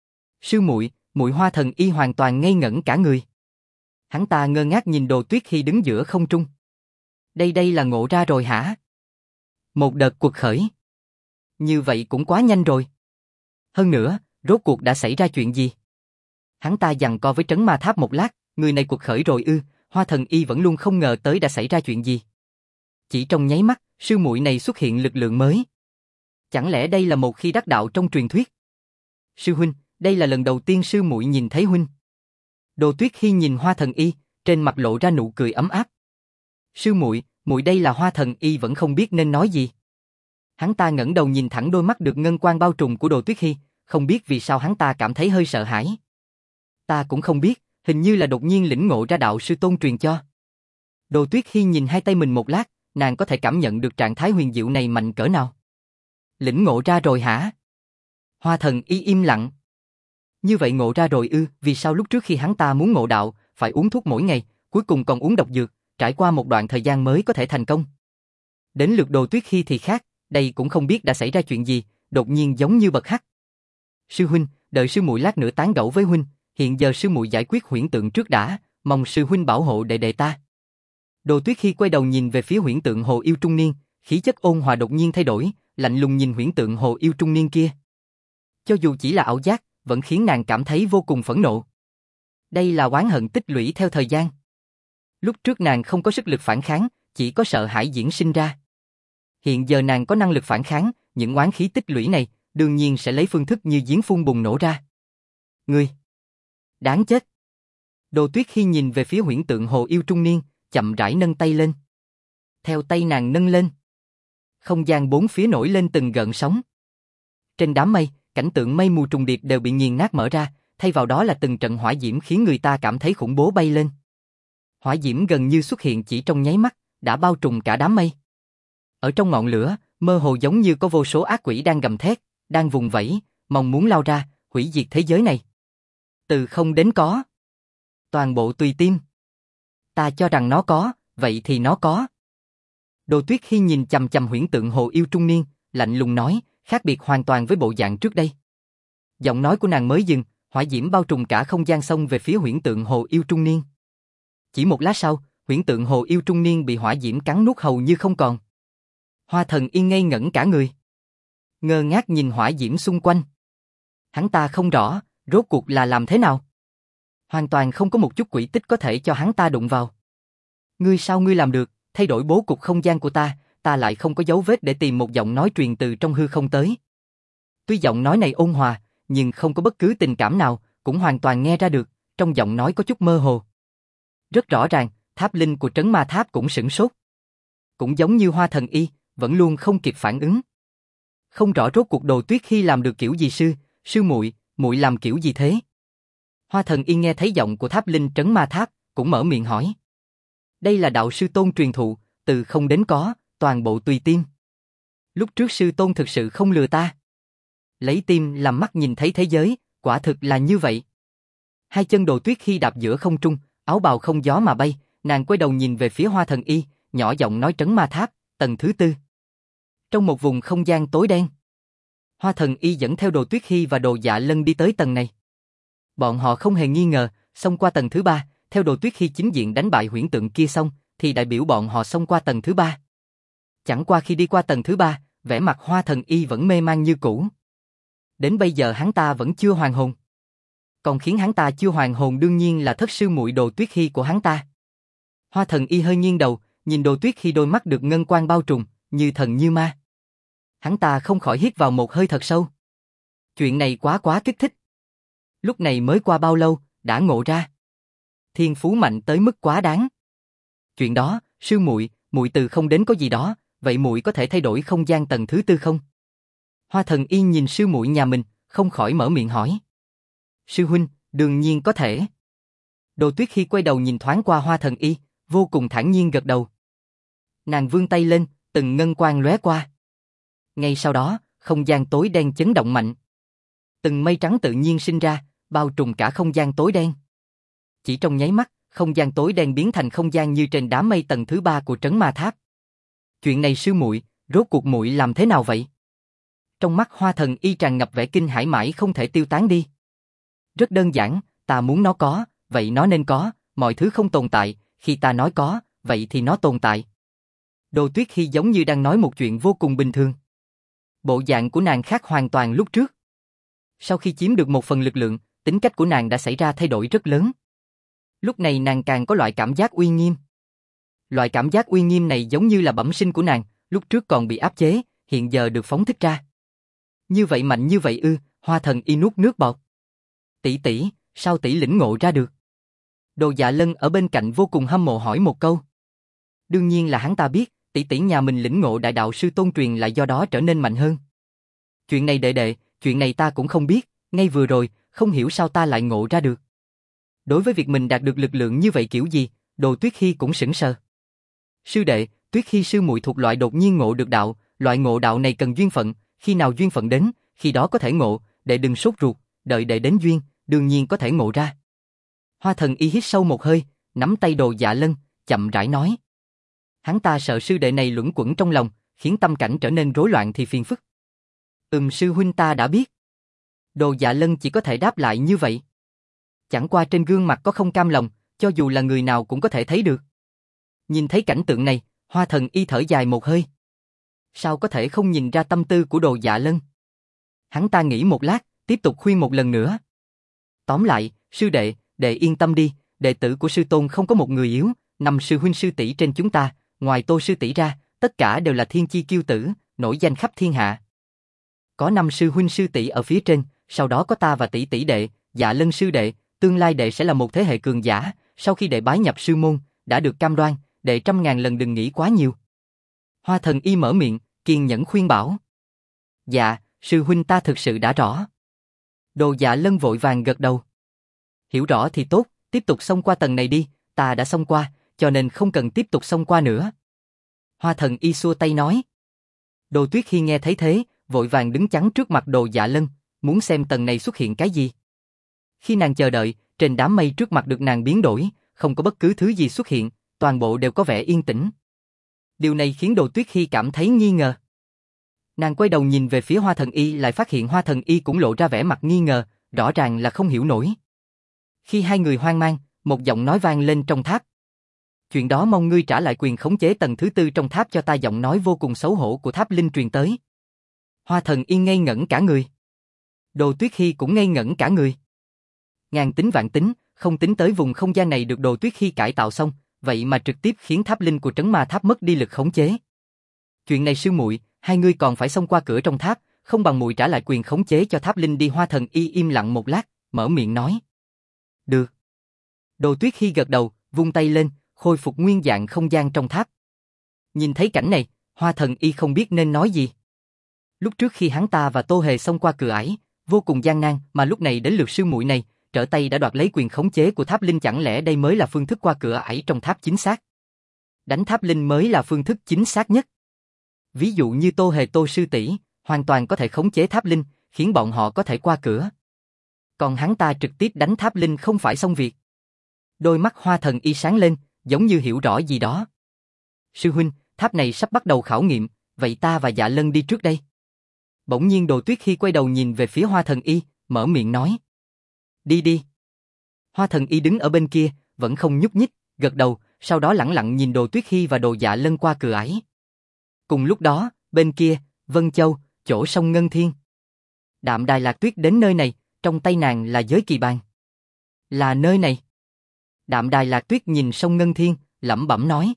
Sư muội, muội Hoa Thần Y hoàn toàn ngây ngẩn cả người. Hắn ta ngơ ngác nhìn Đồ Tuyết Hi đứng giữa không trung. Đây là ngộ ra rồi hả? Một đợt cuộc khởi. Như vậy cũng quá nhanh rồi. Hơn nữa, rốt cuộc đã xảy ra chuyện gì? Hắn ta giằng co với trấn ma tháp một lát, người này cuộc khởi rồi ư? Hoa Thần Y vẫn luôn không ngờ tới đã xảy ra chuyện gì. Chỉ trong nháy mắt, sư muội này xuất hiện lực lượng mới. Chẳng lẽ đây là một khi đắc đạo trong truyền thuyết? Sư huynh, đây là lần đầu tiên sư muội nhìn thấy huynh. Đồ Tuyết Hi nhìn Hoa Thần Y, trên mặt lộ ra nụ cười ấm áp. Sư muội, muội đây là Hoa Thần Y vẫn không biết nên nói gì. Hắn ta ngẩng đầu nhìn thẳng đôi mắt được ngân quang bao trùm của Đồ Tuyết Hi, không biết vì sao hắn ta cảm thấy hơi sợ hãi. Ta cũng không biết, hình như là đột nhiên lĩnh ngộ ra đạo sư tôn truyền cho. Đồ Tuyết Hi nhìn hai tay mình một lát, nàng có thể cảm nhận được trạng thái huyền diệu này mạnh cỡ nào. Lĩnh ngộ ra rồi hả? Hoa Thần Y im lặng. Như vậy ngộ ra rồi ư? Vì sao lúc trước khi hắn ta muốn ngộ đạo, phải uống thuốc mỗi ngày, cuối cùng còn uống độc dược, trải qua một đoạn thời gian mới có thể thành công. Đến lượt Đồ Tuyết Hi thì khác, đây cũng không biết đã xảy ra chuyện gì, đột nhiên giống như bật hắc. Sư huynh, đợi sư muội lát nữa tán gẫu với huynh, hiện giờ sư muội giải quyết huyễn tượng trước đã, mong sư huynh bảo hộ đệ đệ ta. Đồ Tuyết Hi quay đầu nhìn về phía huyễn tượng hồ yêu trung niên, khí chất ôn hòa đột nhiên thay đổi, lạnh lùng nhìn huyễn tượng hồ yêu trung niên kia. Cho dù chỉ là ảo giác, vẫn khiến nàng cảm thấy vô cùng phẫn nộ. Đây là oán hận tích lũy theo thời gian. Lúc trước nàng không có sức lực phản kháng, chỉ có sợ hãi diễn sinh ra. Hiện giờ nàng có năng lực phản kháng, những oán khí tích lũy này, đương nhiên sẽ lấy phương thức như giếng phun bùng nổ ra. Ngươi! Đáng chết! Đồ Tuyết Hi nhìn về phía huyễn tượng hồ yêu trung niên, chậm rãi nâng tay lên. Theo tay nàng nâng lên, không gian bốn phía nổi lên từng gợn sóng. Trên đám mây, cảnh tượng mây mù trùng điệp đều bị nghiền nát mở ra, thay vào đó là từng trận hỏa diễm khiến người ta cảm thấy khủng bố bay lên. Hỏa diễm gần như xuất hiện chỉ trong nháy mắt, đã bao trùm cả đám mây. Ở trong ngọn lửa, mơ hồ giống như có vô số ác quỷ đang gầm thét, đang vùng vẫy, mong muốn lao ra, hủy diệt thế giới này. Từ không đến có. Toàn bộ tùy tim. Ta cho rằng nó có, vậy thì nó có. Đồ Tuyết Hi nhìn chằm chằm huyễn tượng hồ yêu trung niên, lạnh lùng nói, khác biệt hoàn toàn với bộ dạng trước đây. Giọng nói của nàng mới dừng, hỏa diễm bao trùm cả không gian xông về phía huyễn tượng hồ yêu trung niên. Chỉ một lát sau, huyễn tượng hồ yêu trung niên bị hỏa diễm cắn nuốt hầu như không còn. Hoa Thần Y ngây ngẩn cả người, ngơ ngác nhìn hỏa diễm xung quanh. Hắn ta không rõ, rốt cuộc là làm thế nào. Hoàn toàn không có một chút quỹ tích có thể cho hắn ta đụng vào. Ngươi sao ngươi làm được, thay đổi bố cục không gian của ta lại không có dấu vết để tìm một giọng nói truyền từ trong hư không tới. Tuy giọng nói này ôn hòa, nhưng không có bất cứ tình cảm nào, cũng hoàn toàn nghe ra được, trong giọng nói có chút mơ hồ. Rất rõ ràng, tháp linh của trấn ma tháp cũng sửng sốt. Cũng giống như Hoa Thần Y, vẫn luôn không kịp phản ứng. Không rõ rốt cuộc Đồ Tuyết Khi làm được kiểu gì sư muội làm kiểu gì thế? Hoa Thần Y nghe thấy giọng của tháp linh trấn ma tháp, cũng mở miệng hỏi. Đây là đạo sư tôn truyền thụ, từ không đến có, toàn bộ tùy tim. Lúc trước sư tôn thực sự không lừa ta. Lấy tim làm mắt nhìn thấy thế giới, quả thực là như vậy. Hai chân Đồ Tuyết Khi đạp giữa không trung, áo bào không gió mà bay, nàng quay đầu nhìn về phía Hoa Thần Y, nhỏ giọng nói trấn ma tháp, tầng thứ 4. Trong một vùng không gian tối đen, Hoa Thần Y dẫn theo Đồ Tuyết Khi và Đồ Dạ Lân đi tới tầng này. Bọn họ không hề nghi ngờ, xông qua tầng thứ 3, theo Đồ Tuyết Khi chính diện đánh bại huyễn tượng kia xong, thì đại biểu bọn họ xông qua tầng thứ 3. Chẳng qua khi đi qua tầng thứ 3, vẻ mặt Hoa Thần Y vẫn mê man như cũ. Đến bây giờ hắn ta vẫn chưa hoàn hồn. Còn khiến hắn ta chưa hoàn hồn đương nhiên là thất sư muội Đồ Tuyết Khi của hắn ta. Hoa Thần Y hơi nghiêng đầu, nhìn Đồ Tuyết Khi đôi mắt được ngân quang bao trùm, như thần như ma. Hắn ta không khỏi hít vào một hơi thật sâu. Chuyện này quá kích thích. Lúc này mới qua bao lâu, đã ngộ ra. Thiên phú mạnh tới mức quá đáng. Chuyện đó, sư muội từ không đến có gì đó, vậy muội có thể thay đổi không gian tầng thứ 4 không? Hoa Thần Y nhìn sư muội nhà mình, không khỏi mở miệng hỏi. Sư huynh, đương nhiên có thể. Đồ Tuyết Khi quay đầu nhìn thoáng qua Hoa Thần Y, vô cùng thản nhiên gật đầu. Nàng vươn tay lên, từng ngân quang lóe qua. Ngay sau đó, không gian tối đen chấn động mạnh. Từng mây trắng tự nhiên sinh ra, bao trùm cả không gian tối đen. Chỉ trong nháy mắt, không gian tối đen biến thành không gian như trên đám mây tầng thứ 3 của trấn ma tháp. Chuyện này sư muội, rốt cuộc muội làm thế nào vậy? Trong mắt Hoa Thần Y tràn ngập vẻ kinh hãi mãi không thể tiêu tán đi. Rất đơn giản, ta muốn nó có, vậy nó nên có, mọi thứ không tồn tại, khi ta nói có, vậy thì nó tồn tại. Đồ Tuyết Khi giống như đang nói một chuyện vô cùng bình thường. Bộ dạng của nàng khác hoàn toàn lúc trước. Sau khi chiếm được một phần lực lượng, tính cách của nàng đã xảy ra thay đổi rất lớn. Lúc này nàng càng có loại cảm giác uy nghiêm. Loại cảm giác uy nghiêm này giống như là bẩm sinh của nàng, lúc trước còn bị áp chế, hiện giờ được phóng thích ra. Như vậy mạnh như vậy ư? Hoa Thần Y nuốt nước bọt. Tỷ, sao tỷ lĩnh ngộ ra được? Đồ Dạ Lân ở bên cạnh vô cùng hâm mộ hỏi một câu. Đương nhiên là hắn ta biết, tỷ nhà mình lĩnh ngộ đại đạo sư tôn truyền lại do đó trở nên mạnh hơn. Chuyện này đệ, chuyện này ta cũng không biết, ngay vừa rồi, không hiểu sao ta lại ngộ ra được. Đối với việc mình đạt được lực lượng như vậy kiểu gì, Đồ Tuyết Khi cũng sững sờ. Sư đệ, Tuyết Khi sư muội thuộc loại đột nhiên ngộ được đạo, loại ngộ đạo này cần duyên phận, khi nào duyên phận đến, khi đó có thể ngộ, đệ đừng sốt ruột, đợi đệ đến duyên, đương nhiên có thể ngộ ra. Hoa Thần Y hít sâu một hơi, nắm tay Đồ Dạ Lân, chậm rãi nói. Hắn ta sợ sư đệ này luẩn quẩn trong lòng, khiến tâm cảnh trở nên rối loạn thì phiền phức. Sư huynh ta đã biết. Đồ Dạ Lân chỉ có thể đáp lại như vậy. Chẳng qua trên gương mặt có không cam lòng, cho dù là người nào cũng có thể thấy được. Nhìn thấy cảnh tượng này, Hoa Thần Y thở dài một hơi. Sao có thể không nhìn ra tâm tư của Đồ Dạ Lân? Hắn ta nghĩ một lát, tiếp tục khuyên một lần nữa. Tóm lại, sư đệ, đệ yên tâm đi, đệ tử của sư tôn không có một người yếu, 5 sư huynh sư tỷ trên chúng ta, ngoài Tô sư tỷ ra, tất cả đều là thiên chi kiêu tử, nổi danh khắp thiên hạ. Có 5 sư huynh sư tỷ ở phía trên, sau đó có ta và tỷ đệ, Dạ Lân sư đệ, tương lai đệ sẽ là một thế hệ cường giả, sau khi đệ bái nhập sư môn, đã được cam đoan, đệ 100.000 lần đừng nghĩ quá nhiều. Hoa Thần Y mở miệng, kiên nhẫn khuyên bảo. Dạ, sư huynh ta thực sự đã rõ. Đồ Dạ Lân vội vàng gật đầu. Hiểu rõ thì tốt, tiếp tục xông qua tầng này đi, ta đã xông qua, cho nên không cần tiếp tục xông qua nữa. Hoa Thần Y xua tay nói. Đồ Tuyết Khi nghe thấy thế, vội vàng đứng chắn trước mặt Đồ Dạ Lân, muốn xem tầng này xuất hiện cái gì. Khi nàng chờ đợi, trên đám mây trước mặt được nàng biến đổi, không có bất cứ thứ gì xuất hiện, toàn bộ đều có vẻ yên tĩnh. Điều này khiến Đồ Tuyết Khi cảm thấy nghi ngờ. Nàng quay đầu nhìn về phía Hoa Thần Y lại phát hiện Hoa Thần Y cũng lộ ra vẻ mặt nghi ngờ, rõ ràng là không hiểu nổi. Khi hai người hoang mang, một giọng nói vang lên trong tháp. Chuyện đó mong ngươi trả lại quyền khống chế tầng thứ 4 trong tháp cho ta, giọng nói vô cùng xấu hổ của tháp linh truyền tới. Hoa Thần Y ngây ngẩn cả người. Đồ Tuyết Hy cũng ngây ngẩn cả người. Ngàn tính vạn tính, không tính tới vùng không gian này được Đồ Tuyết Hy cải tạo xong, vậy mà trực tiếp khiến tháp linh của trấn ma tháp mất đi lực khống chế. Chuyện này sư muội, hai ngươi còn phải xông qua cửa trong tháp, không bằng muội trả lại quyền khống chế cho tháp linh đi. Hoa Thần Y im lặng một lát, mở miệng nói. Được. Đồ Tuyết Hy gật đầu, vung tay lên, khôi phục nguyên dạng không gian trong tháp. Nhìn thấy cảnh này, Hoa Thần Y không biết nên nói gì. Lúc trước khi hắn ta và Tô Hề xông qua cửa ải, vô cùng gian nan, mà lúc này đến lượt sư muội này, trở tay đã đoạt lấy quyền khống chế của tháp linh, chẳng lẽ đây mới là phương thức qua cửa ải trong tháp chính xác? Đánh tháp linh mới là phương thức chính xác nhất. Ví dụ như Tô Hề Tô sư tỷ, hoàn toàn có thể khống chế tháp linh, khiến bọn họ có thể qua cửa. Còn hắn ta trực tiếp đánh tháp linh không phải xong việc. Đôi mắt Hoa Thần Y sáng lên, giống như hiểu rõ gì đó. Sư huynh, tháp này sắp bắt đầu khảo nghiệm, vậy ta và Dạ Lân đi trước đây. Bỗng nhiên Đồ Tuyết Hy quay đầu nhìn về phía Hoa Thần Y, mở miệng nói. Đi đi. Hoa Thần Y đứng ở bên kia, vẫn không nhúc nhích, gật đầu, sau đó lẳng lặng nhìn Đồ Tuyết Hy và Đồ Dạ Lân qua cửa ải. Cùng lúc đó, bên kia, Vân Châu, chỗ sông Ngân Thiên. Đạm Đài Lạc Tuyết đến nơi này, trong tay nàng là giới kỳ bàn. Là nơi này. Đạm Đài Lạc Tuyết nhìn sông Ngân Thiên, lẩm bẩm nói.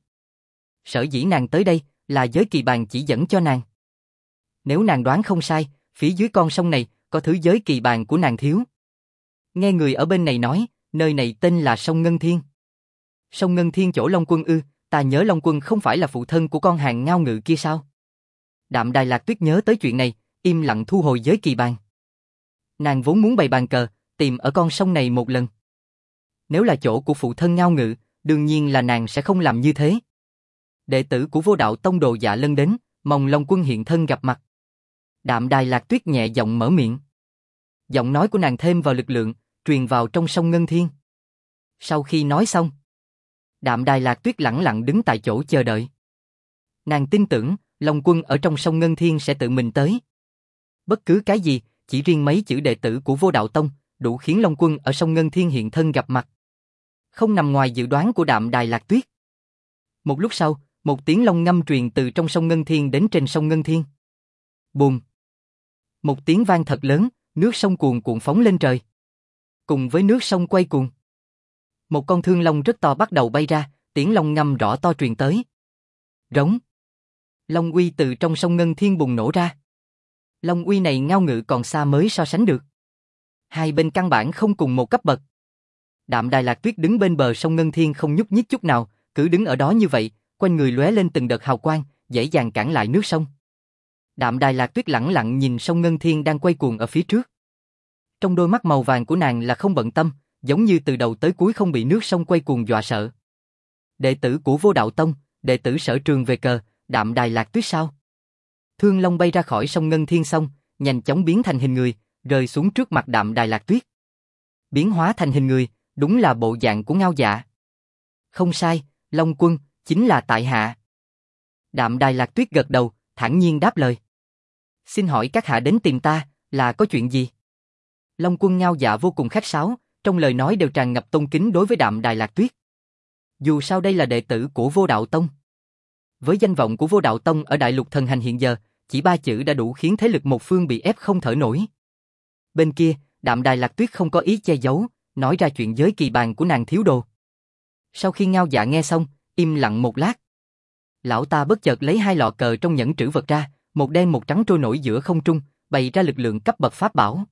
Sở dĩ nàng tới đây, là giới kỳ bàn chỉ dẫn cho nàng. Nếu nàng đoán không sai, phía dưới con sông này, có thứ giới kỳ bàn của nàng thiếu. Nghe người ở bên này nói, nơi này tên là sông Ngân Thiên. Sông Ngân Thiên chỗ Long Quân ư, ta nhớ Long Quân không phải là phụ thân của con hàng ngao ngự kia sao? Đạm Đài Lạc Tuyết nhớ tới chuyện này, im lặng thu hồi giới kỳ bàn. Nàng vốn muốn bày bàn cờ, tìm ở con sông này một lần. Nếu là chỗ của phụ thân ngao ngự, đương nhiên là nàng sẽ không làm như thế. Đệ tử của Vô Đạo Tông Đồ Dạ Lân đến, mong Long Quân hiện thân gặp mặt. Đạm Đài Lạc Tuyết nhẹ giọng mở miệng. Giọng nói của nàng thêm vào lực lượng, truyền vào trong sông Ngân Thiên. Sau khi nói xong, Đạm Đài Lạc Tuyết lẳng lặng đứng tại chỗ chờ đợi. Nàng tin tưởng, Long Quân ở trong sông Ngân Thiên sẽ tự mình tới. Bất cứ cái gì, chỉ riêng mấy chữ đệ tử của Vô Đạo Tông, đủ khiến Long Quân ở sông Ngân Thiên hiện thân gặp mặt. Không nằm ngoài dự đoán của Đạm Đài Lạc Tuyết. Một lúc sau, một tiếng long ngâm truyền từ trong sông Ngân Thiên đến trên sông Ngân Thiên. Bùm! Một tiếng vang thật lớn, nước sông cuồn cuộn phóng lên trời. Cùng với nước sông quay cuồng, một con thương long rất to bắt đầu bay ra, tiếng long ngâm rõ to truyền tới. Rống! Long uy từ trong sông Ngân Thiên bùng nổ ra. Long uy này ngao ngự còn xa mới so sánh được. Hai bên căn bản không cùng một cấp bậc. Đạm Đài Lạc Tuyết đứng bên bờ sông Ngân Thiên không nhúc nhích chút nào, cứ đứng ở đó như vậy, quanh người lóe lên từng đợt hào quang, dễ dàng cản lại nước sông. Đạm Đài Lạc Tuyết lẳng lặng nhìn sông Ngân Thiên đang quay cuồng ở phía trước. Trong đôi mắt màu vàng của nàng là không bận tâm, giống như từ đầu tới cuối không bị nước sông quay cuồng dọa sợ. Đệ tử của Vô Đạo Tông, đệ tử sở trường về cờ, Đạm Đài Lạc Tuyết sao? Thương long bay ra khỏi sông Ngân Thiên xong, nhanh chóng biến thành hình người, rơi xuống trước mặt Đạm Đài Lạc Tuyết. Biến hóa thành hình người, đúng là bộ dạng của Ngao Dạ. Không sai, Long Quân, chính là tại hạ. Đạm Đài Lạc Tuyết gật đầu, thản nhiên đáp lời. Xin hỏi các hạ đến tìm ta, là có chuyện gì? Long Quân Ngao Dạ vô cùng khách sáo, trong lời nói đều tràn ngập tôn kính đối với Đạm Đài Lạc Tuyết. Dù sao đây là đệ tử của Vô Đạo Tông. Với danh vọng của Vô Đạo Tông ở Đại Lục Thần Hành hiện giờ, chỉ 3 chữ đã đủ khiến thế lực một phương bị ép không thở nổi. Bên kia, Đạm Đài Lạc Tuyết không có ý che giấu, nói ra chuyện giới kỳ bàn của nàng thiếu đồ. Sau khi Ngao Dạ nghe xong, im lặng một lát. Lão ta bất chợt lấy 2 lọ cờ trong nhẫn trữ vật ra, một đen một trắng trôi nổi giữa không trung, bày ra lực lượng cấp bậc pháp bảo.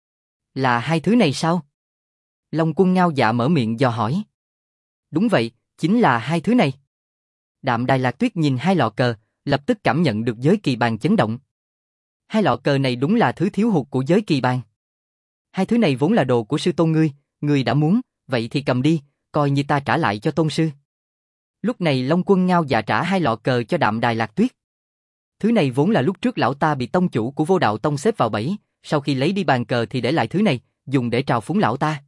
Là 2 thứ này sao? Long Quân Ngao Dạ mở miệng dò hỏi. Đúng vậy, chính là 2 thứ này. Đạm Đài Lạc Tuyết nhìn 2 lọ cờ, lập tức cảm nhận được giới kỳ bàn chấn động. 2 lọ cờ này đúng là thứ thiếu hụt của giới kỳ bàn. 2 thứ này vốn là đồ của sư tôn ngươi đã muốn, vậy thì cầm đi, coi như ta trả lại cho tôn sư. Lúc này Long Quân Ngao Dạ trả 2 lọ cờ cho Đạm Đài Lạc Tuyết. Thứ này vốn là lúc trước lão ta bị tông chủ của Vô Đạo Tông xếp vào bẫy, sau khi lấy đi bàn cờ thì để lại thứ này, dùng để trào phúng lão ta.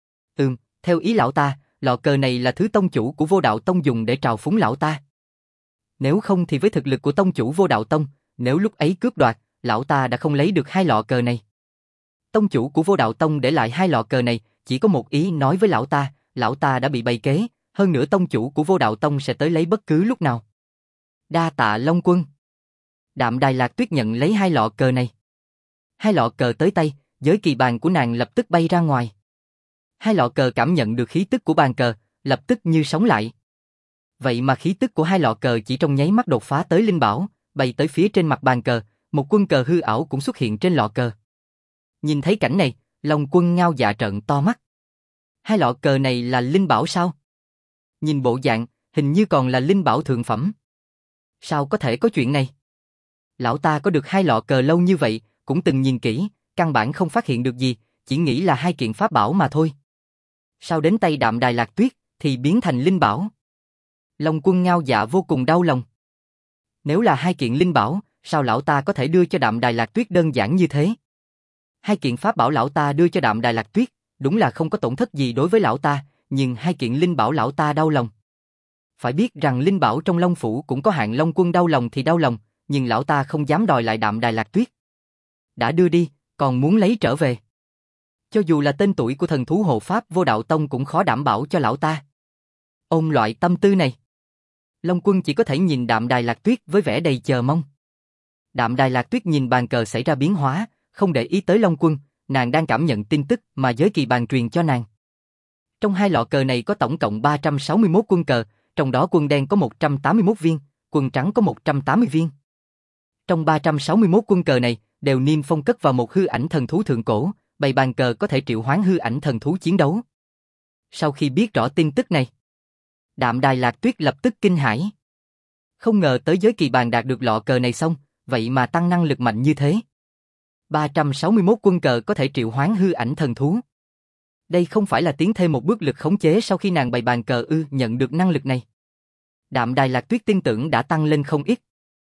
Theo ý lão ta, lọ cờ này là thứ tông chủ của Vô Đạo Tông dùng để trào phúng lão ta. Nếu không thì với thực lực của tông chủ Vô Đạo Tông, nếu lúc ấy cướp đoạt, lão ta đã không lấy được 2 lọ cờ này. Tông chủ của Vô Đạo Tông để lại hai lọ cờ này, chỉ có một ý nói với lão ta đã bị bày kế, hơn nữa tông chủ của Vô Đạo Tông sẽ tới lấy bất cứ lúc nào. Đa tạ Long Quân. Đạm Đài Lạc Tuyết nhận lấy hai lọ cờ này. Hai lọ cờ tới tay, giới kỳ bàn của nàng lập tức bay ra ngoài. Hai lọ cờ cảm nhận được khí tức của bàn cờ, lập tức như sống lại. Vậy mà khí tức của hai lọ cờ chỉ trong nháy mắt đột phá tới linh bảo, bay tới phía trên mặt bàn cờ, một quân cờ hư ảo cũng xuất hiện trên lọ cờ. Nhìn thấy cảnh này, Long Quân Ngao Dạ trợn to mắt. Hai lọ cờ này là linh bảo sao? Nhìn bộ dạng, hình như còn là linh bảo thượng phẩm. Sao có thể có chuyện này? Lão ta có được hai lọ cờ lâu như vậy, cũng từng nhìn kỹ, căn bản không phát hiện được gì, chỉ nghĩ là hai kiện pháp bảo mà thôi. Sao đến tay Đạm Đài Lạc Tuyết thì biến thành linh bảo? Long Quân Ngao Dạ vô cùng đau lòng. Nếu là hai kiện linh bảo, sao lão ta có thể đưa cho Đạm Đài Lạc Tuyết đơn giản như thế? Hai kiện pháp bảo lão ta đưa cho Đạm Đài Lạc Tuyết, đúng là không có tổn thất gì đối với lão ta, nhưng hai kiện linh bảo lão ta đau lòng. Phải biết rằng linh bảo trong Long Phủ cũng có hạn. Long Quân đau lòng thì đau lòng, nhưng lão ta không dám đòi lại Đạm Đài Lạc Tuyết. Đã đưa đi, còn muốn lấy trở về. Cho dù là tên tuổi của thần thú hộ pháp Vô Đạo Tông cũng khó đảm bảo cho lão ta. Ôm loại tâm tư này, Long Quân chỉ có thể nhìn Đạm Đài Lạc Tuyết với vẻ đầy chờ mong. Đạm Đài Lạc Tuyết nhìn bàn cờ xảy ra biến hóa, không để ý tới Long Quân, nàng đang cảm nhận tin tức mà giới kỳ bàn truyền cho nàng. Trong hai lọ cờ này có tổng cộng 361 quân cờ, trong đó quân đen có 181 viên, quân trắng có 180 viên. Trong 361 quân cờ này, đều niêm phong cất vào một hư ảnh thần thú thượng cổ, bày bàn cờ có thể triệu hoán hư ảnh thần thú chiến đấu. Sau khi biết rõ tin tức này, Đạm Đài Lạc Tuyết lập tức kinh hãi. Không ngờ tới giới kỳ bàn đạt được lọ cờ này xong, vậy mà tăng năng lực mạnh như thế. 361 quân cờ có thể triệu hoán hư ảnh thần thú. Đây không phải là tiến thêm một bước lực khống chế sau khi nàng bày bàn cờ nhận được năng lực này. Đạm Đài Lạc Tuyết tin tưởng đã tăng lên không ít.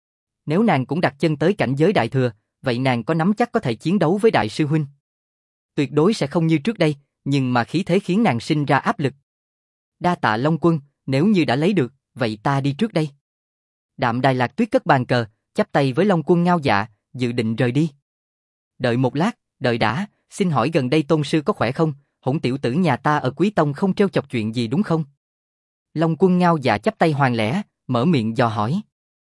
Nếu nàng cũng đặt chân tới cảnh giới đại thừa, vậy nàng có nắm chắc có thể chiến đấu với đại sư huynh. Tuyệt đối sẽ không như trước đây, nhưng mà khí thế khiến nàng sinh ra áp lực. Đa tạ Long Quân, nếu như đã lấy được, vậy ta đi trước đây. Đạm Đài Lạc Tuyết cất bàn cờ, chắp tay với Long Quân Ngao Dạ, dự định rời đi. Đợi một lát, đợi đã, xin hỏi gần đây tôn sư có khỏe không? Hỗn tiểu tử nhà ta ở Quý Tông không trêu chọc chuyện gì đúng không? Long Quân Ngao Dạ chắp tay hoàng lễ, mở miệng dò hỏi.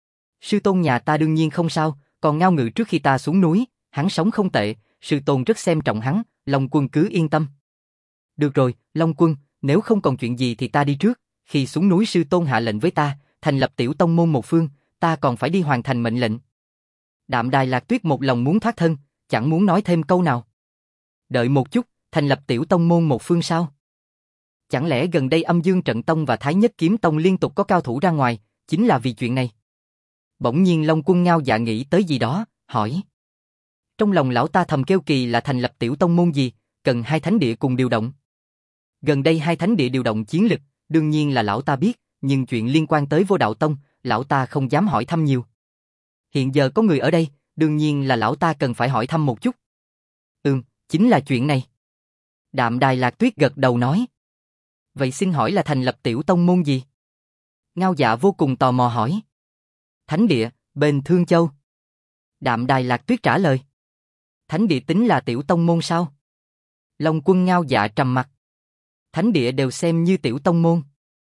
Sư tôn nhà ta đương nhiên không sao, còn Ngao Ngự trước khi ta xuống núi, hắn sống không tệ, sư tôn rất xem trọng hắn, Long Quân cứ yên tâm. Được rồi, Long Quân, nếu không còn chuyện gì thì ta đi trước, khi xuống núi sư tôn hạ lệnh với ta, thành lập tiểu tông môn một phương, ta còn phải đi hoàn thành mệnh lệnh. Đạm Đài Lạc Tuyết một lòng muốn thoát thân, chẳng muốn nói thêm câu nào. Đợi một chút, thành lập tiểu tông môn một phương sao? Chẳng lẽ gần đây Âm Dương Trận Tông và Thái Nhất Kiếm Tông liên tục có cao thủ ra ngoài, chính là vì chuyện này? Bỗng nhiên Long Quân Ngao Dạ nghĩ tới gì đó, hỏi. Trong lòng lão ta thầm kêu kỳ lạ, thành lập tiểu tông môn gì, cần hai thánh địa cùng điều động. Gần đây hai thánh địa điều động chiến lực, đương nhiên là lão ta biết, nhưng chuyện liên quan tới Vô Đạo Tông, lão ta không dám hỏi thăm nhiều. Hiện giờ có người ở đây, đương nhiên là lão ta cần phải hỏi thăm một chút. Chính là chuyện này. Đạm Đài Lạc Tuyết gật đầu nói. Vậy xin hỏi là thành lập tiểu tông môn gì? Ngao Dạ vô cùng tò mò hỏi. Thánh địa, bên Thương Châu. Đạm Đài Lạc Tuyết trả lời. Thánh địa tính là tiểu tông môn sao? Long Quân Ngao Dạ trầm mặt. Thánh địa đều xem như tiểu tông môn.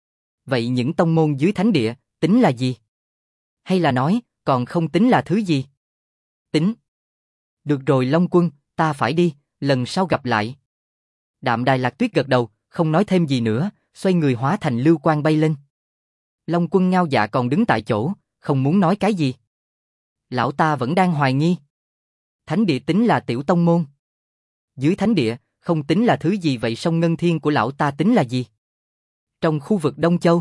Vậy những tông môn dưới thánh địa, tính là gì? Hay là nói, còn không tính là thứ gì? Tính. Được rồi Long Quân, ta phải đi, lần sau gặp lại. Đạm Đài Lạc Tuyết gật đầu, không nói thêm gì nữa, xoay người hóa thành lưu quang bay lên. Long Quân Ngao Dạ còn đứng tại chỗ, không muốn nói cái gì. Lão ta vẫn đang hoài nghi. Thánh địa tính là tiểu tông môn. Dưới thánh địa, không tính là thứ gì vậy, sông Ngân Thiên của lão ta tính là gì? Trong khu vực Đông Châu,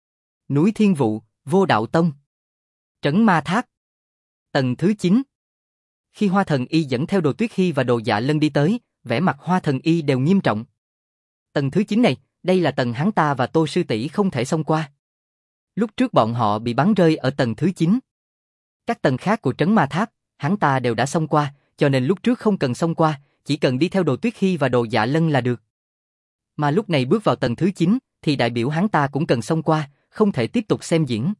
núi Thiên Vụ, Vô Đạo Tông, Trấn Ma Tháp, tầng thứ 9. Khi Hoa Thần Y dẫn theo Đồ Tuyết Hy và Đồ Dạ Lân đi tới, vẻ mặt Hoa Thần Y đều nghiêm trọng. Tầng thứ 9 này, đây là tầng hắn ta và Tô sư tỷ không thể xông qua. Lúc trước bọn họ bị bắn rơi ở tầng thứ 9. Các tầng khác của Trấn Ma Tháp, hắn ta đều đã xông qua, cho nên lúc trước không cần xông qua, chỉ cần đi theo Đồ Tuyết Hy và Đồ Dạ Lân là được. Mà lúc này bước vào tầng thứ 9, thì đại biểu hắn ta cũng cần xông qua, không thể tiếp tục xem diễn.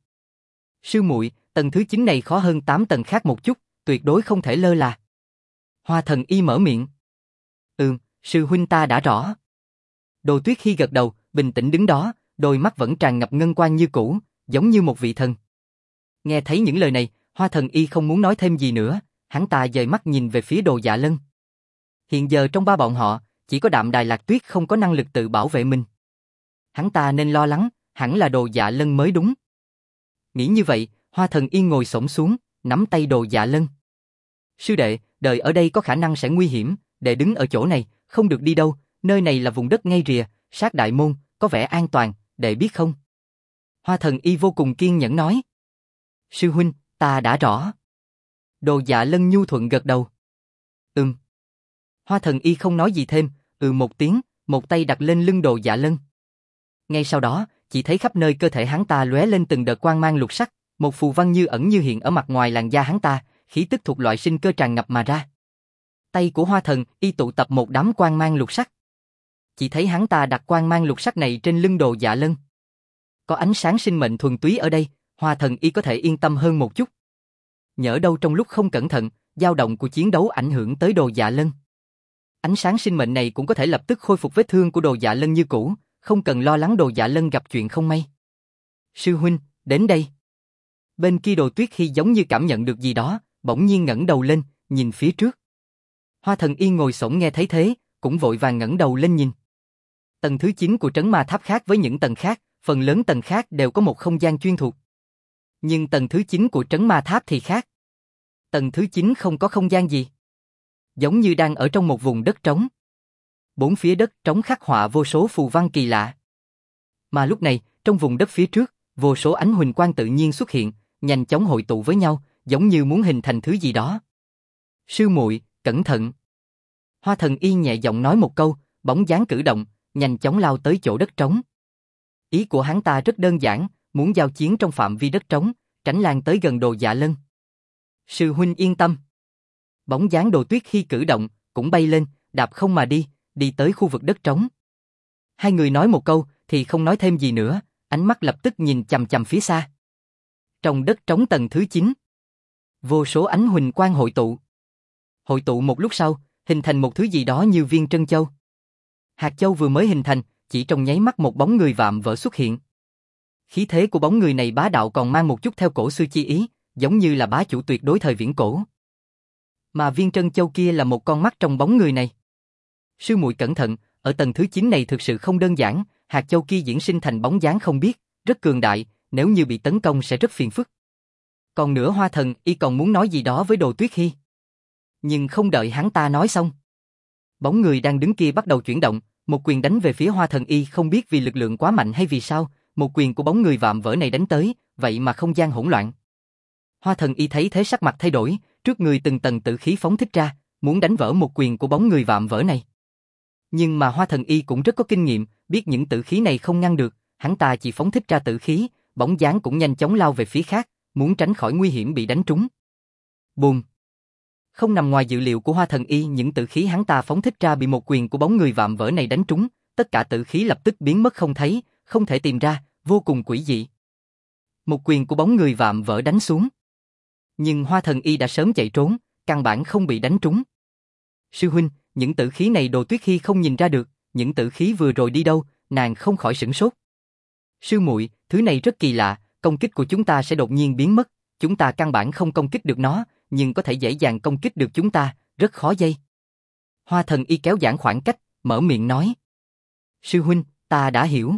Sư muội, tầng thứ 9 này khó hơn 8 tầng khác một chút, tuyệt đối không thể lơ là. Hoa Thần Y mở miệng. Sư huynh ta đã rõ. Đồ Tuyết Hi gật đầu, bình tĩnh đứng đó, đôi mắt vẫn tràn ngập ngân quang như cũ, giống như một vị thần. Nghe thấy những lời này, Hoa Thần Y không muốn nói thêm gì nữa, hắn ta dời mắt nhìn về phía Đồ Dạ Lân. Hiện giờ trong ba bọn họ, chỉ có Đạm Đài Lạc Tuyết không có năng lực tự bảo vệ mình. Hắn ta nên lo lắng, hẳn là Đồ Dạ Lân mới đúng. Nghĩ như vậy, Hoa Thần Y ngồi xổm xuống, nắm tay Đồ Dạ Lân. Sư đệ, đời ở đây có khả năng sẽ nguy hiểm, đệ đứng ở chỗ này, không được đi đâu, nơi này là vùng đất ngay rìa, sát đại môn, có vẻ an toàn, đệ biết không? Hoa Thần Y vô cùng kiên nhẫn nói. Sư huynh, ta đã rõ. Đồ Dạ Lân nhu thuận gật đầu. Hoa Thần Y không nói gì thêm, một tiếng, một tay đặt lên lưng Đồ Dạ Lân. Ngay sau đó, chỉ thấy khắp nơi cơ thể hắn ta lóe lên từng đợt quang mang lục sắc, một phù văn như ẩn như hiện ở mặt ngoài làn da hắn ta, khí tức thuộc loại sinh cơ tràn ngập mà ra. Tay của Hoa Thần Y tụ tập một đám quang mang lục sắc. Chỉ thấy hắn ta đặt quang mang lục sắc này trên lưng Đồ Dạ Lân. Có ánh sáng sinh mệnh thuần túy ở đây, Hoa Thần Y có thể yên tâm hơn một chút. Nhỡ đâu trong lúc không cẩn thận, dao động của chiến đấu ảnh hưởng tới Đồ Dạ Lân. Ánh sáng sinh mệnh này cũng có thể lập tức khôi phục vết thương của Đồ Dạ Lân như cũ, không cần lo lắng Đồ Dạ Lân gặp chuyện không may. Sư huynh, đến đây. Bên kia Đồ Tuyết Hi giống như cảm nhận được gì đó, bỗng nhiên ngẩng đầu lên, nhìn phía trước. Hoa Thần Y ngồi xổm nghe thấy thế, cũng vội vàng ngẩng đầu lên nhìn. Tầng thứ 9 của trấn ma tháp khác với những tầng khác, phần lớn tầng khác đều có một không gian chuyên thuộc. Nhưng tầng thứ 9 của trấn ma tháp thì khác. Tầng thứ 9 không có không gian gì. Giống như đang ở trong một vùng đất trống. Bốn phía đất trống khắc họa vô số phù văn kỳ lạ. Mà lúc này, trong vùng đất phía trước, vô số ánh huỳnh quang tự nhiên xuất hiện, nhanh chóng hội tụ với nhau, giống như muốn hình thành thứ gì đó. Sư muội, cẩn thận. Hoa Thần Y nhẹ giọng nói một câu, bóng dáng cử động, nhanh chóng lao tới chỗ đất trống. Ý của hắn ta rất đơn giản, muốn giao chiến trong phạm vi đất trống, tránh lan tới gần Đồ Dạ Lân. Sư huynh yên tâm. Bóng dáng Đồ Tuyết Hi cử động, cũng bay lên, đạp không mà đi, đi tới khu vực đất trống. Hai người nói một câu, thì không nói thêm gì nữa, ánh mắt lập tức nhìn chằm chằm phía xa. Trong đất trống tầng thứ 9, vô số ánh huỳnh quang hội tụ. Hội tụ một lúc sau, hình thành một thứ gì đó như viên trân châu. Hạt châu vừa mới hình thành, chỉ trong nháy mắt một bóng người vạm vỡ xuất hiện. Khí thế của bóng người này bá đạo còn mang một chút theo cổ xưa chi ý, giống như là bá chủ tuyệt đối thời viễn cổ. Mà viên trân châu kia là một con mắt trong bóng người này. Sư muội cẩn thận, ở tầng thứ 9 này thực sự không đơn giản, hạt châu kia diễn sinh thành bóng dáng không biết, rất cường đại, nếu như bị tấn công sẽ rất phiền phức. Còn nữa Hoa Thần Y còn muốn nói gì đó với Đồ Tuyết Hi. Nhưng không đợi hắn ta nói xong. Bóng người đang đứng kia bắt đầu chuyển động, một quyền đánh về phía Hoa Thần Y, không biết vì lực lượng quá mạnh hay vì sao, một quyền của bóng người vạm vỡ này đánh tới, vậy mà không gian hỗn loạn. Hoa Thần Y thấy thế sắc mặt thay đổi, trước người từng tầng tử khí phóng thích ra, muốn đánh vỡ một quyền của bóng người vạm vỡ này. Nhưng mà Hoa Thần Y cũng rất có kinh nghiệm, biết những tử khí này không ngăn được, hắn ta chỉ phóng thích ra tử khí, bóng dáng cũng nhanh chóng lao về phía khác, muốn tránh khỏi nguy hiểm bị đánh trúng. Bùm! Không nằm ngoài dự liệu của Hoa Thần Y, những tử khí hắn ta phóng thích ra bị một quyền của bóng người vạm vỡ này đánh trúng, tất cả tử khí lập tức biến mất không thấy, không thể tìm ra, vô cùng quỷ dị. Một quyền của bóng người vạm vỡ đánh xuống. Nhưng Hoa Thần Y đã sớm chạy trốn, căn bản không bị đánh trúng. Sư huynh, những tử khí này Đồ Tuyết Hi không nhìn ra được, những tử khí vừa rồi đi đâu, nàng không khỏi sửng sốt. Sư muội, thứ này rất kỳ lạ, công kích của chúng ta sẽ đột nhiên biến mất, chúng ta căn bản không công kích được nó, nhưng có thể dễ dàng công kích được chúng ta, rất khó dây. Hoa Thần Y kéo giãn khoảng cách, mở miệng nói. Sư huynh, ta đã hiểu.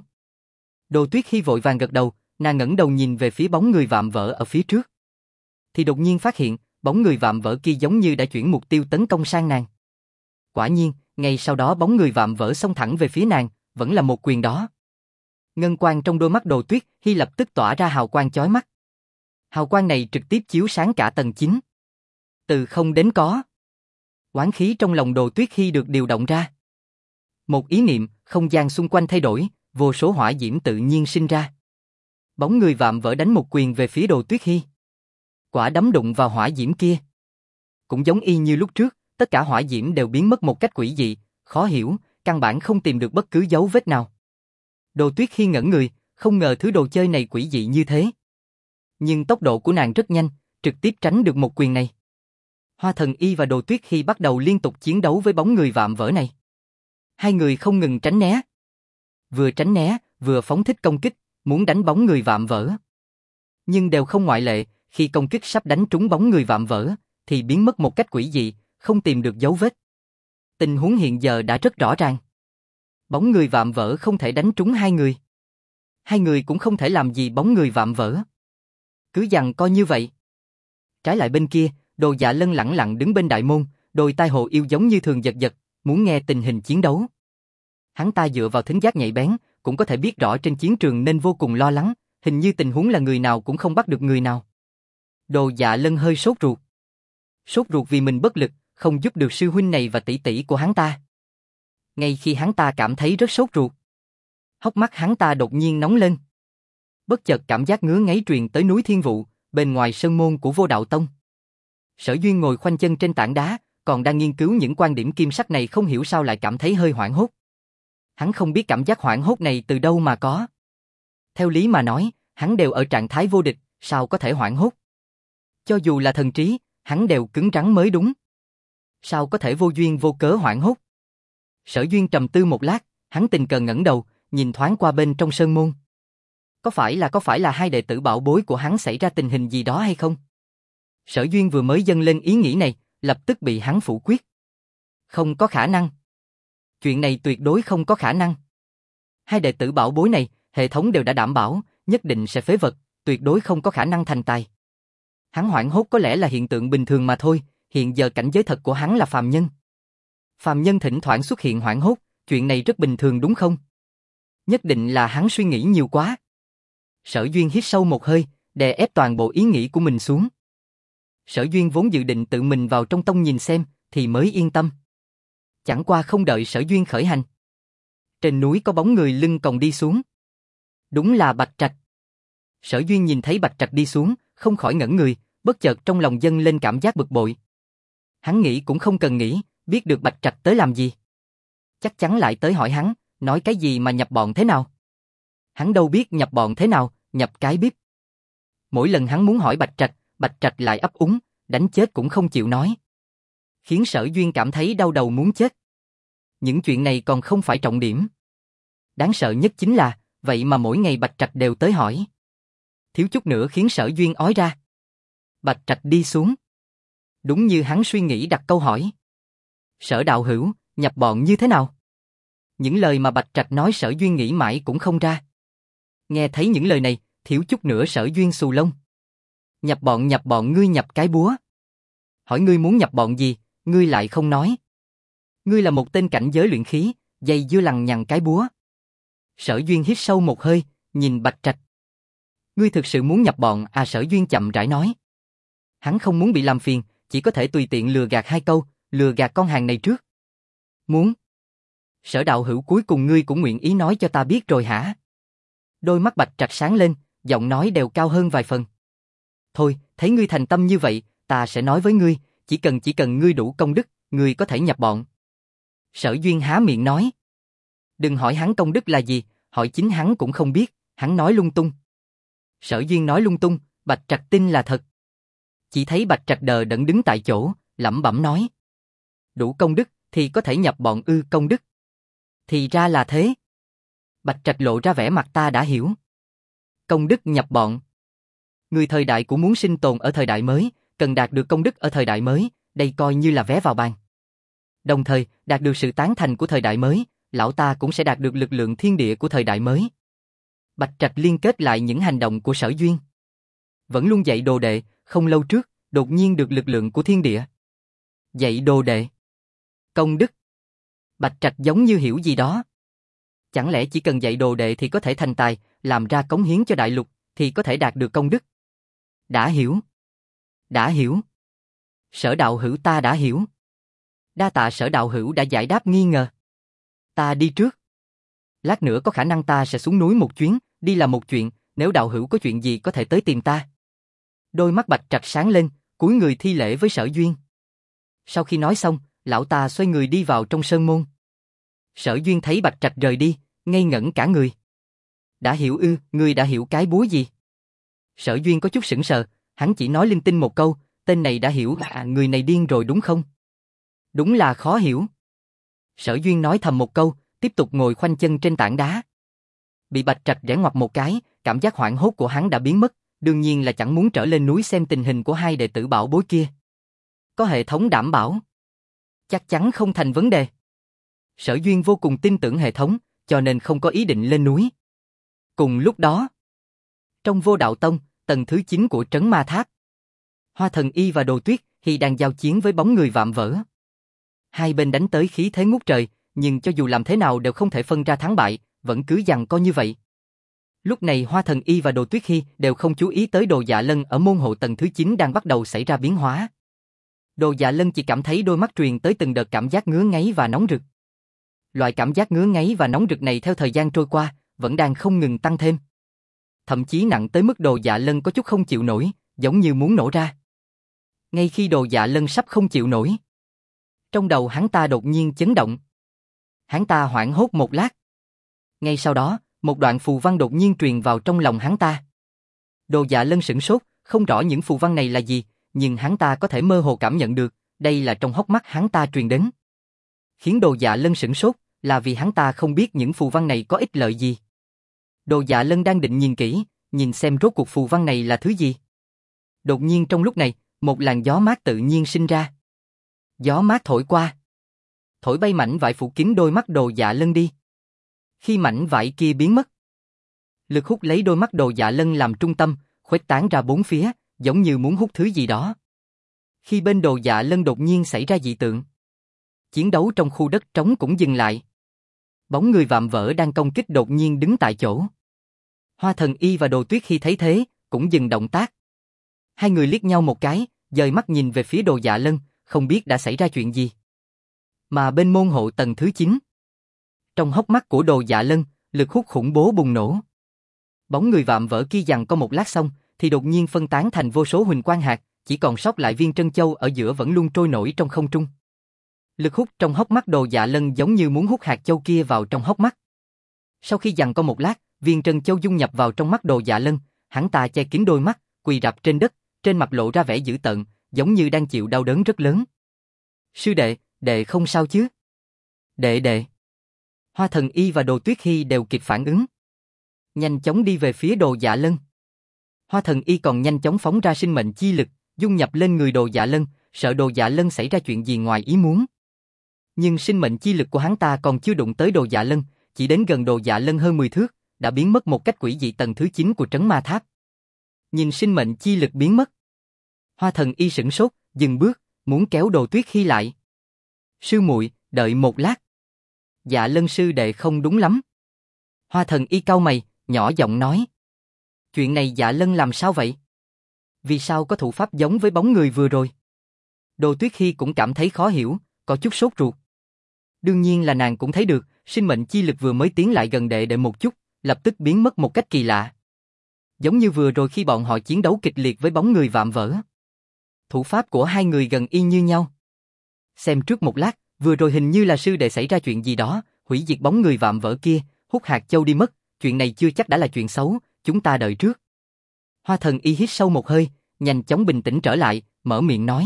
Đồ Tuyết Hi vội vàng gật đầu, nàng ngẩng đầu nhìn về phía bóng người vạm vỡ ở phía trước. Thì đột nhiên phát hiện, bóng người vạm vỡ kia giống như đã chuyển mục tiêu tấn công sang nàng. Quả nhiên, ngay sau đó bóng người vạm vỡ xông thẳng về phía nàng, vẫn là một quyền đó. Ngân quang trong đôi mắt Đồ Tuyết Hi lập tức tỏa ra hào quang chói mắt. Hào quang này trực tiếp chiếu sáng cả tầng 9. Từ không đến có. Oán khí trong lòng Đồ Tuyết Hi được điều động ra. Một ý niệm, không gian xung quanh thay đổi, vô số hỏa diễm tự nhiên sinh ra. Bóng người vạm vỡ đánh một quyền về phía Đồ Tuyết Hi. Quả đấm đụng vào hỏa diễm kia. Cũng giống y như lúc trước, tất cả hỏa diễm đều biến mất một cách quỷ dị, khó hiểu, căn bản không tìm được bất cứ dấu vết nào. Đồ Tuyết Hi ngẩn người, không ngờ thứ đồ chơi này quỷ dị như thế. Nhưng tốc độ của nàng rất nhanh, trực tiếp tránh được một quyền này. Hoa Thần Y và Đồ Tuyết khi bắt đầu liên tục chiến đấu với bóng người vạm vỡ này. Hai người không ngừng tránh né. Vừa tránh né, vừa phóng thích công kích, muốn đánh bóng người vạm vỡ. Nhưng đều không ngoại lệ, khi công kích sắp đánh trúng bóng người vạm vỡ, thì biến mất một cách quỷ dị, không tìm được dấu vết. Tình huống hiện giờ đã rất rõ ràng. Bóng người vạm vỡ không thể đánh trúng hai người. Hai người cũng không thể làm gì bóng người vạm vỡ. Cứ giằng co như vậy. Trái lại bên kia, Đồ Dạ Lân lẳng lặng đứng bên đại môn, đôi tai hồ yêu giống như thường giật giật, muốn nghe tình hình chiến đấu. Hắn ta dựa vào thính giác nhạy bén, cũng có thể biết rõ trên chiến trường nên vô cùng lo lắng, hình như tình huống là người nào cũng không bắt được người nào. Đồ Dạ Lân hơi sốt ruột. Sốt ruột vì mình bất lực, không giúp được sư huynh này và tỷ tỷ của hắn ta. Ngay khi hắn ta cảm thấy rất sốt ruột, hốc mắt hắn ta đột nhiên nóng lên. Bất chợt cảm giác ngứa ngáy truyền tới núi Thiên Vụ, bên ngoài sơn môn của Vô Đạo Tông. Sở Duyên ngồi khoanh chân trên tảng đá, còn đang nghiên cứu những quan điểm kim sắc này, không hiểu sao lại cảm thấy hơi hoảng hốt. Hắn không biết cảm giác hoảng hốt này từ đâu mà có. Theo lý mà nói, hắn đều ở trạng thái vô địch, sao có thể hoảng hốt? Cho dù là thần trí, hắn đều cứng rắn mới đúng. Sao có thể vô duyên vô cớ hoảng hốt? Sở Duyên trầm tư một lát, hắn tình cờ ngẩng đầu, nhìn thoáng qua bên trong sơn môn. Có phải là hai đệ tử bảo bối của hắn xảy ra tình hình gì đó hay không? Sở Duyên vừa mới dâng lên ý nghĩ này, lập tức bị hắn phủ quyết. Không có khả năng. Chuyện này tuyệt đối không có khả năng. Hai đệ tử bảo bối này, hệ thống đều đã đảm bảo, nhất định sẽ phế vật, tuyệt đối không có khả năng thành tài. Hắn hoảng hốt có lẽ là hiện tượng bình thường mà thôi, hiện giờ cảnh giới thật của hắn là phàm nhân. Phàm nhân thỉnh thoảng xuất hiện hoảng hốt, chuyện này rất bình thường đúng không? Nhất định là hắn suy nghĩ nhiều quá. Sở Duyên hít sâu một hơi, đè ép toàn bộ ý nghĩ của mình xuống. Sở Duyên vốn dự định tự mình vào trong tông nhìn xem, thì mới yên tâm. Chẳng qua không đợi Sở Duyên khởi hành. Trên núi có bóng người lưng còng đi xuống. Đúng là Bạch Trạch. Sở Duyên nhìn thấy Bạch Trạch đi xuống, không khỏi ngẩn người, bất chợt trong lòng dâng lên cảm giác bực bội. Hắn nghĩ cũng không cần nghĩ, biết được Bạch Trạch tới làm gì. Chắc chắn lại tới hỏi hắn, nói cái gì mà nhập bọn thế nào. Hắn đâu biết nhập bọn thế nào, nhập cái bíp. Mỗi lần hắn muốn hỏi Bạch Trạch lại ấp úng, đánh chết cũng không chịu nói. Khiến Sở Duyên cảm thấy đau đầu muốn chết. Những chuyện này còn không phải trọng điểm. Đáng sợ nhất chính là, vậy mà mỗi ngày Bạch Trạch đều tới hỏi. Thiếu chút nữa khiến Sở Duyên ói ra. Bạch Trạch đi xuống. Đúng như hắn suy nghĩ đặt câu hỏi. Sở đạo hữu, nhập bọn như thế nào? Những lời mà Bạch Trạch nói Sở Duyên nghĩ mãi cũng không ra. Nghe thấy những lời này, thiếu chút nữa Sở Duyên xù lông. Nhập bọn ngươi nhập cái búa. Hỏi ngươi muốn nhập bọn gì, ngươi lại không nói. Ngươi là một tên cảnh giới luyện khí, dây dưa lằng nhằng cái búa. Sở Duyên hít sâu một hơi, nhìn Bạch Trạch. Ngươi thực sự muốn nhập bọn à? Sở Duyên chậm rãi nói. Hắn không muốn bị làm phiền, chỉ có thể tùy tiện lừa gạt hai câu, lừa gạt con hàng này trước. Muốn. Sở đạo hữu cuối cùng ngươi cũng nguyện ý nói cho ta biết rồi hả? Đôi mắt Bạch Trạch sáng lên, giọng nói đều cao hơn vài phần. Thôi, thấy ngươi thành tâm như vậy, ta sẽ nói với ngươi, chỉ cần ngươi đủ công đức, ngươi có thể nhập bọn. Sở Duyên há miệng nói. Đừng hỏi hắn công đức là gì, hỏi chính hắn cũng không biết, hắn nói lung tung. Sở Duyên nói lung tung, Bạch Trạch tin là thật. Chỉ thấy Bạch Trạch đờ đẫn đứng tại chỗ, lẩm bẩm nói. Đủ công đức, thì có thể nhập bọn ư? Công đức. Thì ra là thế. Bạch Trạch lộ ra vẻ mặt ta đã hiểu. Công đức nhập bọn. Người thời đại của muốn sinh tồn ở thời đại mới, cần đạt được công đức ở thời đại mới, đây coi như là vé vào bàn. Đồng thời, đạt được sự tán thành của thời đại mới, lão ta cũng sẽ đạt được lực lượng thiên địa của thời đại mới. Bạch Trạch liên kết lại những hành động của Sở Duyên. Vẫn luôn dạy đồ đệ, không lâu trước, đột nhiên được lực lượng của thiên địa. Dạy đồ đệ. Công đức. Bạch Trạch giống như hiểu gì đó. Chẳng lẽ chỉ cần dạy đồ đệ thì có thể thành tài, làm ra cống hiến cho đại lục, thì có thể đạt được công đức? Đã hiểu. Đã hiểu. Sở đạo hữu ta đã hiểu. Đa tạ Sở đạo hữu đã giải đáp nghi ngờ. Ta đi trước. Lát nữa có khả năng ta sẽ xuống núi một chuyến, đi làm một chuyện, nếu đạo hữu có chuyện gì có thể tới tìm ta. Đôi mắt Bạch Trạch sáng lên, cúi người thi lễ với Sở Duyên. Sau khi nói xong, lão ta xoay người đi vào trong sơn môn. Sở Duyên thấy Bạch Trạch rời đi, ngây ngẩn cả người. Đã hiểu ư? Ngươi đã hiểu cái búa gì? Sở Duyên có chút sững sờ, hắn chỉ nói linh tinh một câu, tên này đã hiểu người này điên rồi đúng không? Đúng là khó hiểu. Sở Duyên nói thầm một câu, tiếp tục ngồi khoanh chân trên tảng đá. Bị Bạch Trạch rẽ ngoặt một cái, cảm giác hoảng hốt của hắn đã biến mất, đương nhiên là chẳng muốn trở lên núi xem tình hình của hai đệ tử bảo bối kia. Có hệ thống đảm bảo, chắc chắn không thành vấn đề. Sở Duyên vô cùng tin tưởng hệ thống, cho nên không có ý định lên núi. Cùng lúc đó, trong Vô Đạo Tông, tầng thứ 9 của Trấn Ma Tháp, Hoa Thần Y và Đồ Tuyết Hi đang giao chiến với bóng người vạm vỡ. Hai bên đánh tới khí thế ngút trời, nhưng cho dù làm thế nào đều không thể phân ra thắng bại, vẫn cứ giằng co như vậy. Lúc này Hoa Thần Y và Đồ Tuyết Hi đều không chú ý tới Đồ Dạ Lân ở môn hộ tầng thứ 9 đang bắt đầu xảy ra biến hóa. Đồ Dạ Lân chỉ cảm thấy đôi mắt truyền tới từng đợt cảm giác ngứa ngáy và nóng rực. Loại cảm giác ngứa ngáy và nóng rực này theo thời gian trôi qua, vẫn đang không ngừng tăng thêm. Thậm chí nặng tới mức Đồ Dạ Lân có chút không chịu nổi, giống như muốn nổ ra. Ngay khi Đồ Dạ Lân sắp không chịu nổi, trong đầu hắn ta đột nhiên chấn động. Hắn ta hoảng hốt một lát. Ngay sau đó, một đoạn phù văn đột nhiên truyền vào trong lòng hắn ta. Đồ Dạ Lân sửng sốt, không rõ những phù văn này là gì, nhưng hắn ta có thể mơ hồ cảm nhận được, đây là trong hốc mắt hắn ta truyền đến. Khiến Đồ Dạ Lân sửng sốt, là vì hắn ta không biết những phù văn này có ích lợi gì. Đồ Dạ Lân đang định nhìn kỹ, nhìn xem rốt cuộc phù văn này là thứ gì. Đột nhiên trong lúc này, một làn gió mát tự nhiên sinh ra. Gió mát thổi qua, thổi bay mảnh vải phủ kín đôi mắt Đồ Dạ Lân đi. Khi mảnh vải kia biến mất, lực hút lấy đôi mắt Đồ Dạ Lân làm trung tâm, khuếch tán ra bốn phía, giống như muốn hút thứ gì đó. Khi bên Đồ Dạ Lân đột nhiên xảy ra dị tượng, chiến đấu trong khu đất trống cũng dừng lại. Bóng người vạm vỡ đang công kích đột nhiên đứng tại chỗ. Hoa Thần Y và Đồ Tuyết khi thấy thế, cũng dừng động tác. Hai người liếc nhau một cái, dời mắt nhìn về phía Đồ Dạ Lân, không biết đã xảy ra chuyện gì. Mà bên môn hộ tầng thứ 9, trong hốc mắt của Đồ Dạ Lân, lực hút khủng bố bùng nổ. Bóng người vạm vỡ kia giằng có một lát xong, thì đột nhiên phân tán thành vô số huỳnh quang hạt, chỉ còn sót lại viên trân châu ở giữa vẫn luôn trôi nổi trong không trung. Lực hút trong hốc mắt Đồ Dạ Lân giống như muốn hút hạt châu kia vào trong hốc mắt. Sau khi giằng co một lát, viên trân châu dung nhập vào trong mắt Đồ Dạ Lân, hắn ta che kín đôi mắt, quỳ rạp trên đất, trên mặt lộ ra vẻ dữ tợn, giống như đang chịu đau đớn rất lớn. Sư đệ, đệ không sao chứ? Đệ. Hoa Thần Y và Đồ Tuyết Hi đều kịp phản ứng, nhanh chóng đi về phía Đồ Dạ Lân. Hoa Thần Y còn nhanh chóng phóng ra sinh mệnh chi lực, dung nhập lên người Đồ Dạ Lân, sợ Đồ Dạ Lân xảy ra chuyện gì ngoài ý muốn. Nhưng sinh mệnh chi lực của hắn ta còn chưa đụng tới Đồ Dạ Lân, chỉ đến gần Đồ Dạ Lân hơn 10 thước, đã biến mất một cách quỷ dị tầng thứ 9 của Trấn Ma Tháp. Nhìn sinh mệnh chi lực biến mất, Hoa Thần Y sửng sốt, dừng bước, muốn kéo Đồ Tuyết Hi lại. Sư muội, đợi một lát. Dạ Lân sư đệ không đúng lắm. Hoa Thần Y cau mày, nhỏ giọng nói. Chuyện này Dạ Lân làm sao vậy? Vì sao có thủ pháp giống với bóng người vừa rồi? Đồ Tuyết Hi cũng cảm thấy khó hiểu, có chút sốt ruột. Đương nhiên là nàng cũng thấy được, sinh mệnh chi lực vừa mới tiến lại gần đệ một chút, lập tức biến mất một cách kỳ lạ. Giống như vừa rồi khi bọn họ chiến đấu kịch liệt với bóng người vạm vỡ. Thủ pháp của hai người gần y như nhau. Xem trước một lát, vừa rồi hình như là sư đệ xảy ra chuyện gì đó, hủy diệt bóng người vạm vỡ kia, hút hạt châu đi mất, chuyện này chưa chắc đã là chuyện xấu, chúng ta đợi trước. Hoa Thần Y hít sâu một hơi, nhanh chóng bình tĩnh trở lại, mở miệng nói.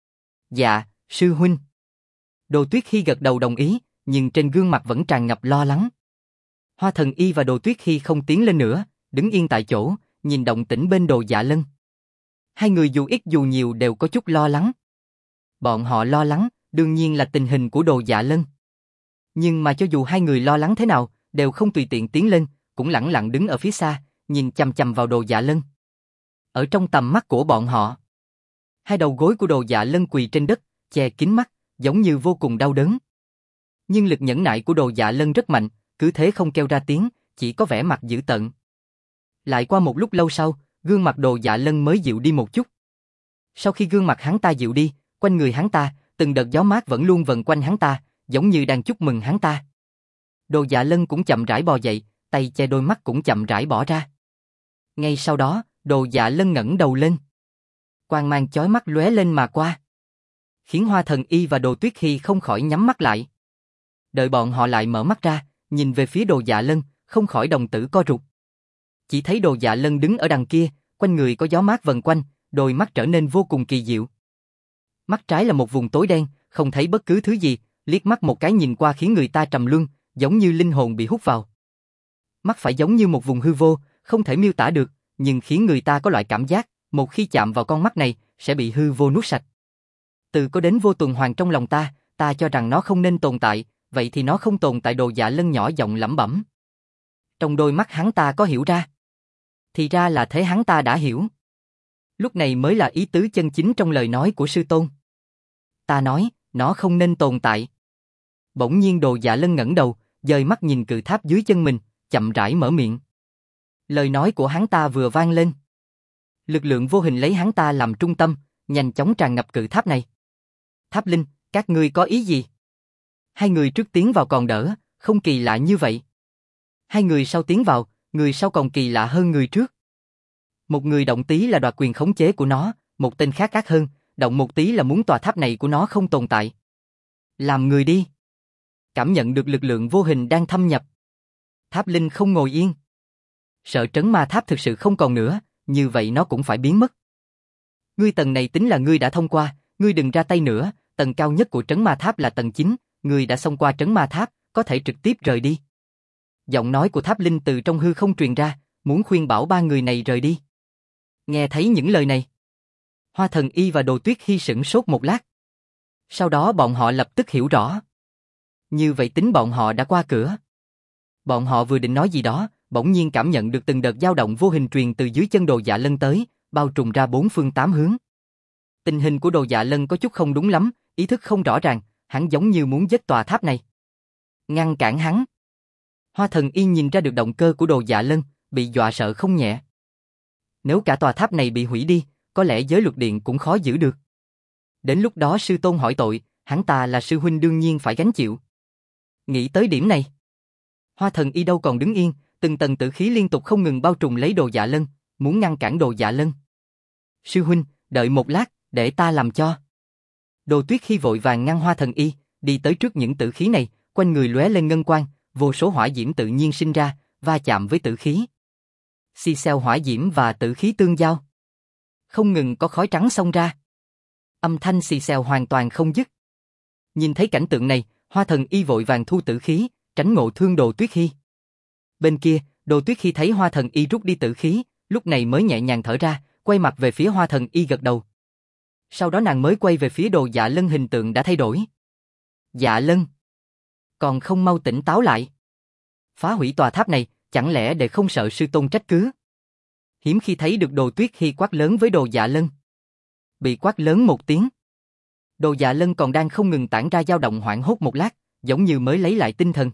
Dạ, sư huynh. Đồ Tuyết Hi gật đầu đồng ý, nhưng trên gương mặt vẫn tràn ngập lo lắng. Hoa Thần Y và Đồ Tuyết Hi không tiến lên nữa, đứng yên tại chỗ, nhìn động tĩnh bên Đồ Dạ Lân. Hai người dù ít dù nhiều đều có chút lo lắng. Bọn họ lo lắng, đương nhiên là tình hình của Đồ Dạ Lân. Nhưng mà cho dù hai người lo lắng thế nào, đều không tùy tiện tiến lên, cũng lẳng lặng đứng ở phía xa, nhìn chằm chằm vào Đồ Dạ Lân. Ở trong tầm mắt của bọn họ, hai đầu gối của Đồ Dạ Lân quỳ trên đất, che kín mắt, giống như vô cùng đau đớn. Nhưng lực nhẫn nại của Đồ Dạ Lân rất mạnh, cứ thế không kêu ra tiếng, chỉ có vẻ mặt dữ tợn. Lại qua một lúc lâu sau, gương mặt Đồ Dạ Lân mới dịu đi một chút. Sau khi gương mặt hắn ta dịu đi, quanh người hắn ta, từng đợt gió mát vẫn luôn vần quanh hắn ta, giống như đang chúc mừng hắn ta. Đồ Dạ Lân cũng chậm rãi bò dậy, tay che đôi mắt cũng chậm rãi bỏ ra. Ngay sau đó, Đồ Dạ Lân ngẩng đầu lên. Quang mang chói mắt lóe lên mà qua, khiến Hoa Thần Y và Đồ Tuyết Hi không khỏi nhắm mắt lại. Đợi bọn họ lại mở mắt ra, nhìn về phía Đồ Dạ Lân, không khỏi đồng tử co rụt. Chỉ thấy Đồ Dạ Lân đứng ở đằng kia, quanh người có gió mát vần quanh, đôi mắt trở nên vô cùng kỳ diệu. Mắt trái là một vùng tối đen, không thấy bất cứ thứ gì, liếc mắt một cái nhìn qua khiến người ta trầm luân, giống như linh hồn bị hút vào. Mắt phải giống như một vùng hư vô, không thể miêu tả được, nhưng khiến người ta có loại cảm giác, một khi chạm vào con mắt này, sẽ bị hư vô nuốt sạch. Từ có đến vô tuần hoàn trong lòng ta cho rằng nó không nên tồn tại, vậy thì nó không tồn tại. Đồ Dạ Lân nhỏ giọng lẩm bẩm. Trong đôi mắt hắn ta có hiểu ra. Thì ra là thế, hắn ta đã hiểu. Lúc này mới là ý tứ chân chính trong lời nói của sư tôn. Ta nói, nó không nên tồn tại. Bỗng nhiên Đồ Dạ Lân ngẩng đầu, dời mắt nhìn cự tháp dưới chân mình, chậm rãi mở miệng. Lời nói của hắn ta vừa vang lên. Lực lượng vô hình lấy hắn ta làm trung tâm, nhanh chóng tràn ngập cự tháp này. Tháp Linh, các ngươi có ý gì? Hai người trước tiến vào còn đỡ, không kỳ lạ như vậy. Hai người sau tiến vào, người sau còn kỳ lạ hơn người trước. Một người động tí là đoạt quyền khống chế của nó, một tên khác ác hơn, động một tí là muốn tòa tháp này của nó không tồn tại. Làm người đi. Cảm nhận được lực lượng vô hình đang thâm nhập. Tháp Linh không ngồi yên. Sợ trấn ma tháp thực sự không còn nữa, như vậy nó cũng phải biến mất. Ngươi tầng này tính là ngươi đã thông qua, ngươi đừng ra tay nữa, tầng cao nhất của trấn ma tháp là tầng 9, ngươi đã xông qua trấn ma tháp, có thể trực tiếp rời đi. Giọng nói của Tháp Linh từ trong hư không truyền ra, muốn khuyên bảo ba người này rời đi. Nghe thấy những lời này, Hoa Thần Y và Đồ Tuyết Hi sửng sốt một lát. Sau đó bọn họ lập tức hiểu rõ. Như vậy tính bọn họ đã qua cửa. Bọn họ vừa định nói gì đó, bỗng nhiên cảm nhận được từng đợt dao động vô hình truyền từ dưới chân Đồ Dạ Lân tới, bao trùm ra bốn phương tám hướng. Tình hình của Đồ Dạ Lân có chút không đúng lắm, ý thức không rõ ràng, hắn giống như muốn giết tòa tháp này. Ngăn cản hắn. Hoa Thần Y nhìn ra được động cơ của Đồ Dạ Lân, bị dọa sợ không nhẹ. Nếu cả tòa tháp này bị hủy đi, có lẽ giới luật điện cũng khó giữ được. Đến lúc đó sư tôn hỏi tội, hắn ta là sư huynh đương nhiên phải gánh chịu. Nghĩ tới điểm này, Hoa Thần Y đâu còn đứng yên, từng tầng tử khí liên tục không ngừng bao trùm lấy Đồ Dạ Lân, muốn ngăn cản Đồ Dạ Lân. Sư huynh, đợi một lát, để ta làm cho. Đồ Tuyết khi vội vàng ngăn Hoa Thần Y, đi tới trước những tử khí này, quanh người lóe lên ngân quang, vô số hỏa diễm tự nhiên sinh ra, va chạm với tử khí. Xì xèo hỏa diễm và tử khí tương giao. Không ngừng có khói trắng xông ra. Âm thanh xì xèo hoàn toàn không dứt. Nhìn thấy cảnh tượng này, Hoa Thần Y vội vàng thu tử khí, tránh ngộ thương Đồ Tuyết Hi. Bên kia, Đồ Tuyết Hi thấy Hoa Thần Y rút đi tử khí, lúc này mới nhẹ nhàng thở ra, quay mặt về phía Hoa Thần Y gật đầu. Sau đó nàng mới quay về phía Đồ Dạ Lân, hình tượng đã thay đổi. Dạ Lân, còn không mau tỉnh táo lại. Phá hủy tòa tháp này, chẳng lẽ để không sợ sư tôn trách cứ? Hiếm khi thấy được Đồ Tuyết Hi quát lớn với Đồ Dạ Lân. Bị quát lớn một tiếng. Đồ Dạ Lân còn đang không ngừng tản ra dao động, hoảng hốt một lát, giống như mới lấy lại tinh thần.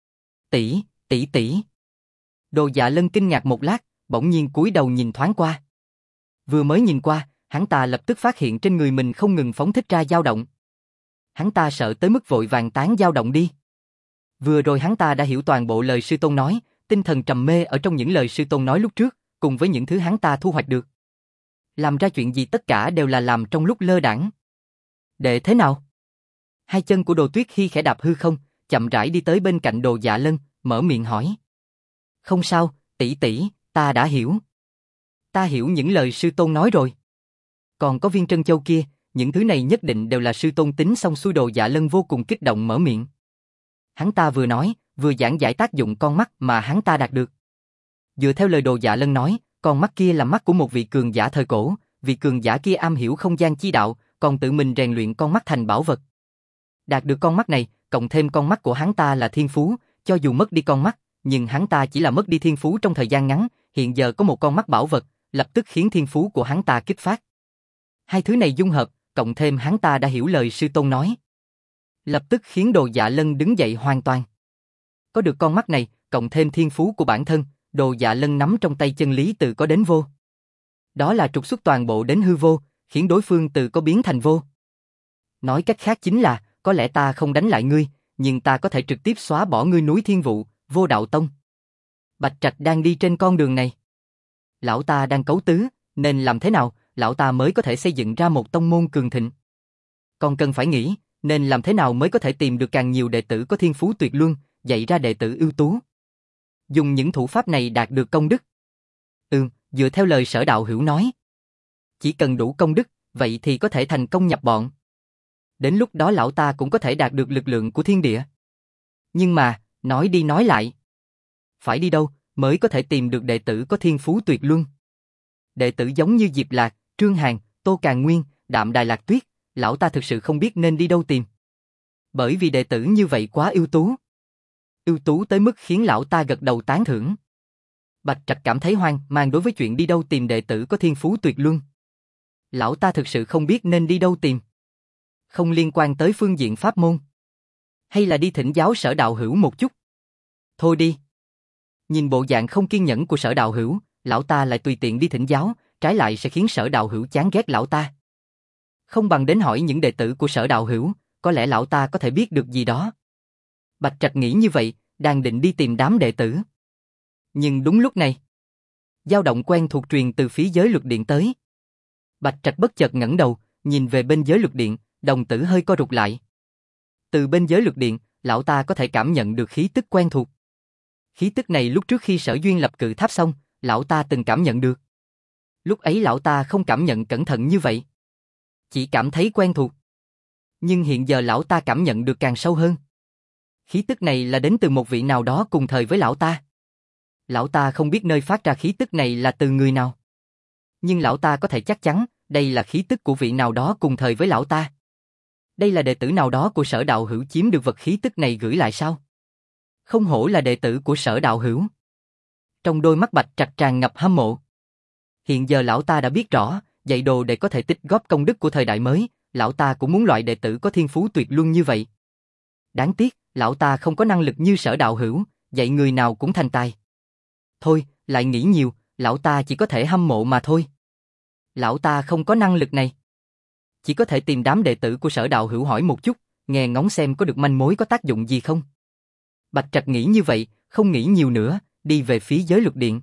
Tỷ. Đồ Dạ Lân kinh ngạc một lát, bỗng nhiên cúi đầu nhìn thoáng qua. Vừa mới nhìn qua, hắn ta lập tức phát hiện trên người mình không ngừng phóng thích ra dao động. Hắn ta sợ tới mức vội vàng tán dao động đi. Vừa rồi hắn ta đã hiểu toàn bộ lời sư tôn nói, tinh thần trầm mê ở trong những lời sư tôn nói lúc trước, cùng với những thứ hắn ta thu hoạch được. Làm ra chuyện gì tất cả đều là làm trong lúc lơ đãng. Đệ thế nào? Hai chân của Đồ Tuyết Hi khẽ đạp hư không, chậm rãi đi tới bên cạnh Đồ Dạ Lân, mở miệng hỏi. Không sao, tỷ, ta đã hiểu. Ta hiểu những lời sư tôn nói rồi. Còn có viên trân châu kia, những thứ này nhất định đều là sư tôn tính xong xuôi. Đồ Dạ Lân vô cùng kích động mở miệng. Hắn ta vừa nói, vừa giảng giải tác dụng con mắt mà hắn ta đạt được. Dựa theo lời Đồ Dạ Lân nói, con mắt kia là mắt của một vị cường giả thời cổ, vị cường giả kia am hiểu không gian chi đạo, còn tự mình rèn luyện con mắt thành bảo vật. Đạt được con mắt này, cộng thêm con mắt của hắn ta là thiên phú, cho dù mất đi con mắt, nhưng hắn ta chỉ là mất đi thiên phú trong thời gian ngắn, hiện giờ có một con mắt bảo vật, lập tức khiến thiên phú của hắn ta kích phát. Hai thứ này dung hợp, cộng thêm hắn ta đã hiểu lời sư tôn nói. Lập tức khiến Đồ Dạ Lân đứng dậy hoàn toàn. Có được con mắt này, cộng thêm thiên phú của bản thân, Đồ Dạ Lân nắm trong tay chân lý từ có đến vô. Đó là trục xuất toàn bộ đến hư vô, khiến đối phương từ có biến thành vô. Nói cách khác chính là, có lẽ ta không đánh lại ngươi, nhưng ta có thể trực tiếp xóa bỏ ngươi núi Thiên Vụ, Vô Đạo Tông. Bạch Trạch đang đi trên con đường này. Lão ta đang cấu tứ, nên làm thế nào, lão ta mới có thể xây dựng ra một tông môn cường thịnh. Còn cần phải nghĩ, nên làm thế nào mới có thể tìm được càng nhiều đệ tử có thiên phú tuyệt luân, dạy ra đệ tử ưu tú. Dùng những thủ pháp này đạt được công đức. Dựa theo lời Sở đạo hữu nói. Chỉ cần đủ công đức, vậy thì có thể thành công nhập bọn. Đến lúc đó lão ta cũng có thể đạt được lực lượng của thiên địa. Nhưng mà, nói đi nói lại. Phải đi đâu mới có thể tìm được đệ tử có thiên phú tuyệt luân? Đệ tử giống như Diệp Lạc, Trương Hàn, Tô Càn Nguyên, Đạm Đài Lạc Tuyết, lão ta thực sự không biết nên đi đâu tìm. Bởi vì đệ tử như vậy quá ưu tú. Ưu tú tới mức khiến lão ta gật đầu tán thưởng. Bạch Trạch cảm thấy hoang mang đối với chuyện đi đâu tìm đệ tử có thiên phú tuyệt luân. Lão ta thực sự không biết nên đi đâu tìm. Không liên quan tới phương diện pháp môn. Hay là đi thỉnh giáo Sở Đạo Hữu một chút. Thôi đi. Nhìn bộ dạng không kiên nhẫn của Sở Đạo Hữu, lão ta lại tùy tiện đi thỉnh giáo, trái lại sẽ khiến Sở Đạo Hữu chán ghét lão ta. Không bằng đến hỏi những đệ tử của Sở Đạo Hữu, có lẽ lão ta có thể biết được gì đó. Bạch Trạch nghĩ như vậy, đang định đi tìm đám đệ tử. Nhưng đúng lúc này, dao động quen thuộc truyền từ phía giới luật điện tới. Bạch Trạch bất chợt ngẩng đầu, nhìn về bên giới luật điện, đồng tử hơi co rụt lại. Từ bên giới luật điện, lão ta có thể cảm nhận được khí tức quen thuộc. Khí tức này lúc trước khi Sở Duyên lập cự tháp xong, lão ta từng cảm nhận được. Lúc ấy lão ta không cảm nhận cẩn thận như vậy. Chỉ cảm thấy quen thuộc. Nhưng hiện giờ lão ta cảm nhận được càng sâu hơn. Khí tức này là đến từ một vị nào đó cùng thời với lão ta. Lão ta không biết nơi phát ra khí tức này là từ người nào. Nhưng lão ta có thể chắc chắn, đây là khí tức của vị nào đó cùng thời với lão ta. Đây là đệ tử nào đó của Sở Đạo Hữu chiếm được vật khí tức này gửi lại sao? Không hổ là đệ tử của Sở Đạo Hữu. Trong đôi mắt Bạch Trạch tràn ngập hâm mộ. Hiện giờ lão ta đã biết rõ, dạy đồ để có thể tích góp công đức của thời đại mới, lão ta cũng muốn loại đệ tử có thiên phú tuyệt luân như vậy. Đáng tiếc, lão ta không có năng lực như Sở Đạo Hữu, dạy người nào cũng thành tài. Thôi, lại nghĩ nhiều, lão ta chỉ có thể hâm mộ mà thôi. Lão ta không có năng lực này. Chỉ có thể tìm đám đệ tử của Sở Đạo Hữu hỏi một chút, nghe ngóng xem có được manh mối có tác dụng gì không. Bạch Trạch nghĩ như vậy, không nghĩ nhiều nữa, đi về phía giới luật điện.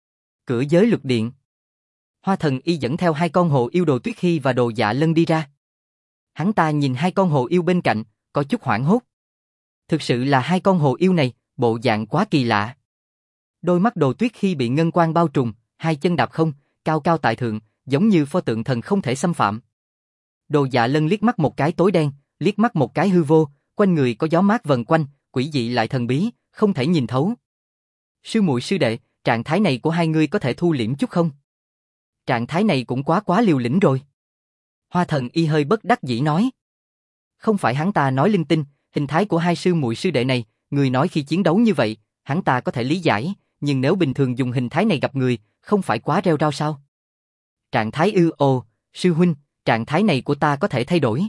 Cửa giới luật điện. Hoa Thần Y dẫn theo hai con hồ yêu Đồ Tuyết Hy và Đồ Dạ Lân đi ra. Hắn ta nhìn hai con hồ yêu bên cạnh, có chút hoảng hốt. Thực sự là hai con hồ yêu này, bộ dạng quá kỳ lạ. Đôi mắt Đồ Tuyết Hy bị ngân quang bao trùm, hai chân đạp không, cao cao tại thượng, giống như pho tượng thần không thể xâm phạm. Đồ Dạ Lân liếc mắt một cái tối đen, liếc mắt một cái hư vô, quanh người có gió mát vần quanh, quỷ dị lại thần bí, không thể nhìn thấu. Sư muội sư đệ, trạng thái này của hai người có thể thu liễm chút không? Trạng thái này cũng quá liều lĩnh rồi. Hoa Thần Y hơi bất đắc dĩ nói. Không phải hắn ta nói linh tinh, hình thái của hai sư muội sư đệ này, người nói khi chiến đấu như vậy, hắn ta có thể lý giải, nhưng nếu bình thường dùng hình thái này gặp người, không phải quá rêu rao sao? Trạng thái ồ, sư huynh, trạng thái này của ta có thể thay đổi.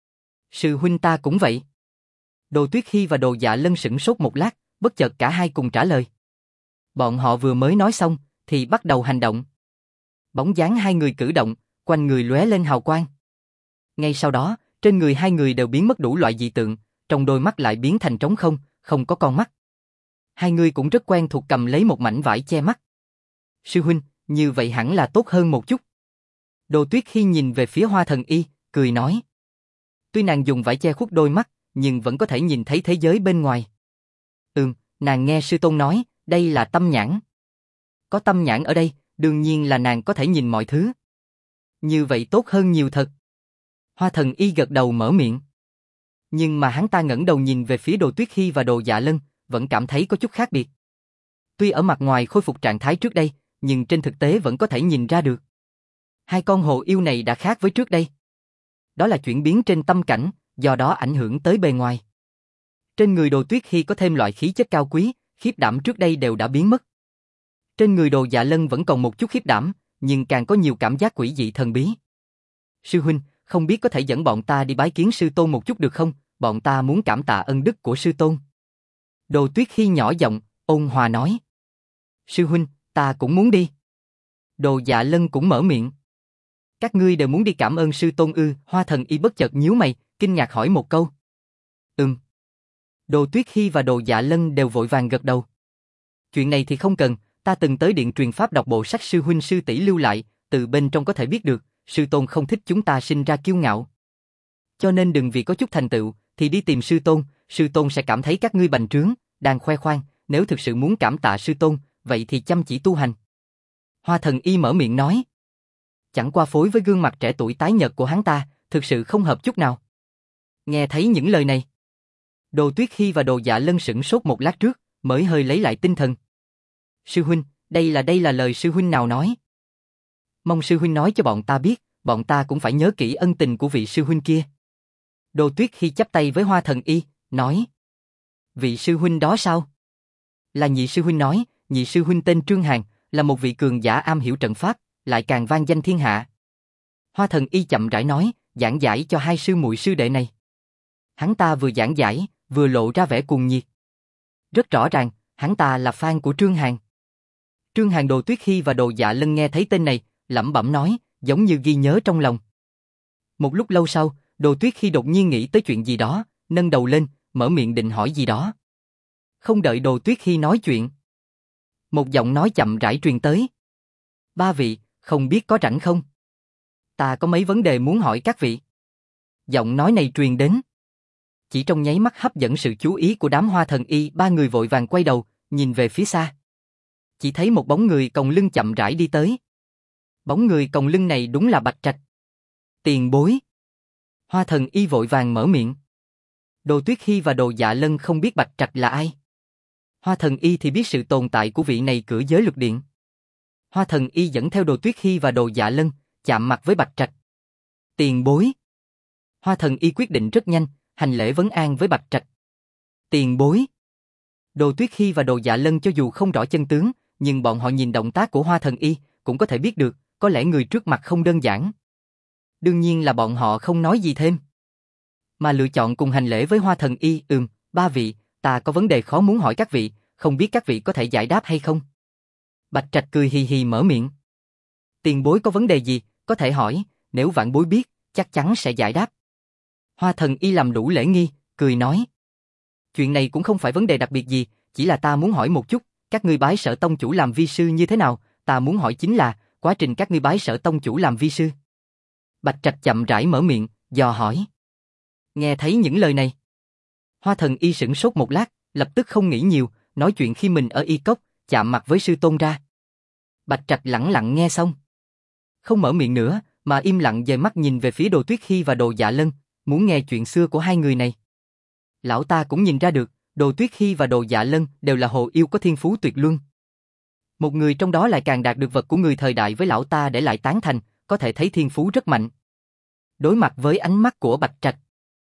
Sư huynh ta cũng vậy. Đồ Tuyết Hy và Đồ Dạ Lân sửng sốt một lát, bất chợt cả hai cùng trả lời. Bọn họ vừa mới nói xong, thì bắt đầu hành động. Bóng dáng hai người cử động, quanh người lóe lên hào quang. Ngay sau đó, trên người hai người đều biến mất đủ loại dị tượng, trong đôi mắt lại biến thành trống không, không có con mắt. Hai người cũng rất quen thuộc cầm lấy một mảnh vải che mắt. Sư huynh, như vậy hẳn là tốt hơn một chút. Đồ Tuyết Hy nhìn về phía Hoa Thần Y, cười nói. Tuy nàng dùng vải che khuất đôi mắt, nhưng vẫn có thể nhìn thấy thế giới bên ngoài. Nàng nghe sư tôn nói, đây là tâm nhãn. Có tâm nhãn ở đây, đương nhiên là nàng có thể nhìn mọi thứ. Như vậy tốt hơn nhiều thật. Hoa Thần Y gật đầu mở miệng. Nhưng mà hắn ta ngẩng đầu nhìn về phía Đồ Tuyết Hy và Đồ Dạ Lân, vẫn cảm thấy có chút khác biệt. Tuy ở mặt ngoài khôi phục trạng thái trước đây, nhưng trên thực tế vẫn có thể nhìn ra được. Hai con hồ yêu này đã khác với trước đây. Đó là chuyển biến trên tâm cảnh, do đó ảnh hưởng tới bề ngoài. Trên người Đồ Tuyết Hy có thêm loại khí chất cao quý, khiếp đảm trước đây đều đã biến mất. Trên người Đồ Dạ Lân vẫn còn một chút khiếp đảm, nhưng càng có nhiều cảm giác quỷ dị thần bí. Sư huynh, không biết có thể dẫn bọn ta đi bái kiến sư tôn một chút được không? Bọn ta muốn cảm tạ ân đức của sư tôn. Đồ Tuyết Hy nhỏ giọng, ôn hòa nói. Sư huynh, ta cũng muốn đi. Đồ Dạ Lân cũng mở miệng. Các ngươi đều muốn đi cảm ơn sư tôn ư? Hoa Thần Y bất chợt nhíu mày, kinh ngạc hỏi một câu. Đồ Tuyết Hy và Đồ Dạ Lân đều vội vàng gật đầu. Chuyện này thì không cần, ta từng tới điện truyền pháp đọc bộ sách sư huynh sư tỷ lưu lại, từ bên trong có thể biết được, sư tôn không thích chúng ta sinh ra kiêu ngạo. Cho nên đừng vì có chút thành tựu, thì đi tìm sư tôn sẽ cảm thấy các ngươi bành trướng, đang khoe khoang, nếu thực sự muốn cảm tạ sư tôn, vậy thì chăm chỉ tu hành. Hoa Thần Y mở miệng nói. chẳng qua phối với gương mặt trẻ tuổi tái nhợt của hắn ta, thực sự không hợp chút nào. Nghe thấy những lời này, Đồ Tuyết Hy và Đồ Dạ Lân sửng sốt một lát trước, mới hơi lấy lại tinh thần. Sư huynh, đây là lời sư huynh nào nói? Mong sư huynh nói cho bọn ta biết, bọn ta cũng phải nhớ kỹ ân tình của vị sư huynh kia. Đồ Tuyết Hy chắp tay với Hoa Thần Y, nói. Vị sư huynh đó sao? Là nhị sư huynh nói, nhị sư huynh tên Trương Hàn, là một vị cường giả am hiểu trận pháp, lại càng vang danh thiên hạ. Hoa Thần Y chậm rãi nói, giảng giải cho hai sư muội sư đệ này. Hắn ta vừa giảng giải, vừa lộ ra vẻ cuồng nhiệt. Rất rõ ràng, hắn ta là fan của Trương Hàn. Trương Hàn. Đồ Tuyết Hy và Đồ Dạ Lân nghe thấy tên này, lẩm bẩm nói, giống như ghi nhớ trong lòng. Một lúc lâu sau, Đồ Tuyết Hy đột nhiên nghĩ tới chuyện gì đó, nâng đầu lên, mở miệng định hỏi gì đó. Không đợi Đồ Tuyết Hy nói chuyện, một giọng nói chậm rãi truyền tới. Ba vị, không biết có rảnh không? Ta có mấy vấn đề muốn hỏi các vị. Giọng nói này truyền đến. Chỉ trong nháy mắt hấp dẫn sự chú ý của đám Hoa Thần Y, ba người vội vàng quay đầu, nhìn về phía xa. Chỉ thấy một bóng người còng lưng chậm rãi đi tới. Bóng người còng lưng này đúng là Bạch Trạch. Tiền bối. Hoa Thần Y vội vàng mở miệng. Đồ Tuyết Hy và Đồ Dạ Lân không biết Bạch Trạch là ai. Hoa Thần Y thì biết sự tồn tại của vị này cửa giới luật điện. Hoa Thần Y dẫn theo Đồ Tuyết Hy và Đồ Dạ Lân, chạm mặt với Bạch Trạch. Tiền bối. Hoa Thần Y quyết định rất nhanh, hành lễ vấn an với Bạch Trạch. Tiền bối. Đồ Tuyết Hy và Đồ Dạ Lân cho dù không rõ chân tướng, nhưng bọn họ nhìn động tác của Hoa Thần Y, cũng có thể biết được, có lẽ người trước mặt không đơn giản. Đương nhiên là bọn họ không nói gì thêm, mà lựa chọn cùng hành lễ với Hoa Thần Y. Ba vị, ta có vấn đề khó muốn hỏi các vị, không biết các vị có thể giải đáp hay không? Bạch Trạch cười hì hì mở miệng. Tiền bối có vấn đề gì, có thể hỏi, nếu vạn bối biết, chắc chắn sẽ giải đáp. Hoa Thần Y làm đủ lễ nghi, cười nói. Chuyện này cũng không phải vấn đề đặc biệt gì, chỉ là ta muốn hỏi một chút, các ngươi bái Sở tông chủ làm vi sư như thế nào, ta muốn hỏi chính là, quá trình các ngươi bái Sở tông chủ làm vi sư. Bạch Trạch chậm rãi mở miệng, dò hỏi. Nghe thấy những lời này, Hoa Thần Y sửng sốt một lát, lập tức không nghĩ nhiều, nói chuyện khi mình ở Y Cốc, chạm mặt với sư tôn ra. Bạch Trạch lẳng lặng nghe xong, không mở miệng nữa, mà im lặng dời mắt nhìn về phía Đồ Tuyết Hy và Đồ Dạ Lân, muốn nghe chuyện xưa của hai người này. Lão ta cũng nhìn ra được, Đồ Tuyết Hy và Đồ Dạ Lân đều là hồ yêu có thiên phú tuyệt luân. Một người trong đó lại càng đạt được vật của người thời đại với lão ta để lại tán thành, có thể thấy thiên phú rất mạnh. Đối mặt với ánh mắt của Bạch Trạch,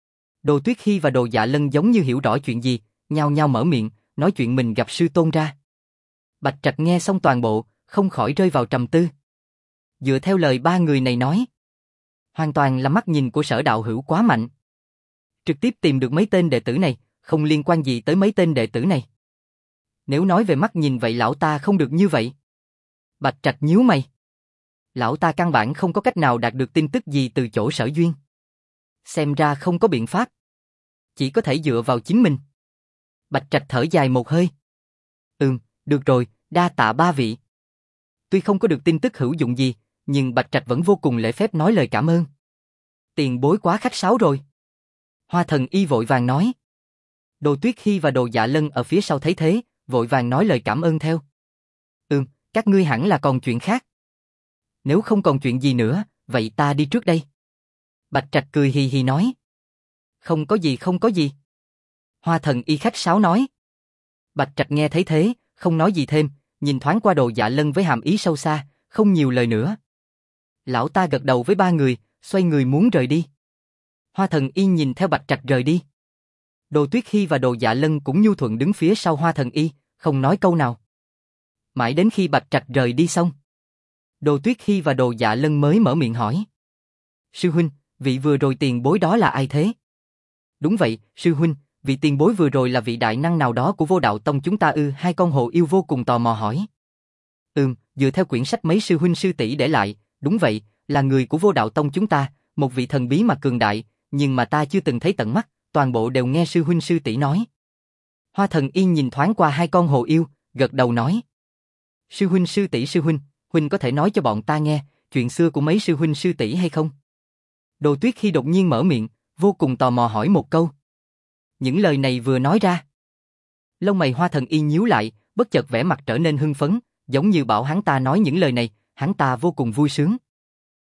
Đồ Tuyết Hy và Đồ Dạ Lân giống như hiểu rõ chuyện gì, nhao nhao mở miệng, nói chuyện mình gặp sư tôn ra. Bạch Trạch nghe xong toàn bộ, không khỏi rơi vào trầm tư. Dựa theo lời ba người này nói, hoàn toàn là mắt nhìn của Sở đạo hữu quá mạnh. Trực tiếp tìm được mấy tên đệ tử này, không liên quan gì tới mấy tên đệ tử này. Nếu nói về mắt nhìn vậy lão ta không được như vậy. Bạch Trạch nhíu mày. Lão ta căn bản không có cách nào đạt được tin tức gì từ chỗ Sở Duyên. Xem ra không có biện pháp. Chỉ có thể dựa vào chính mình. Bạch Trạch thở dài một hơi. Được rồi, đa tạ ba vị. Tuy không có được tin tức hữu dụng gì, nhưng Bạch Trạch vẫn vô cùng lễ phép nói lời cảm ơn. Tiền bối quá khách sáo rồi. Hoa Thần Y vội vàng nói. Đồ Tuyết Hy và Đồ Dạ Lân ở phía sau thấy thế, vội vàng nói lời cảm ơn theo. Các ngươi hẳn là còn chuyện khác. Nếu không còn chuyện gì nữa, vậy ta đi trước đây. Bạch Trạch cười hì hì nói. Không có gì không có gì. Hoa Thần Y khách sáo nói. Bạch Trạch nghe thấy thế, không nói gì thêm, nhìn thoáng qua Đồ Dạ Lân với hàm ý sâu xa, không nhiều lời nữa. Lão ta gật đầu với ba người, xoay người muốn rời đi. Hoa Thần Y nhìn theo Bạch Trạch rời đi. Đồ Tuyết Hy và Đồ Dạ Lân cũng nhu thuận đứng phía sau Hoa Thần Y, không nói câu nào. Mãi đến khi Bạch Trạch rời đi xong, Đồ Tuyết Hy và Đồ Dạ Lân mới mở miệng hỏi. Sư huynh, vị vừa rồi tiền bối đó là ai thế? Đúng vậy, sư huynh, vị tiền bối vừa rồi là vị đại năng nào đó của Vô Đạo Tông chúng ta ư? Hai con hồ yêu vô cùng tò mò hỏi. Dựa theo quyển sách mấy sư huynh sư tỷ để lại, đúng vậy, là người của Vô Đạo Tông chúng ta, một vị thần bí mà cường đại, nhưng mà ta chưa từng thấy tận mắt, toàn bộ đều nghe sư huynh sư tỷ nói. Hoa Thần Y nhìn thoáng qua hai con hồ yêu, gật đầu nói. Sư huynh sư tỷ sư huynh có thể nói cho bọn ta nghe chuyện xưa của mấy sư huynh sư tỷ hay không? Đồ Tuyết khi đột nhiên mở miệng, vô cùng tò mò hỏi một câu. Những lời này vừa nói ra, lông mày Hoa Thần Y nhíu lại, bất chợt vẻ mặt trở nên hưng phấn, giống như bảo hắn ta nói những lời này, hắn ta vô cùng vui sướng.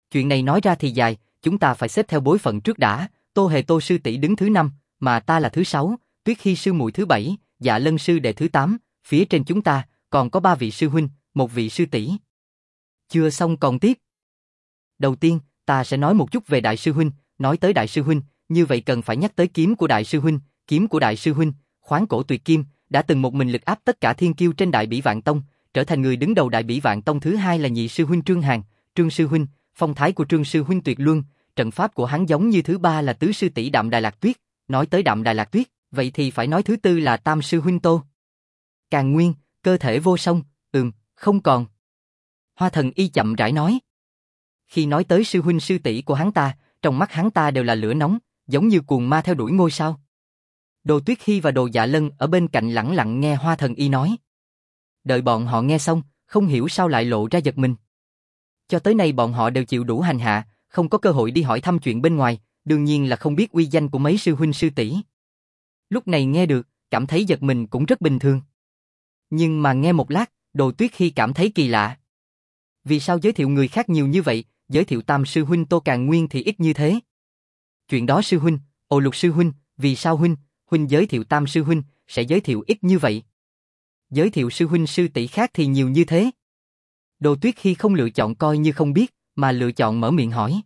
Chuyện này nói ra thì dài, chúng ta phải xếp theo bối phận trước đã. Tô Hề Tô sư tỷ đứng thứ 5, mà ta là thứ 6, Tuyết Hy sư muội thứ 7, Dạ Lân sư đệ thứ 8, phía trên chúng ta còn có 3 vị sư huynh, một vị sư tỷ. Chưa xong còn tiếp. Đầu tiên, ta sẽ nói một chút về đại sư huynh, nói tới đại sư huynh, như vậy cần phải nhắc tới kiếm của đại sư huynh, kiếm của đại sư huynh, Khoáng Cổ Tuyệt Kim, đã từng một mình lực áp tất cả thiên kiêu trên Đại Bỉ Vạn Tông, trở thành người đứng đầu Đại Bỉ Vạn Tông. Thứ hai là nhị sư huynh Trương Hàn, Trương sư huynh, phong thái của Trương sư huynh tuyệt luân, trận pháp của hắn giống như. Thứ ba là tứ sư tỷ Đạm Đài Lạc Tuyết, nói tới Đạm Đài Lạc Tuyết, vậy thì phải nói thứ tư là tam sư huynh Tô Càn Nguyên, cơ thể vô song. Không còn. Hoa Thần Y chậm rãi nói. Khi nói tới sư huynh sư tỷ của hắn ta, trong mắt hắn ta đều là lửa nóng, giống như cuồng ma theo đuổi ngôi sao. Đồ Tuyết Hy và Đồ Dạ Lân ở bên cạnh lẳng lặng nghe Hoa Thần Y nói. Đợi bọn họ nghe xong, không hiểu sao lại lộ ra giật mình. Cho tới nay bọn họ đều chịu đủ hành hạ, không có cơ hội đi hỏi thăm chuyện bên ngoài, đương nhiên là không biết uy danh của mấy sư huynh sư tỷ. Lúc này nghe được, cảm thấy giật mình cũng rất bình thường. Nhưng mà nghe một lát, Đồ Tuyết Hy cảm thấy kỳ lạ. Vì sao giới thiệu người khác nhiều như vậy, giới thiệu tam sư huynh Tô Càn Nguyên thì ít như thế? Chuyện đó sư huynh, Lục sư huynh, vì sao huynh giới thiệu tam sư huynh, sẽ giới thiệu ít như vậy? Giới thiệu sư huynh sư tỷ khác thì nhiều như thế. Đồ Tuyết Hy không lựa chọn coi như không biết, mà lựa chọn mở miệng hỏi.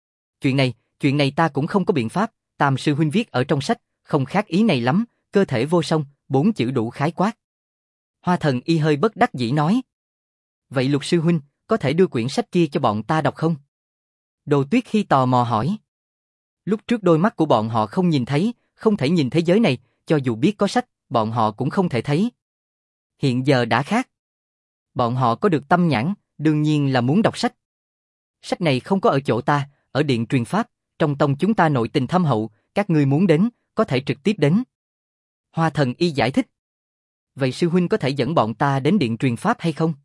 Chuyện này ta cũng không có biện pháp, tam sư huynh viết ở trong sách, không khác ý này lắm, cơ thể vô song, 4 chữ đủ khái quát. Hoa Thần Y hơi bất đắc dĩ nói. Vậy Lục sư huynh, có thể đưa quyển sách kia cho bọn ta đọc không? Đồ Tuyết Hy tò mò hỏi. Lúc trước đôi mắt của bọn họ không nhìn thấy, không thể nhìn thế giới này, cho dù biết có sách, bọn họ cũng không thể thấy. Hiện giờ đã khác. Bọn họ có được tâm nhãn, đương nhiên là muốn đọc sách. Sách này không có ở chỗ ta, ở điện truyền pháp, trong tông chúng ta nội tình thâm hậu, các ngươi muốn đến, có thể trực tiếp đến. Hoa Thần Y giải thích. Vậy sư huynh có thể dẫn bọn ta đến điện truyền pháp hay không?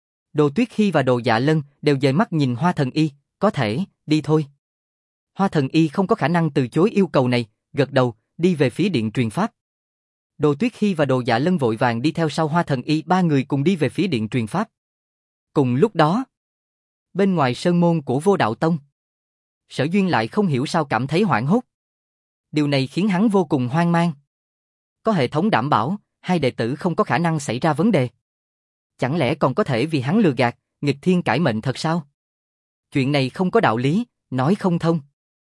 Đồ Tuyết Hy và Đồ Dạ Lân đều dời mắt nhìn Hoa Thần Y, có thể, đi thôi. Hoa Thần Y không có khả năng từ chối yêu cầu này, gật đầu, đi về phía điện truyền pháp. Đồ Tuyết Hy và Đồ Dạ Lân vội vàng đi theo sau Hoa Thần Y, ba người cùng đi về phía điện truyền pháp. Cùng lúc đó, bên ngoài sơn môn của Vô Đạo Tông, Sở Duyên lại không hiểu sao cảm thấy hoảng hốt. Điều này khiến hắn vô cùng hoang mang. Có hệ thống đảm bảo, hai đệ tử không có khả năng xảy ra vấn đề. Chẳng lẽ còn có thể vì hắn lừa gạt, nghịch thiên cải mệnh thật sao? Chuyện này không có đạo lý, nói không thông.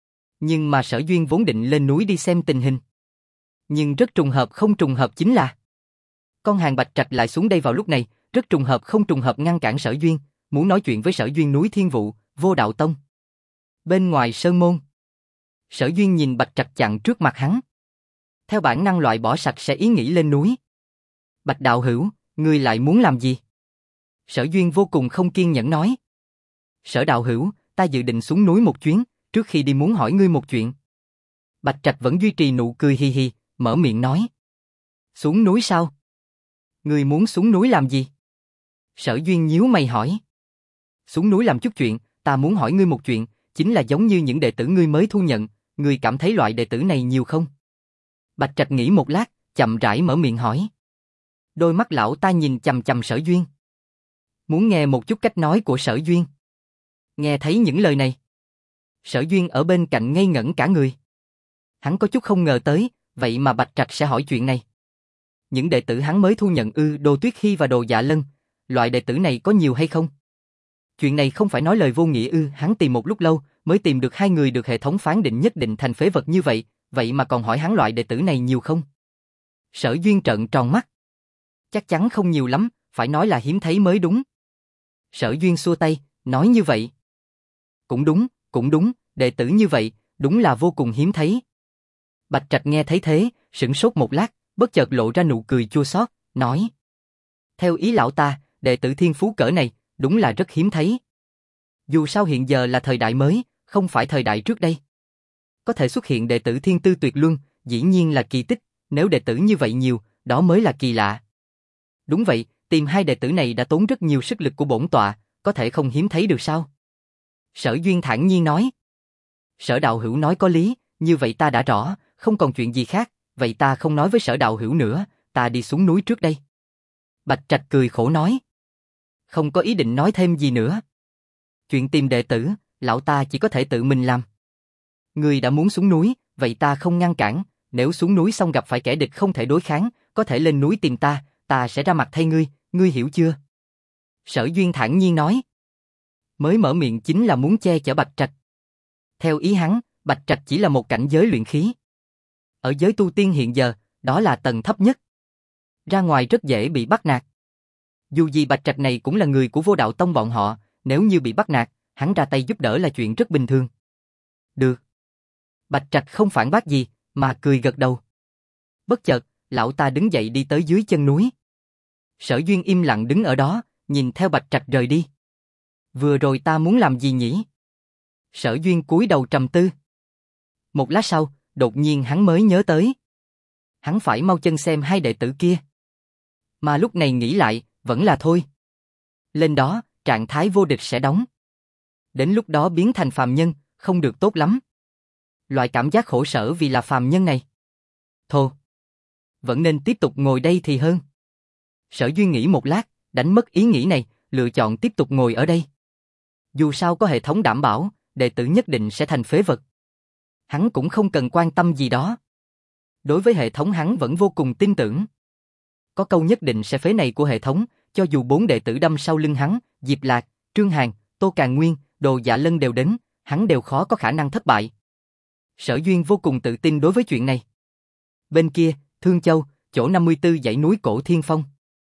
Nhưng mà Sở Duyên vốn định lên núi đi xem tình hình. Nhưng rất trùng hợp không trùng hợp chính là con hàng Bạch Trạch lại xuống đây vào lúc này, rất trùng hợp không trùng hợp ngăn cản Sở Duyên, muốn nói chuyện với Sở Duyên núi Thiên Vụ, Vô Đạo Tông. Bên ngoài sơn môn, Sở Duyên nhìn Bạch Trạch chặn trước mặt hắn. Theo bản năng loại bỏ sạch sẽ ý nghĩ lên núi. Bạch đạo hữu, ngươi lại muốn làm gì? Sở Duyên vô cùng không kiên nhẫn nói. Sở đạo hữu, ta dự định xuống núi một chuyến, trước khi đi muốn hỏi ngươi một chuyện. Bạch Trạch vẫn duy trì nụ cười hi hi, mở miệng nói. Xuống núi sao? Ngươi muốn xuống núi làm gì? Sở Duyên nhíu mày hỏi. Xuống núi làm chút chuyện, ta muốn hỏi ngươi một chuyện, chính là giống như những đệ tử ngươi mới thu nhận, ngươi cảm thấy loại đệ tử này nhiều không? Bạch Trạch nghĩ một lát, chậm rãi mở miệng hỏi. Đôi mắt lão ta nhìn chằm chằm Sở Duyên. Muốn nghe một chút cách nói của Sở Duyên. Nghe thấy những lời này, Sở Duyên ở bên cạnh ngây ngẩn cả người. Hắn có chút không ngờ tới, vậy mà Bạch Trạch sẽ hỏi chuyện này. Những đệ tử hắn mới thu nhận Đồ Tuyết Hy và Đồ Dạ Lân, loại đệ tử này có nhiều hay không? Chuyện này không phải nói lời vô nghĩa hắn tìm một lúc lâu mới tìm được hai người được hệ thống phán định nhất định thành phế vật như vậy, vậy mà còn hỏi hắn loại đệ tử này nhiều không? Sở Duyên trợn tròn mắt. Chắc chắn không nhiều lắm, phải nói là hiếm thấy mới đúng. Sở Duyên xua tay, nói như vậy. Cũng đúng, đệ tử như vậy, đúng là vô cùng hiếm thấy. Bạch Trạch nghe thấy thế, sửng sốt một lát, bất chợt lộ ra nụ cười chua xót, nói. Theo ý lão ta, đệ tử thiên phú cỡ này, đúng là rất hiếm thấy. Dù sao hiện giờ là thời đại mới, không phải thời đại trước đây. Có thể xuất hiện đệ tử thiên tư tuyệt luân, dĩ nhiên là kỳ tích, nếu đệ tử như vậy nhiều, đó mới là kỳ lạ. Đúng vậy, tìm hai đệ tử này đã tốn rất nhiều sức lực của bổn tọa, có thể không hiếm thấy được sao? Sở Duyên thản nhiên nói. Sở đạo hữu nói có lý, như vậy ta đã rõ, không còn chuyện gì khác, vậy ta không nói với Sở đạo hữu nữa, ta đi xuống núi trước đây. Bạch Trạch cười khổ nói. Không có ý định nói thêm gì nữa. Chuyện tìm đệ tử, lão ta chỉ có thể tự mình làm. Ngươi đã muốn xuống núi, vậy ta không ngăn cản, nếu xuống núi xong gặp phải kẻ địch không thể đối kháng, có thể lên núi tìm ta sẽ ra mặt thay ngươi, ngươi hiểu chưa? Sở Duyên thản nhiên nói. Mới mở miệng chính là muốn che chở Bạch Trạch. Theo ý hắn, Bạch Trạch chỉ là một cảnh giới luyện khí. Ở giới tu tiên hiện giờ, đó là tầng thấp nhất. Ra ngoài rất dễ bị bắt nạt. Dù gì Bạch Trạch này cũng là người của Vô Đạo Tông bọn họ, nếu như bị bắt nạt, hắn ra tay giúp đỡ là chuyện rất bình thường. Được. Bạch Trạch không phản bác gì, mà cười gật đầu. Bất chợt, lão ta đứng dậy đi tới dưới chân núi. Sở Duyên im lặng đứng ở đó, nhìn theo Bạch Trạch rời đi. Vừa rồi ta muốn làm gì nhỉ? Sở Duyên cúi đầu trầm tư. Một lát sau, đột nhiên hắn mới nhớ tới. Hắn phải mau chân xem hai đệ tử kia. Mà lúc này nghĩ lại, vẫn là thôi. Lên đó, trạng thái vô địch sẽ đóng. Đến lúc đó biến thành phàm nhân, không được tốt lắm. Loại cảm giác khổ sở vì là phàm nhân này. Thôi, vẫn nên tiếp tục ngồi đây thì hơn. Sở Duyên nghĩ một lát, đánh mất ý nghĩ này, lựa chọn tiếp tục ngồi ở đây. Dù sao có hệ thống đảm bảo, đệ tử nhất định sẽ thành phế vật. Hắn cũng không cần quan tâm gì đó. Đối với hệ thống hắn vẫn vô cùng tin tưởng. Có câu nhất định sẽ phế này của hệ thống, cho dù 4 đệ tử đâm sau lưng hắn, Diệp Lạc, Trương Hàn, Tô Càn Nguyên, Đồ Dạ Lân đều đến, hắn đều khó có khả năng thất bại. Sở Duyên vô cùng tự tin đối với chuyện này. Bên kia, Thương Châu, chỗ 54 dãy núi Cổ Thiên Phong.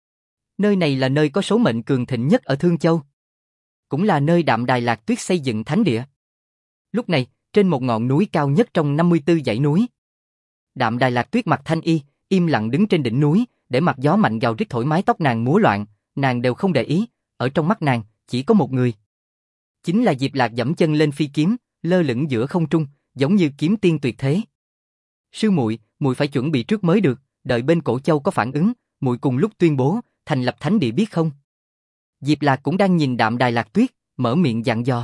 Nơi này là nơi có số mệnh cường thịnh nhất ở Thương Châu. Cũng là nơi Đạm Đài Lạc Tuyết xây dựng thánh địa. Lúc này, trên một ngọn núi cao nhất trong 54 dãy núi. Đạm Đài Lạc Tuyết mặc thanh y, im lặng đứng trên đỉnh núi, để mặc gió mạnh gào rít thổi mái tóc nàng múa loạn, nàng đều không để ý, ở trong mắt nàng, chỉ có một người. Chính là Diệp Lạc giẫm chân lên phi kiếm, lơ lửng giữa không trung, giống như kiếm tiên tuyệt thế. Sư muội, muội phải chuẩn bị trước mới được, đợi bên Cổ Châu có phản ứng, muội cùng lúc tuyên bố, thành lập thánh địa biết không? Diệp Lạc cũng đang nhìn Đạm Đài Lạc Tuyết, mở miệng dặn dò.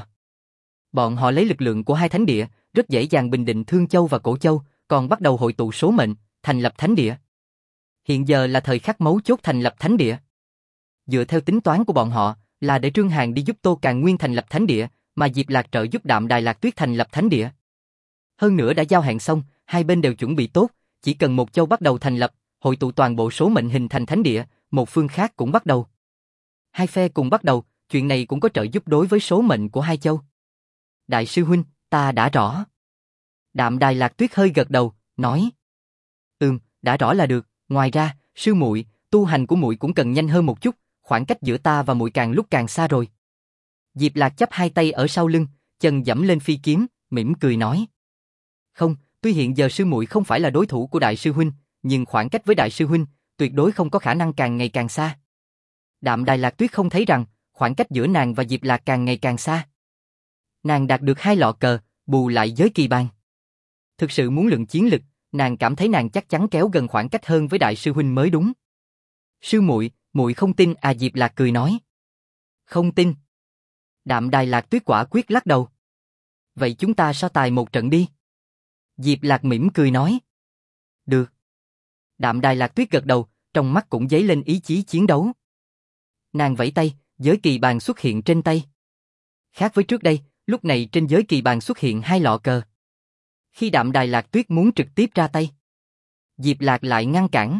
Bọn họ lấy lực lượng của hai thánh địa, rất dễ dàng bình định Thương Châu và Cổ Châu, còn bắt đầu hội tụ số mệnh, thành lập thánh địa. Hiện giờ là thời khắc mấu chốt thành lập thánh địa. Dựa theo tính toán của bọn họ, là để Trương Hàn đi giúp Tô Càn Nguyên thành lập thánh địa, mà Diệp Lạc trợ giúp Đạm Đài Lạc Tuyết thành lập thánh địa. Hơn nữa đã giao hẹn xong, hai bên đều chuẩn bị tốt, chỉ cần một châu bắt đầu thành lập, hội tụ toàn bộ số mệnh hình thành thánh địa, một phương khác cũng bắt đầu. Hai phe cùng bắt đầu, chuyện này cũng có trợ giúp đối với số mệnh của hai châu. Đại sư huynh, ta đã rõ. Đạm Đài Lạc Tuyết hơi gật đầu, nói: đã rõ là được, ngoài ra, sư muội, tu hành của muội cũng cần nhanh hơn một chút, khoảng cách giữa ta và muội càng lúc càng xa rồi. Diệp Lạc chắp hai tay ở sau lưng, chân giẫm lên phi kiếm, mỉm cười nói: Không, tuy hiện giờ sư muội không phải là đối thủ của đại sư huynh, nhưng khoảng cách với đại sư huynh, tuyệt đối không có khả năng càng ngày càng xa. Đạm Đài Lạc Tuyết không thấy rằng, khoảng cách giữa nàng và Diệp Lạc càng ngày càng xa. Nàng đạt được 2 lọ cờ, bù lại giới kỳ bàn. Thực sự muốn luận chiến lực, nàng cảm thấy nàng chắc chắn kéo gần khoảng cách hơn với đại sư huynh mới đúng. Sư muội, muội không tin à? Diệp Lạc cười nói. Không tin. Đạm Đài Lạc Tuyết quả quyết lắc đầu. Vậy chúng ta so tài một trận đi. Diệp Lạc mỉm cười nói. Được. Đạm Đài Lạc Tuyết gật đầu, trong mắt cũng dấy lên ý chí chiến đấu. Nàng vẫy tay, giới kỳ bàn xuất hiện trên tay. Khác với trước đây, lúc này trên giới kỳ bàn xuất hiện 2 lọ cờ. Khi Đạm Đài Lạc Tuyết muốn trực tiếp ra tay, Diệp Lạc lại ngăn cản.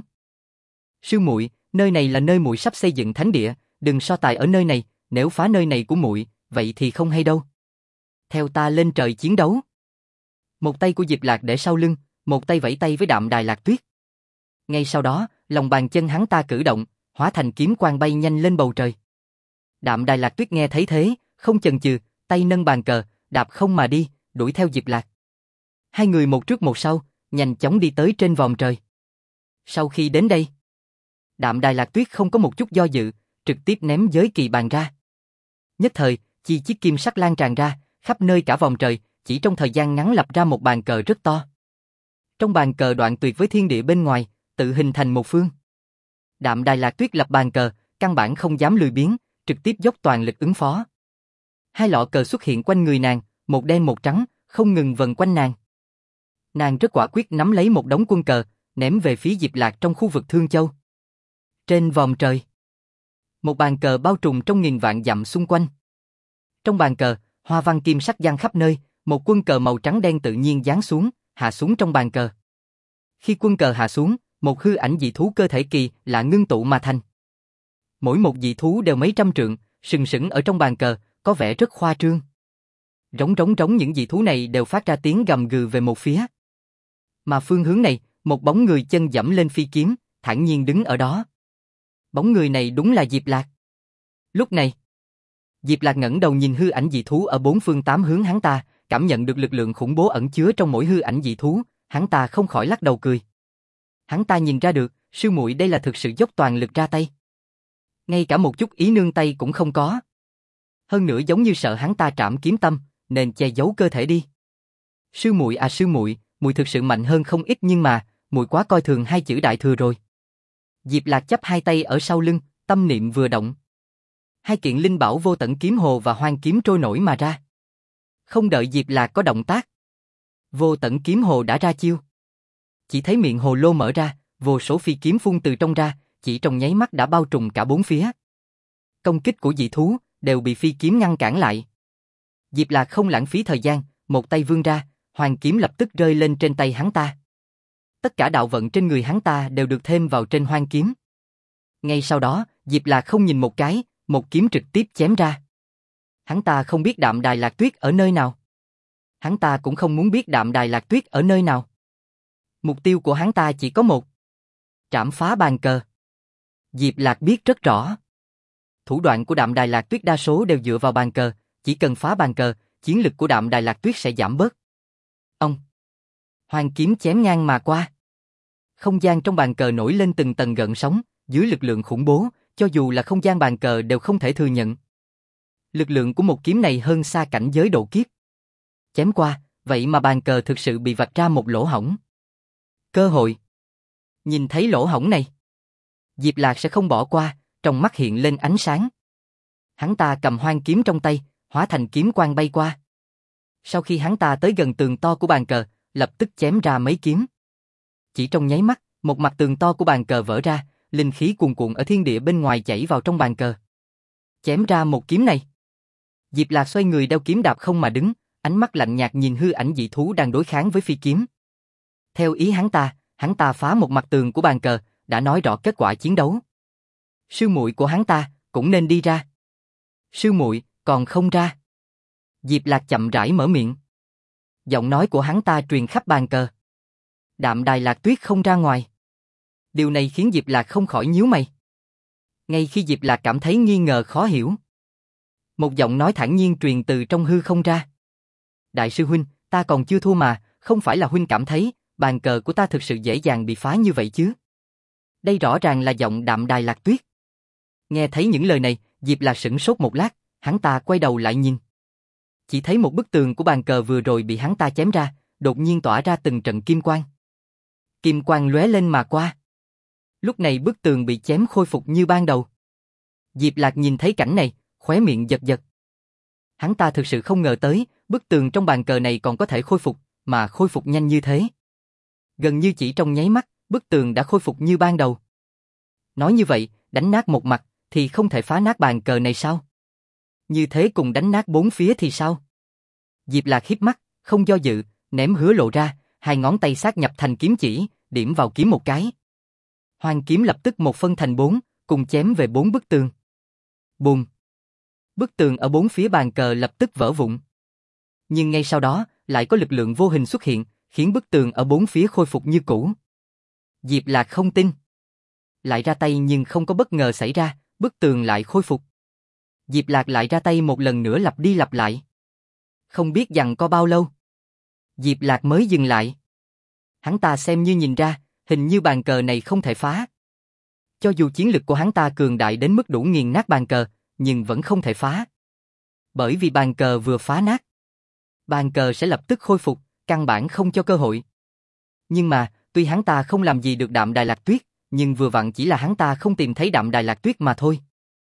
Sư muội, nơi này là nơi muội sắp xây dựng thánh địa, đừng so tài ở nơi này, nếu phá nơi này của muội, vậy thì không hay đâu. Theo ta lên trời chiến đấu. Một tay của Diệp Lạc để sau lưng, một tay vẫy tay với Đạm Đài Lạc Tuyết. Ngay sau đó, lòng bàn chân hắn ta cử động, hóa thành kiếm quang bay nhanh lên bầu trời. Đạm Đài Lạc Tuyết nghe thấy thế, không chần chừ, tay nâng bàn cờ, đạp không mà đi, đuổi theo Diệp Lạc. Hai người một trước một sau, nhanh chóng đi tới trên vòm trời. Sau khi đến đây, Đạm Đài Lạc Tuyết không có một chút do dự, trực tiếp ném giới kỳ bàn ra. Nhất thời, chi chiếc kim sắc lan tràn ra, khắp nơi cả vòm trời, chỉ trong thời gian ngắn lập ra một bàn cờ rất to. Trong bàn cờ đoạn tuyệt với thiên địa bên ngoài, tự hình thành một phương. Đạm Đài Lạc Tuyết lập bàn cờ, căn bản không dám lười biếng, trực tiếp dốc toàn lực ứng phó. 2 lọ cờ xuất hiện quanh người nàng, một đen một trắng, không ngừng vần quanh nàng. Nàng rất quả quyết nắm lấy một đống quân cờ, ném về phía Diệp Lạc trong khu vực Thương Châu. Trên vòm trời, một bàn cờ bao trùm trong nghìn vạn dặm xung quanh. Trong bàn cờ, Hoa văn kim sắc giăng khắp nơi, một quân cờ màu trắng đen tự nhiên giáng xuống, hạ xuống trong bàn cờ. Khi quân cờ hạ xuống, một hư ảnh dị thú cơ thể kỳ lạ ngưng tụ mà thành. Mỗi một dị thú đều mấy trăm trượng, sừng sững ở trong bàn cờ, có vẻ rất khoa trương. Rống rống rống những dị thú này đều phát ra tiếng gầm gừ về một phía. Mà phương hướng này, một bóng người chân dẫm lên phi kiếm, thản nhiên đứng ở đó. Bóng người này đúng là Diệp Lạc. Lúc này, Diệp Lạc ngẩng đầu nhìn hư ảnh dị thú ở bốn phương tám hướng hắn ta, cảm nhận được lực lượng khủng bố ẩn chứa trong mỗi hư ảnh dị thú, hắn ta không khỏi lắc đầu cười. Hắn ta nhìn ra được, sư muội đây là thực sự dốc toàn lực ra tay. Ngay cả một chút ý nương tay cũng không có. Hơn nữa giống như sợ hắn ta trảm kiếm tâm, nên che giấu cơ thể đi. Sư muội à sư muội, muội thực sự mạnh hơn không ít nhưng mà, muội quá coi thường hai chữ đại thừa rồi. Diệp Lạc chắp hai tay ở sau lưng, tâm niệm vừa động. Hai kiện linh bảo vô tận kiếm hồ và hoang kiếm trôi nổi mà ra. Không đợi Diệp Lạc có động tác, vô tận kiếm hồ đã ra chiêu. Chỉ thấy miệng hồ lô mở ra, vô số phi kiếm phun từ trong ra, chỉ trong nháy mắt đã bao trùm cả bốn phía. Công kích của dị thú đều bị phi kiếm ngăn cản lại. Diệp Lạc không lãng phí thời gian, một tay vươn ra, hoàng kiếm lập tức rơi lên trên tay hắn ta. Tất cả đạo vận trên người hắn ta đều được thêm vào trên hoang kiếm. Ngay sau đó, Diệp Lạc không nhìn một cái, một kiếm trực tiếp chém ra. Hắn ta không biết Đạm Đài Lạc Tuyết ở nơi nào. Hắn ta cũng không muốn biết Đạm Đài Lạc Tuyết ở nơi nào. Mục tiêu của hắn ta chỉ có một. Trảm phá bàn cờ. Diệp Lạc biết rất rõ. Thủ đoạn của Đạm Đài Lạc Tuyết đa số đều dựa vào bàn cờ, chỉ cần phá bàn cờ, chiến lực của Đạm Đài Lạc Tuyết sẽ giảm bớt. Ông. Hoàng kiếm chém ngang mà qua. Không gian trong bàn cờ nổi lên từng tầng gợn sóng, dưới lực lượng khủng bố, cho dù là không gian bàn cờ đều không thể thừa nhận. Lực lượng của một kiếm này hơn xa cảnh giới độ kiếp. Chém qua, vậy mà bàn cờ thực sự bị vạch ra một lỗ hổng. Cơ hội. Nhìn thấy lỗ hổng này, Diệp Lạc sẽ không bỏ qua, trong mắt hiện lên ánh sáng. Hắn ta cầm hoang kiếm trong tay, hóa thành kiếm quang bay qua. Sau khi hắn ta tới gần tường to của bàn cờ, lập tức chém ra mấy kiếm. Chỉ trong nháy mắt, một mặt tường to của bàn cờ vỡ ra, linh khí cuồn cuộn ở thiên địa bên ngoài chảy vào trong bàn cờ. Chém ra một kiếm này. Diệp Lạc xoay người đeo kiếm đạp không mà đứng, ánh mắt lạnh nhạt nhìn hư ảnh dị thú đang đối kháng với phi kiếm. Theo ý hắn ta phá một mặt tường của bàn cờ, đã nói rõ kết quả chiến đấu. Sư muội của hắn ta cũng nên đi ra. Sư muội còn không ra. Diệp Lạc chậm rãi mở miệng. Giọng nói của hắn ta truyền khắp bàn cờ. Đạm Đài Lạc Tuyết không ra ngoài. Điều này khiến Diệp Lạc không khỏi nhíu mày. Ngay khi Diệp Lạc cảm thấy nghi ngờ khó hiểu, một giọng nói thản nhiên truyền từ trong hư không ra. Đại sư huynh, ta còn chưa thua mà, không phải là huynh cảm thấy bàn cờ của ta thực sự dễ dàng bị phá như vậy chứ? Đây rõ ràng là giọng Đạm Đài Lạc Tuyết. Nghe thấy những lời này, Diệp Lạc sửng sốt một lát, hắn ta quay đầu lại nhìn. Chỉ thấy một bức tường của bàn cờ vừa rồi bị hắn ta chém ra, đột nhiên tỏa ra từng trận kim quang. Kim quang lóe lên mà qua. Lúc này bức tường bị chém khôi phục như ban đầu. Diệp Lạc nhìn thấy cảnh này, khóe miệng giật giật. Hắn ta thực sự không ngờ tới, bức tường trong bàn cờ này còn có thể khôi phục, mà khôi phục nhanh như thế. Gần như chỉ trong nháy mắt, bức tường đã khôi phục như ban đầu. Nói như vậy, đánh nát một mặt, thì không thể phá nát bàn cờ này sao? Như thế cùng đánh nát bốn phía thì sao? Diệp Lạc híp mắt, không do dự, ném hứa lộ ra, hai ngón tay sát nhập thành kiếm chỉ, điểm vào kiếm một cái. Hoang kiếm lập tức một phân thành bốn, cùng chém về bốn bức tường. Bùm! Bức tường ở bốn phía bàn cờ lập tức vỡ vụn. Nhưng ngay sau đó, lại có lực lượng vô hình xuất hiện, khiến bức tường ở bốn phía khôi phục như cũ. Diệp Lạc không tin. Lại ra tay nhưng không có bất ngờ xảy ra, bức tường lại khôi phục. Diệp Lạc lại ra tay một lần nữa lặp đi lặp lại. Không biết giằng co bao lâu, Diệp Lạc mới dừng lại. Hắn ta xem như nhìn ra, hình như bàn cờ này không thể phá. Cho dù chiến lực của hắn ta cường đại đến mức đủ nghiền nát bàn cờ, nhưng vẫn không thể phá. Bởi vì bàn cờ vừa phá nát, bàn cờ sẽ lập tức khôi phục, căn bản không cho cơ hội. Nhưng mà, tuy hắn ta không làm gì được Đạm Đài Lạc Tuyết, nhưng vừa vặn chỉ là hắn ta không tìm thấy Đạm Đài Lạc Tuyết mà thôi.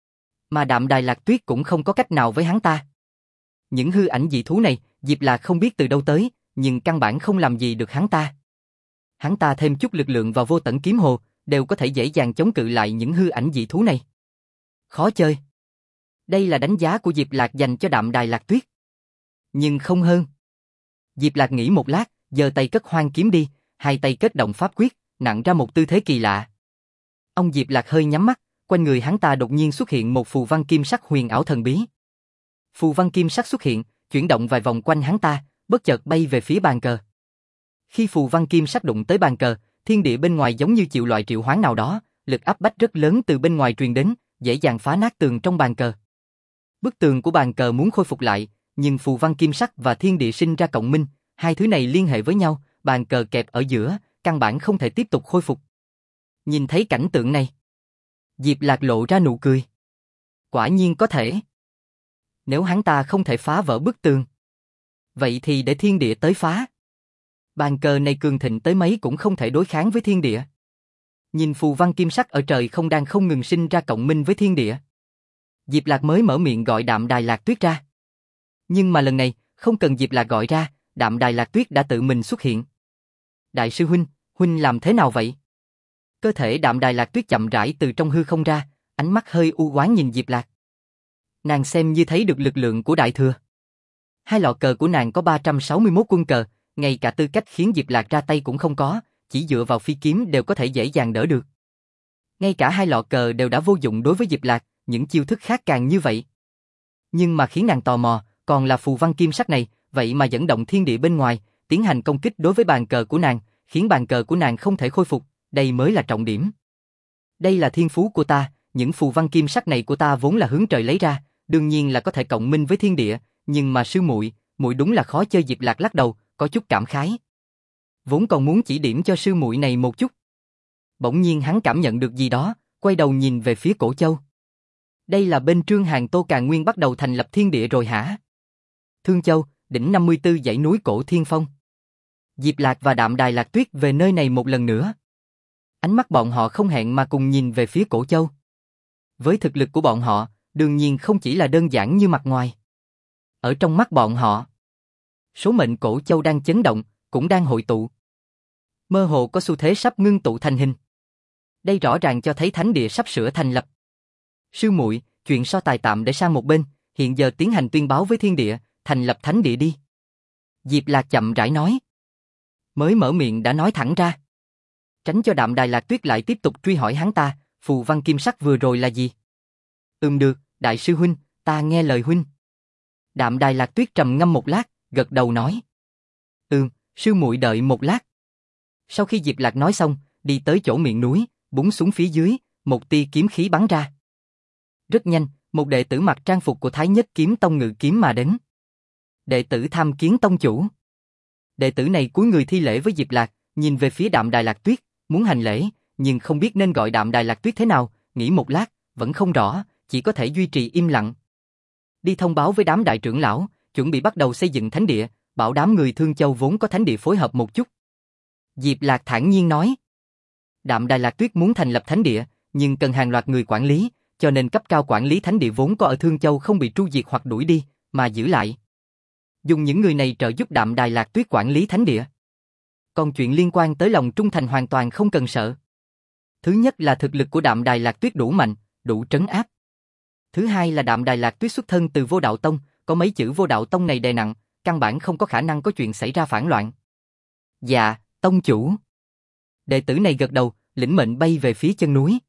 Mà Đạm Đài Lạc Tuyết cũng không có cách nào với hắn ta. Những hư ảnh dị thú này, Diệp Lạc không biết từ đâu tới, nhưng căn bản không làm gì được hắn ta. Hắn ta thêm chút lực lượng vào vô tận kiếm hồ, đều có thể dễ dàng chống cự lại những hư ảnh dị thú này. Khó chơi. Đây là đánh giá của Diệp Lạc dành cho Đạm Đài Lạc Tuyết. nhưng không hơn. Diệp Lạc nghĩ một lát, giơ tay cất hoang kiếm đi, hai tay kết động pháp quyết, nặng ra một tư thế kỳ lạ. Ông Diệp Lạc hơi nhắm mắt, quanh người hắn ta đột nhiên xuất hiện một phù văn kim sắc huyền ảo thần bí. Phù văn kim sắc xuất hiện, chuyển động vài vòng quanh hắn ta, bất chợt bay về phía bàn cờ. Khi phù văn kim sắc đụng tới bàn cờ, thiên địa bên ngoài giống như chịu loại triệu hoán nào đó, lực áp bách rất lớn từ bên ngoài truyền đến, dễ dàng phá nát tường trong bàn cờ. Bức tường của bàn cờ muốn khôi phục lại, nhưng phù văn kim sắc và thiên địa sinh ra cộng minh, hai thứ này liên hệ với nhau, bàn cờ kẹp ở giữa, căn bản không thể tiếp tục khôi phục. Nhìn thấy cảnh tượng này, Diệp Lạc lộ ra nụ cười. Quả nhiên có thể. Nếu hắn ta không thể phá vỡ bức tường, vậy thì để thiên địa tới phá. Bàn cờ này cường thịnh tới mấy cũng không thể đối kháng với thiên địa. Nhìn phù văn kim sắc ở trời không đang không ngừng sinh ra cộng minh với thiên địa. Diệp Lạc mới mở miệng gọi Đạm Đài Lạc Tuyết ra. Nhưng mà lần này, không cần Diệp Lạc gọi ra, Đạm Đài Lạc Tuyết đã tự mình xuất hiện. Đại sư huynh, huynh làm thế nào vậy? Cơ thể Đạm Đài Lạc Tuyết chậm rãi từ trong hư không ra, ánh mắt hơi u oán nhìn Diệp Lạc. Nàng xem như thấy được lực lượng của Đại Thừa. Hai lọ cờ của nàng có 361 quân cờ, ngay cả tư cách khiến Diệp Lạc ra tay cũng không có, chỉ dựa vào phi kiếm đều có thể dễ dàng đỡ được. Ngay cả hai lọ cờ đều đã vô dụng đối với Diệp Lạc, những chiêu thức khác càng như vậy. Nhưng mà khiến nàng tò mò, còn là phù văn kim sắc này, vậy mà dẫn động thiên địa bên ngoài, tiến hành công kích đối với bàn cờ của nàng, khiến bàn cờ của nàng không thể khôi phục, đây mới là trọng điểm. Đây là thiên phú của ta, những phù văn kim sắc này của ta vốn là hướng trời lấy ra, đương nhiên là có thể cộng minh với thiên địa, nhưng mà sư muội, muội đúng là khó chơi. Diệp Lạc lắc đầu, có chút cảm khái. Vốn còn muốn chỉ điểm cho sư muội này một chút. Bỗng nhiên hắn cảm nhận được gì đó, quay đầu nhìn về phía Cổ Châu. Đây là bên Trương Hàn Tô Càn Nguyên bắt đầu thành lập thiên địa rồi hả? Thương Châu, đỉnh 54 dãy núi Cổ Thiên Phong. Diệp Lạc và Đạm Đài Lạc Tuyết về nơi này một lần nữa. Ánh mắt bọn họ không hẹn mà cùng nhìn về phía Cổ Châu. Với thực lực của bọn họ, đương nhiên không chỉ là đơn giản như mặt ngoài. Ở trong mắt bọn họ, số mệnh Cổ Châu đang chấn động, cũng đang hội tụ. Mơ hồ có xu thế sắp ngưng tụ thành hình. Đây rõ ràng cho thấy thánh địa sắp sửa thành lập. Sư muội, chuyện so tài tạm để sang một bên, hiện giờ tiến hành tuyên báo với thiên địa, thành lập thánh địa đi. Diệp Lạc chậm rãi nói. Mới mở miệng đã nói thẳng ra. Tránh cho Đạm Đài Lạc Tuyết lại tiếp tục truy hỏi hắn ta, phù văn kim sắc vừa rồi là gì? Được, đại sư huynh, ta nghe lời huynh. Đạm Đài Lạc Tuyết trầm ngâm một lát, gật đầu nói. Sư muội đợi một lát. Sau khi Diệp Lạc nói xong, đi tới chỗ miệng núi, búng xuống phía dưới, một tia kiếm khí bắn ra. Rất nhanh, một đệ tử mặc trang phục của Thái Nhất Kiếm Tông ngự kiếm mà đến. Đệ tử tham kiến tông chủ. Đệ tử này cúi người thi lễ với Diệp Lạc, nhìn về phía Đạm Đài Lạc Tuyết, muốn hành lễ, nhưng không biết nên gọi Đạm Đài Lạc Tuyết thế nào, nghĩ một lát, vẫn không rõ, chỉ có thể duy trì im lặng. Đi thông báo với đám đại trưởng lão, chuẩn bị bắt đầu xây dựng thánh địa, bảo đám người Thương Châu vốn có thánh địa phối hợp một chút. Diệp Lạc thản nhiên nói. Đạm Đài Lạc Tuyết muốn thành lập thánh địa, nhưng cần hàng loạt người quản lý, cho nên cấp cao quản lý thánh địa vốn có ở Thương Châu không bị tru diệt hoặc đuổi đi, mà giữ lại. Dùng những người này trợ giúp Đạm Đài Lạc Tuyết quản lý thánh địa. Còn chuyện liên quan tới lòng trung thành hoàn toàn không cần sợ. Thứ nhất là thực lực của Đạm Đài Lạc Tuyết đủ mạnh, đủ trấn áp. Thứ hai là Đạm Đài Lạc Tuyết xuất thân từ Vô Đạo Tông, có mấy chữ Vô Đạo Tông này đè nặng, căn bản không có khả năng có chuyện xảy ra phản loạn. Dạ, tông chủ. Đệ tử này gật đầu, lĩnh mệnh bay về phía chân núi.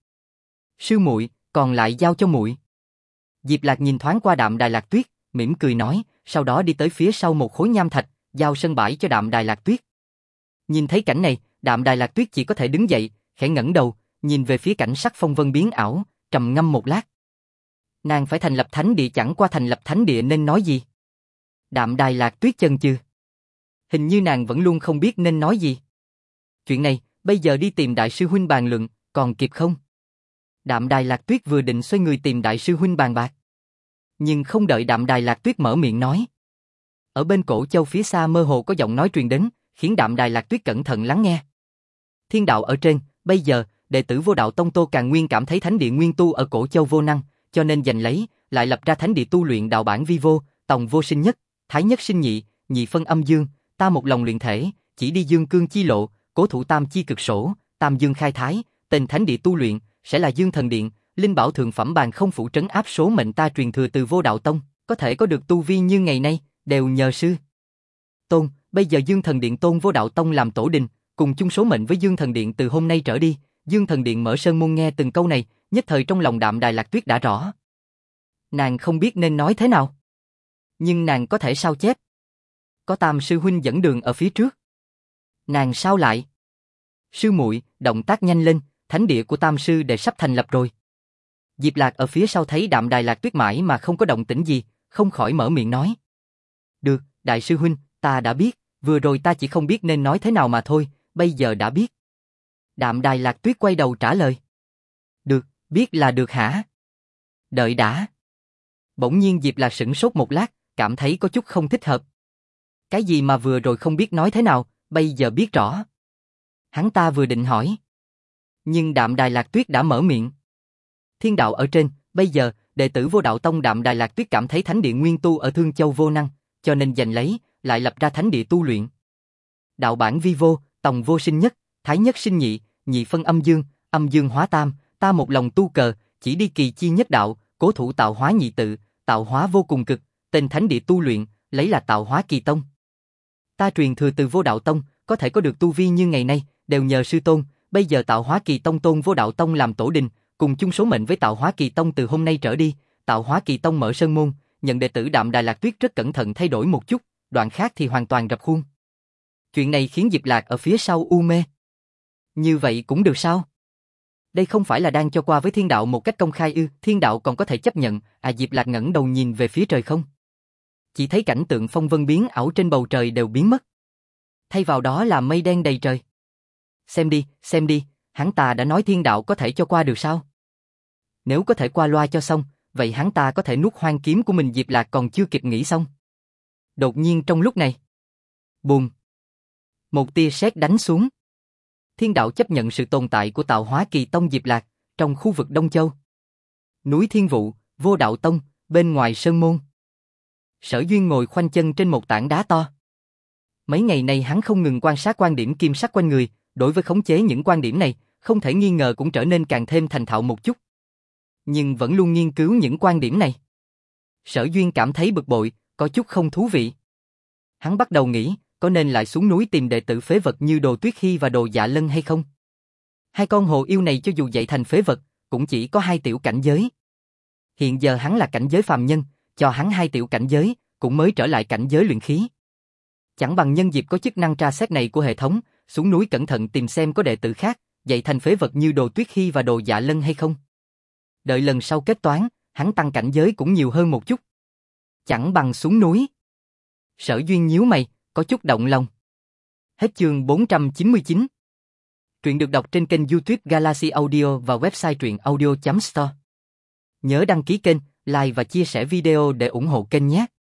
Sư muội, còn lại giao cho muội. Diệp Lạc nhìn thoáng qua Đạm Đài Lạc Tuyết, mỉm cười nói, sau đó đi tới phía sau một khối nham thạch, giao sân bãi cho Đạm Đài Lạc Tuyết. Nhìn thấy cảnh này, Đạm Đài Lạc Tuyết chỉ có thể đứng dậy, khẽ ngẩng đầu, nhìn về phía cảnh sắc phong vân biến ảo, trầm ngâm một lát. Nàng phải thành lập thánh địa, chẳng qua thành lập thánh địa nên nói gì? Đạm Đài Lạc Tuyết chần chừ. Hình như nàng vẫn luôn không biết nên nói gì. Chuyện này, bây giờ đi tìm đại sư huynh bàn luận, còn kịp không? Đạm Đài Lạc Tuyết vừa định xoay người tìm đại sư huynh bàn bạc. Nhưng không đợi Đạm Đài Lạc Tuyết mở miệng nói. Ở bên Cổ Châu phía xa mơ hồ có giọng nói truyền đến, khiến Đạm Đài Lạc Tuyết cẩn thận lắng nghe. Thiên đạo ở trên, bây giờ, đệ tử Vô Đạo Tông Tô Càn Nguyên cảm thấy thánh địa nguyên tu ở Cổ Châu vô năng, cho nên giành lấy, lại lập ra thánh địa tu luyện đạo bản vi vô, tòng vô sinh nhất, thái nhất sinh nhị, nhị phân âm dương, ta một lòng luyện thể, chỉ đi dương cương chi lộ, cố thủ tam chi cực sổ, tam dương khai thái, tên thánh địa tu luyện sẽ là Dương Thần Điện, linh bảo thượng phẩm bàn không phụ trấn áp số mệnh ta truyền thừa từ Vô Đạo Tông, có thể có được tu vi như ngày nay, đều nhờ sư tôn. Bây giờ Dương Thần Điện tôn Vô Đạo Tông làm tổ đình, cùng chung số mệnh với Dương Thần Điện từ hôm nay trở đi. Dương Thần Điện mở sơn môn nghe từng câu này, nhất thời trong lòng Đạm Đài Lạc Tuyết đã rõ. Nàng không biết nên nói thế nào, nhưng nàng có thể sao chép. Có Tam sư huynh dẫn đường ở phía trước. Nàng sao lại? Sư muội, động tác nhanh lên, thánh địa của Tam sư đệ sắp thành lập rồi. Diệp Lạc ở phía sau thấy Đạm Đài Lạc Tuyết mãi mà không có động tĩnh gì, không khỏi mở miệng nói. Được, đại sư huynh, ta đã biết, vừa rồi ta chỉ không biết nên nói thế nào mà thôi, bây giờ đã biết. Đạm Đài Lạc Tuyết quay đầu trả lời. Được, biết là được hả? Đợi đã. Bỗng nhiên Diệp Lạc sửng sốt một lát, cảm thấy có chút không thích hợp. Cái gì mà vừa rồi không biết nói thế nào, bây giờ biết rõ. Hắn ta vừa định hỏi. Nhưng Đạm Đài Lạc Tuyết đã mở miệng. Thiên đạo ở trên, bây giờ, đệ tử Vô Đạo Tông Đạm Đài Lạc Tuyết cảm thấy thánh địa nguyên tu ở Thương Châu vô năng, cho nên giành lấy, lại lập ra thánh địa tu luyện. Đạo bản vi vô, tòng vô sinh nhất, thái nhất sinh nhị, nhị phân âm dương hóa tam, ta một lòng tu cờ, chỉ đi kỳ chi nhất đạo, cố thủ tạo hóa nhị tự, tạo hóa vô cùng cực, tên thánh địa tu luyện, lấy là tạo hóa kỳ tông. Ta truyền thừa từ Vô Đạo Tông, có thể có được tu vi như ngày nay, đều nhờ sư tôn, bây giờ tạo hóa kỳ tông tôn Vô Đạo Tông làm tổ đình, cùng chung số mệnh với tạo hóa kỳ tông từ hôm nay trở đi, tạo hóa kỳ tông mở sơn môn, nhận đệ tử Đạm Đài Lạc Tuyết rất cẩn thận thay đổi một chút, đoạn khác thì hoàn toàn rập khuôn. Chuyện này khiến Diệp Lạc ở phía sau u mê. Như vậy cũng được sao? Đây không phải là đang cho qua với thiên đạo một cách công khai ư? Thiên đạo còn có thể chấp nhận? Diệp Lạc ngẩng đầu nhìn về phía trời không? Chỉ thấy cảnh tượng phong vân biến ảo trên bầu trời đều biến mất. Thay vào đó là mây đen đầy trời. Xem đi, hắn ta đã nói thiên đạo có thể cho qua được sao? Nếu có thể qua loa cho xong, vậy hắn ta có thể nuốt hoang kiếm của mình. Diệp Lạc còn chưa kịp nghĩ xong. Đột nhiên trong lúc này, bùm, một tia sét đánh xuống. Thiên đạo chấp nhận sự tồn tại của tạo hóa kỳ tông Diệp Lạc trong khu vực Đông Châu. Núi Thiên Vụ, Vô Đạo Tông, bên ngoài sơn môn. Sở Duyên ngồi khoanh chân trên một tảng đá to. Mấy ngày nay hắn không ngừng quan sát quan điểm kim sắc quanh người, đối với khống chế những quan điểm này, không thể nghi ngờ cũng trở nên càng thêm thành thạo một chút. Nhưng vẫn luôn nghiên cứu những quan điểm này. Sở Duyên cảm thấy bực bội, có chút không thú vị. Hắn bắt đầu nghĩ, có nên lại xuống núi tìm đệ tử phế vật như Đồ Tuyết Hy và Đồ Dạ Lân hay không? Hai con hồ yêu này cho dù dạy thành phế vật, cũng chỉ có 2 tiểu cảnh giới. Hiện giờ hắn là cảnh giới phàm nhân, cho hắn 2 tiểu cảnh giới, cũng mới trở lại cảnh giới luyện khí. Chẳng bằng nhân dịp có chức năng tra xét này của hệ thống, xuống núi cẩn thận tìm xem có đệ tử khác, dạy thành phế vật như Đồ Tuyết Hy và Đồ Dạ Lân hay không. Đợi lần sau kết toán, hắn tăng cảnh giới cũng nhiều hơn một chút. Chẳng bằng xuống núi. Sở Duyên nhíu mày, có chút động lòng. Hết chương 499. Truyện được đọc trên kênh YouTube Galaxy Audio và website truyệnaudio.store. Nhớ đăng ký kênh, like và chia sẻ video để ủng hộ kênh nhé.